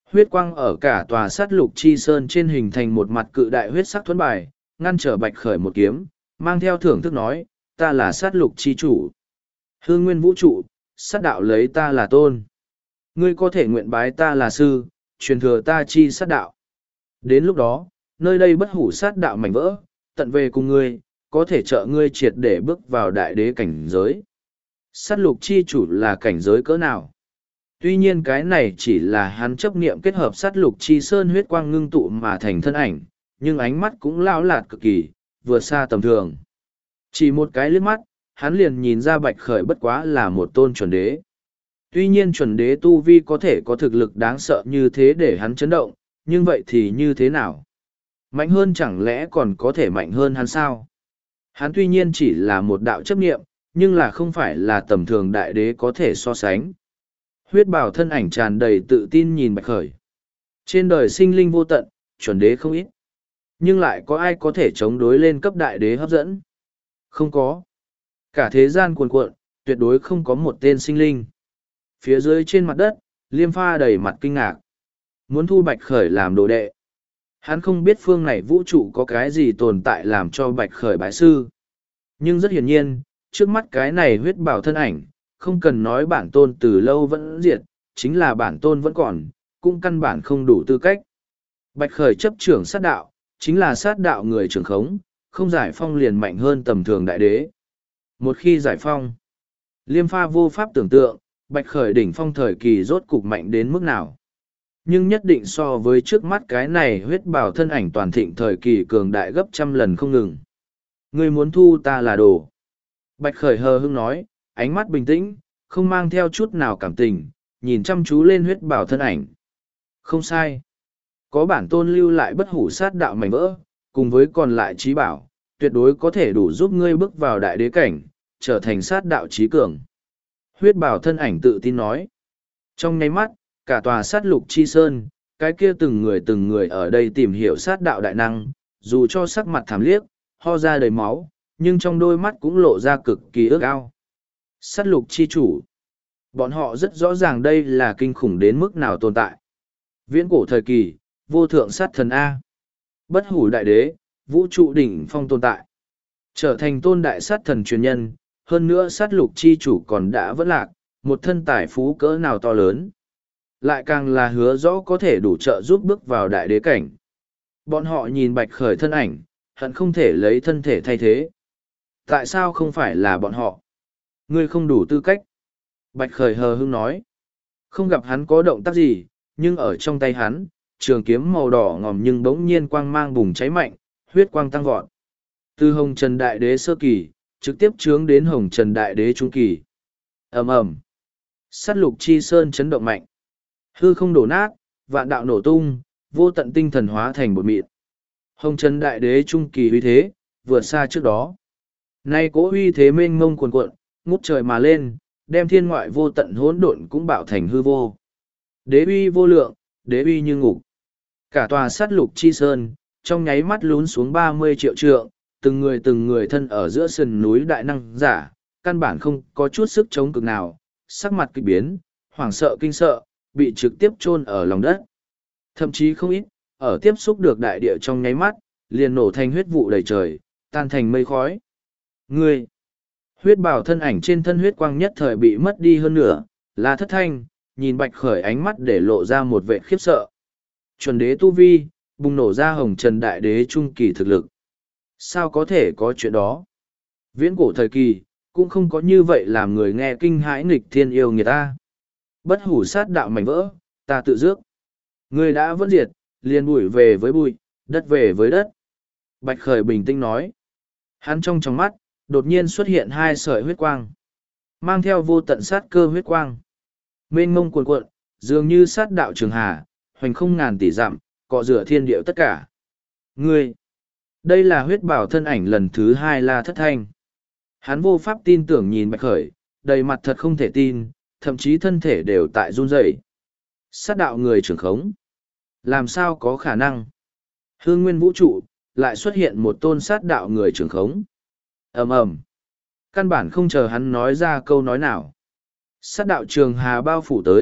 Huyết quang ở cả tòa sát lục chi sơn trên hình thành một mặt cự đại huyết sắc thuẫn bài, ngăn trở Bạch Khởi một kiếm, mang theo thưởng thức nói, ta là sát lục chi chủ. Hương nguyên vũ trụ, sát đạo lấy ta là tôn. Ngươi có thể nguyện bái ta là sư, truyền thừa ta chi sát đạo. Đến lúc đó, nơi đây bất hủ sát đạo mảnh vỡ, tận về cùng ngươi, có thể trợ ngươi triệt để bước vào đại đế cảnh giới. Sát lục chi chủ là cảnh giới cỡ nào? Tuy nhiên cái này chỉ là hắn chấp niệm kết hợp sát lục chi sơn huyết quang ngưng tụ mà thành thân ảnh, nhưng ánh mắt cũng lão lạt cực kỳ, vượt xa tầm thường. Chỉ một cái liếc mắt, hắn liền nhìn ra Bạch Khởi bất quá là một tôn chuẩn đế. Tuy nhiên chuẩn đế tu vi có thể có thực lực đáng sợ như thế để hắn chấn động, nhưng vậy thì như thế nào? Mạnh hơn chẳng lẽ còn có thể mạnh hơn hắn sao? Hắn tuy nhiên chỉ là một đạo chấp niệm, nhưng là không phải là tầm thường đại đế có thể so sánh. Huyết bào thân ảnh tràn đầy tự tin nhìn Bạch Khởi. Trên đời sinh linh vô tận, chuẩn đế không ít. Nhưng lại có ai có thể chống đối lên cấp đại đế hấp dẫn? Không có. Cả thế gian cuồn cuộn, tuyệt đối không có một tên sinh linh. Phía dưới trên mặt đất, Liêm Pha đầy mặt kinh ngạc. Muốn thu Bạch Khởi làm đồ đệ. Hắn không biết phương này vũ trụ có cái gì tồn tại làm cho Bạch Khởi bái sư. Nhưng rất hiển nhiên, trước mắt cái này huyết bảo thân ảnh, không cần nói bản tôn từ lâu vẫn diệt, chính là bản tôn vẫn còn, cũng căn bản không đủ tư cách. Bạch Khởi chấp trưởng sát đạo, chính là sát đạo người trưởng khống, không giải phong liền mạnh hơn tầm thường đại đế. Một khi giải phong, Liêm Pha vô pháp tưởng tượng, Bạch Khởi đỉnh phong thời kỳ rốt cục mạnh đến mức nào. Nhưng nhất định so với trước mắt cái này huyết bào thân ảnh toàn thịnh thời kỳ cường đại gấp trăm lần không ngừng. Ngươi muốn thu ta là đồ. Bạch Khởi hờ hững nói, ánh mắt bình tĩnh, không mang theo chút nào cảm tình, nhìn chăm chú lên huyết bào thân ảnh. Không sai. Có bản tôn lưu lại bất hủ sát đạo mảnh vỡ, cùng với còn lại trí bảo, tuyệt đối có thể đủ giúp ngươi bước vào đại đế cảnh, trở thành sát đạo trí cường. Huyết bào thân ảnh tự tin nói. Trong nháy mắt, cả tòa sát lục chi sơn, cái kia từng người từng người ở đây tìm hiểu sát đạo đại năng, dù cho sắc mặt thảm liếc, ho ra đầy máu, nhưng trong đôi mắt cũng lộ ra cực kỳ ước ao. Sát lục chi chủ. Bọn họ rất rõ ràng đây là kinh khủng đến mức nào tồn tại. Viễn cổ thời kỳ, vô thượng sát thần A. Bất hủ đại đế, vũ trụ đỉnh phong tồn tại. Trở thành tôn đại sát thần truyền nhân, hơn nữa sát lục chi chủ còn đã vẫn lạc, một thân tài phú cỡ nào to lớn. Lại càng là hứa rõ có thể đủ trợ giúp bước vào đại đế cảnh. Bọn họ nhìn Bạch Khởi thân ảnh, hận không thể lấy thân thể thay thế. Tại sao không phải là bọn họ? Ngươi không đủ tư cách. Bạch Khởi hờ hững nói. Không gặp hắn có động tác gì, nhưng ở trong tay hắn, trường kiếm màu đỏ ngòm nhưng bỗng nhiên quang mang bùng cháy mạnh, huyết quang tăng vọt. Từ Hồng Trần Đại Đế sơ kỳ, trực tiếp chướng đến Hồng Trần Đại Đế trung kỳ. Ầm ầm. Sát lục chi sơn chấn động mạnh. Hư không đổ nát, vạn đạo nổ tung, vô tận tinh thần hóa thành bột mịn. Hồng Trần Đại Đế trung kỳ uy thế, vượt xa trước đó. Nay cỗ uy thế mênh mông cuồn cuộn, ngút trời mà lên, đem thiên ngoại vô tận hỗn độn cũng bạo thành hư vô. Đế uy vô lượng, đế uy như ngục. Cả tòa sát lục chi sơn, trong nháy mắt lún xuống ba mươi triệu trượng, từng người từng người thân ở giữa sườn núi đại năng giả, căn bản không có chút sức chống cực nào, sắc mặt kịch biến, hoảng sợ kinh sợ, bị trực tiếp chôn ở lòng đất. Thậm chí không ít, ở tiếp xúc được đại địa trong nháy mắt, liền nổ thành huyết vụ đầy trời, tan thành mây khói. Ngươi! Huyết bào thân ảnh trên thân huyết quang nhất thời bị mất đi hơn nửa, là thất thanh, nhìn Bạch Khởi ánh mắt để lộ ra một vẻ khiếp sợ. Chuẩn đế tu vi, bùng nổ ra Hồng Trần Đại Đế trung kỳ thực lực. Sao có thể có chuyện đó? Viễn cổ thời kỳ, cũng không có như vậy làm người nghe kinh hãi nghịch thiên yêu người ta. Bất hủ sát đạo mảnh vỡ, ta tự dước. Người đã vẫn diệt, liền bụi về với bụi, đất về với đất. Bạch Khởi bình tĩnh nói. Hắn trong trong mắt, đột nhiên xuất hiện hai sợi huyết quang. Mang theo vô tận sát cơ huyết quang. Mênh mông cuồn cuộn, dường như sát đạo trường hà, hoành không ngàn tỷ dặm, cọ rửa thiên điệu tất cả. Ngươi! Đây là huyết bảo thân ảnh lần thứ hai là thất thanh. Hắn vô pháp tin tưởng nhìn Bạch Khởi, đầy mặt thật không thể tin, thậm chí thân thể đều tại run rẩy. Sát đạo người trưởng khống. Làm sao có khả năng? Hương nguyên vũ trụ, lại xuất hiện một tôn sát đạo người trưởng khống. Ầm ầm. Căn bản không chờ hắn nói ra câu nói nào. Sát đạo trường hà bao phủ tới,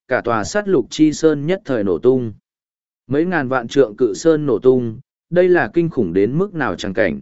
cả tòa sát lục chi sơn nhất thời nổ tung. Mấy ngàn vạn trượng cự sơn nổ tung, đây là kinh khủng đến mức nào chẳng cảnh.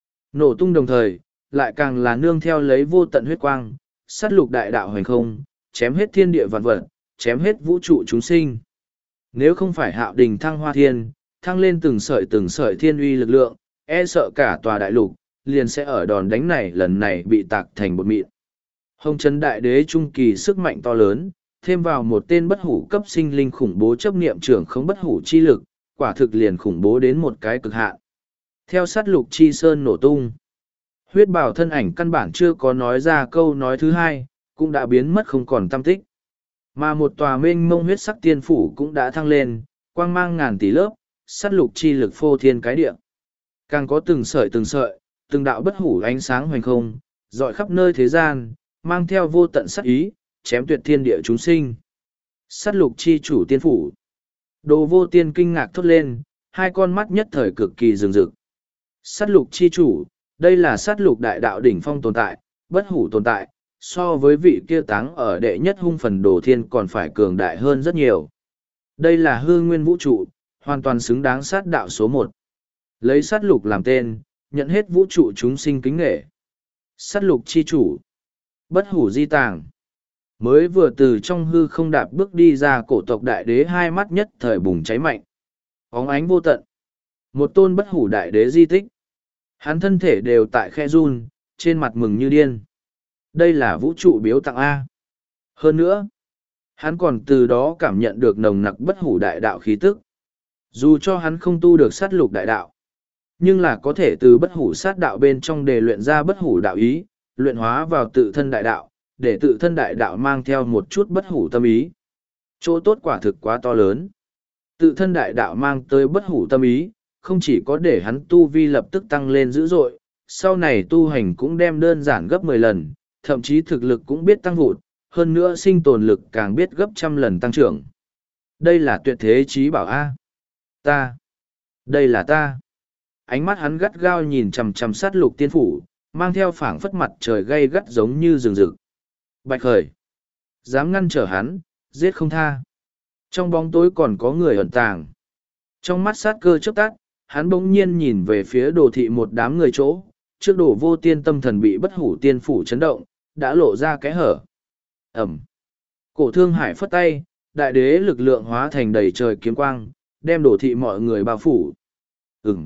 Nổ tung đồng thời, lại càng là nương theo lấy vô tận huyết quang, sát lục đại đạo hoành không, chém hết thiên địa vạn vật, chém hết vũ trụ chúng sinh. Nếu không phải Hạo Đình thăng hoa thiên, thăng lên từng sợi từng sợi thiên uy lực lượng, e sợ cả tòa đại lục, liền sẽ ở đòn đánh này lần này bị tạc thành bột mịn. Hồng Trấn Đại Đế trung kỳ sức mạnh to lớn, thêm vào một tên bất hủ cấp sinh linh khủng bố chấp niệm trưởng không bất hủ chi lực, quả thực liền khủng bố đến một cái cực hạn. Theo sát lục chi sơn nổ tung, huyết bào thân ảnh căn bản chưa có nói ra câu nói thứ hai, cũng đã biến mất không còn tăm tích. Mà một tòa mênh mông huyết sắc tiên phủ cũng đã thăng lên, quang mang ngàn tỷ lớp, sát lục chi lực phô thiên cái địa. Càng có từng sợi từng sợi, từng đạo bất hủ ánh sáng hoành không, dọi khắp nơi thế gian, mang theo vô tận sát ý, chém tuyệt thiên địa chúng sinh. Sát lục chi chủ tiên phủ. Đồ Vô Tiên kinh ngạc thốt lên, hai con mắt nhất thời cực kỳ rừng rực. Sát lục chi chủ, đây là sát lục đại đạo đỉnh phong tồn tại, bất hủ tồn tại, so với vị kia táng ở đệ nhất hung phần đồ thiên còn phải cường đại hơn rất nhiều. Đây là hư nguyên vũ trụ, hoàn toàn xứng đáng sát đạo số một. Lấy sát lục làm tên, nhận hết vũ trụ chúng sinh kính nghệ. Sát lục chi chủ, bất hủ di tàng. Mới vừa từ trong hư không đạp bước đi ra cổ tộc đại đế hai mắt nhất thời bùng cháy mạnh. Óng ánh vô tận. Một tôn bất hủ đại đế di tích. Hắn thân thể đều tại khe run, trên mặt mừng như điên. Đây là vũ trụ biếu tặng A. Hơn nữa, hắn còn từ đó cảm nhận được nồng nặc bất hủ đại đạo khí tức. Dù cho hắn không tu được sát lục đại đạo, nhưng là có thể từ bất hủ sát đạo bên trong để luyện ra bất hủ đạo ý, luyện hóa vào tự thân đại đạo, để tự thân đại đạo mang theo một chút bất hủ tâm ý. Chỗ tốt quả thực quá to lớn. Tự thân đại đạo mang tới bất hủ tâm ý, không chỉ có để hắn tu vi lập tức tăng lên dữ dội, sau này tu hành cũng đem đơn giản gấp mười lần, thậm chí thực lực cũng biết tăng vụt, hơn nữa sinh tồn lực càng biết gấp trăm lần tăng trưởng. Đây là tuyệt thế chí bảo A. Ta. Đây là ta. Ánh mắt hắn gắt gao nhìn chằm chằm sát lục tiên phủ, mang theo phảng phất mặt trời gay gắt giống như rừng rực. Bạch Khởi. Dám ngăn trở hắn, giết không tha. Trong bóng tối còn có người ẩn tàng. Trong mắt sát cơ chớp tắt, hắn bỗng nhiên nhìn về phía đồ thị một đám người chỗ, trước đồ vô tiên tâm thần bị bất hủ tiên phủ chấn động, đã lộ ra cái hở. Ẩm. Cổ thương hải phất tay, đại đế lực lượng hóa thành đầy trời kiếm quang, đem đồ thị mọi người bao phủ. Ừm.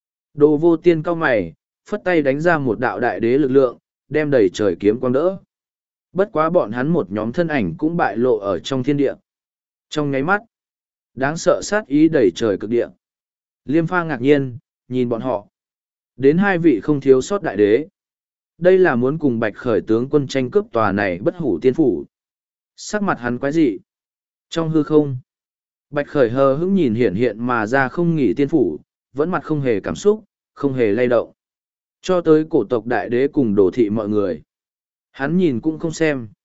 Đồ vô tiên cao mày, phất tay đánh ra một đạo đại đế lực lượng, đem đầy trời kiếm quang đỡ. Bất quá bọn hắn một nhóm thân ảnh cũng bại lộ ở trong thiên địa. Trong nháy mắt, đáng sợ sát ý đầy trời cực địa. Liêm Pha ngạc nhiên, nhìn bọn họ. Đến hai vị không thiếu sót đại đế. Đây là muốn cùng Bạch Khởi tướng quân tranh cướp tòa này bất hủ tiên phủ. Sắc mặt hắn quái dị. Trong hư không, Bạch Khởi hờ hững nhìn hiện hiện mà ra không nghỉ tiên phủ, vẫn mặt không hề cảm xúc, không hề lay động. Cho tới cổ tộc đại đế cùng đồ thị mọi người. Hắn nhìn cũng không xem.